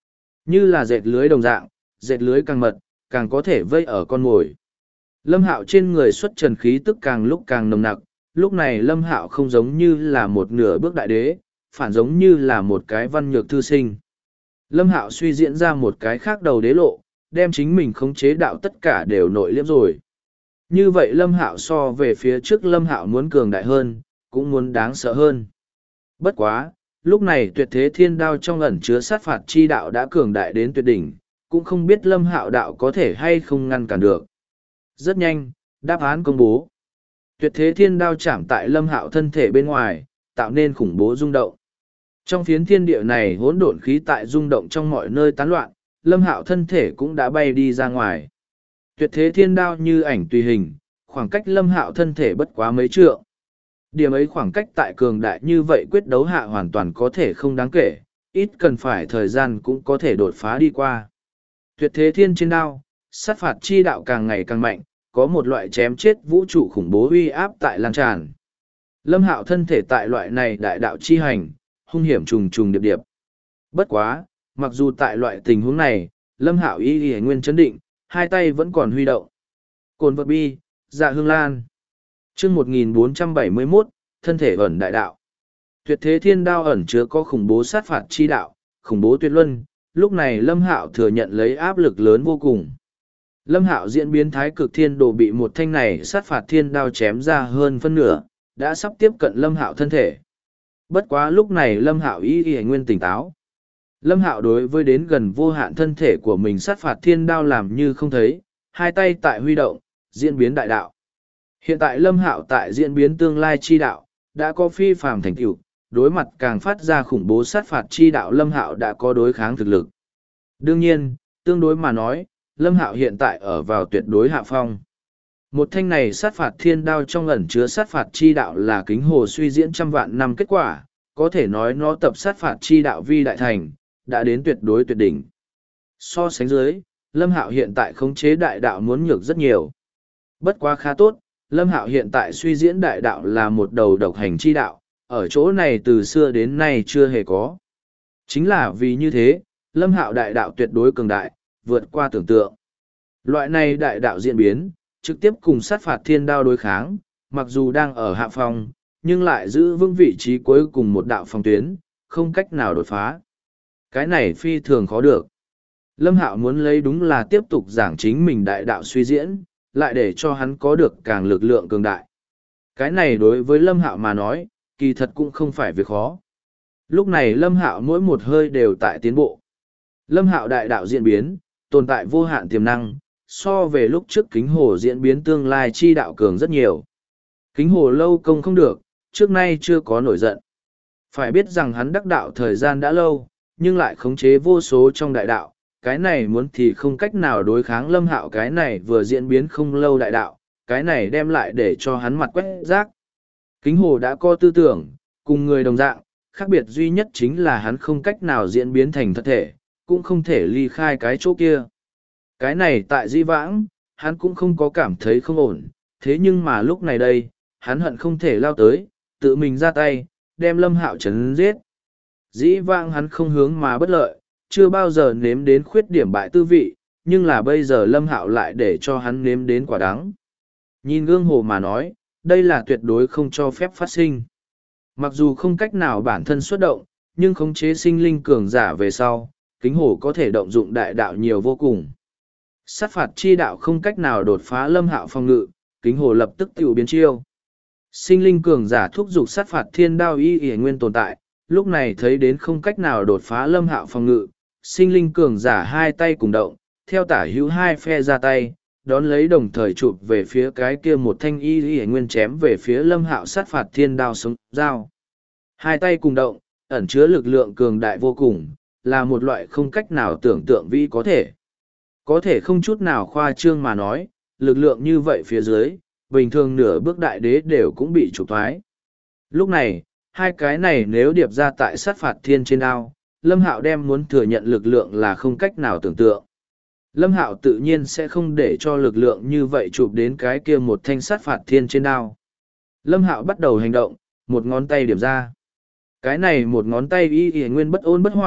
Như là dệt lưới đồng dạng, dệt lưới càng mật, càng có thể vây ở con mồi. Lâm Hạo trên người xuất trần khí tức càng lúc càng nồng nặc, lúc này Lâm Hạo không giống như là một nửa bước đại đế, phản giống như là một cái văn nhược thư sinh. Lâm Hạo suy diễn ra một cái khác đầu đế lộ, đem chính mình khống chế đạo tất cả đều nội liễm rồi. Như vậy Lâm Hạo so về phía trước Lâm Hạo muốn cường đại hơn, cũng muốn đáng sợ hơn. Bất quá, lúc này tuyệt thế thiên đao trong ẩn chứa sát phạt chi đạo đã cường đại đến tuyệt đỉnh, cũng không biết Lâm Hạo đạo có thể hay không ngăn cản được. Rất nhanh, đáp án công bố. Tuyệt thế thiên đao chạm tại Lâm Hạo thân thể bên ngoài, tạo nên khủng bố rung động. Trong phiến thiên địa này hỗn độn khí tại rung động trong mọi nơi tán loạn, Lâm Hạo thân thể cũng đã bay đi ra ngoài. Tuyệt thế thiên đao như ảnh tùy hình, khoảng cách Lâm Hạo thân thể bất quá mấy trượng. Điểm ấy khoảng cách tại cường đại như vậy quyết đấu hạ hoàn toàn có thể không đáng kể, ít cần phải thời gian cũng có thể đột phá đi qua. Tuyệt thế thiên trên đao, sát phạt chi đạo càng ngày càng mạnh, có một loại chém chết vũ trụ khủng bố uy áp tại lan tràn. Lâm Hạo thân thể tại loại này đại đạo chi hành, hung hiểm trùng trùng điệp điệp. Bất quá, mặc dù tại loại tình huống này, Lâm Hạo y nguyên chấn định, hai tay vẫn còn huy động. Cồn vật bi, dạ hương lan. Chương 1471, thân thể ẩn đại đạo. Tuyệt thế thiên đao ẩn chứa có khủng bố sát phạt chi đạo, khủng bố tuyệt luân, lúc này Lâm Hạo thừa nhận lấy áp lực lớn vô cùng. Lâm Hạo diễn biến thái cực thiên đồ bị một thanh này sát phạt thiên đao chém ra hơn phân nửa, đã sắp tiếp cận Lâm Hạo thân thể. Bất quá lúc này Lâm Hạo y nguyên tỉnh táo. Lâm Hạo đối với đến gần vô hạn thân thể của mình sát phạt thiên đao làm như không thấy, hai tay tại huy động, diễn biến đại đạo. Hiện tại Lâm Hạo tại diễn biến tương lai chi đạo, đã có phi phàm thành tựu, đối mặt càng phát ra khủng bố sát phạt chi đạo Lâm Hạo đã có đối kháng thực lực. Đương nhiên, tương đối mà nói, Lâm Hạo hiện tại ở vào tuyệt đối hạ phong. Một thanh này sát phạt thiên đao trong ẩn chứa sát phạt chi đạo là kính hồ suy diễn trăm vạn năm kết quả, có thể nói nó tập sát phạt chi đạo vi đại thành, đã đến tuyệt đối tuyệt đỉnh. So sánh dưới, Lâm Hạo hiện tại khống chế đại đạo muốn nhược rất nhiều. Bất quá khá tốt, Lâm Hạo hiện tại suy diễn đại đạo là một đầu độc hành chi đạo, ở chỗ này từ xưa đến nay chưa hề có. Chính là vì như thế, Lâm Hạo đại đạo tuyệt đối cường đại, vượt qua tưởng tượng. Loại này đại đạo diễn biến, trực tiếp cùng sát phạt thiên đao đối kháng, mặc dù đang ở hạ phong, nhưng lại giữ vững vị trí cuối cùng một đạo phòng tuyến, không cách nào đột phá. Cái này phi thường khó được. Lâm Hạo muốn lấy đúng là tiếp tục giảng chính mình đại đạo suy diễn, lại để cho hắn có được càng lực lượng cường đại. Cái này đối với Lâm Hạo mà nói, kỳ thật cũng không phải việc khó. Lúc này Lâm Hạo mỗi một hơi đều tại tiến bộ. Lâm Hạo đại đạo diễn biến, tồn tại vô hạn tiềm năng, so về lúc trước kính hồ diễn biến tương lai chi đạo cường rất nhiều. Kính hồ lâu công không được, trước nay chưa có nổi giận. Phải biết rằng hắn đắc đạo thời gian đã lâu, nhưng lại khống chế vô số trong đại đạo, cái này muốn thì không cách nào đối kháng Lâm Hạo cái này vừa diễn biến không lâu đại đạo, cái này đem lại để cho hắn mặt quét rác. Kính hồ đã có tư tưởng, cùng người đồng dạng, khác biệt duy nhất chính là hắn không cách nào diễn biến thành thật thể, cũng không thể ly khai cái chỗ kia. Cái này tại di vãng, hắn cũng không có cảm thấy không ổn, thế nhưng mà lúc này đây, hắn hận không thể lao tới, tự mình ra tay, đem Lâm Hạo chấn giết. Dĩ vãng hắn không hướng mà bất lợi, chưa bao giờ nếm đến khuyết điểm bại tư vị, nhưng là bây giờ Lâm Hạo lại để cho hắn nếm đến quả đắng. Nhìn gương hồ mà nói, đây là tuyệt đối không cho phép phát sinh. Mặc dù không cách nào bản thân xuất động, nhưng khống chế sinh linh cường giả về sau, kính hồ có thể động dụng đại đạo nhiều vô cùng. Sát phạt chi đạo không cách nào đột phá Lâm Hạo phòng ngự, kính hồ lập tức tiểu biến chiêu. Sinh linh cường giả thúc giục sát phạt thiên đao y nguyên tồn tại, lúc này thấy đến không cách nào đột phá Lâm Hạo phòng ngự, sinh linh cường giả hai tay cùng động, theo tả hữu hai phe ra tay, đón lấy đồng thời chụp về phía cái kia một thanh y nguyên chém về phía Lâm Hạo sát phạt thiên đao sống dao. Hai tay cùng động, ẩn chứa lực lượng cường đại vô cùng, là một loại không cách nào tưởng tượng vi có thể. Có thể không chút nào khoa trương mà nói, lực lượng như vậy phía dưới, bình thường nửa bước đại đế đều cũng bị trục thoái. Lúc này, hai cái này nếu điệp ra tại sát phạt thiên trên đao, Lâm Hạo đem muốn thừa nhận lực lượng là không cách nào tưởng tượng. Lâm Hạo tự nhiên sẽ không để cho lực lượng như vậy chụp đến cái kia một thanh sát phạt thiên trên đao. Lâm Hạo bắt đầu hành động, một ngón tay điểm ra. Cái này một ngón tay y nguyên bất ôn bất hỏa,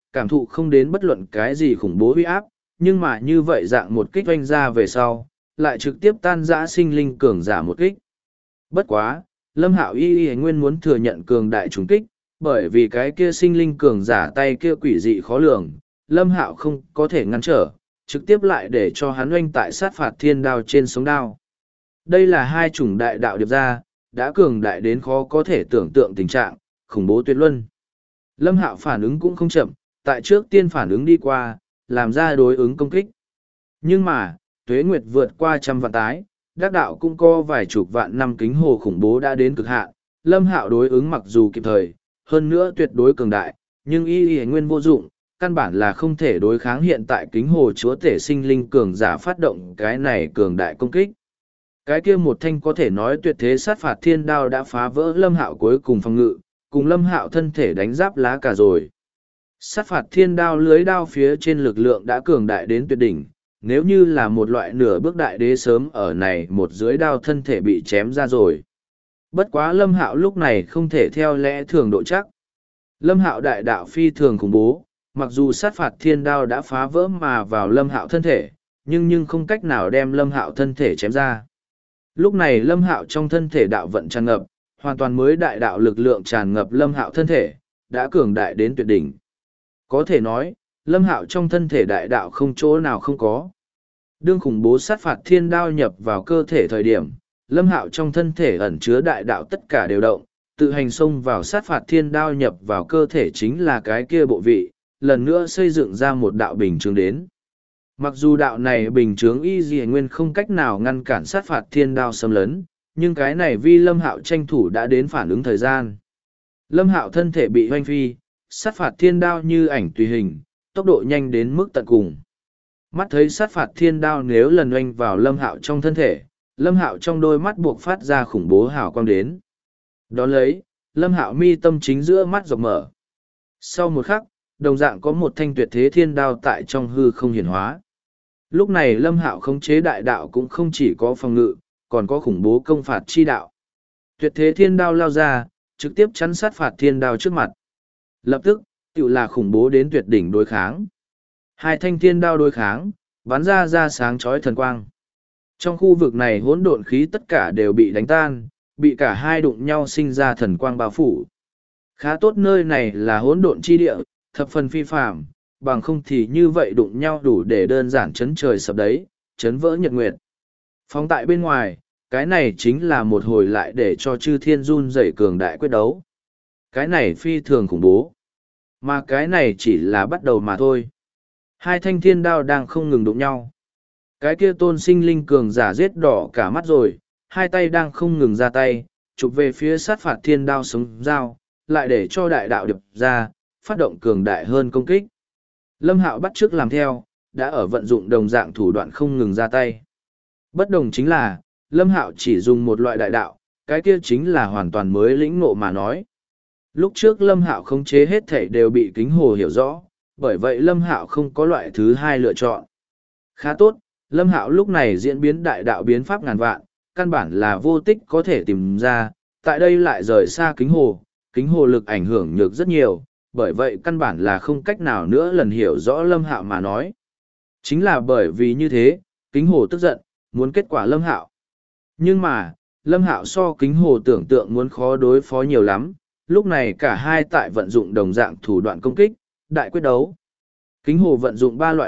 cảm thụ không đến bất luận cái gì khủng bố uy áp, nhưng mà như vậy dạng một kích oanh ra về sau, lại trực tiếp tan rã sinh linh cường giả một kích. Bất quá, Lâm Hạo y nguyên muốn thừa nhận cường đại trùng kích, bởi vì cái kia sinh linh cường giả tay kia quỷ dị khó lường, Lâm Hạo không có thể ngăn trở, trực tiếp lại để cho hắn oanh tại sát phạt thiên đao trên sống đao. Đây là hai chủng đại đạo điệp ra, đã cường đại đến khó có thể tưởng tượng tình trạng, khủng bố tuyệt luân. Lâm Hạo phản ứng cũng không chậm, tại trước tiên phản ứng đi qua, làm ra đối ứng công kích. Nhưng mà, tuế nguyệt vượt qua trăm vạn tái, đắc đạo cũng có vài chục vạn năm kính hồ khủng bố đã đến cực hạn. Lâm Hạo đối ứng mặc dù kịp thời, hơn nữa tuyệt đối cường đại, nhưng y nguyên vô dụng, căn bản là không thể đối kháng hiện tại kính hồ chúa tể sinh linh cường giả phát động cái này cường đại công kích. Cái kia một thanh có thể nói tuyệt thế sát phạt thiên đao đã phá vỡ Lâm Hạo cuối cùng phòng ngự, cùng Lâm Hạo thân thể đánh giáp lá cả rồi. Sát phạt thiên đao lưới đao phía trên lực lượng đã cường đại đến tuyệt đỉnh, nếu như là một loại nửa bước đại đế sớm ở này một dưới đao thân thể bị chém ra rồi. Bất quá Lâm Hạo lúc này không thể theo lẽ thường độ chắc. Lâm Hạo đại đạo phi thường khủng bố, mặc dù sát phạt thiên đao đã phá vỡ mà vào Lâm Hạo thân thể, nhưng không cách nào đem Lâm Hạo thân thể chém ra. Lúc này Lâm Hạo trong thân thể đạo vận tràn ngập, hoàn toàn mới đại đạo lực lượng tràn ngập Lâm Hạo thân thể, đã cường đại đến tuyệt đỉnh. Có thể nói, Lâm Hạo trong thân thể đại đạo không chỗ nào không có. Đương khủng bố sát phạt thiên đao nhập vào cơ thể thời điểm, Lâm Hạo trong thân thể ẩn chứa đại đạo tất cả đều động, tự hành xông vào sát phạt thiên đao nhập vào cơ thể chính là cái kia bộ vị, lần nữa xây dựng ra một đạo bình chướng đến. Mặc dù đạo này bình chướng y dì nguyên không cách nào ngăn cản sát phạt thiên đao xâm lấn, nhưng cái này vì Lâm Hạo tranh thủ đã đến phản ứng thời gian. Lâm Hạo thân thể bị hoanh phi, sát phạt thiên đao như ảnh tùy hình, tốc độ nhanh đến mức tận cùng. Mắt thấy sát phạt thiên đao nếu lần oanh vào Lâm Hạo trong thân thể, Lâm Hạo trong đôi mắt buộc phát ra khủng bố hào quang đến. Đón lấy, Lâm Hạo mi tâm chính giữa mắt rộng mở. Sau một khắc, đồng dạng có một thanh tuyệt thế thiên đao tại trong hư không hiển hóa. Lúc này Lâm Hạo khống chế đại đạo cũng không chỉ có phòng ngự, còn có khủng bố công phạt chi đạo. Tuyệt thế thiên đao lao ra, trực tiếp chắn sát phạt thiên đao trước mặt. Lập tức, tự là khủng bố đến tuyệt đỉnh đối kháng. Hai thanh thiên đao đối kháng, bắn ra sáng chói thần quang. Trong khu vực này hỗn độn khí tất cả đều bị đánh tan, bị cả hai đụng nhau sinh ra thần quang bao phủ. Khá tốt nơi này là hỗn độn chi địa, thập phần phi phàm, bằng không thì như vậy đụng nhau đủ để đơn giản chấn trời sập đấy, chấn vỡ nhật nguyệt. Phóng tại bên ngoài, cái này chính là một hồi lại để cho chư thiên run rẩy cường đại quyết đấu. Cái này phi thường khủng bố. Mà cái này chỉ là bắt đầu mà thôi. Hai thanh thiên đao đang không ngừng đụng nhau. Cái kia tôn sinh linh cường giả giết đỏ cả mắt rồi, hai tay đang không ngừng ra tay, chụp về phía sát phạt thiên đao sống dao, lại để cho đại đạo điệp ra, phát động cường đại hơn công kích. Lâm Hạo bắt chước làm theo, đã ở vận dụng đồng dạng thủ đoạn không ngừng ra tay. Bất đồng chính là, Lâm Hạo chỉ dùng một loại đại đạo, cái kia chính là hoàn toàn mới lĩnh ngộ mà nói. Lúc trước Lâm Hạo khống chế hết thảy đều bị kính hồ hiểu rõ, bởi vậy Lâm Hạo không có loại thứ hai lựa chọn. Khá tốt, Lâm Hạo lúc này diễn biến đại đạo biến pháp ngàn vạn, căn bản là vô tích có thể tìm ra, tại đây lại rời xa kính hồ lực ảnh hưởng nhược rất nhiều, bởi vậy căn bản là không cách nào nữa lần hiểu rõ Lâm Hạo mà nói. Chính là bởi vì như thế, kính hồ tức giận, muốn kết quả Lâm Hạo. Nhưng mà, Lâm Hạo so kính hồ tưởng tượng muốn khó đối phó nhiều lắm, lúc này cả hai tại vận dụng đồng dạng thủ đoạn công kích, đại quyết đấu. Kính hồ vận dụng ba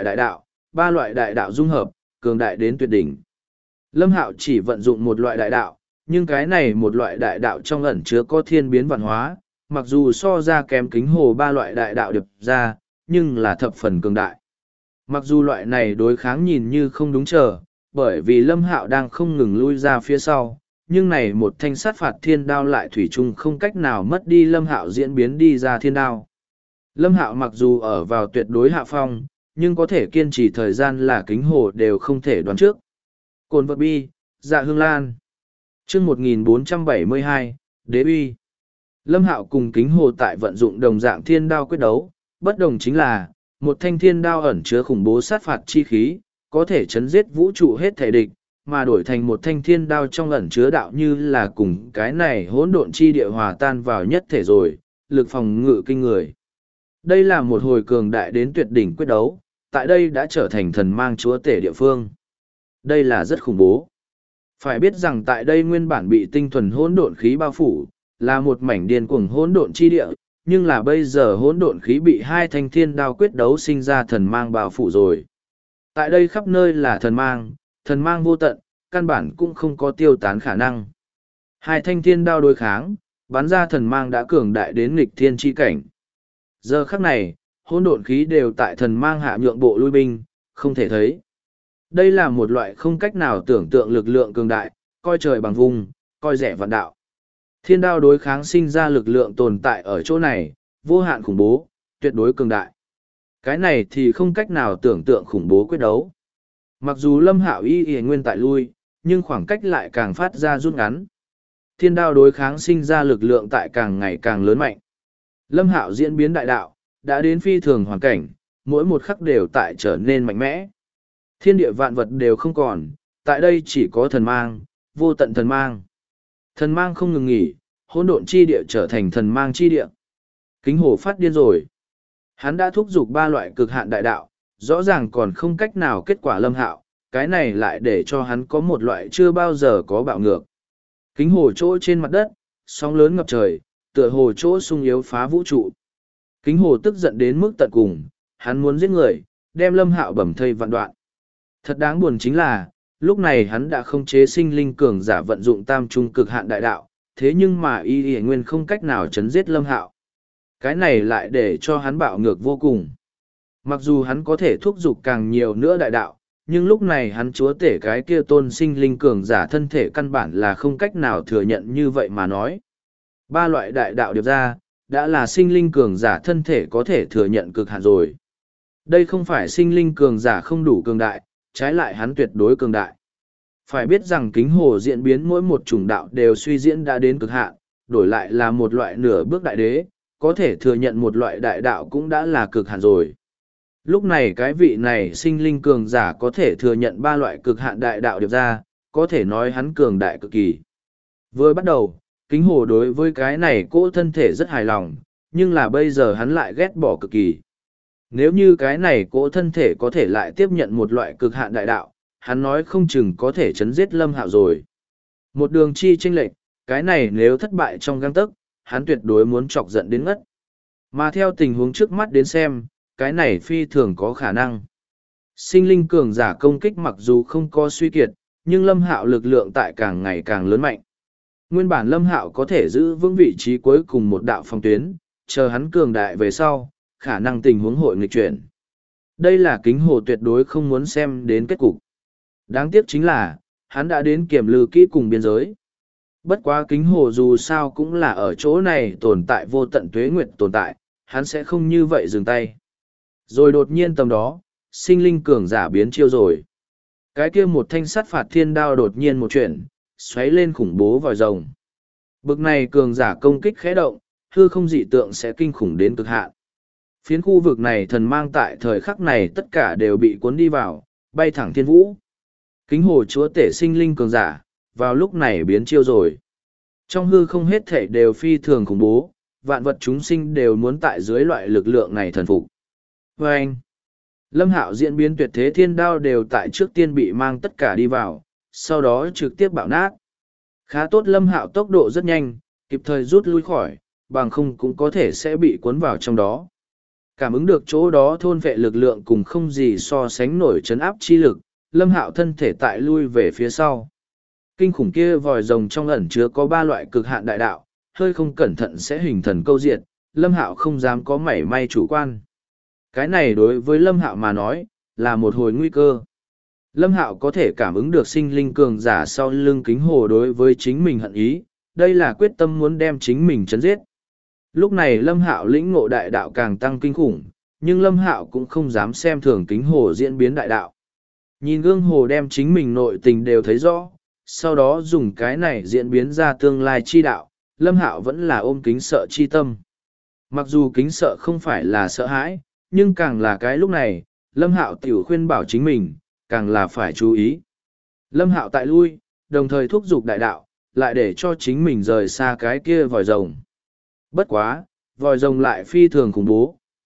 loại đại đạo dung hợp, cường đại đến tuyệt đỉnh. Lâm Hạo chỉ vận dụng một loại đại đạo, nhưng cái này một loại đại đạo trong ẩn chứa có thiên biến vạn hóa, mặc dù so ra kém kính hồ ba loại đại đạo điệp ra, nhưng là thập phần cường đại. Mặc dù loại này đối kháng nhìn như không đúng chờ, bởi vì Lâm Hạo đang không ngừng lui ra phía sau, nhưng này một thanh sát phạt thiên đao lại thủy chung không cách nào mất đi Lâm Hạo diễn biến đi ra thiên đao. Lâm Hạo mặc dù ở vào tuyệt đối hạ phong, nhưng có thể kiên trì thời gian là kính hồ đều không thể đoán trước. Cồn vật bi, dạ hương lan. Chương 1472, Đế uy. Lâm Hạo cùng kính hồ tại vận dụng đồng dạng thiên đao quyết đấu, bất đồng chính là, một thanh thiên đao ẩn chứa khủng bố sát phạt chi khí, có thể chấn giết vũ trụ hết thể địch, mà đổi thành một thanh thiên đao trong ẩn chứa đạo như là cùng cái này hỗn độn chi địa hòa tan vào nhất thể rồi, lực phòng ngự kinh người. Đây là một hồi cường đại đến tuyệt đỉnh quyết đấu, tại đây đã trở thành thần mang chúa tể địa phương. Đây là rất khủng bố. Phải biết rằng tại đây nguyên bản bị tinh thuần hỗn độn khí bao phủ, là một mảnh điên cuồng hỗn độn chi địa, nhưng là bây giờ hỗn độn khí bị hai thanh thiên đao quyết đấu sinh ra thần mang bao phủ rồi. Tại đây khắp nơi là thần mang vô tận, căn bản cũng không có tiêu tán khả năng. Hai thanh thiên đao đối kháng, bắn ra thần mang đã cường đại đến nghịch thiên chi cảnh. Giờ khắc này, hỗn độn khí đều tại thần mang hạ nhượng bộ lui binh, không thể thấy. Đây là một loại không cách nào tưởng tượng lực lượng cường đại, coi trời bằng vùng, coi rẻ vạn đạo. Thiên đao đối kháng sinh ra lực lượng tồn tại ở chỗ này, vô hạn khủng bố, tuyệt đối cường đại. Cái này thì không cách nào tưởng tượng khủng bố quyết đấu. Mặc dù Lâm Hạo y nguyên tại lui, nhưng khoảng cách lại càng phát ra rút ngắn. Thiên đao đối kháng sinh ra lực lượng tại càng ngày càng lớn mạnh. Lâm Hạo diễn biến đại đạo, đã đến phi thường hoàn cảnh, mỗi một khắc đều tại trở nên mạnh mẽ. Thiên địa vạn vật đều không còn, tại đây chỉ có thần mang, vô tận thần mang. Thần mang không ngừng nghỉ, hỗn độn chi địa trở thành thần mang chi địa. Kính Hồ phát điên rồi. Hắn đã thúc giục ba loại cực hạn đại đạo, rõ ràng còn không cách nào kết quả Lâm Hạo, cái này lại để cho hắn có một loại chưa bao giờ có bạo ngược. Kính Hồ chỗ trên mặt đất, sóng lớn ngập trời, tựa hồ chỗ sung yếu phá vũ trụ. Kính Hồ tức giận đến mức tận cùng, hắn muốn giết người, đem Lâm Hạo bầm thây vạn đoạn. Thật đáng buồn chính là, lúc này hắn đã không chế sinh linh cường giả vận dụng tam trung cực hạn đại đạo, thế nhưng mà y nguyên không cách nào chấn giết Lâm Hạo. Cái này lại để cho hắn bạo ngược vô cùng. Mặc dù hắn có thể thúc giục càng nhiều nữa đại đạo, nhưng lúc này hắn chúa tể cái kia tôn sinh linh cường giả thân thể căn bản là không cách nào thừa nhận như vậy mà nói. Ba loại đại đạo điệp ra, đã là sinh linh cường giả thân thể có thể thừa nhận cực hạn rồi. Đây không phải sinh linh cường giả không đủ cường đại, trái lại hắn tuyệt đối cường đại. Phải biết rằng kính hồ diễn biến mỗi một chủng đạo đều suy diễn đã đến cực hạn, đổi lại là một loại nửa bước đại đế, có thể thừa nhận một loại đại đạo cũng đã là cực hạn rồi. Lúc này cái vị này sinh linh cường giả có thể thừa nhận ba loại cực hạn đại đạo điệp ra, có thể nói hắn cường đại cực kỳ. Vừa bắt đầu, kính hồ đối với cái này cỗ thân thể rất hài lòng, nhưng là bây giờ hắn lại ghét bỏ cực kỳ. Nếu như cái này cỗ thân thể có thể lại tiếp nhận một loại cực hạn đại đạo, hắn nói không chừng có thể chấn giết Lâm Hạo rồi. Một đường chi chênh lệch, cái này nếu thất bại trong gang tấc, hắn tuyệt đối muốn chọc giận đến ngất. Mà theo tình huống trước mắt đến xem, cái này phi thường có khả năng. Sinh linh cường giả công kích mặc dù không có suy kiệt, nhưng Lâm Hạo lực lượng tại càng ngày càng lớn mạnh. Nguyên bản Lâm Hạo có thể giữ vững vị trí cuối cùng một đạo phòng tuyến, chờ hắn cường đại về sau, khả năng tình huống hội nghịch chuyển. Đây là kính hồ tuyệt đối không muốn xem đến kết cục. Đáng tiếc chính là, hắn đã đến kiểm lư kỹ cùng biên giới. Bất quá kính hồ dù sao cũng là ở chỗ này tồn tại vô tận tuế nguyệt tồn tại, hắn sẽ không như vậy dừng tay. Rồi đột nhiên tầm đó, sinh linh cường giả biến chiêu rồi. Cái kia một thanh sắt phạt thiên đao đột nhiên một chuyện, xoáy lên khủng bố vòi rồng. Bực này cường giả công kích khẽ động, hư không dị tượng sẽ kinh khủng đến cực hạn. Phiến khu vực này thần mang tại thời khắc này tất cả đều bị cuốn đi vào, bay thẳng thiên vũ. Kính hồ chúa tể sinh linh cường giả, vào lúc này biến chiêu rồi. Trong hư không hết thể đều phi thường khủng bố, vạn vật chúng sinh đều muốn tại dưới loại lực lượng này thần phục. Và anh, Lâm Hạo diễn biến tuyệt thế thiên đao đều tại trước tiên bị mang tất cả đi vào, sau đó trực tiếp bạo nát. Khá tốt Lâm Hạo tốc độ rất nhanh, kịp thời rút lui khỏi, bằng không cũng có thể sẽ bị cuốn vào trong đó. Cảm ứng được chỗ đó thôn vệ lực lượng cùng không gì so sánh nổi chấn áp chi lực, Lâm Hạo thân thể tại lui về phía sau. Kinh khủng kia vòi rồng trong ẩn chứa có ba loại cực hạn đại đạo, hơi không cẩn thận sẽ hình thần câu diệt, Lâm Hạo không dám có mảy may chủ quan. Cái này đối với Lâm Hạo mà nói, là một hồi nguy cơ. Lâm Hạo có thể cảm ứng được sinh linh cường giả sau lưng kính hồ đối với chính mình hận ý, đây là quyết tâm muốn đem chính mình chấn giết. Lúc này Lâm Hạo lĩnh ngộ đại đạo càng tăng kinh khủng, nhưng Lâm Hạo cũng không dám xem thường kính hồ diễn biến đại đạo. Nhìn gương hồ đem chính mình nội tình đều thấy rõ, sau đó dùng cái này diễn biến ra tương lai chi đạo, Lâm Hạo vẫn là ôm kính sợ chi tâm. Mặc dù kính sợ không phải là sợ hãi, nhưng càng là cái lúc này, Lâm Hạo tiểu khuyên bảo chính mình, càng là phải chú ý. Lâm Hạo tại lui, đồng thời thúc giục đại đạo, lại để cho chính mình rời xa cái kia vòi rồng. Bất quá, vòi rồng lại phi thường khủng bố,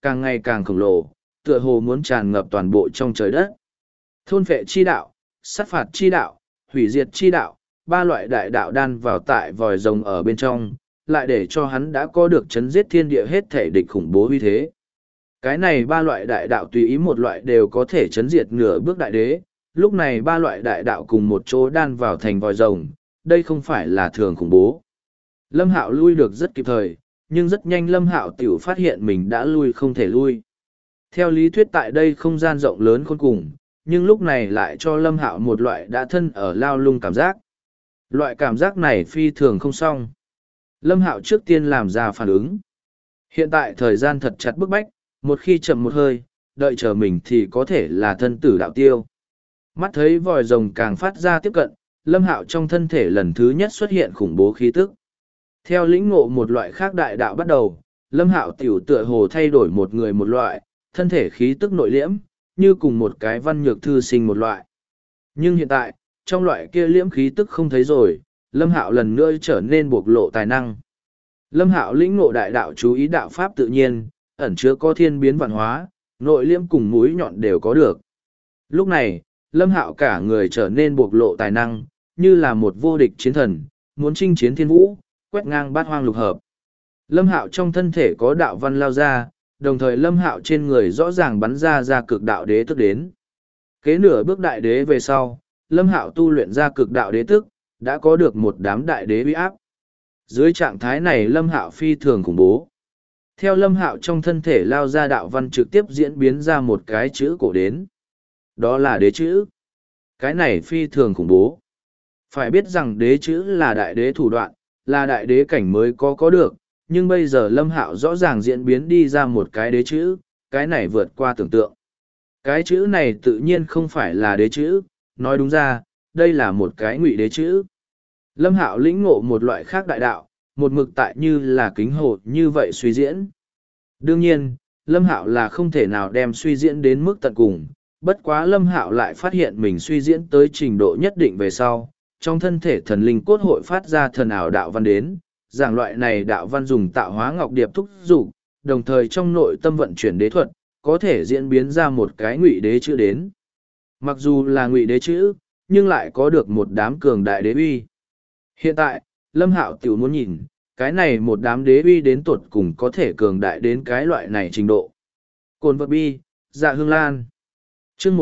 càng ngày càng khổng lồ, tựa hồ muốn tràn ngập toàn bộ trong trời đất. Thôn phệ chi đạo, sát phạt chi đạo, hủy diệt chi đạo, ba loại đại đạo đan vào tại vòi rồng ở bên trong, lại để cho hắn đã có được chấn giết thiên địa hết thể địch khủng bố uy thế. Cái này ba loại đại đạo tùy ý một loại đều có thể chấn diệt nửa bước đại đế, lúc này ba loại đại đạo cùng một chỗ đan vào thành vòi rồng, đây không phải là thường khủng bố. Lâm Hạo lui được rất kịp thời, nhưng rất nhanh Lâm Hạo tiểu phát hiện mình đã lui không thể lui. Theo lý thuyết tại đây không gian rộng lớn khôn cùng, nhưng lúc này lại cho Lâm Hạo một loại đã thân ở lao lung cảm giác. Loại cảm giác này phi thường không xong. Lâm Hạo trước tiên làm ra phản ứng. Hiện tại thời gian thật chặt bức bách, một khi chậm một hơi, đợi chờ mình thì có thể là thân tử đạo tiêu. Mắt thấy vòi rồng càng phát ra tiếp cận, Lâm Hạo trong thân thể lần thứ nhất xuất hiện khủng bố khí tức. Theo lĩnh ngộ một loại khác đại đạo bắt đầu, Lâm Hạo tiểu tựa hồ thay đổi một người một loại, thân thể khí tức nội liễm, như cùng một cái văn nhược thư sinh một loại. Nhưng hiện tại, trong loại kia liễm khí tức không thấy rồi, Lâm Hạo lần nữa trở nên bộc lộ tài năng. Lâm Hạo lĩnh ngộ đại đạo chú ý đạo pháp tự nhiên, ẩn chứa có thiên biến vạn hóa, nội liễm cùng mũi nhọn đều có được. Lúc này, Lâm Hạo cả người trở nên bộc lộ tài năng, như là một vô địch chiến thần, muốn chinh chiến thiên vũ, quét ngang bát hoang lục hợp. Lâm Hạo trong thân thể có đạo văn lao ra, đồng thời Lâm Hạo trên người rõ ràng bắn ra cực đạo đế tức đến. Kế nửa bước đại đế về sau, Lâm Hạo tu luyện ra cực đạo đế tức, đã có được một đám đại đế uy áp. Dưới trạng thái này Lâm Hạo phi thường khủng bố. Theo Lâm Hạo trong thân thể lao ra đạo văn trực tiếp diễn biến ra một cái chữ cổ đến. Đó là đế chữ. Cái này phi thường khủng bố. Phải biết rằng đế chữ là đại đế thủ đoạn, là đại đế cảnh mới có được, nhưng bây giờ Lâm Hạo rõ ràng diễn biến đi ra một cái đế chữ, cái này vượt qua tưởng tượng. Cái chữ này tự nhiên không phải là đế chữ, nói đúng ra, đây là một cái ngụy đế chữ. Lâm Hạo lĩnh ngộ một loại khác đại đạo, một mực tại như là kính hồ như vậy suy diễn. Đương nhiên, Lâm Hạo là không thể nào đem suy diễn đến mức tận cùng, bất quá Lâm Hạo lại phát hiện mình suy diễn tới trình độ nhất định về sau, trong thân thể thần linh cốt hội phát ra thần ảo đạo văn đến, giảng loại này đạo văn dùng tạo hóa ngọc điệp thúc dục, đồng thời trong nội tâm vận chuyển đế thuật, có thể diễn biến ra một cái ngụy đế chữ đến. Mặc dù là ngụy đế chữ, nhưng lại có được một đám cường đại đế uy. Hiện tại, Lâm Hạo tiểu muốn nhìn, cái này một đám đế uy đến tột cùng có thể cường đại đến cái loại này trình độ. Cồn vật bi, dạ hương lan. Chương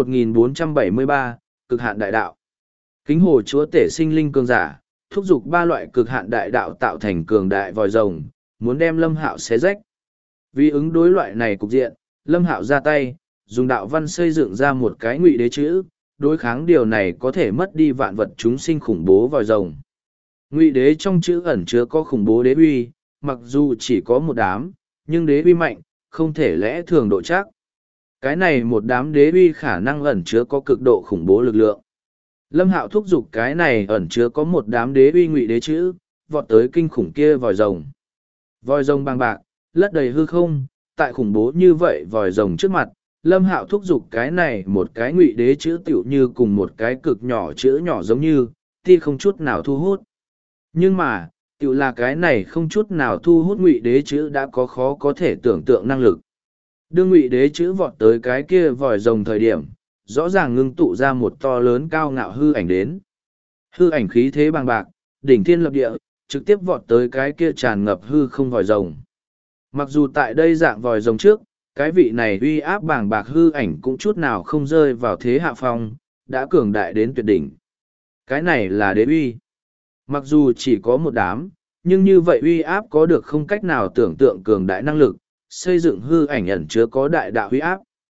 1473, cực hạn đại đạo. Kính hồ chúa tể sinh linh cường giả, thúc giục ba loại cực hạn đại đạo tạo thành cường đại vòi rồng, muốn đem Lâm Hạo xé rách. Vì ứng đối loại này cục diện, Lâm Hạo ra tay, dùng đạo văn xây dựng ra một cái ngụy đế chữ, đối kháng điều này có thể mất đi vạn vật chúng sinh khủng bố vòi rồng. Ngụy đế trong chữ ẩn chứa có khủng bố đế uy, mặc dù chỉ có một đám, nhưng đế uy mạnh, không thể lẽ thường độ chắc. Cái này một đám đế uy khả năng ẩn chứa có cực độ khủng bố lực lượng. Lâm Hạo thúc giục cái này ẩn chứa có một đám đế uy ngụy đế chữ, vọt tới kinh khủng kia vòi rồng. Vòi rồng bàng bạc, lất đầy hư không, tại khủng bố như vậy vòi rồng trước mặt, Lâm Hạo thúc giục cái này một cái ngụy đế chữ tựu như cùng một cái cực nhỏ chữ nhỏ giống như, ti không chút nào thu hút. Nhưng mà, tựu là cái này không chút nào thu hút ngụy đế chữ đã có khó có thể tưởng tượng năng lực. Đương ngụy đế chữ vọt tới cái kia vòi rồng thời điểm, rõ ràng ngưng tụ ra một to lớn cao ngạo hư ảnh đến. Hư ảnh khí thế bằng bạc, đỉnh thiên lập địa, trực tiếp vọt tới cái kia tràn ngập hư không vòi rồng. Mặc dù tại đây dạng vòi rồng trước, cái vị này uy áp bàng bạc hư ảnh cũng chút nào không rơi vào thế hạ phong, đã cường đại đến tuyệt đỉnh. Cái này là đế uy. Mặc dù chỉ có một đám, nhưng như vậy uy áp có được không cách nào tưởng tượng cường đại năng lực, xây dựng hư ảnh ẩn chứa có đại đạo uy áp.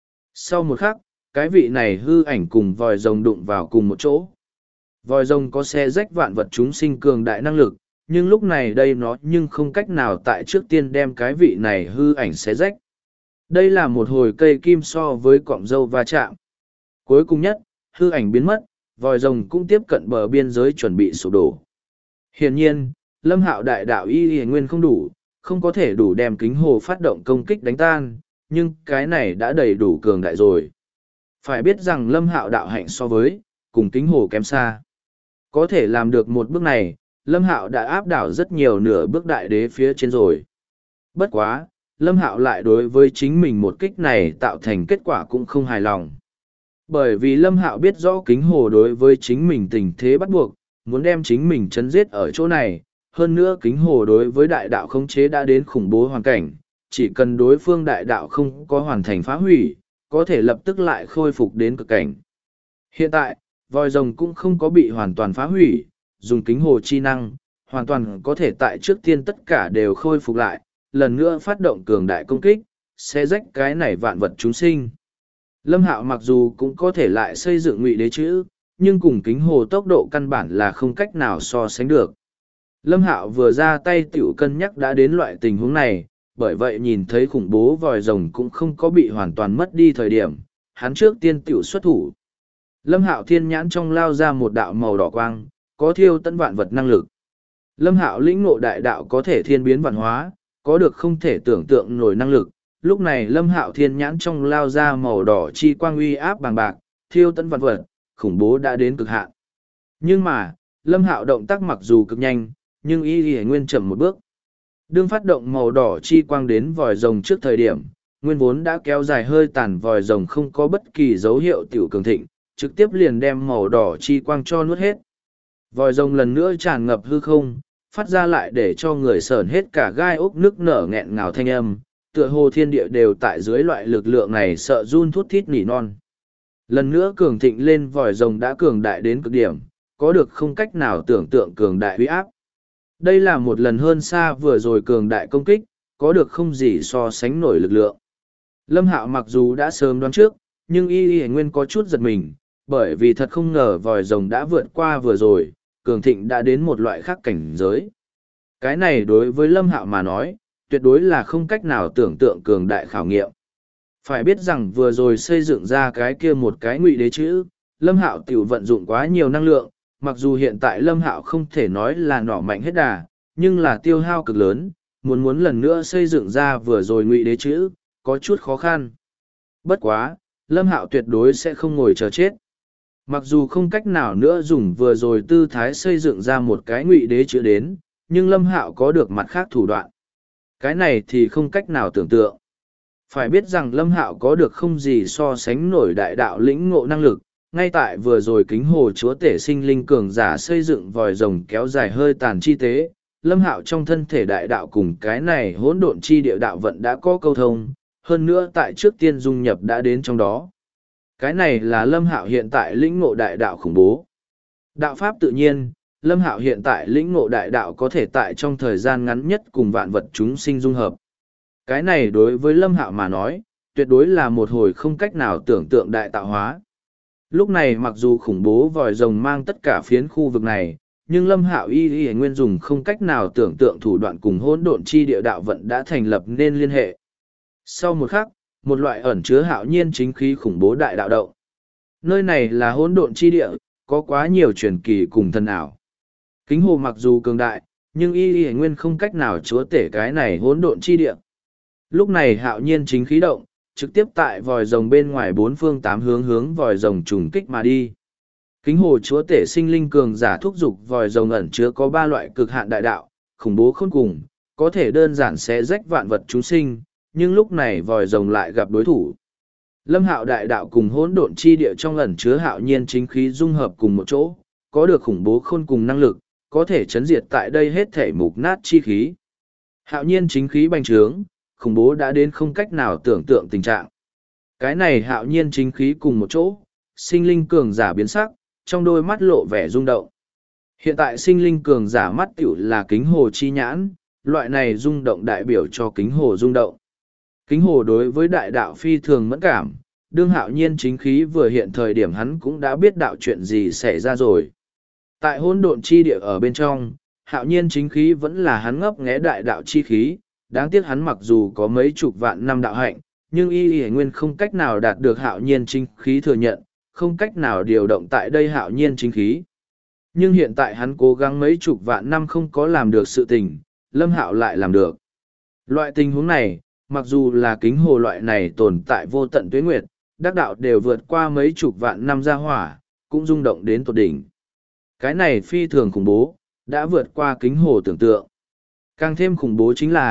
Sau một khắc, cái vị này hư ảnh cùng vòi rồng đụng vào cùng một chỗ. Vòi rồng có xé rách vạn vật chúng sinh cường đại năng lực, nhưng lúc này đây nó nhưng không cách nào tại trước tiên đem cái vị này hư ảnh xé rách. Đây là một hồi cây kim so với cọng dâu va chạm. Cuối cùng nhất, hư ảnh biến mất, vòi rồng cũng tiếp cận bờ biên giới chuẩn bị sụp đổ. Hiển nhiên, Lâm Hạo đại đạo y nguyên không đủ, không có thể đủ đem kính hồ phát động công kích đánh tan, nhưng cái này đã đầy đủ cường đại rồi. Phải biết rằng Lâm Hạo đạo hạnh so với, cùng kính hồ kém xa. Có thể làm được một bước này, Lâm Hạo đã áp đảo rất nhiều nửa bước đại đế phía trên rồi. Bất quá, Lâm Hạo lại đối với chính mình một kích này tạo thành kết quả cũng không hài lòng. Bởi vì Lâm Hạo biết rõ kính hồ đối với chính mình tình thế bắt buộc, muốn đem chính mình chấn giết ở chỗ này. Hơn nữa kính hồ đối với đại đạo khống chế đã đến khủng bố hoàn cảnh, chỉ cần đối phương đại đạo không có hoàn thành phá hủy, có thể lập tức lại khôi phục đến cực cảnh. Hiện tại, vòi rồng cũng không có bị hoàn toàn phá hủy, dùng kính hồ chi năng, hoàn toàn có thể tại trước tiên tất cả đều khôi phục lại, lần nữa phát động cường đại công kích, sẽ rách cái này vạn vật chúng sinh. Lâm Hạo mặc dù cũng có thể lại xây dựng ngụy đế chữ, nhưng cùng kính hồ tốc độ căn bản là không cách nào so sánh được. Lâm Hạo vừa ra tay tiểu cân nhắc đã đến loại tình huống này, bởi vậy nhìn thấy khủng bố vòi rồng cũng không có bị hoàn toàn mất đi thời điểm, hắn trước tiên tiểu xuất thủ. Lâm Hạo thiên nhãn trong lao ra một đạo màu đỏ quang, có thiêu tận vạn vật năng lực. Lâm Hạo lĩnh ngộ đại đạo có thể thiên biến vạn hóa, có được không thể tưởng tượng nổi năng lực. Lúc này Lâm Hạo thiên nhãn trong lao ra màu đỏ chi quang uy áp bằng bạc, thiêu tận vạn vật, khủng bố đã đến cực hạn. Nhưng mà, Lâm Hạo động tác mặc dù cực nhanh, nhưng y nguyên chậm một bước. Đương phát động màu đỏ chi quang đến vòi rồng trước thời điểm, nguyên vốn đã kéo dài hơi tàn vòi rồng không có bất kỳ dấu hiệu tiểu cường thịnh, trực tiếp liền đem màu đỏ chi quang cho nuốt hết. Vòi rồng lần nữa tràn ngập hư không, phát ra lại để cho người sởn hết cả gai ốc nức nở nghẹn ngào thanh âm, tựa hồ thiên địa đều tại dưới loại lực lượng này sợ run thút thít nỉ non. Lần nữa cường thịnh lên vòi rồng đã cường đại đến cực điểm, có được không cách nào tưởng tượng cường đại uy áp. Đây là một lần hơn xa vừa rồi cường đại công kích, có được không gì so sánh nổi lực lượng. Lâm Hạo mặc dù đã sớm đoán trước, nhưng y nguyên có chút giật mình, bởi vì thật không ngờ vòi rồng đã vượt qua vừa rồi, cường thịnh đã đến một loại khác cảnh giới. Cái này đối với Lâm Hạo mà nói, tuyệt đối là không cách nào tưởng tượng cường đại khảo nghiệm. Phải biết rằng vừa rồi xây dựng ra cái kia một cái ngụy đế chữ, Lâm Hạo tiểu vận dụng quá nhiều năng lượng, mặc dù hiện tại Lâm Hạo không thể nói là nỏ mạnh hết đà, nhưng là tiêu hao cực lớn, muốn lần nữa xây dựng ra vừa rồi ngụy đế chữ, có chút khó khăn. Bất quá, Lâm Hạo tuyệt đối sẽ không ngồi chờ chết. Mặc dù không cách nào nữa dùng vừa rồi tư thái xây dựng ra một cái ngụy đế chữ đến, nhưng Lâm Hạo có được mặt khác thủ đoạn. Cái này thì không cách nào tưởng tượng. Phải biết rằng Lâm Hạo có được không gì so sánh nổi đại đạo lĩnh ngộ năng lực, ngay tại vừa rồi kính hồ chúa tể sinh linh cường giả xây dựng vòi rồng kéo dài hơi tàn chi tế, Lâm Hạo trong thân thể đại đạo cùng cái này hỗn độn chi địa đạo vận đã có câu thông, hơn nữa tại trước tiên dung nhập đã đến trong đó. Cái này là Lâm Hạo hiện tại lĩnh ngộ đại đạo khủng bố. Đạo pháp tự nhiên, Lâm Hạo hiện tại lĩnh ngộ đại đạo có thể tại trong thời gian ngắn nhất cùng vạn vật chúng sinh dung hợp. Cái này đối với Lâm Hạo mà nói, tuyệt đối là một hồi không cách nào tưởng tượng đại tạo hóa. Lúc này mặc dù khủng bố vòi rồng mang tất cả phiến khu vực này, nhưng Lâm Hạo y nguyên dùng không cách nào tưởng tượng thủ đoạn cùng hỗn độn chi địa đạo vận đã thành lập nên liên hệ. Sau một khắc, một loại ẩn chứa hạo nhiên chính khí khủng bố đại đạo động. Nơi này là hỗn độn chi địa, có quá nhiều truyền kỳ cùng thần ảo. Kính hồ mặc dù cường đại, nhưng y nguyên không cách nào chúa tể cái này hỗn độn chi địa. Lúc này hạo nhiên chính khí động, trực tiếp tại vòi rồng bên ngoài bốn phương tám hướng vòi rồng trùng kích mà đi. Kính hồ chúa tể sinh linh cường giả thúc dục vòi rồng ẩn chứa có ba loại cực hạn đại đạo, khủng bố khôn cùng, có thể đơn giản xé rách vạn vật chúng sinh, nhưng lúc này vòi rồng lại gặp đối thủ. Lâm Hạo đại đạo cùng hỗn độn chi địa trong ẩn chứa hạo nhiên chính khí dung hợp cùng một chỗ, có được khủng bố khôn cùng năng lực, có thể chấn diệt tại đây hết thể mục nát chi khí. Hạo nhiên chính khí bành trướng, khủng bố đã đến không cách nào tưởng tượng tình trạng. Cái này hạo nhiên chính khí cùng một chỗ, sinh linh cường giả biến sắc, trong đôi mắt lộ vẻ rung động. Hiện tại sinh linh cường giả mắt tiểu là kính hồ chi nhãn, loại này rung động đại biểu cho kính hồ rung động. Kính hồ đối với đại đạo phi thường mẫn cảm, đương hạo nhiên chính khí vừa hiện thời điểm hắn cũng đã biết đạo chuyện gì xảy ra rồi. Tại hỗn độn chi địa ở bên trong, hạo nhiên chính khí vẫn là hắn ngấp nghé đại đạo chi khí, đáng tiếc hắn mặc dù có mấy chục vạn năm đạo hạnh, nhưng y nguyên không cách nào đạt được hạo nhiên chính khí thừa nhận, không cách nào điều động tại đây hạo nhiên chính khí. Nhưng hiện tại hắn cố gắng mấy chục vạn năm không có làm được sự tình, Lâm Hạo lại làm được. Loại tình huống này, mặc dù là kính hồ loại này tồn tại vô tận tuế nguyệt, đắc đạo đều vượt qua mấy chục vạn năm ra hỏa, cũng rung động đến tột đỉnh. Cái này phi thường khủng bố, đã vượt qua kính hồ tưởng tượng. Càng thêm khủng bố chính là,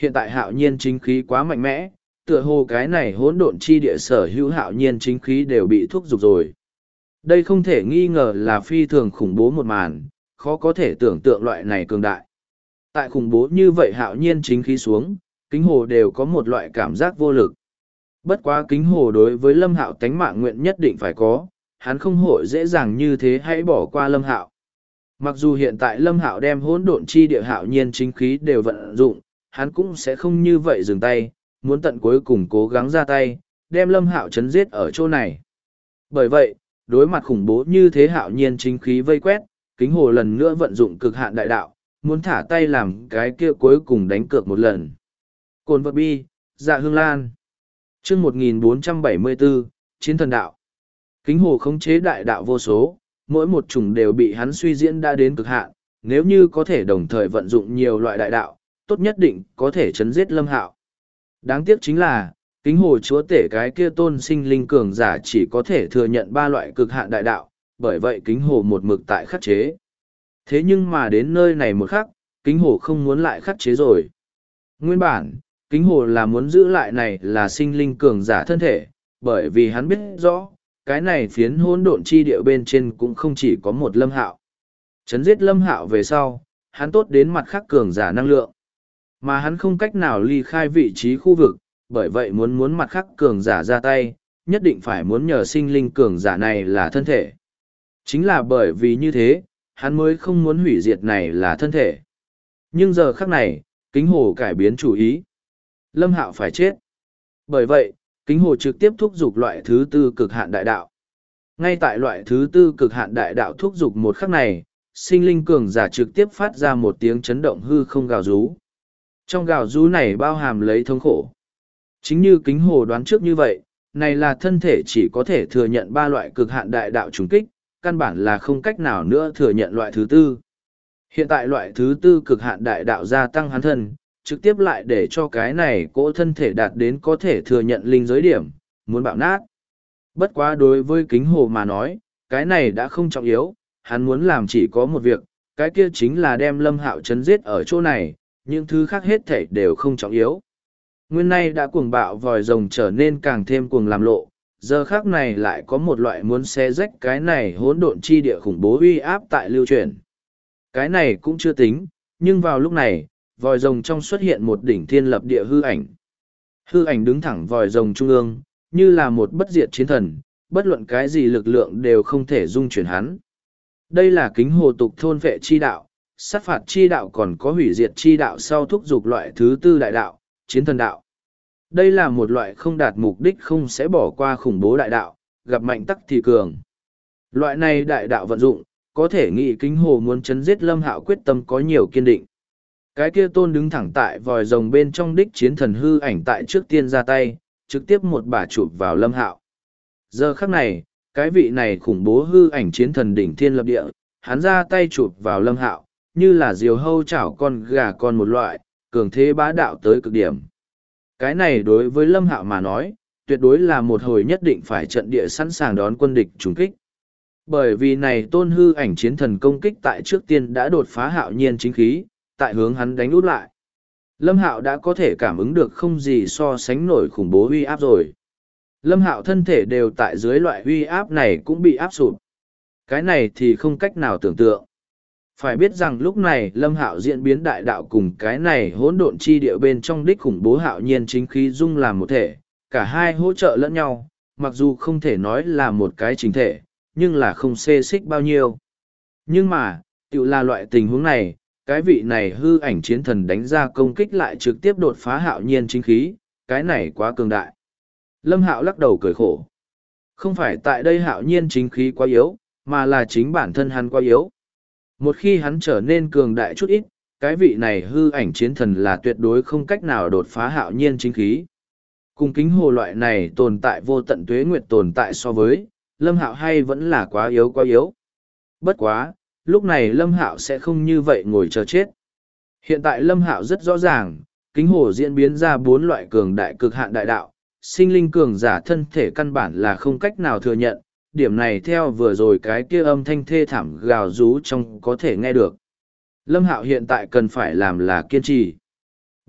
hiện tại hạo nhiên chính khí quá mạnh mẽ, tựa hồ cái này hỗn độn chi địa sở hữu hạo nhiên chính khí đều bị thúc giục rồi. Đây không thể nghi ngờ là phi thường khủng bố một màn, khó có thể tưởng tượng loại này cường đại. Tại khủng bố như vậy hạo nhiên chính khí xuống, Kính Hồ đều có một loại cảm giác vô lực. Bất quá Kính Hồ đối với Lâm Hạo tánh mạng nguyện nhất định phải có, hắn không hội dễ dàng như thế hãy bỏ qua Lâm Hạo. Mặc dù hiện tại Lâm Hạo đem hỗn độn chi địa hạo nhiên chính khí đều vận dụng, hắn cũng sẽ không như vậy dừng tay, muốn tận cuối cùng cố gắng ra tay, đem Lâm Hạo chấn giết ở chỗ này. Bởi vậy, đối mặt khủng bố như thế hạo nhiên chính khí vây quét, Kính Hồ lần nữa vận dụng cực hạn đại đạo, muốn thả tay làm cái kia cuối cùng đánh cược một lần. Cồn vật bi, Dạ Hương Lan. Chương 1474, Chiến thần đạo. Kính Hồ khống chế đại đạo vô số, mỗi một chủng đều bị hắn suy diễn đã đến cực hạn, nếu như có thể đồng thời vận dụng nhiều loại đại đạo, tốt nhất định có thể chấn giết Lâm Hạo. Đáng tiếc chính là, Kính Hồ chúa tể cái kia tôn sinh linh cường giả chỉ có thể thừa nhận 3 loại cực hạn đại đạo, bởi vậy Kính Hồ một mực tại khắc chế. Thế nhưng mà đến nơi này một khắc, Kính Hồ không muốn lại khắc chế rồi. Nguyên bản, Kính Hồ là muốn giữ lại này là sinh linh cường giả thân thể, bởi vì hắn biết rõ, cái này phiến hỗn độn chi địa bên trên cũng không chỉ có một Lâm Hạo. Chấn giết Lâm Hạo về sau, hắn tốt đến mặt khác cường giả năng lượng. Mà hắn không cách nào ly khai vị trí khu vực, bởi vậy muốn mặt khác cường giả ra tay, nhất định phải muốn nhờ sinh linh cường giả này là thân thể. Chính là bởi vì như thế, hắn mới không muốn hủy diệt này là thân thể. Nhưng giờ khắc này, Kính Hồ cải biến chủ ý. Lâm Hạo phải chết. Bởi vậy, Kính Hồ trực tiếp thúc giục loại thứ tư cực hạn đại đạo. Ngay tại loại thứ tư cực hạn đại đạo thúc giục một khắc này, sinh linh cường giả trực tiếp phát ra một tiếng chấn động hư không gào rú. Trong gào rú này bao hàm lấy thống khổ. Chính như Kính Hồ đoán trước như vậy, này là thân thể chỉ có thể thừa nhận 3 loại cực hạn đại đạo trùng kích, căn bản là không cách nào nữa thừa nhận loại thứ tư. Hiện tại loại thứ tư cực hạn đại đạo gia tăng hắn thân, trực tiếp lại để cho cái này cỗ thân thể đạt đến có thể thừa nhận linh giới điểm, muốn bạo nát. Bất quá đối với Kính Hồ mà nói, cái này đã không trọng yếu, hắn muốn làm chỉ có một việc, cái kia chính là đem Lâm Hạo chấn giết ở chỗ này, những thứ khác hết thảy đều không trọng yếu. Nguyên nay đã cuồng bạo vòi rồng trở nên càng thêm cuồng làm lộ, giờ khác này lại có một loại muốn xé rách cái này hỗn độn chi địa khủng bố uy áp tại lưu truyền. Cái này cũng chưa tính, nhưng vào lúc này, vòi rồng trong xuất hiện một đỉnh thiên lập địa hư ảnh. Hư ảnh đứng thẳng vòi rồng trung ương, như là một bất diệt chiến thần, bất luận cái gì lực lượng đều không thể dung chuyển hắn. Đây là Kính Hồ tục thôn vệ chi đạo, sát phạt chi đạo còn có hủy diệt chi đạo sau thúc dục loại thứ tư đại đạo, chiến thần đạo. Đây là một loại không đạt mục đích không sẽ bỏ qua khủng bố đại đạo, gặp mạnh tắc thì cường. Loại này đại đạo vận dụng, có thể nghĩ Kính Hồ muốn chấn giết Lâm Hạo quyết tâm có nhiều kiên định. Cái kia tôn đứng thẳng tại vòi rồng bên trong đích chiến thần hư ảnh tại trước tiên ra tay, trực tiếp một bả chụp vào Lâm Hạo. Giờ khắc này, cái vị này khủng bố hư ảnh chiến thần đỉnh thiên lập địa, hắn ra tay chụp vào Lâm Hạo, như là diều hâu chảo con gà con một loại, cường thế bá đạo tới cực điểm. Cái này đối với Lâm Hạo mà nói, tuyệt đối là một hồi nhất định phải trận địa sẵn sàng đón quân địch trùng kích. Bởi vì này tôn hư ảnh chiến thần công kích tại trước tiên đã đột phá hạo nhiên chính khí, tại hướng hắn đánh út lại. Lâm Hạo đã có thể cảm ứng được không gì so sánh nổi khủng bố uy áp rồi. Lâm Hạo thân thể đều tại dưới loại uy áp này cũng bị áp sụp. Cái này thì không cách nào tưởng tượng. Phải biết rằng lúc này Lâm Hạo diễn biến đại đạo cùng cái này hỗn độn chi địa bên trong đích khủng bố hạo nhiên chính khí dung làm một thể, cả hai hỗ trợ lẫn nhau, mặc dù không thể nói là một cái chính thể, nhưng là không xê xích bao nhiêu. Nhưng mà, tự là loại tình huống này, cái vị này hư ảnh chiến thần đánh ra công kích lại trực tiếp đột phá hạo nhiên chính khí, cái này quá cường đại. Lâm Hạo lắc đầu cười khổ. Không phải tại đây hạo nhiên chính khí quá yếu, mà là chính bản thân hắn quá yếu. Một khi hắn trở nên cường đại chút ít, cái vị này hư ảnh chiến thần là tuyệt đối không cách nào đột phá hạo nhiên chính khí. Cùng Kính Hồ loại này tồn tại vô tận tuế nguyệt tồn tại so với, Lâm Hạo hay vẫn là quá yếu quá yếu. Bất quá, lúc này Lâm Hạo sẽ không như vậy ngồi chờ chết. Hiện tại Lâm Hạo rất rõ ràng, Kính Hồ diễn biến ra 4 loại cường đại cực hạn đại đạo, sinh linh cường giả thân thể căn bản là không cách nào thừa nhận, điểm này theo vừa rồi cái kia âm thanh thê thảm gào rú trong có thể nghe được. Lâm Hạo hiện tại cần phải làm là kiên trì.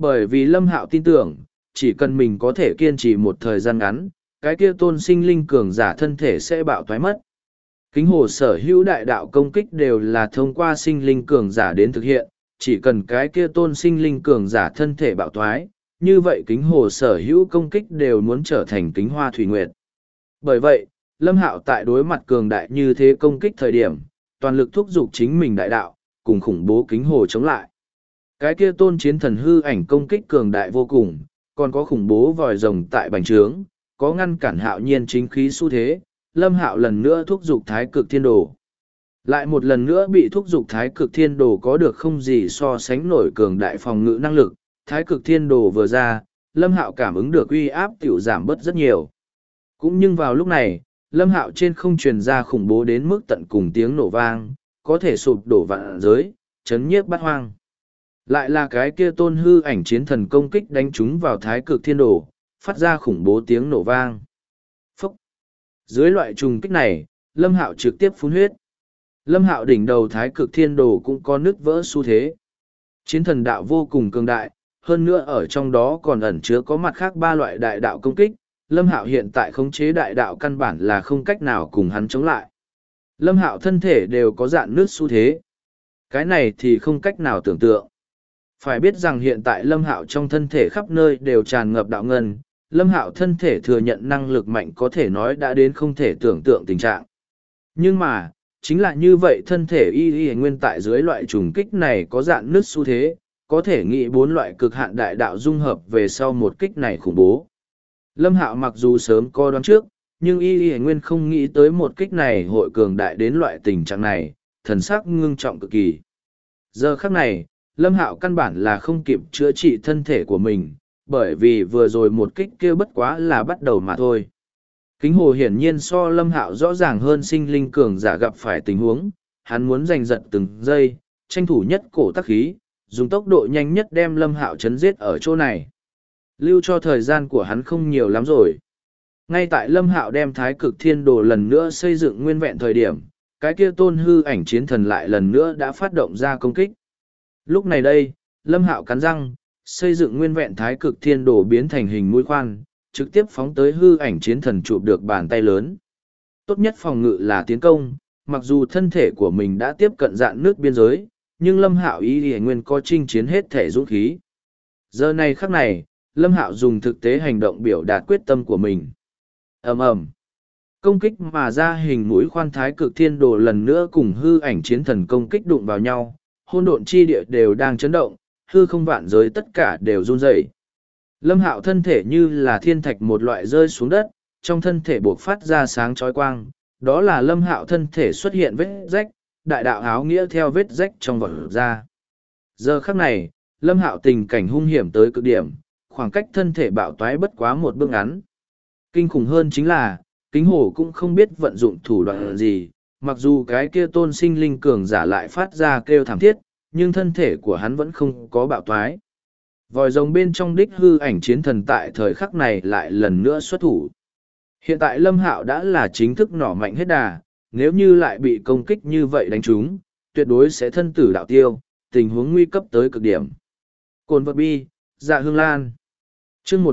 Bởi vì Lâm Hạo tin tưởng, chỉ cần mình có thể kiên trì một thời gian ngắn, cái kia tôn sinh linh cường giả thân thể sẽ bạo thoái mất. Kính hồ sở hữu đại đạo công kích đều là thông qua sinh linh cường giả đến thực hiện, chỉ cần cái kia tôn sinh linh cường giả thân thể bạo thoái, như vậy kính hồ sở hữu công kích đều muốn trở thành kính hoa thủy nguyệt. Bởi vậy, Lâm Hạo tại đối mặt cường đại như thế công kích thời điểm, toàn lực thúc giục chính mình đại đạo, cùng khủng bố kính hồ chống lại. Cái kia tôn chiến thần hư ảnh công kích cường đại vô cùng, còn có khủng bố vòi rồng tại bành trướng, có ngăn cản hạo nhiên chính khí xu thế, Lâm Hạo lần nữa thúc giục thái cực thiên đồ. Lại một lần nữa bị thúc giục thái cực thiên đồ có được không gì so sánh nổi cường đại phòng ngự năng lực, thái cực thiên đồ vừa ra, Lâm Hạo cảm ứng được uy áp tiểu giảm bớt rất nhiều. Cũng nhưng vào lúc này, Lâm Hạo trên không truyền ra khủng bố đến mức tận cùng tiếng nổ vang, có thể sụp đổ vạn giới, chấn nhiếp bát hoang. Lại là cái kia tôn hư ảnh chiến thần công kích đánh trúng vào thái cực thiên đồ, phát ra khủng bố tiếng nổ vang. Phúc! Dưới loại trùng kích này, Lâm Hạo trực tiếp phun huyết. Lâm Hạo đỉnh đầu thái cực thiên đồ cũng có nứt vỡ xu thế. Chiến thần đạo vô cùng cường đại, hơn nữa ở trong đó còn ẩn chứa có mặt khác ba loại đại đạo công kích. Lâm Hạo hiện tại khống chế đại đạo căn bản là không cách nào cùng hắn chống lại. Lâm Hạo thân thể đều có dạn nứt xu thế. Cái này thì không cách nào tưởng tượng. Phải biết rằng hiện tại Lâm Hạo trong thân thể khắp nơi đều tràn ngập đạo ngân, Lâm Hạo thân thể thừa nhận năng lực mạnh có thể nói đã đến không thể tưởng tượng tình trạng. Nhưng mà, chính là như vậy thân thể y nguyên tại dưới loại trùng kích này có dạn nứt xu thế, có thể nghĩ bốn loại cực hạn đại đạo dung hợp về sau một kích này khủng bố. Lâm Hạo mặc dù sớm có đoán trước, nhưng y nguyên không nghĩ tới một kích này hội cường đại đến loại tình trạng này, thần sắc ngưng trọng cực kỳ. Giờ khắc này, Lâm Hạo căn bản là không kịp chữa trị thân thể của mình, bởi vì vừa rồi một kích kia bất quá là bắt đầu mà thôi. Kính hồ hiển nhiên so Lâm Hạo rõ ràng hơn sinh linh cường giả gặp phải tình huống, hắn muốn giành giật từng giây, tranh thủ nhất cổ tắc khí, dùng tốc độ nhanh nhất đem Lâm Hạo chấn giết ở chỗ này. Lưu cho thời gian của hắn không nhiều lắm rồi. Ngay tại Lâm Hạo đem thái cực thiên đồ lần nữa xây dựng nguyên vẹn thời điểm, cái kia tôn hư ảnh chiến thần lại lần nữa đã phát động ra công kích. Lúc này đây, Lâm Hạo cắn răng, xây dựng nguyên vẹn thái cực thiên đồ biến thành hình mũi khoan, trực tiếp phóng tới hư ảnh chiến thần chụp được bàn tay lớn. Tốt nhất phòng ngự là tiến công, mặc dù thân thể của mình đã tiếp cận dạn nước biên giới, nhưng Lâm Hạo ý nguyên có chinh chiến hết thể dũng khí. Giờ này khắc này, Lâm Hạo dùng thực tế hành động biểu đạt quyết tâm của mình. Ầm ầm. Công kích mà ra hình mũi khoan thái cực thiên đồ lần nữa cùng hư ảnh chiến thần công kích đụng vào nhau, hỗn độn chi địa đều đang chấn động, hư không vạn giới tất cả đều run rẩy. Lâm Hạo thân thể như là thiên thạch một loại rơi xuống đất, trong thân thể buộc phát ra sáng chói quang, đó là Lâm Hạo thân thể xuất hiện vết rách, đại đạo áo nghĩa theo vết rách trong vỏ ra. Giờ khắc này, Lâm Hạo tình cảnh hung hiểm tới cực điểm, khoảng cách thân thể bạo toái bất quá một bước ngắn. Kinh khủng hơn chính là, kính hổ cũng không biết vận dụng thủ đoạn gì, mặc dù cái kia tôn sinh linh cường giả lại phát ra kêu thảm thiết, nhưng thân thể của hắn vẫn không có bạo toái. Vòi rồng bên trong đích hư ảnh chiến thần tại thời khắc này lại lần nữa xuất thủ. Hiện tại Lâm Hạo đã là chính thức nỏ mạnh hết đà, nếu như lại bị công kích như vậy đánh trúng, tuyệt đối sẽ thân tử đạo tiêu, tình huống nguy cấp tới cực điểm. Cồn vật bi, dạ hương lan. Chương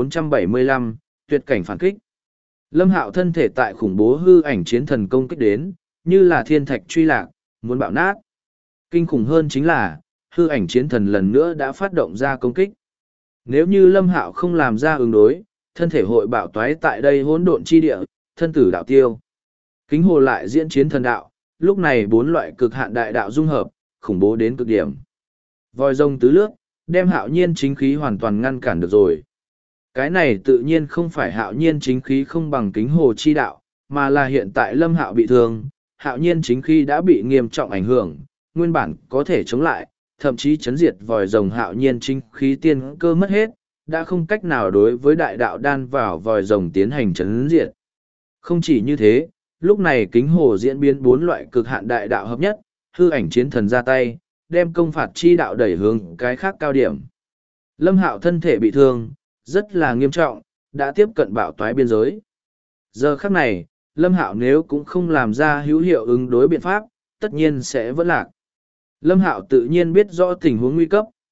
1475, tuyệt cảnh phản kích. Lâm Hạo thân thể tại khủng bố hư ảnh chiến thần công kích đến, như là thiên thạch truy lạc, muốn bạo nát. Kinh khủng hơn chính là, hư ảnh chiến thần lần nữa đã phát động ra công kích. Nếu như Lâm Hạo không làm ra ứng đối, thân thể hội bạo toái tại đây hỗn độn chi địa, thân tử đạo tiêu. Kính hồ lại diễn chiến thần đạo, lúc này bốn loại cực hạn đại đạo dung hợp, khủng bố đến cực điểm. Vòi rồng tứ lướt, đem Hạo nhiên chính khí hoàn toàn ngăn cản được rồi. Cái này tự nhiên không phải Hạo nhiên chính khí không bằng kính hồ chi đạo, mà là hiện tại Lâm Hạo bị thương, Hạo nhiên chính khí đã bị nghiêm trọng ảnh hưởng, nguyên bản có thể chống lại, thậm chí chấn diệt vòi rồng Hạo nhiên chính khí tiên cơ mất hết, đã không cách nào đối với đại đạo đan vào vòi rồng tiến hành chấn diệt. Không chỉ như thế, lúc này kính hồ diễn biến bốn loại cực hạn đại đạo hợp nhất, hư ảnh chiến thần ra tay, đem công phạt chi đạo đẩy hướng cái khác cao điểm. Lâm Hạo thân thể bị thương, rất là nghiêm trọng, đã tiếp cận bạo toái biên giới. Giờ khắc này, Lâm Hạo nếu cũng không làm ra hữu hiệu ứng đối biện pháp, tất nhiên sẽ vẫn lạc. Lâm Hạo tự nhiên biết rõ tình huống nguy cấp,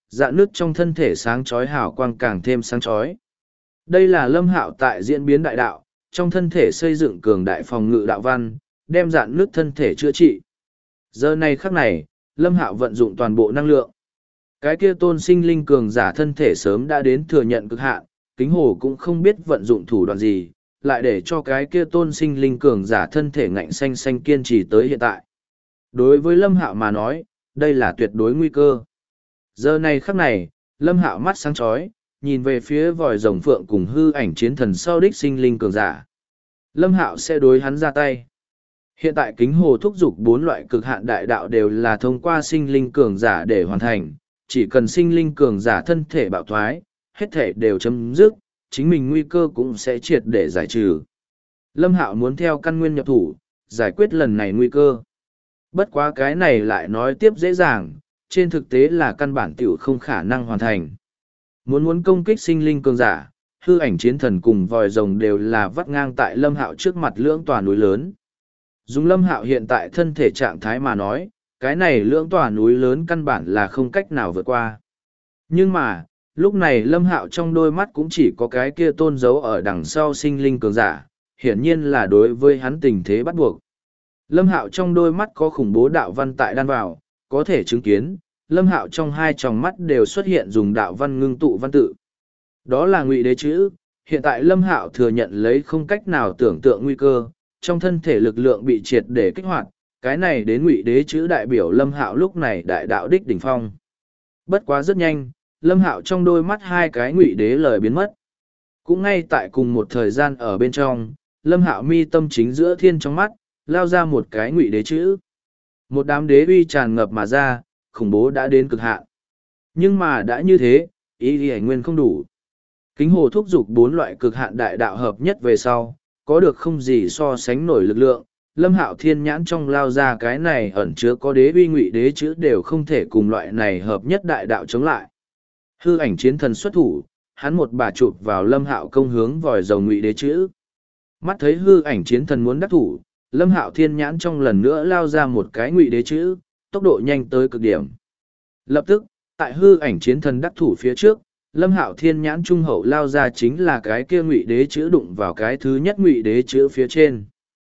rạn nứt trong thân thể sáng chói hào quang càng thêm sáng chói. Đây là Lâm Hạo tại diễn biến đại đạo, trong thân thể xây dựng cường đại phòng ngự đạo văn, đem rạn nứt thân thể chữa trị. Giờ này khắc này, Lâm Hạo vận dụng toàn bộ năng lượng. Cái kia tôn sinh linh cường giả thân thể sớm đã đến thừa nhận cực hạn, Kính Hồ cũng không biết vận dụng thủ đoạn gì, lại để cho cái kia tôn sinh linh cường giả thân thể ngạnh xanh xanh kiên trì tới hiện tại. Đối với Lâm Hạo mà nói, đây là tuyệt đối nguy cơ. Giờ này khắc này, Lâm Hạo mắt sáng chói, nhìn về phía vòi rồng phượng cùng hư ảnh chiến thần sau đích sinh linh cường giả. Lâm Hạo sẽ đối hắn ra tay. Hiện tại Kính Hồ thúc giục 4 loại cực hạn đại đạo đều là thông qua sinh linh cường giả để hoàn thành, chỉ cần sinh linh cường giả thân thể bạo thoái, hết thể đều chấm dứt, chính mình nguy cơ cũng sẽ triệt để giải trừ. Lâm Hạo muốn theo căn nguyên nhập thủ, giải quyết lần này nguy cơ. Bất quá cái này lại nói tiếp dễ dàng, trên thực tế là căn bản tiểu không khả năng hoàn thành. Muốn công kích sinh linh cường giả, hư ảnh chiến thần cùng vòi rồng đều là vắt ngang tại Lâm Hạo trước mặt lưỡng tòa núi lớn. Dùng Lâm Hạo hiện tại thân thể trạng thái mà nói, cái này lưỡng tòa núi lớn căn bản là không cách nào vượt qua. Nhưng mà, lúc này Lâm Hạo trong đôi mắt cũng chỉ có cái kia tôn dấu ở đằng sau sinh linh cường giả, hiển nhiên là đối với hắn tình thế bắt buộc. Lâm Hạo trong đôi mắt có khủng bố đạo văn tại đan vào, có thể chứng kiến, Lâm Hạo trong hai tròng mắt đều xuất hiện dùng đạo văn ngưng tụ văn tự. Đó là Ngụy Đế chữ, hiện tại Lâm Hạo thừa nhận lấy không cách nào tưởng tượng nguy cơ, trong thân thể lực lượng bị triệt để kích hoạt, cái này đến Ngụy Đế chữ đại biểu Lâm Hạo lúc này đại đạo đích đỉnh phong. Bất quá rất nhanh, Lâm Hạo trong đôi mắt hai cái Ngụy Đế lời biến mất. Cũng ngay tại cùng một thời gian ở bên trong, Lâm Hạo mi tâm chính giữa thiên trong mắt, lao ra một cái Ngụy Đế chữ. Một đám đế uy tràn ngập mà ra, khủng bố đã đến cực hạn. Nhưng mà đã như thế, ý thì nguyên không đủ. Kính Hồ thúc giục 4 loại cực hạn đại đạo hợp nhất về sau, có được không gì so sánh nổi lực lượng. Lâm Hạo thiên nhãn trong lao ra cái này ẩn chứa có đế uy Ngụy Đế chữ đều không thể cùng loại này hợp nhất đại đạo chống lại. Hư ảnh chiến thần xuất thủ, hắn một bà chụp vào Lâm Hạo công hướng vòi rồng Ngụy Đế chữ. Mắt thấy hư ảnh chiến thần muốn đắc thủ, Lâm Hạo thiên nhãn trong lần nữa lao ra một cái Ngụy Đế chữ, tốc độ nhanh tới cực điểm. Lập tức, tại hư ảnh chiến thần đắc thủ phía trước, Lâm Hạo thiên nhãn trung hậu lao ra chính là cái kia Ngụy Đế chữ đụng vào cái thứ nhất Ngụy Đế chữ phía trên.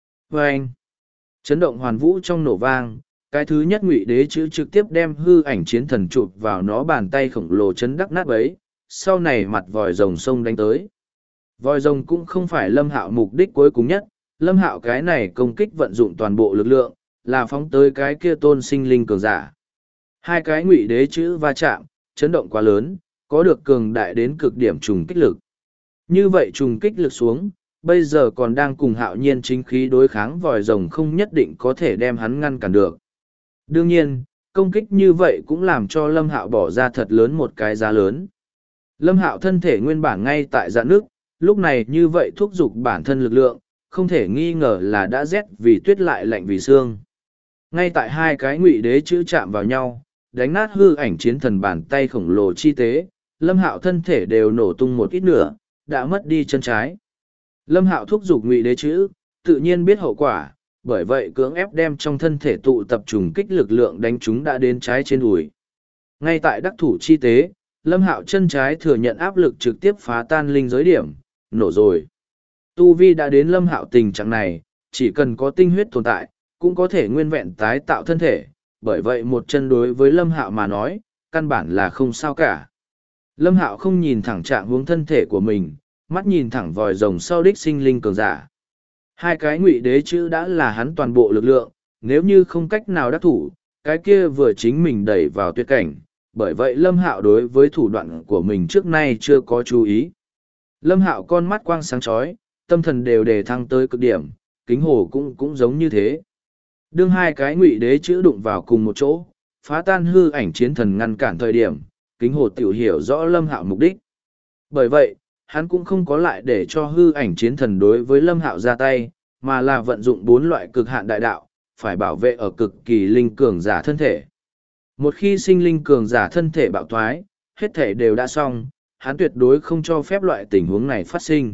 Vâng! Chấn động hoàn vũ trong nổ vang, cái thứ nhất Ngụy Đế chữ trực tiếp đem hư ảnh chiến thần chụp vào nó bàn tay khổng lồ chấn đắc nát bấy, sau này mặt vòi rồng sông đánh tới. Vòi rồng cũng không phải Lâm Hạo mục đích cuối cùng nhất, Lâm Hạo cái này công kích vận dụng toàn bộ lực lượng, là phóng tới cái kia tôn sinh linh cường giả. Hai cái Ngụy Đế chữ va chạm, chấn động quá lớn, có được cường đại đến cực điểm trùng kích lực. Như vậy trùng kích lực xuống, bây giờ còn đang cùng Hạo Nhiên chính khí đối kháng vòi rồng không nhất định có thể đem hắn ngăn cản được. Đương nhiên, công kích như vậy cũng làm cho Lâm Hạo bỏ ra thật lớn một cái giá lớn. Lâm Hạo thân thể nguyên bản ngay tại rạn nước, lúc này như vậy thúc giục bản thân lực lượng, không thể nghi ngờ là đã rét vì tuyết lại lạnh vì xương. Ngay tại hai cái Ngụy Đế chữ chạm vào nhau, đánh nát hư ảnh chiến thần bàn tay khổng lồ chi tế, Lâm Hạo thân thể đều nổ tung một ít nửa, đã mất đi chân trái. Lâm Hạo thúc giục Ngụy Đế chữ, tự nhiên biết hậu quả, bởi vậy cưỡng ép đem trong thân thể tụ tập trùng kích lực lượng đánh chúng đã đến trái trên đùi. Ngay tại đắc thủ chi tế, Lâm Hạo chân trái thừa nhận áp lực trực tiếp phá tan linh giới điểm, nổ rồi. Tu vi đã đến Lâm Hạo tình trạng này, chỉ cần có tinh huyết tồn tại, cũng có thể nguyên vẹn tái tạo thân thể, bởi vậy một chân đối với Lâm Hạo mà nói, căn bản là không sao cả. Lâm Hạo không nhìn thẳng trạng hướng thân thể của mình, mắt nhìn thẳng vòi rồng sau đích sinh linh cường giả. Hai cái Ngụy Đế chữ đã là hắn toàn bộ lực lượng, nếu như không cách nào đắc thủ, cái kia vừa chính mình đẩy vào tuyệt cảnh, bởi vậy Lâm Hạo đối với thủ đoạn của mình trước nay chưa có chú ý. Lâm Hạo con mắt quang sáng chói, tâm thần đều đề thăng tới cực điểm, Kính Hồ cũng giống như thế. Đương hai cái Ngụy Đế chữ đụng vào cùng một chỗ, phá tan hư ảnh chiến thần ngăn cản thời điểm, Kính Hồ tiểu hiểu rõ Lâm Hạo mục đích. Bởi vậy, hắn cũng không có lại để cho hư ảnh chiến thần đối với Lâm Hạo ra tay, mà là vận dụng 4 loại cực hạn đại đạo, phải bảo vệ ở cực kỳ linh cường giả thân thể. Một khi sinh linh cường giả thân thể bạo thoái, hết thể đều đã xong, hắn tuyệt đối không cho phép loại tình huống này phát sinh.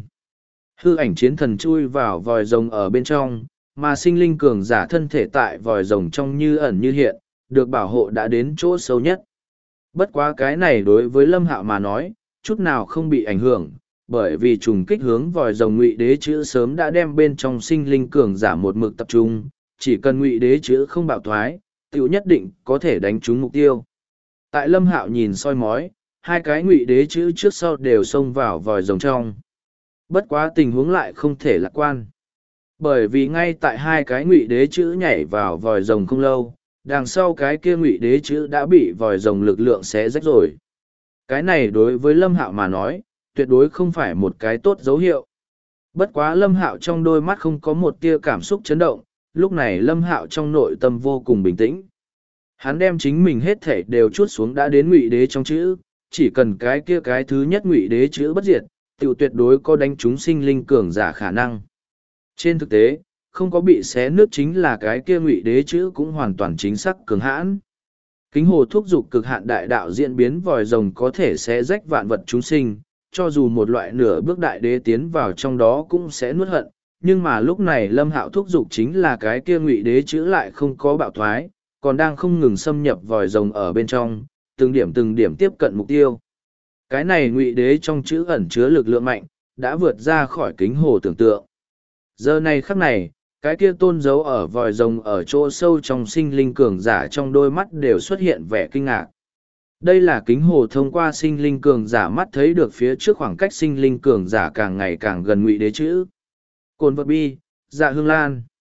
Hư ảnh chiến thần chui vào vòi rồng ở bên trong, mà sinh linh cường giả thân thể tại vòi rồng trong như ẩn như hiện, được bảo hộ đã đến chỗ sâu nhất. Bất quá cái này đối với Lâm Hạo mà nói, chút nào không bị ảnh hưởng, bởi vì trùng kích hướng vòi rồng ngụy đế chữ sớm đã đem bên trong sinh linh cường giả một mực tập trung, chỉ cần ngụy đế chữ không bạo thoái, tiểu nhất định có thể đánh trúng mục tiêu. Tại Lâm Hạo nhìn soi mói, hai cái ngụy đế chữ trước sau đều xông vào vòi rồng trong. Bất quá tình huống lại không thể lạc quan. Bởi vì ngay tại hai cái ngụy đế chữ nhảy vào vòi rồng không lâu, đằng sau cái kia ngụy đế chữ đã bị vòi rồng lực lượng xé rách rồi. Cái này đối với Lâm Hạo mà nói, tuyệt đối không phải một cái tốt dấu hiệu. Bất quá Lâm Hạo trong đôi mắt không có một tia cảm xúc chấn động, lúc này Lâm Hạo trong nội tâm vô cùng bình tĩnh. Hắn đem chính mình hết thể đều chuốt xuống đã đến ngụy đế trong chữ, chỉ cần cái kia cái thứ nhất ngụy đế chữ bất diệt, tiểu tuyệt đối có đánh trúng sinh linh cường giả khả năng. Trên thực tế, không có bị xé nước chính là cái kia ngụy đế chữ cũng hoàn toàn chính xác cường hãn. Kính hồ thúc dục cực hạn đại đạo diễn biến vòi rồng có thể xé rách vạn vật chúng sinh, cho dù một loại nửa bước đại đế tiến vào trong đó cũng sẽ nuốt hận, nhưng mà lúc này Lâm Hạo thúc dục chính là cái kia ngụy đế chữ lại không có bạo thoái, còn đang không ngừng xâm nhập vòi rồng ở bên trong, từng điểm tiếp cận mục tiêu. Cái này ngụy đế trong chữ ẩn chứa lực lượng mạnh, đã vượt ra khỏi kính hồ tưởng tượng. Giờ này khắc này, cái kia tôn dấu ở vòi rồng ở chỗ sâu trong sinh linh cường giả trong đôi mắt đều xuất hiện vẻ kinh ngạc. Đây là kính hồ thông qua sinh linh cường giả mắt thấy được phía trước khoảng cách sinh linh cường giả càng ngày càng gần ngụy đế chữ. Cồn vật bi, dạ hương lan.